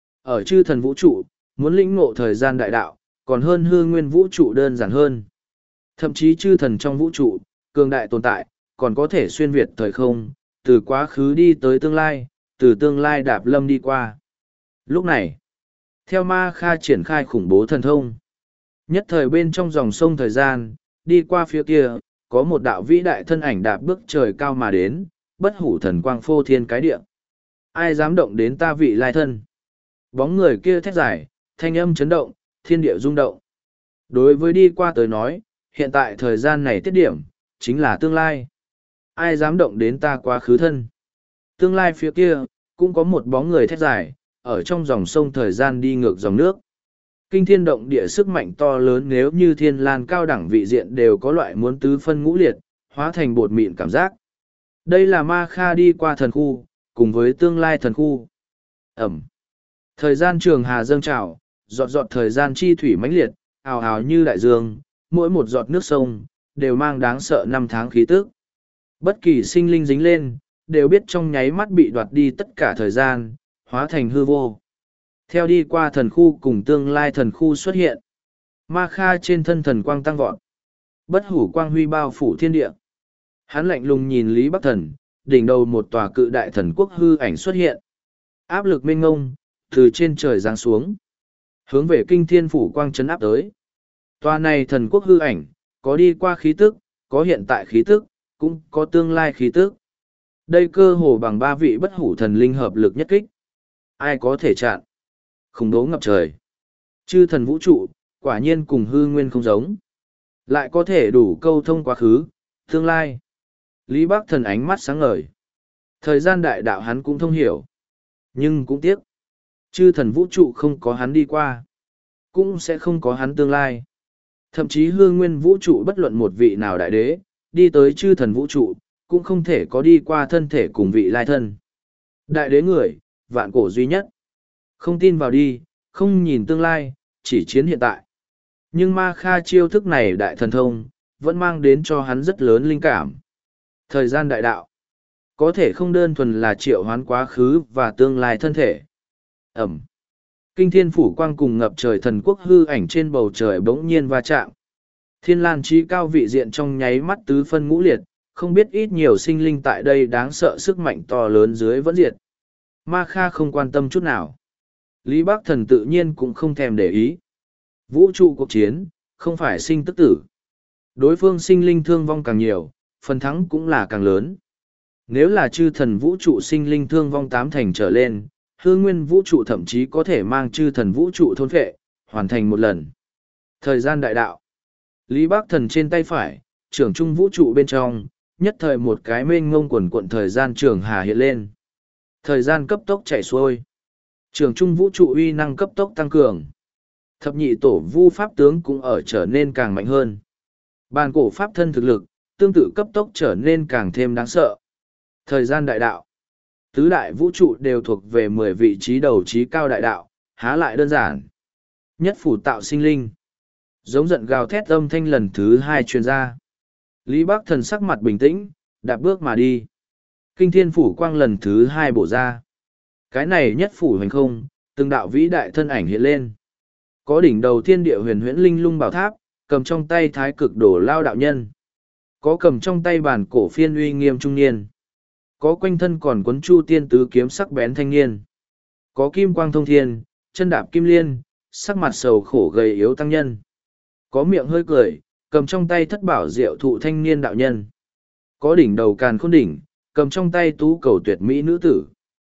Ở chư thần vũ trụ, muốn lĩnh ngộ thời gian đại đạo, còn hơn hư nguyên vũ trụ đơn giản hơn. Thậm chí chư thần trong vũ trụ, cường đại tồn tại, còn có thể xuyên việt thời không, từ quá khứ đi tới tương lai, từ tương lai đạp lâm đi qua. Lúc này, theo Ma Kha triển khai khủng bố thần thông, nhất thời bên trong dòng sông thời gian, đi qua phía kia, có một đạo vĩ đại thân ảnh đạp bước trời cao mà đến, bất hủ thần quang phô thiên cái địa. Ai dám động đến ta vị lai thân? Bóng người kia thét dài, thanh âm chấn động, thiên địa rung động. Đối với đi qua tới nói, hiện tại thời gian này tiết điểm, chính là tương lai. Ai dám động đến ta quá khứ thân? Tương lai phía kia, cũng có một bóng người thét dài, ở trong dòng sông thời gian đi ngược dòng nước. Kinh thiên động địa sức mạnh to lớn, nếu như thiên lan cao đẳng vị diện đều có loại muốn tứ phân ngũ liệt, hóa thành bột mịn cảm giác. Đây là Ma Kha đi qua thần khu, cùng với tương lai thần khu. Ẩm. Thời gian trường hà dâng trào, giọt giọt thời gian chi thủy mãnh liệt, ào ào như đại dương, mỗi một giọt nước sông, đều mang đáng sợ năm tháng khí tức. Bất kỳ sinh linh dính lên, đều biết trong nháy mắt bị đoạt đi tất cả thời gian, hóa thành hư vô. Theo đi qua thần khu cùng tương lai thần khu xuất hiện, Ma Kha trên thân thần quang tăng vọt. Bất hủ quang huy bao phủ thiên địa. Hắn lạnh lùng nhìn Lý Bắc Thần, đỉnh đầu một tòa cự đại thần quốc hư ảnh xuất hiện. Áp lực mênh ngông, từ trên trời giáng xuống. Hướng về kinh thiên phủ quang trấn áp tới. Tòa này thần quốc hư ảnh, có đi qua khí tức, có hiện tại khí tức, cũng có tương lai khí tức. Đây cơ hồ bằng ba vị bất hủ thần linh hợp lực nhất kích. Ai có thể chặn? Khủng bố ngập trời. Chư thần vũ trụ, quả nhiên cùng hư nguyên không giống. Lại có thể đủ câu thông quá khứ, tương lai. Lý Bắc Thần ánh mắt sáng ngời. Thời gian đại đạo hắn cũng thông hiểu. Nhưng cũng tiếc. Chư thần vũ trụ không có hắn đi qua. Cũng sẽ không có hắn tương lai. Thậm chí hư nguyên vũ trụ bất luận một vị nào đại đế, đi tới chư thần vũ trụ, cũng không thể có đi qua thân thể cùng vị lai thân. Đại đế người, vạn cổ duy nhất. Không tin vào đi, không nhìn tương lai, chỉ chiến hiện tại. Nhưng Ma Kha chiêu thức này đại thần thông, vẫn mang đến cho hắn rất lớn linh cảm. Thời gian đại đạo, có thể không đơn thuần là triệu hoán quá khứ và tương lai thân thể. Ẩm. Kinh thiên phủ quang cùng ngập trời thần quốc hư ảnh trên bầu trời bỗng nhiên va chạm. Thiên lan trí cao vị diện trong nháy mắt tứ phân ngũ liệt, không biết ít nhiều sinh linh tại đây đáng sợ sức mạnh to lớn dưới vẫn diệt. Ma Kha không quan tâm chút nào. Lý Bắc Thần tự nhiên cũng không thèm để ý. Vũ trụ cuộc chiến, không phải sinh tức tử. Đối phương sinh linh thương vong càng nhiều, phần thắng cũng là càng lớn. Nếu là chư thần vũ trụ sinh linh thương vong tám thành trở lên, hư nguyên vũ trụ thậm chí có thể mang chư thần vũ trụ thôn phệ, hoàn thành một lần. Thời gian đại đạo. Lý Bắc Thần trên tay phải, trưởng trung vũ trụ bên trong, nhất thời một cái mênh ngông quần cuộn thời gian trường hà hiện lên. Thời gian cấp tốc chạy xuôi. Trường trung vũ trụ uy năng cấp tốc tăng cường. Thập nhị tổ vu pháp tướng cũng ở trở nên càng mạnh hơn. Bàn cổ pháp thân thực lực, tương tự cấp tốc trở nên càng thêm đáng sợ. Thời gian đại đạo. Tứ đại vũ trụ đều thuộc về mười vị trí đầu trí cao đại đạo, há lại đơn giản. Nhất phủ tạo sinh linh. Giống giận gào thét âm thanh lần thứ hai truyền ra. Lý Bắc Thần sắc mặt bình tĩnh, đạp bước mà đi. Kinh thiên phủ quang lần thứ hai bổ ra. Cái này nhất phủ hành không, từng đạo vĩ đại thân ảnh hiện lên. Có đỉnh đầu thiên địa huyền huyễn linh lung bảo tháp, cầm trong tay thái cực đổ lao đạo nhân. Có cầm trong tay bản cổ phiên uy nghiêm trung niên. Có quanh thân còn quấn chu tiên tứ kiếm sắc bén thanh niên. Có kim quang thông thiên, chân đạp kim liên, sắc mặt sầu khổ gầy yếu tăng nhân. Có miệng hơi cười, cầm trong tay thất bảo diệu thụ thanh niên đạo nhân. Có đỉnh đầu càn khôn đỉnh, cầm trong tay tú cầu tuyệt mỹ nữ tử.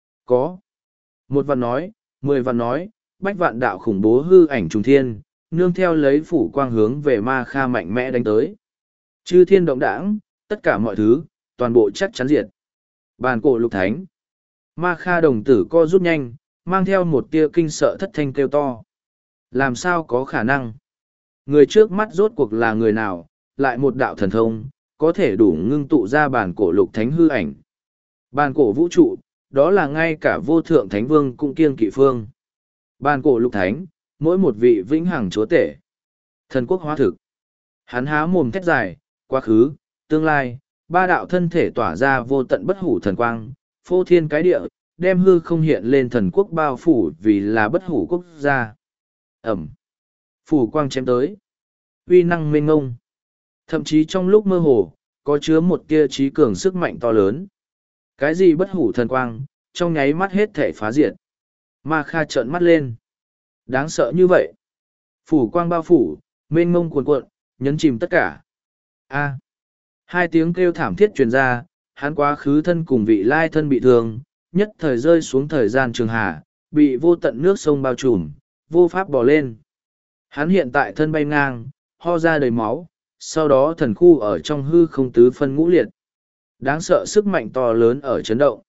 Có một vạn nói, mười vạn nói, bách vạn đạo khủng bố hư ảnh trùng thiên, nương theo lấy phủ quang hướng về Ma Kha mạnh mẽ đánh tới. Chư thiên động đảng, tất cả mọi thứ, toàn bộ chắc chắn diệt. Bàn cổ lục thánh. Ma Kha đồng tử co rút nhanh, mang theo một tia kinh sợ thất thanh kêu to. Làm sao có khả năng? Người trước mắt rốt cuộc là người nào, lại một đạo thần thông, có thể đủ ngưng tụ ra bản cổ lục thánh hư ảnh. Bản cổ vũ trụ, đó là ngay cả vô thượng thánh vương cũng kiêng kỵ phương. Bản cổ lục thánh, mỗi một vị vĩnh hằng chúa tể. Thần quốc hóa thực. Hắn há mồm thét dài, quá khứ, tương lai, ba đạo thân thể tỏa ra vô tận bất hủ thần quang, phô thiên cái địa, đem hư không hiện lên thần quốc bao phủ vì là bất hủ quốc gia. Ẩm. Phủ quang chém tới. Uy năng mênh ngông. Thậm chí trong lúc mơ hồ, có chứa một tia trí cường sức mạnh to lớn. Cái gì bất hủ thần quang, trong nháy mắt hết thể phá diệt. Ma Kha trợn mắt lên. Đáng sợ như vậy. Phủ quang bao phủ, mênh mông cuồn cuộn, nhấn chìm tất cả. A. Hai tiếng kêu thảm thiết truyền ra, hắn quá khứ thân cùng vị lai thân bị thương, nhất thời rơi xuống thời gian trường hà, bị vô tận nước sông bao trùm, vô pháp bò lên. Hắn hiện tại thân bay ngang, ho ra đầy máu, sau đó thần khu ở trong hư không tứ phân ngũ liệt. Đáng sợ sức mạnh to lớn ở chấn động.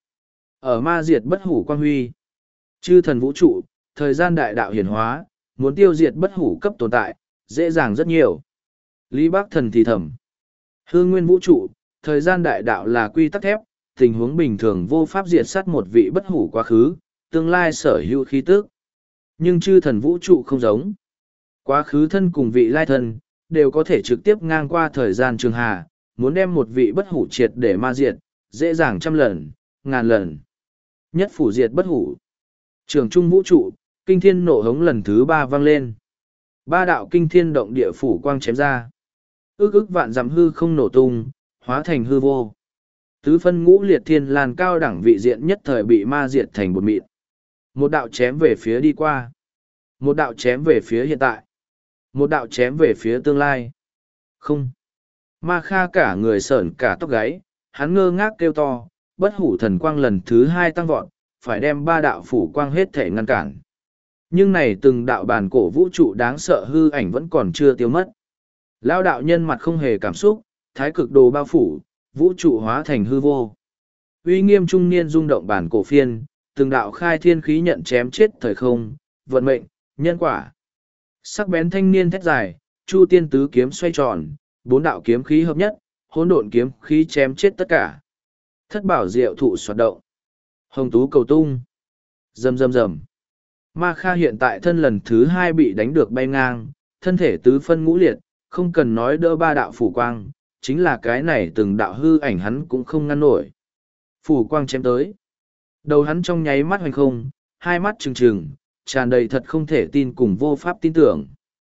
Ở ma diệt bất hủ quang huy. Chư thần vũ trụ, thời gian đại đạo hiển hóa, muốn tiêu diệt bất hủ cấp tồn tại, dễ dàng rất nhiều. Lý Bác Thần thì thầm. Hư nguyên vũ trụ, thời gian đại đạo là quy tắc thép, tình huống bình thường vô pháp diệt sát một vị bất hủ quá khứ, tương lai sở hữu khí tức. Nhưng chư thần vũ trụ không giống. Quá khứ thân cùng vị lai thân, đều có thể trực tiếp ngang qua thời gian trường hà, muốn đem một vị bất hủ triệt để ma diệt, dễ dàng trăm lần, ngàn lần. Nhất phủ diệt bất hủ. Trường trung vũ trụ, kinh thiên nổ hống lần thứ ba vang lên. Ba đạo kinh thiên động địa phủ quang chém ra. Ước ước vạn dặm hư không nổ tung, hóa thành hư vô. Tứ phân ngũ liệt thiên làn cao đẳng vị diện nhất thời bị ma diệt thành bột mịn. Một đạo chém về phía đi qua. Một đạo chém về phía hiện tại. Một đạo chém về phía tương lai. Không. Ma Kha cả người sởn cả tóc gáy, hắn ngơ ngác kêu to, bất hủ thần quang lần thứ hai tăng vọt, phải đem ba đạo phủ quang hết thể ngăn cản. Nhưng này từng đạo bản cổ vũ trụ đáng sợ hư ảnh vẫn còn chưa tiêu mất. Lao đạo nhân mặt không hề cảm xúc, thái cực đồ bao phủ, vũ trụ hóa thành hư vô. Uy nghiêm trung niên rung động bản cổ phiên, từng đạo khai thiên khí nhận chém chết thời không, vận mệnh, nhân quả. Sắc bén thanh niên thét dài, chu tiên tứ kiếm xoay tròn, bốn đạo kiếm khí hợp nhất, hỗn độn kiếm khí chém chết tất cả. Thất bảo diệu thụ xoạt động. Hồng tú cầu tung. Rầm rầm rầm. Ma Kha hiện tại thân lần thứ hai bị đánh được bay ngang, thân thể tứ phân ngũ liệt, không cần nói đỡ ba đạo phủ quang, chính là cái này từng đạo hư ảnh hắn cũng không ngăn nổi. Phủ quang chém tới. Đầu hắn trong nháy mắt hoành không, hai mắt trừng trừng, tràn đầy thật không thể tin cùng vô pháp tin tưởng.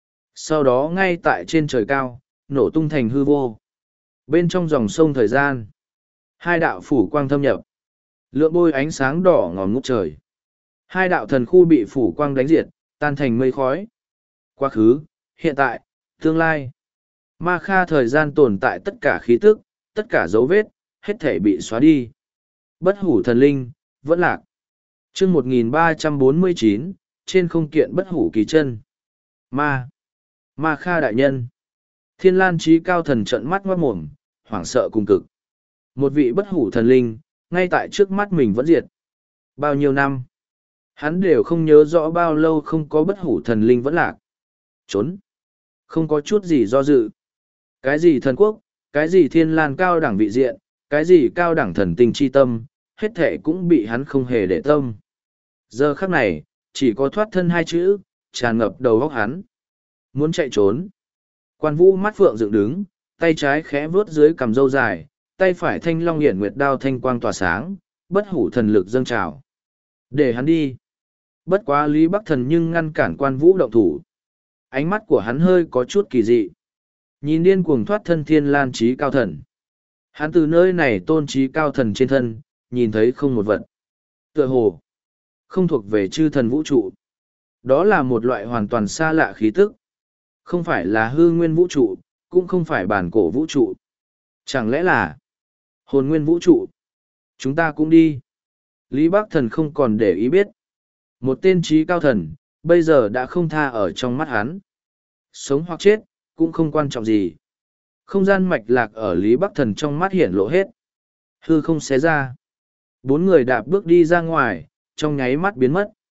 Sau đó ngay tại trên trời cao, nổ tung thành hư vô. Bên trong dòng sông thời gian, hai đạo phủ quang thâm nhập. Lượng bôi ánh sáng đỏ ngòm ngút trời. Hai đạo thần khu bị phủ quang đánh diệt, tan thành mây khói. Quá khứ, hiện tại, tương lai. Ma Kha thời gian tồn tại tất cả khí tức, tất cả dấu vết, hết thể bị xóa đi. Bất hủ thần linh, vẫn lạc. chương một nghìn ba trăm bốn mươi chín, trên không kiện bất hủ kỳ chân. Ma. Ma Kha đại nhân. Thiên Lan Chí Cao thần trận mắt ngoát mồm, hoảng sợ cùng cực. Một vị bất hủ thần linh, ngay tại trước mắt mình vẫn diệt. Bao nhiêu năm? Hắn đều không nhớ rõ bao lâu không có bất hủ thần linh vẫn lạc. Trốn. Không có chút gì do dự. Cái gì thần quốc, cái gì thiên lan cao đẳng vị diện, cái gì cao đẳng thần tinh chi tâm, hết thể cũng bị hắn không hề để tâm. Giờ khắc này, chỉ có thoát thân hai chữ, tràn ngập đầu óc hắn. Muốn chạy trốn. Quan Vũ mắt phượng dựng đứng, tay trái khẽ vuốt dưới cằm râu dài, tay phải thanh long hiển nguyệt đao thanh quang tỏa sáng, bất hủ thần lực dâng trào. Để hắn đi. Bất quá Lý Bắc Thần nhưng ngăn cản Quan Vũ động thủ. Ánh mắt của hắn hơi có chút kỳ dị. Nhìn điên cuồng thoát thân Thiên Lan Chí Cao thần. Hắn từ nơi này tôn trí cao thần trên thân, nhìn thấy không một vật. Tựa hồ. Không thuộc về chư thần vũ trụ. Đó là một loại hoàn toàn xa lạ khí tức. Không phải là hư nguyên vũ trụ, cũng không phải bản cổ vũ trụ. Chẳng lẽ là hồn nguyên vũ trụ? Chúng ta cũng đi. Lý Bắc Thần không còn để ý biết. Một tên trí cao thần, bây giờ đã không tha ở trong mắt hắn. Sống hoặc chết, cũng không quan trọng gì. Không gian mạch lạc ở Lý Bắc Thần trong mắt hiển lộ hết. Hư không xé ra. Bốn người đạp bước đi ra ngoài, trong nháy mắt biến mất.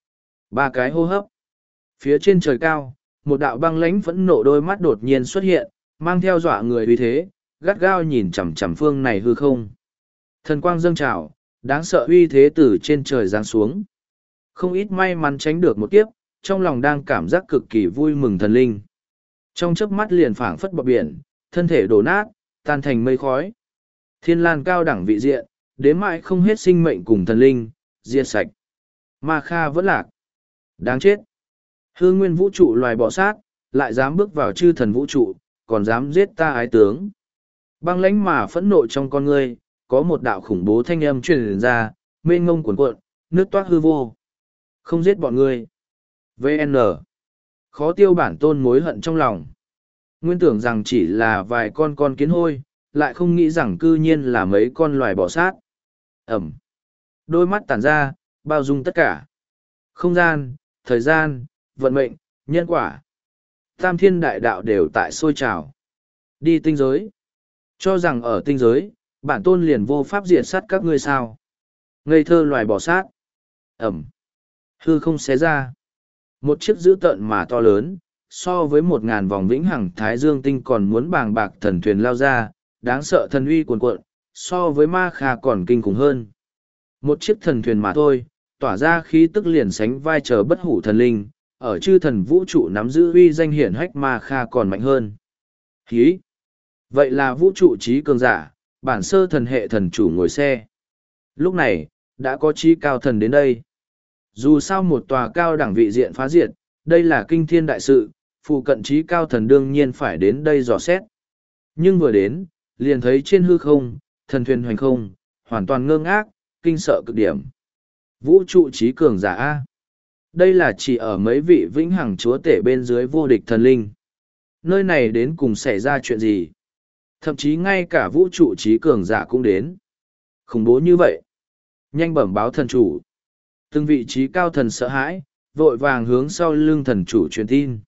Ba cái hô hấp. Phía trên trời cao, một đạo băng lãnh phẫn nộ đôi mắt đột nhiên xuất hiện, mang theo dọa người uy thế, gắt gao nhìn chằm chằm phương này hư không. Thần quang dâng trào, đáng sợ uy thế từ trên trời giáng xuống. Không ít may mắn tránh được một kiếp, trong lòng đang cảm giác cực kỳ vui mừng thần linh. Trong chớp mắt liền phảng phất bọt biển, thân thể đổ nát, tan thành mây khói. Thiên lan cao đẳng vị diện, đến mãi không hết sinh mệnh cùng thần linh, diệt sạch. Ma Kha vẫn lạc. Đáng chết. Hư nguyên vũ trụ loài bọ sát, lại dám bước vào chư thần vũ trụ, còn dám giết ta ái tướng. Băng lãnh mà phẫn nộ trong con ngươi, có một đạo khủng bố thanh âm truyền ra, mênh ngông cuồn cuộn, nước toát hư vô. Không giết bọn ngươi. vê en Khó tiêu bản tôn mối hận trong lòng. Nguyên tưởng rằng chỉ là vài con con kiến hôi, lại không nghĩ rằng cư nhiên là mấy con loài bọ sát. Ẩm. Đôi mắt tản ra, bao dung tất cả. Không gian, thời gian, vận mệnh, nhân quả. Tam thiên đại đạo đều tại sôi trào. Đi tinh giới. Cho rằng ở tinh giới, bản tôn liền vô pháp diệt sát các ngươi sao. Ngây thơ loài bò sát. Ẩm. Hư không xé ra. Một chiếc dữ tợn mà to lớn, so với một ngàn vòng vĩnh hằng thái dương tinh còn muốn bàng bạc thần thuyền lao ra, đáng sợ thần uy cuồn cuộn, so với Ma Kha còn kinh khủng hơn. Một chiếc thần thuyền mà thôi, tỏa ra khí tức liền sánh vai trò bất hủ thần linh, ở chư thần vũ trụ nắm giữ uy danh hiển hách Ma Kha còn mạnh hơn. Hí! Vậy là vũ trụ trí cường giả, bản sơ thần hệ thần chủ ngồi xe. Lúc này, đã có trí cao thần đến đây. Dù sao một tòa cao đẳng vị diện phá diệt, đây là kinh thiên đại sự, phụ cận trí cao thần đương nhiên phải đến đây dò xét. Nhưng vừa đến, liền thấy trên hư không, thần thuyền hoành không, hoàn toàn ngơ ngác, kinh sợ cực điểm. Vũ trụ trí cường giả A. Đây là chỉ ở mấy vị vĩnh hằng chúa tể bên dưới vô địch thần linh. Nơi này đến cùng xảy ra chuyện gì? Thậm chí ngay cả vũ trụ trí cường giả cũng đến. Khủng bố như vậy. Nhanh bẩm báo thần chủ. Từng vị trí cao thần sợ hãi, vội vàng hướng sau lưng thần chủ truyền tin.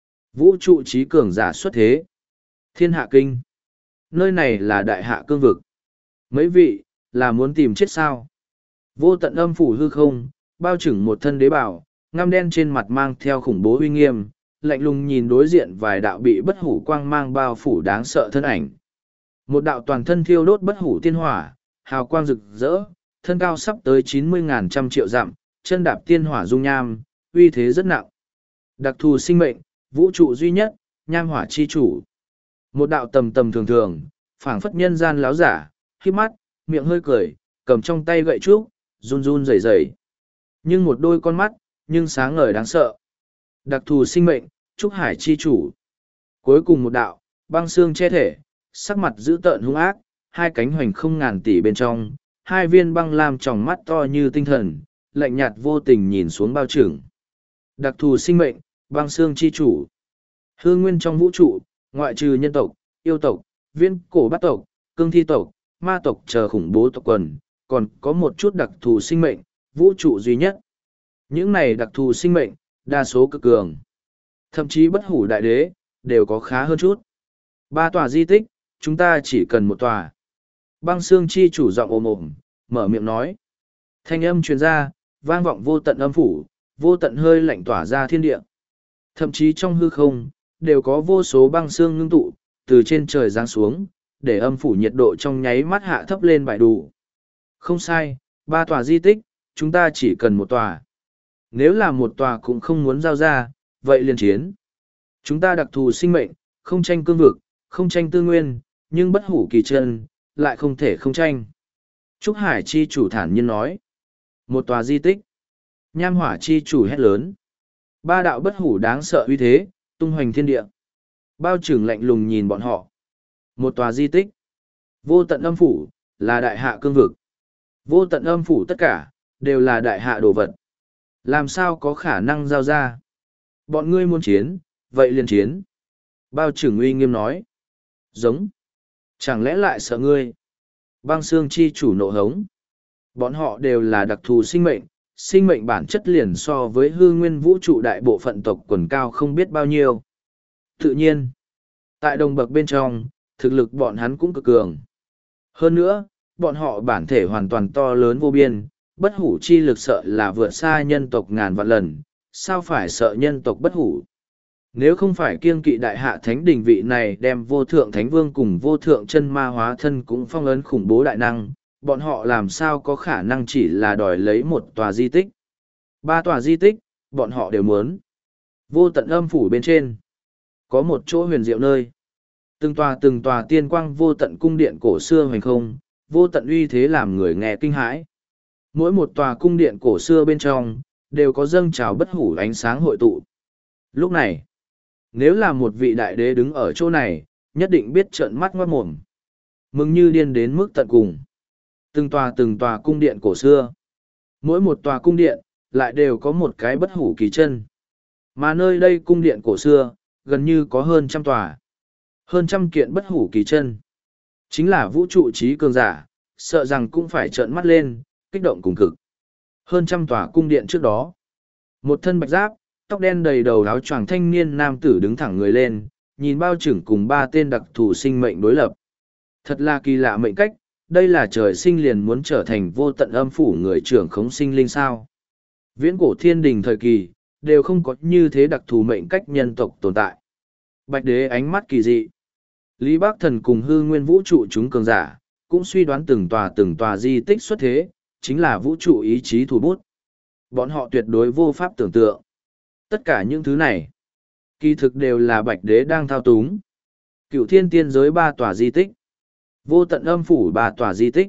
Vũ trụ trí cường giả xuất thế. Thiên hạ kinh. Nơi này là đại hạ cương vực. Mấy vị, là muốn tìm chết sao? Vô tận âm phủ hư không, bao trừng một thân đế bảo, ngăm đen trên mặt mang theo khủng bố uy nghiêm, lạnh lùng nhìn đối diện vài đạo bị bất hủ quang mang bao phủ đáng sợ thân ảnh. Một đạo toàn thân thiêu đốt bất hủ tiên hỏa, hào quang rực rỡ, thân cao sắp tới chín mươi ngàn trăm triệu dặm, chân đạp tiên hỏa dung nham, uy thế rất nặng. Đặc thù sinh mệnh, vũ trụ duy nhất, nham hỏa chi chủ. Một đạo tầm tầm thường thường, phảng phất nhân gian láo giả, khi mắt, miệng hơi cười, cầm trong tay gậy trúc, run run rẩy rẩy. Nhưng một đôi con mắt, nhưng sáng ngời đáng sợ. Đặc thù sinh mệnh, trúc hải chi chủ. Cuối cùng một đạo, băng xương che thể, sắc mặt dữ tợn hung ác, hai cánh hoành không ngàn tỷ bên trong, hai viên băng lam tròng mắt to như tinh thần, lạnh nhạt vô tình nhìn xuống bao trưởng. Đặc thù sinh mệnh, băng xương chi chủ. Hư nguyên trong vũ trụ, ngoại trừ nhân tộc, yêu tộc, viên cổ bát tộc, cương thi tộc, ma tộc chờ khủng bố tộc quần, còn có một chút đặc thù sinh mệnh, vũ trụ duy nhất. Những này đặc thù sinh mệnh, đa số cực cường. Thậm chí bất hủ đại đế, đều có khá hơn chút. Ba tòa di tích, chúng ta chỉ cần một tòa. Băng xương chi chủ giọng ồm ồm, mở miệng nói. Thanh âm truyền ra, vang vọng vô tận âm phủ, vô tận hơi lạnh tỏa ra thiên địa. Thậm chí trong hư không, đều có vô số băng xương ngưng tụ, từ trên trời giáng xuống, để âm phủ nhiệt độ trong nháy mắt hạ thấp lên bài đủ. Không sai, ba tòa di tích, chúng ta chỉ cần một tòa. Nếu là một tòa cũng không muốn giao ra, vậy liền chiến. Chúng ta đặc thù sinh mệnh, không tranh cương vực, không tranh tư nguyên, nhưng bất hủ kỳ chân, lại không thể không tranh. Trúc Hải chi chủ thản nhiên nói. Một tòa di tích. Nham hỏa chi chủ hét lớn. Ba đạo bất hủ đáng sợ uy thế, tung hoành thiên địa. Bao trưởng lạnh lùng nhìn bọn họ. Một tòa di tích. Vô tận âm phủ, là đại hạ cương vực. Vô tận âm phủ tất cả, đều là đại hạ đồ vật. Làm sao có khả năng giao ra? Bọn ngươi muốn chiến, vậy liền chiến. Bao trưởng uy nghiêm nói. Giống. Chẳng lẽ lại sợ ngươi? Băng xương chi chủ nộ hống. Bọn họ đều là đặc thù sinh mệnh, sinh mệnh bản chất liền so với hư nguyên vũ trụ đại bộ phận tộc quần cao không biết bao nhiêu. Tự nhiên, tại đồng bậc bên trong, thực lực bọn hắn cũng cực cường. Hơn nữa, bọn họ bản thể hoàn toàn to lớn vô biên, bất hủ chi lực sợ là vượt xa nhân tộc ngàn vạn lần, sao phải sợ nhân tộc bất hủ. Nếu không phải kiêng kỵ đại hạ thánh đình vị này đem vô thượng thánh vương cùng vô thượng chân ma hóa thân cũng phong ấn khủng bố đại năng, bọn họ làm sao có khả năng chỉ là đòi lấy một tòa di tích. Ba tòa di tích, bọn họ đều muốn. Vô tận âm phủ bên trên, có một chỗ huyền diệu nơi. Từng tòa từng tòa tiên quang vô tận cung điện cổ xưa hoành không, vô tận uy thế làm người nghe kinh hãi. Mỗi một tòa cung điện cổ xưa bên trong, đều có dâng trào bất hủ ánh sáng hội tụ. Lúc này, nếu là một vị đại đế đứng ở chỗ này, nhất định biết trợn mắt ngoát mồm. Mừng như điên đến mức tận cùng. Từng tòa từng tòa cung điện cổ xưa. Mỗi một tòa cung điện, lại đều có một cái bất hủ kỳ chân. Mà nơi đây cung điện cổ xưa, gần như có hơn trăm tòa. Hơn trăm kiện bất hủ kỳ chân. Chính là vũ trụ trí cường giả, sợ rằng cũng phải trợn mắt lên, kích động cùng cực. Hơn trăm tòa cung điện trước đó. Một thân bạch giáp, tóc đen đầy đầu áo choàng thanh niên nam tử đứng thẳng người lên, nhìn bao trưởng cùng ba tên đặc thù sinh mệnh đối lập. Thật là kỳ lạ mệnh cách, đây là trời sinh liền muốn trở thành vô tận âm phủ người trưởng khống sinh linh sao. Viễn cổ thiên đình thời kỳ, đều không có như thế đặc thù mệnh cách nhân tộc tồn tại. Bạch đế ánh mắt kỳ dị. Lý Bác Thần cùng hư nguyên vũ trụ chúng cường giả, cũng suy đoán từng tòa từng tòa di tích xuất thế, chính là vũ trụ ý chí thủ bút. Bọn họ tuyệt đối vô pháp tưởng tượng. Tất cả những thứ này, kỳ thực đều là bạch đế đang thao túng. Cựu thiên tiên giới ba tòa di tích, vô tận âm phủ ba tòa di tích,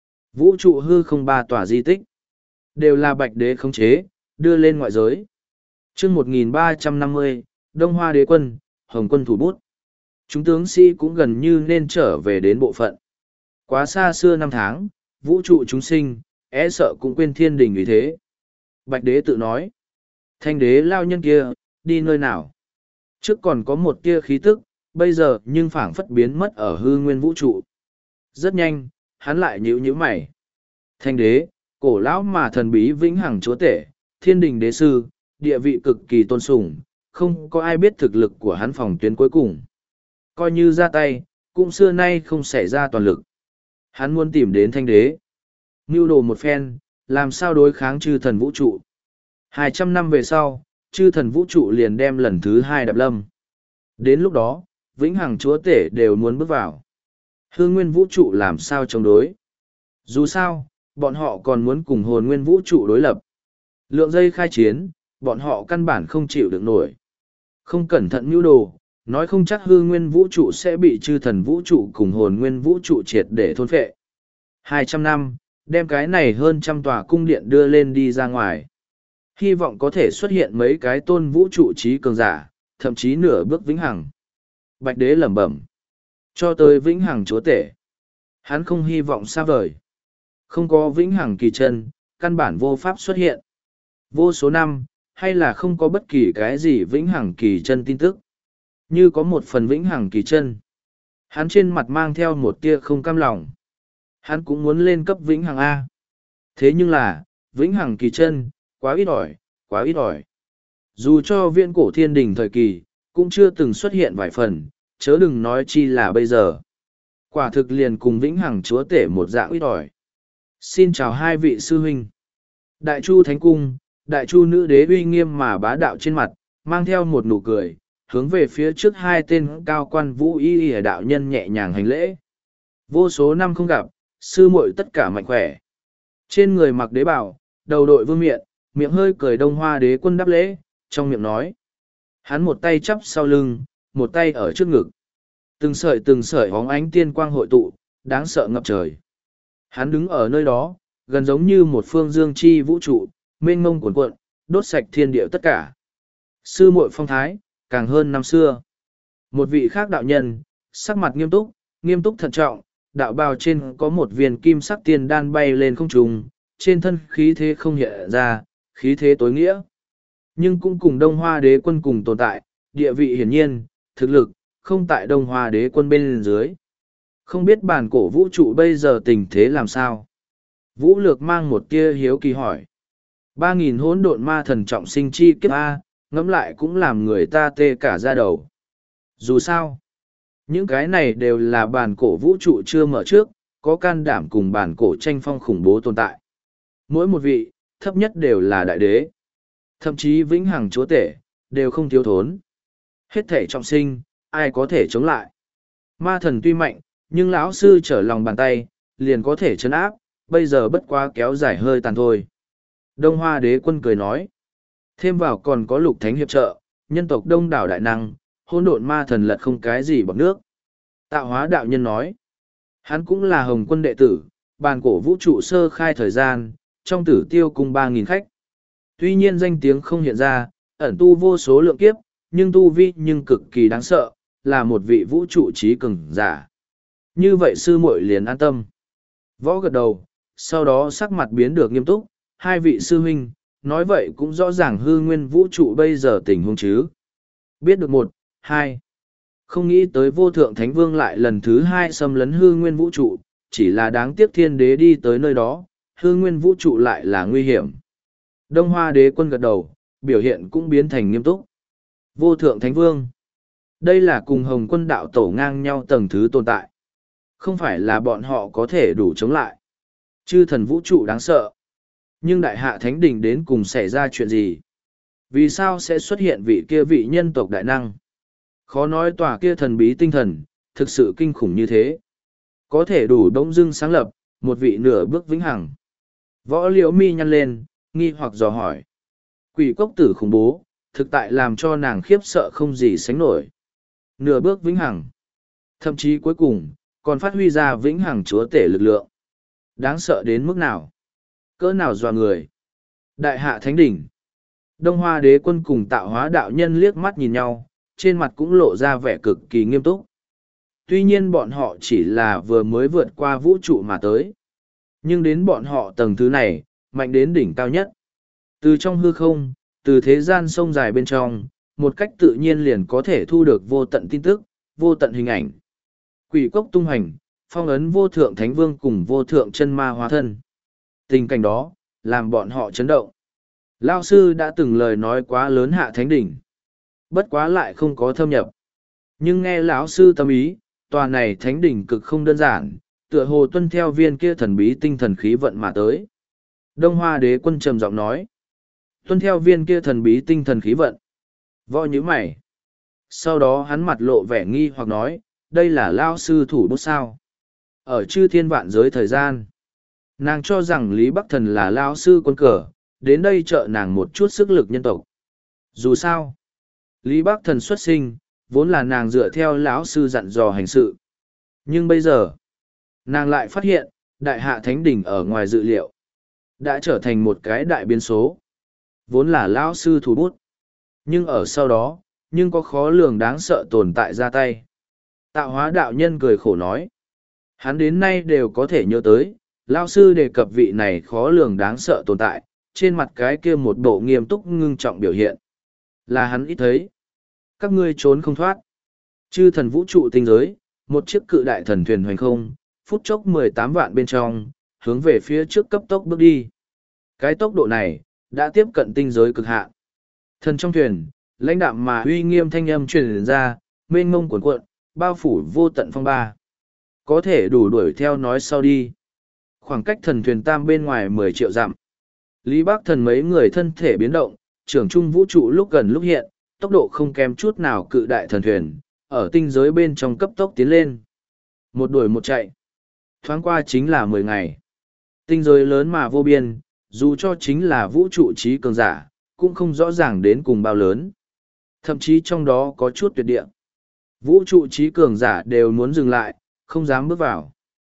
vũ trụ hư không ba tòa di tích, đều là bạch đế khống chế, đưa lên ngoại giới. chương một nghìn ba trăm năm mươi, Đông Hoa đế quân, Hồng quân thủ bút. Chúng tướng sĩ cũng gần như nên trở về đến bộ phận. Quá xa xưa năm tháng, vũ trụ chúng sinh, e sợ cũng quên thiên đình vì thế. Bạch đế tự nói, thanh đế lao nhân kia, đi nơi nào? Trước còn có một tia khí tức, bây giờ nhưng phảng phất biến mất ở hư nguyên vũ trụ. Rất nhanh, hắn lại nhíu nhíu mày. Thanh đế, cổ lão mà thần bí vĩnh hằng chúa tể, thiên đình đế sư, địa vị cực kỳ tôn sùng, không có ai biết thực lực của hắn phòng tuyến cuối cùng. Coi như ra tay, cũng xưa nay không xảy ra toàn lực. Hắn muốn tìm đến thanh đế. Mưu đồ một phen, làm sao đối kháng chư thần vũ trụ. Hai trăm năm về sau, chư thần vũ trụ liền đem lần thứ hai đạp lâm. Đến lúc đó, vĩnh hằng chúa tể đều muốn bước vào. Hương nguyên vũ trụ làm sao chống đối. Dù sao, bọn họ còn muốn cùng hồn nguyên vũ trụ đối lập. Lượng dây khai chiến, bọn họ căn bản không chịu được nổi. Không cẩn thận mưu đồ, nói không chắc hư nguyên vũ trụ sẽ bị chư thần vũ trụ cùng hồn nguyên vũ trụ triệt để thôn phệ. Hai trăm năm, đem cái này hơn trăm tòa cung điện đưa lên đi ra ngoài. Hy vọng có thể xuất hiện mấy cái tôn vũ trụ trí cường giả, thậm chí nửa bước vĩnh hằng. Bạch đế lẩm bẩm. Cho tới vĩnh hằng chúa tể. Hắn không hy vọng xa vời. Không có vĩnh hằng kỳ chân, căn bản vô pháp xuất hiện. Vô số năm, hay là không có bất kỳ cái gì vĩnh hằng kỳ chân tin tức. Như có một phần vĩnh hằng kỳ chân. Hắn trên mặt mang theo một tia không cam lòng. Hắn cũng muốn lên cấp vĩnh hằng A. Thế nhưng là, vĩnh hằng kỳ chân, quá ít ỏi, quá ít ỏi. Dù cho viễn cổ thiên đình thời kỳ, cũng chưa từng xuất hiện vài phần, chớ đừng nói chi là bây giờ. Quả thực liền cùng vĩnh hằng chúa tể một dạng ít ỏi. Xin chào hai vị sư huynh. Đại Chu Thánh Cung, Đại Chu nữ đế uy nghiêm mà bá đạo trên mặt, mang theo một nụ cười, hướng về phía trước hai tên cao quan vũ y y đạo nhân nhẹ nhàng hành lễ. Vô số năm không gặp, sư muội tất cả mạnh khỏe. Trên người mặc đế bào, đầu đội vương miện, miệng hơi cười Đông Hoa đế quân đáp lễ, trong miệng nói. Hắn một tay chắp sau lưng, một tay ở trước ngực. Từng sợi từng sợi hóng ánh tiên quang hội tụ, đáng sợ ngập trời. Hắn đứng ở nơi đó, gần giống như một phương dương chi vũ trụ, mênh mông cuồn cuộn, đốt sạch thiên địa tất cả. Sư muội phong thái, càng hơn năm xưa. Một vị khác đạo nhân, sắc mặt nghiêm túc, nghiêm túc thận trọng, đạo bào trên có một viên kim sắc tiên đan bay lên không trung, trên thân khí thế không hiện ra, khí thế tối nghĩa. Nhưng cũng cùng Đông Hoa đế quân cùng tồn tại, địa vị hiển nhiên, thực lực, không tại Đông Hoa đế quân bên dưới. Không biết bản cổ vũ trụ bây giờ tình thế làm sao? Vũ Lược mang một tia hiếu kỳ hỏi. Ba nghìn hỗn độn ma thần trọng sinh chi kiếp A, ngẫm lại cũng làm người ta tê cả da đầu. Dù sao, những cái này đều là bản cổ vũ trụ chưa mở trước, có can đảm cùng bản cổ tranh phong khủng bố tồn tại. Mỗi một vị, thấp nhất đều là đại đế. Thậm chí vĩnh hằng chúa tể, đều không thiếu thốn. Hết thể trọng sinh, ai có thể chống lại. Ma thần tuy mạnh, nhưng lão sư trở lòng bàn tay, liền có thể chấn áp, bây giờ bất quá kéo dài hơi tàn thôi. Đông Hoa đế quân cười nói. Thêm vào còn có lục thánh hiệp trợ, nhân tộc đông đảo đại năng, hỗn độn ma thần lật không cái gì bằng nước. Tạo hóa đạo nhân nói. Hắn cũng là hồng quân đệ tử, bàn cổ vũ trụ sơ khai thời gian, trong tử tiêu cung ba nghìn khách. Tuy nhiên danh tiếng không hiện ra, ẩn tu vô số lượng kiếp, nhưng tu vi nhưng cực kỳ đáng sợ, là một vị vũ trụ trí cường giả. Như vậy sư muội liền an tâm. Võ gật đầu, sau đó sắc mặt biến được nghiêm túc, hai vị sư huynh, nói vậy cũng rõ ràng hư nguyên vũ trụ bây giờ tình huống chứ. Biết được một, hai. Không nghĩ tới vô thượng thánh vương lại lần thứ hai xâm lấn hư nguyên vũ trụ, chỉ là đáng tiếc thiên đế đi tới nơi đó, hư nguyên vũ trụ lại là nguy hiểm. Đông Hoa đế quân gật đầu, biểu hiện cũng biến thành nghiêm túc. Vô thượng thánh vương. Đây là cùng hồng quân đạo tổ ngang nhau tầng thứ tồn tại. Không phải là bọn họ có thể đủ chống lại. Chư thần vũ trụ đáng sợ. Nhưng đại hạ thánh đỉnh đến cùng xảy ra chuyện gì? Vì sao sẽ xuất hiện vị kia vị nhân tộc đại năng? Khó nói tòa kia thần bí tinh thần, thực sự kinh khủng như thế. Có thể đủ đông dưng sáng lập, một vị nửa bước vĩnh hằng. Võ liễu mi nhăn lên, nghi hoặc dò hỏi. Quỷ cốc tử khủng bố, thực tại làm cho nàng khiếp sợ không gì sánh nổi. Nửa bước vĩnh hằng. Thậm chí cuối cùng, còn phát huy ra vĩnh hằng chúa tể lực lượng. Đáng sợ đến mức nào? Cỡ nào dọa người? Đại hạ thánh đỉnh. Đông Hoa đế quân cùng tạo hóa đạo nhân liếc mắt nhìn nhau, trên mặt cũng lộ ra vẻ cực kỳ nghiêm túc. Tuy nhiên bọn họ chỉ là vừa mới vượt qua vũ trụ mà tới. Nhưng đến bọn họ tầng thứ này, mạnh đến đỉnh cao nhất. Từ trong hư không, từ thế gian sông dài bên trong, một cách tự nhiên liền có thể thu được vô tận tin tức, vô tận hình ảnh. Quỷ cốc tung hành, phong ấn vô thượng thánh vương cùng vô thượng chân ma hóa thân. Tình cảnh đó, làm bọn họ chấn động. Lao sư đã từng lời nói quá lớn hạ thánh đỉnh. Bất quá lại không có thâm nhập. Nhưng nghe lão sư tâm ý, tòa này thánh đỉnh cực không đơn giản, tựa hồ tuân theo viên kia thần bí tinh thần khí vận mà tới. Đông Hoa đế quân trầm giọng nói. Tuân theo viên kia thần bí tinh thần khí vận. Võ nhíu mày. Sau đó hắn mặt lộ vẻ nghi hoặc nói, đây là lao sư thủ bút sao. Ở chư thiên vạn giới thời gian, nàng cho rằng Lý Bắc Thần là lao sư quân cờ, đến đây trợ nàng một chút sức lực nhân tộc. Dù sao, Lý Bắc Thần xuất sinh, vốn là nàng dựa theo lão sư dặn dò hành sự. Nhưng bây giờ, nàng lại phát hiện, đại hạ thánh đỉnh ở ngoài dự liệu, đã trở thành một cái đại biến số. Vốn là lão sư thủ bút. Nhưng ở sau đó, nhưng có khó lường đáng sợ tồn tại ra tay. Tạo hóa đạo nhân cười khổ nói. Hắn đến nay đều có thể nhớ tới, lão sư đề cập vị này khó lường đáng sợ tồn tại, trên mặt cái kia một bộ nghiêm túc ngưng trọng biểu hiện. Là hắn ít thấy. Các ngươi trốn không thoát. Chư thần vũ trụ tinh giới, một chiếc cự đại thần thuyền hoành không, phút chốc mười tám vạn bên trong, hướng về phía trước cấp tốc bước đi. Cái tốc độ này, đã tiếp cận tinh giới cực hạn. Thần trong thuyền, lãnh đạm mà uy nghiêm thanh âm truyền ra, mênh mông cuồn cuộn, bao phủ vô tận phong ba. Có thể đủ đuổi theo nói sau đi. Khoảng cách thần thuyền tam bên ngoài mười triệu dặm. Lý Bác Thần mấy người thân thể biến động, trưởng trung vũ trụ lúc gần lúc hiện, tốc độ không kém chút nào cự đại thần thuyền, ở tinh giới bên trong cấp tốc tiến lên. Một đuổi một chạy. Thoáng qua chính là mười ngày. Tinh giới lớn mà vô biên, dù cho chính là vũ trụ trí cường giả, cũng không rõ ràng đến cùng bao lớn. Thậm chí trong đó có chút tuyệt địa. Vũ trụ trí cường giả đều muốn dừng lại, không dám bước vào.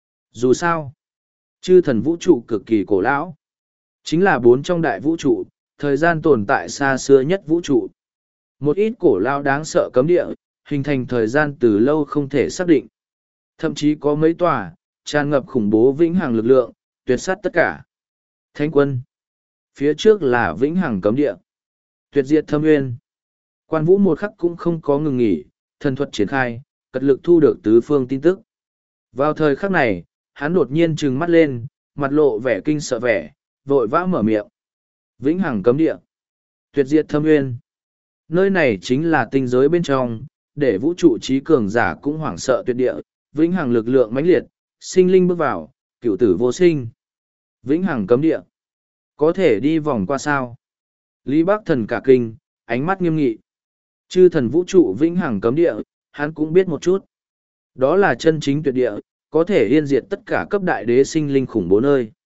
Dù sao, chư thần vũ trụ cực kỳ cổ lão. Chính là bốn trong đại vũ trụ, thời gian tồn tại xa xưa nhất vũ trụ. Một ít cổ lao đáng sợ cấm địa, hình thành thời gian từ lâu không thể xác định. Thậm chí có mấy tòa, tràn ngập khủng bố vĩnh hằng lực lượng, tuyệt sát tất cả. Thánh quân. Phía trước là vĩnh hằng cấm địa. Tuyệt diệt thâm nguyên. Quan vũ một khắc cũng không có ngừng nghỉ, thần thuật triển khai, cật lực thu được tứ phương tin tức. Vào thời khắc này, hắn đột nhiên trừng mắt lên, mặt lộ vẻ kinh sợ vẻ, vội vã mở miệng. Vĩnh hằng cấm địa. Tuyệt diệt thâm nguyên. Nơi này chính là tinh giới bên trong, để vũ trụ trí cường giả cũng hoảng sợ tuyệt địa, vĩnh hằng lực lượng mãnh liệt, sinh linh bước vào, cửu tử vô sinh. Vĩnh hằng cấm địa. Có thể đi vòng qua sao? Lý Bắc Thần cả kinh, ánh mắt nghiêm nghị. Chư thần vũ trụ vĩnh hằng cấm địa, hắn cũng biết một chút. Đó là chân chính tuyệt địa, có thể yên diệt tất cả cấp đại đế sinh linh khủng bố nơi.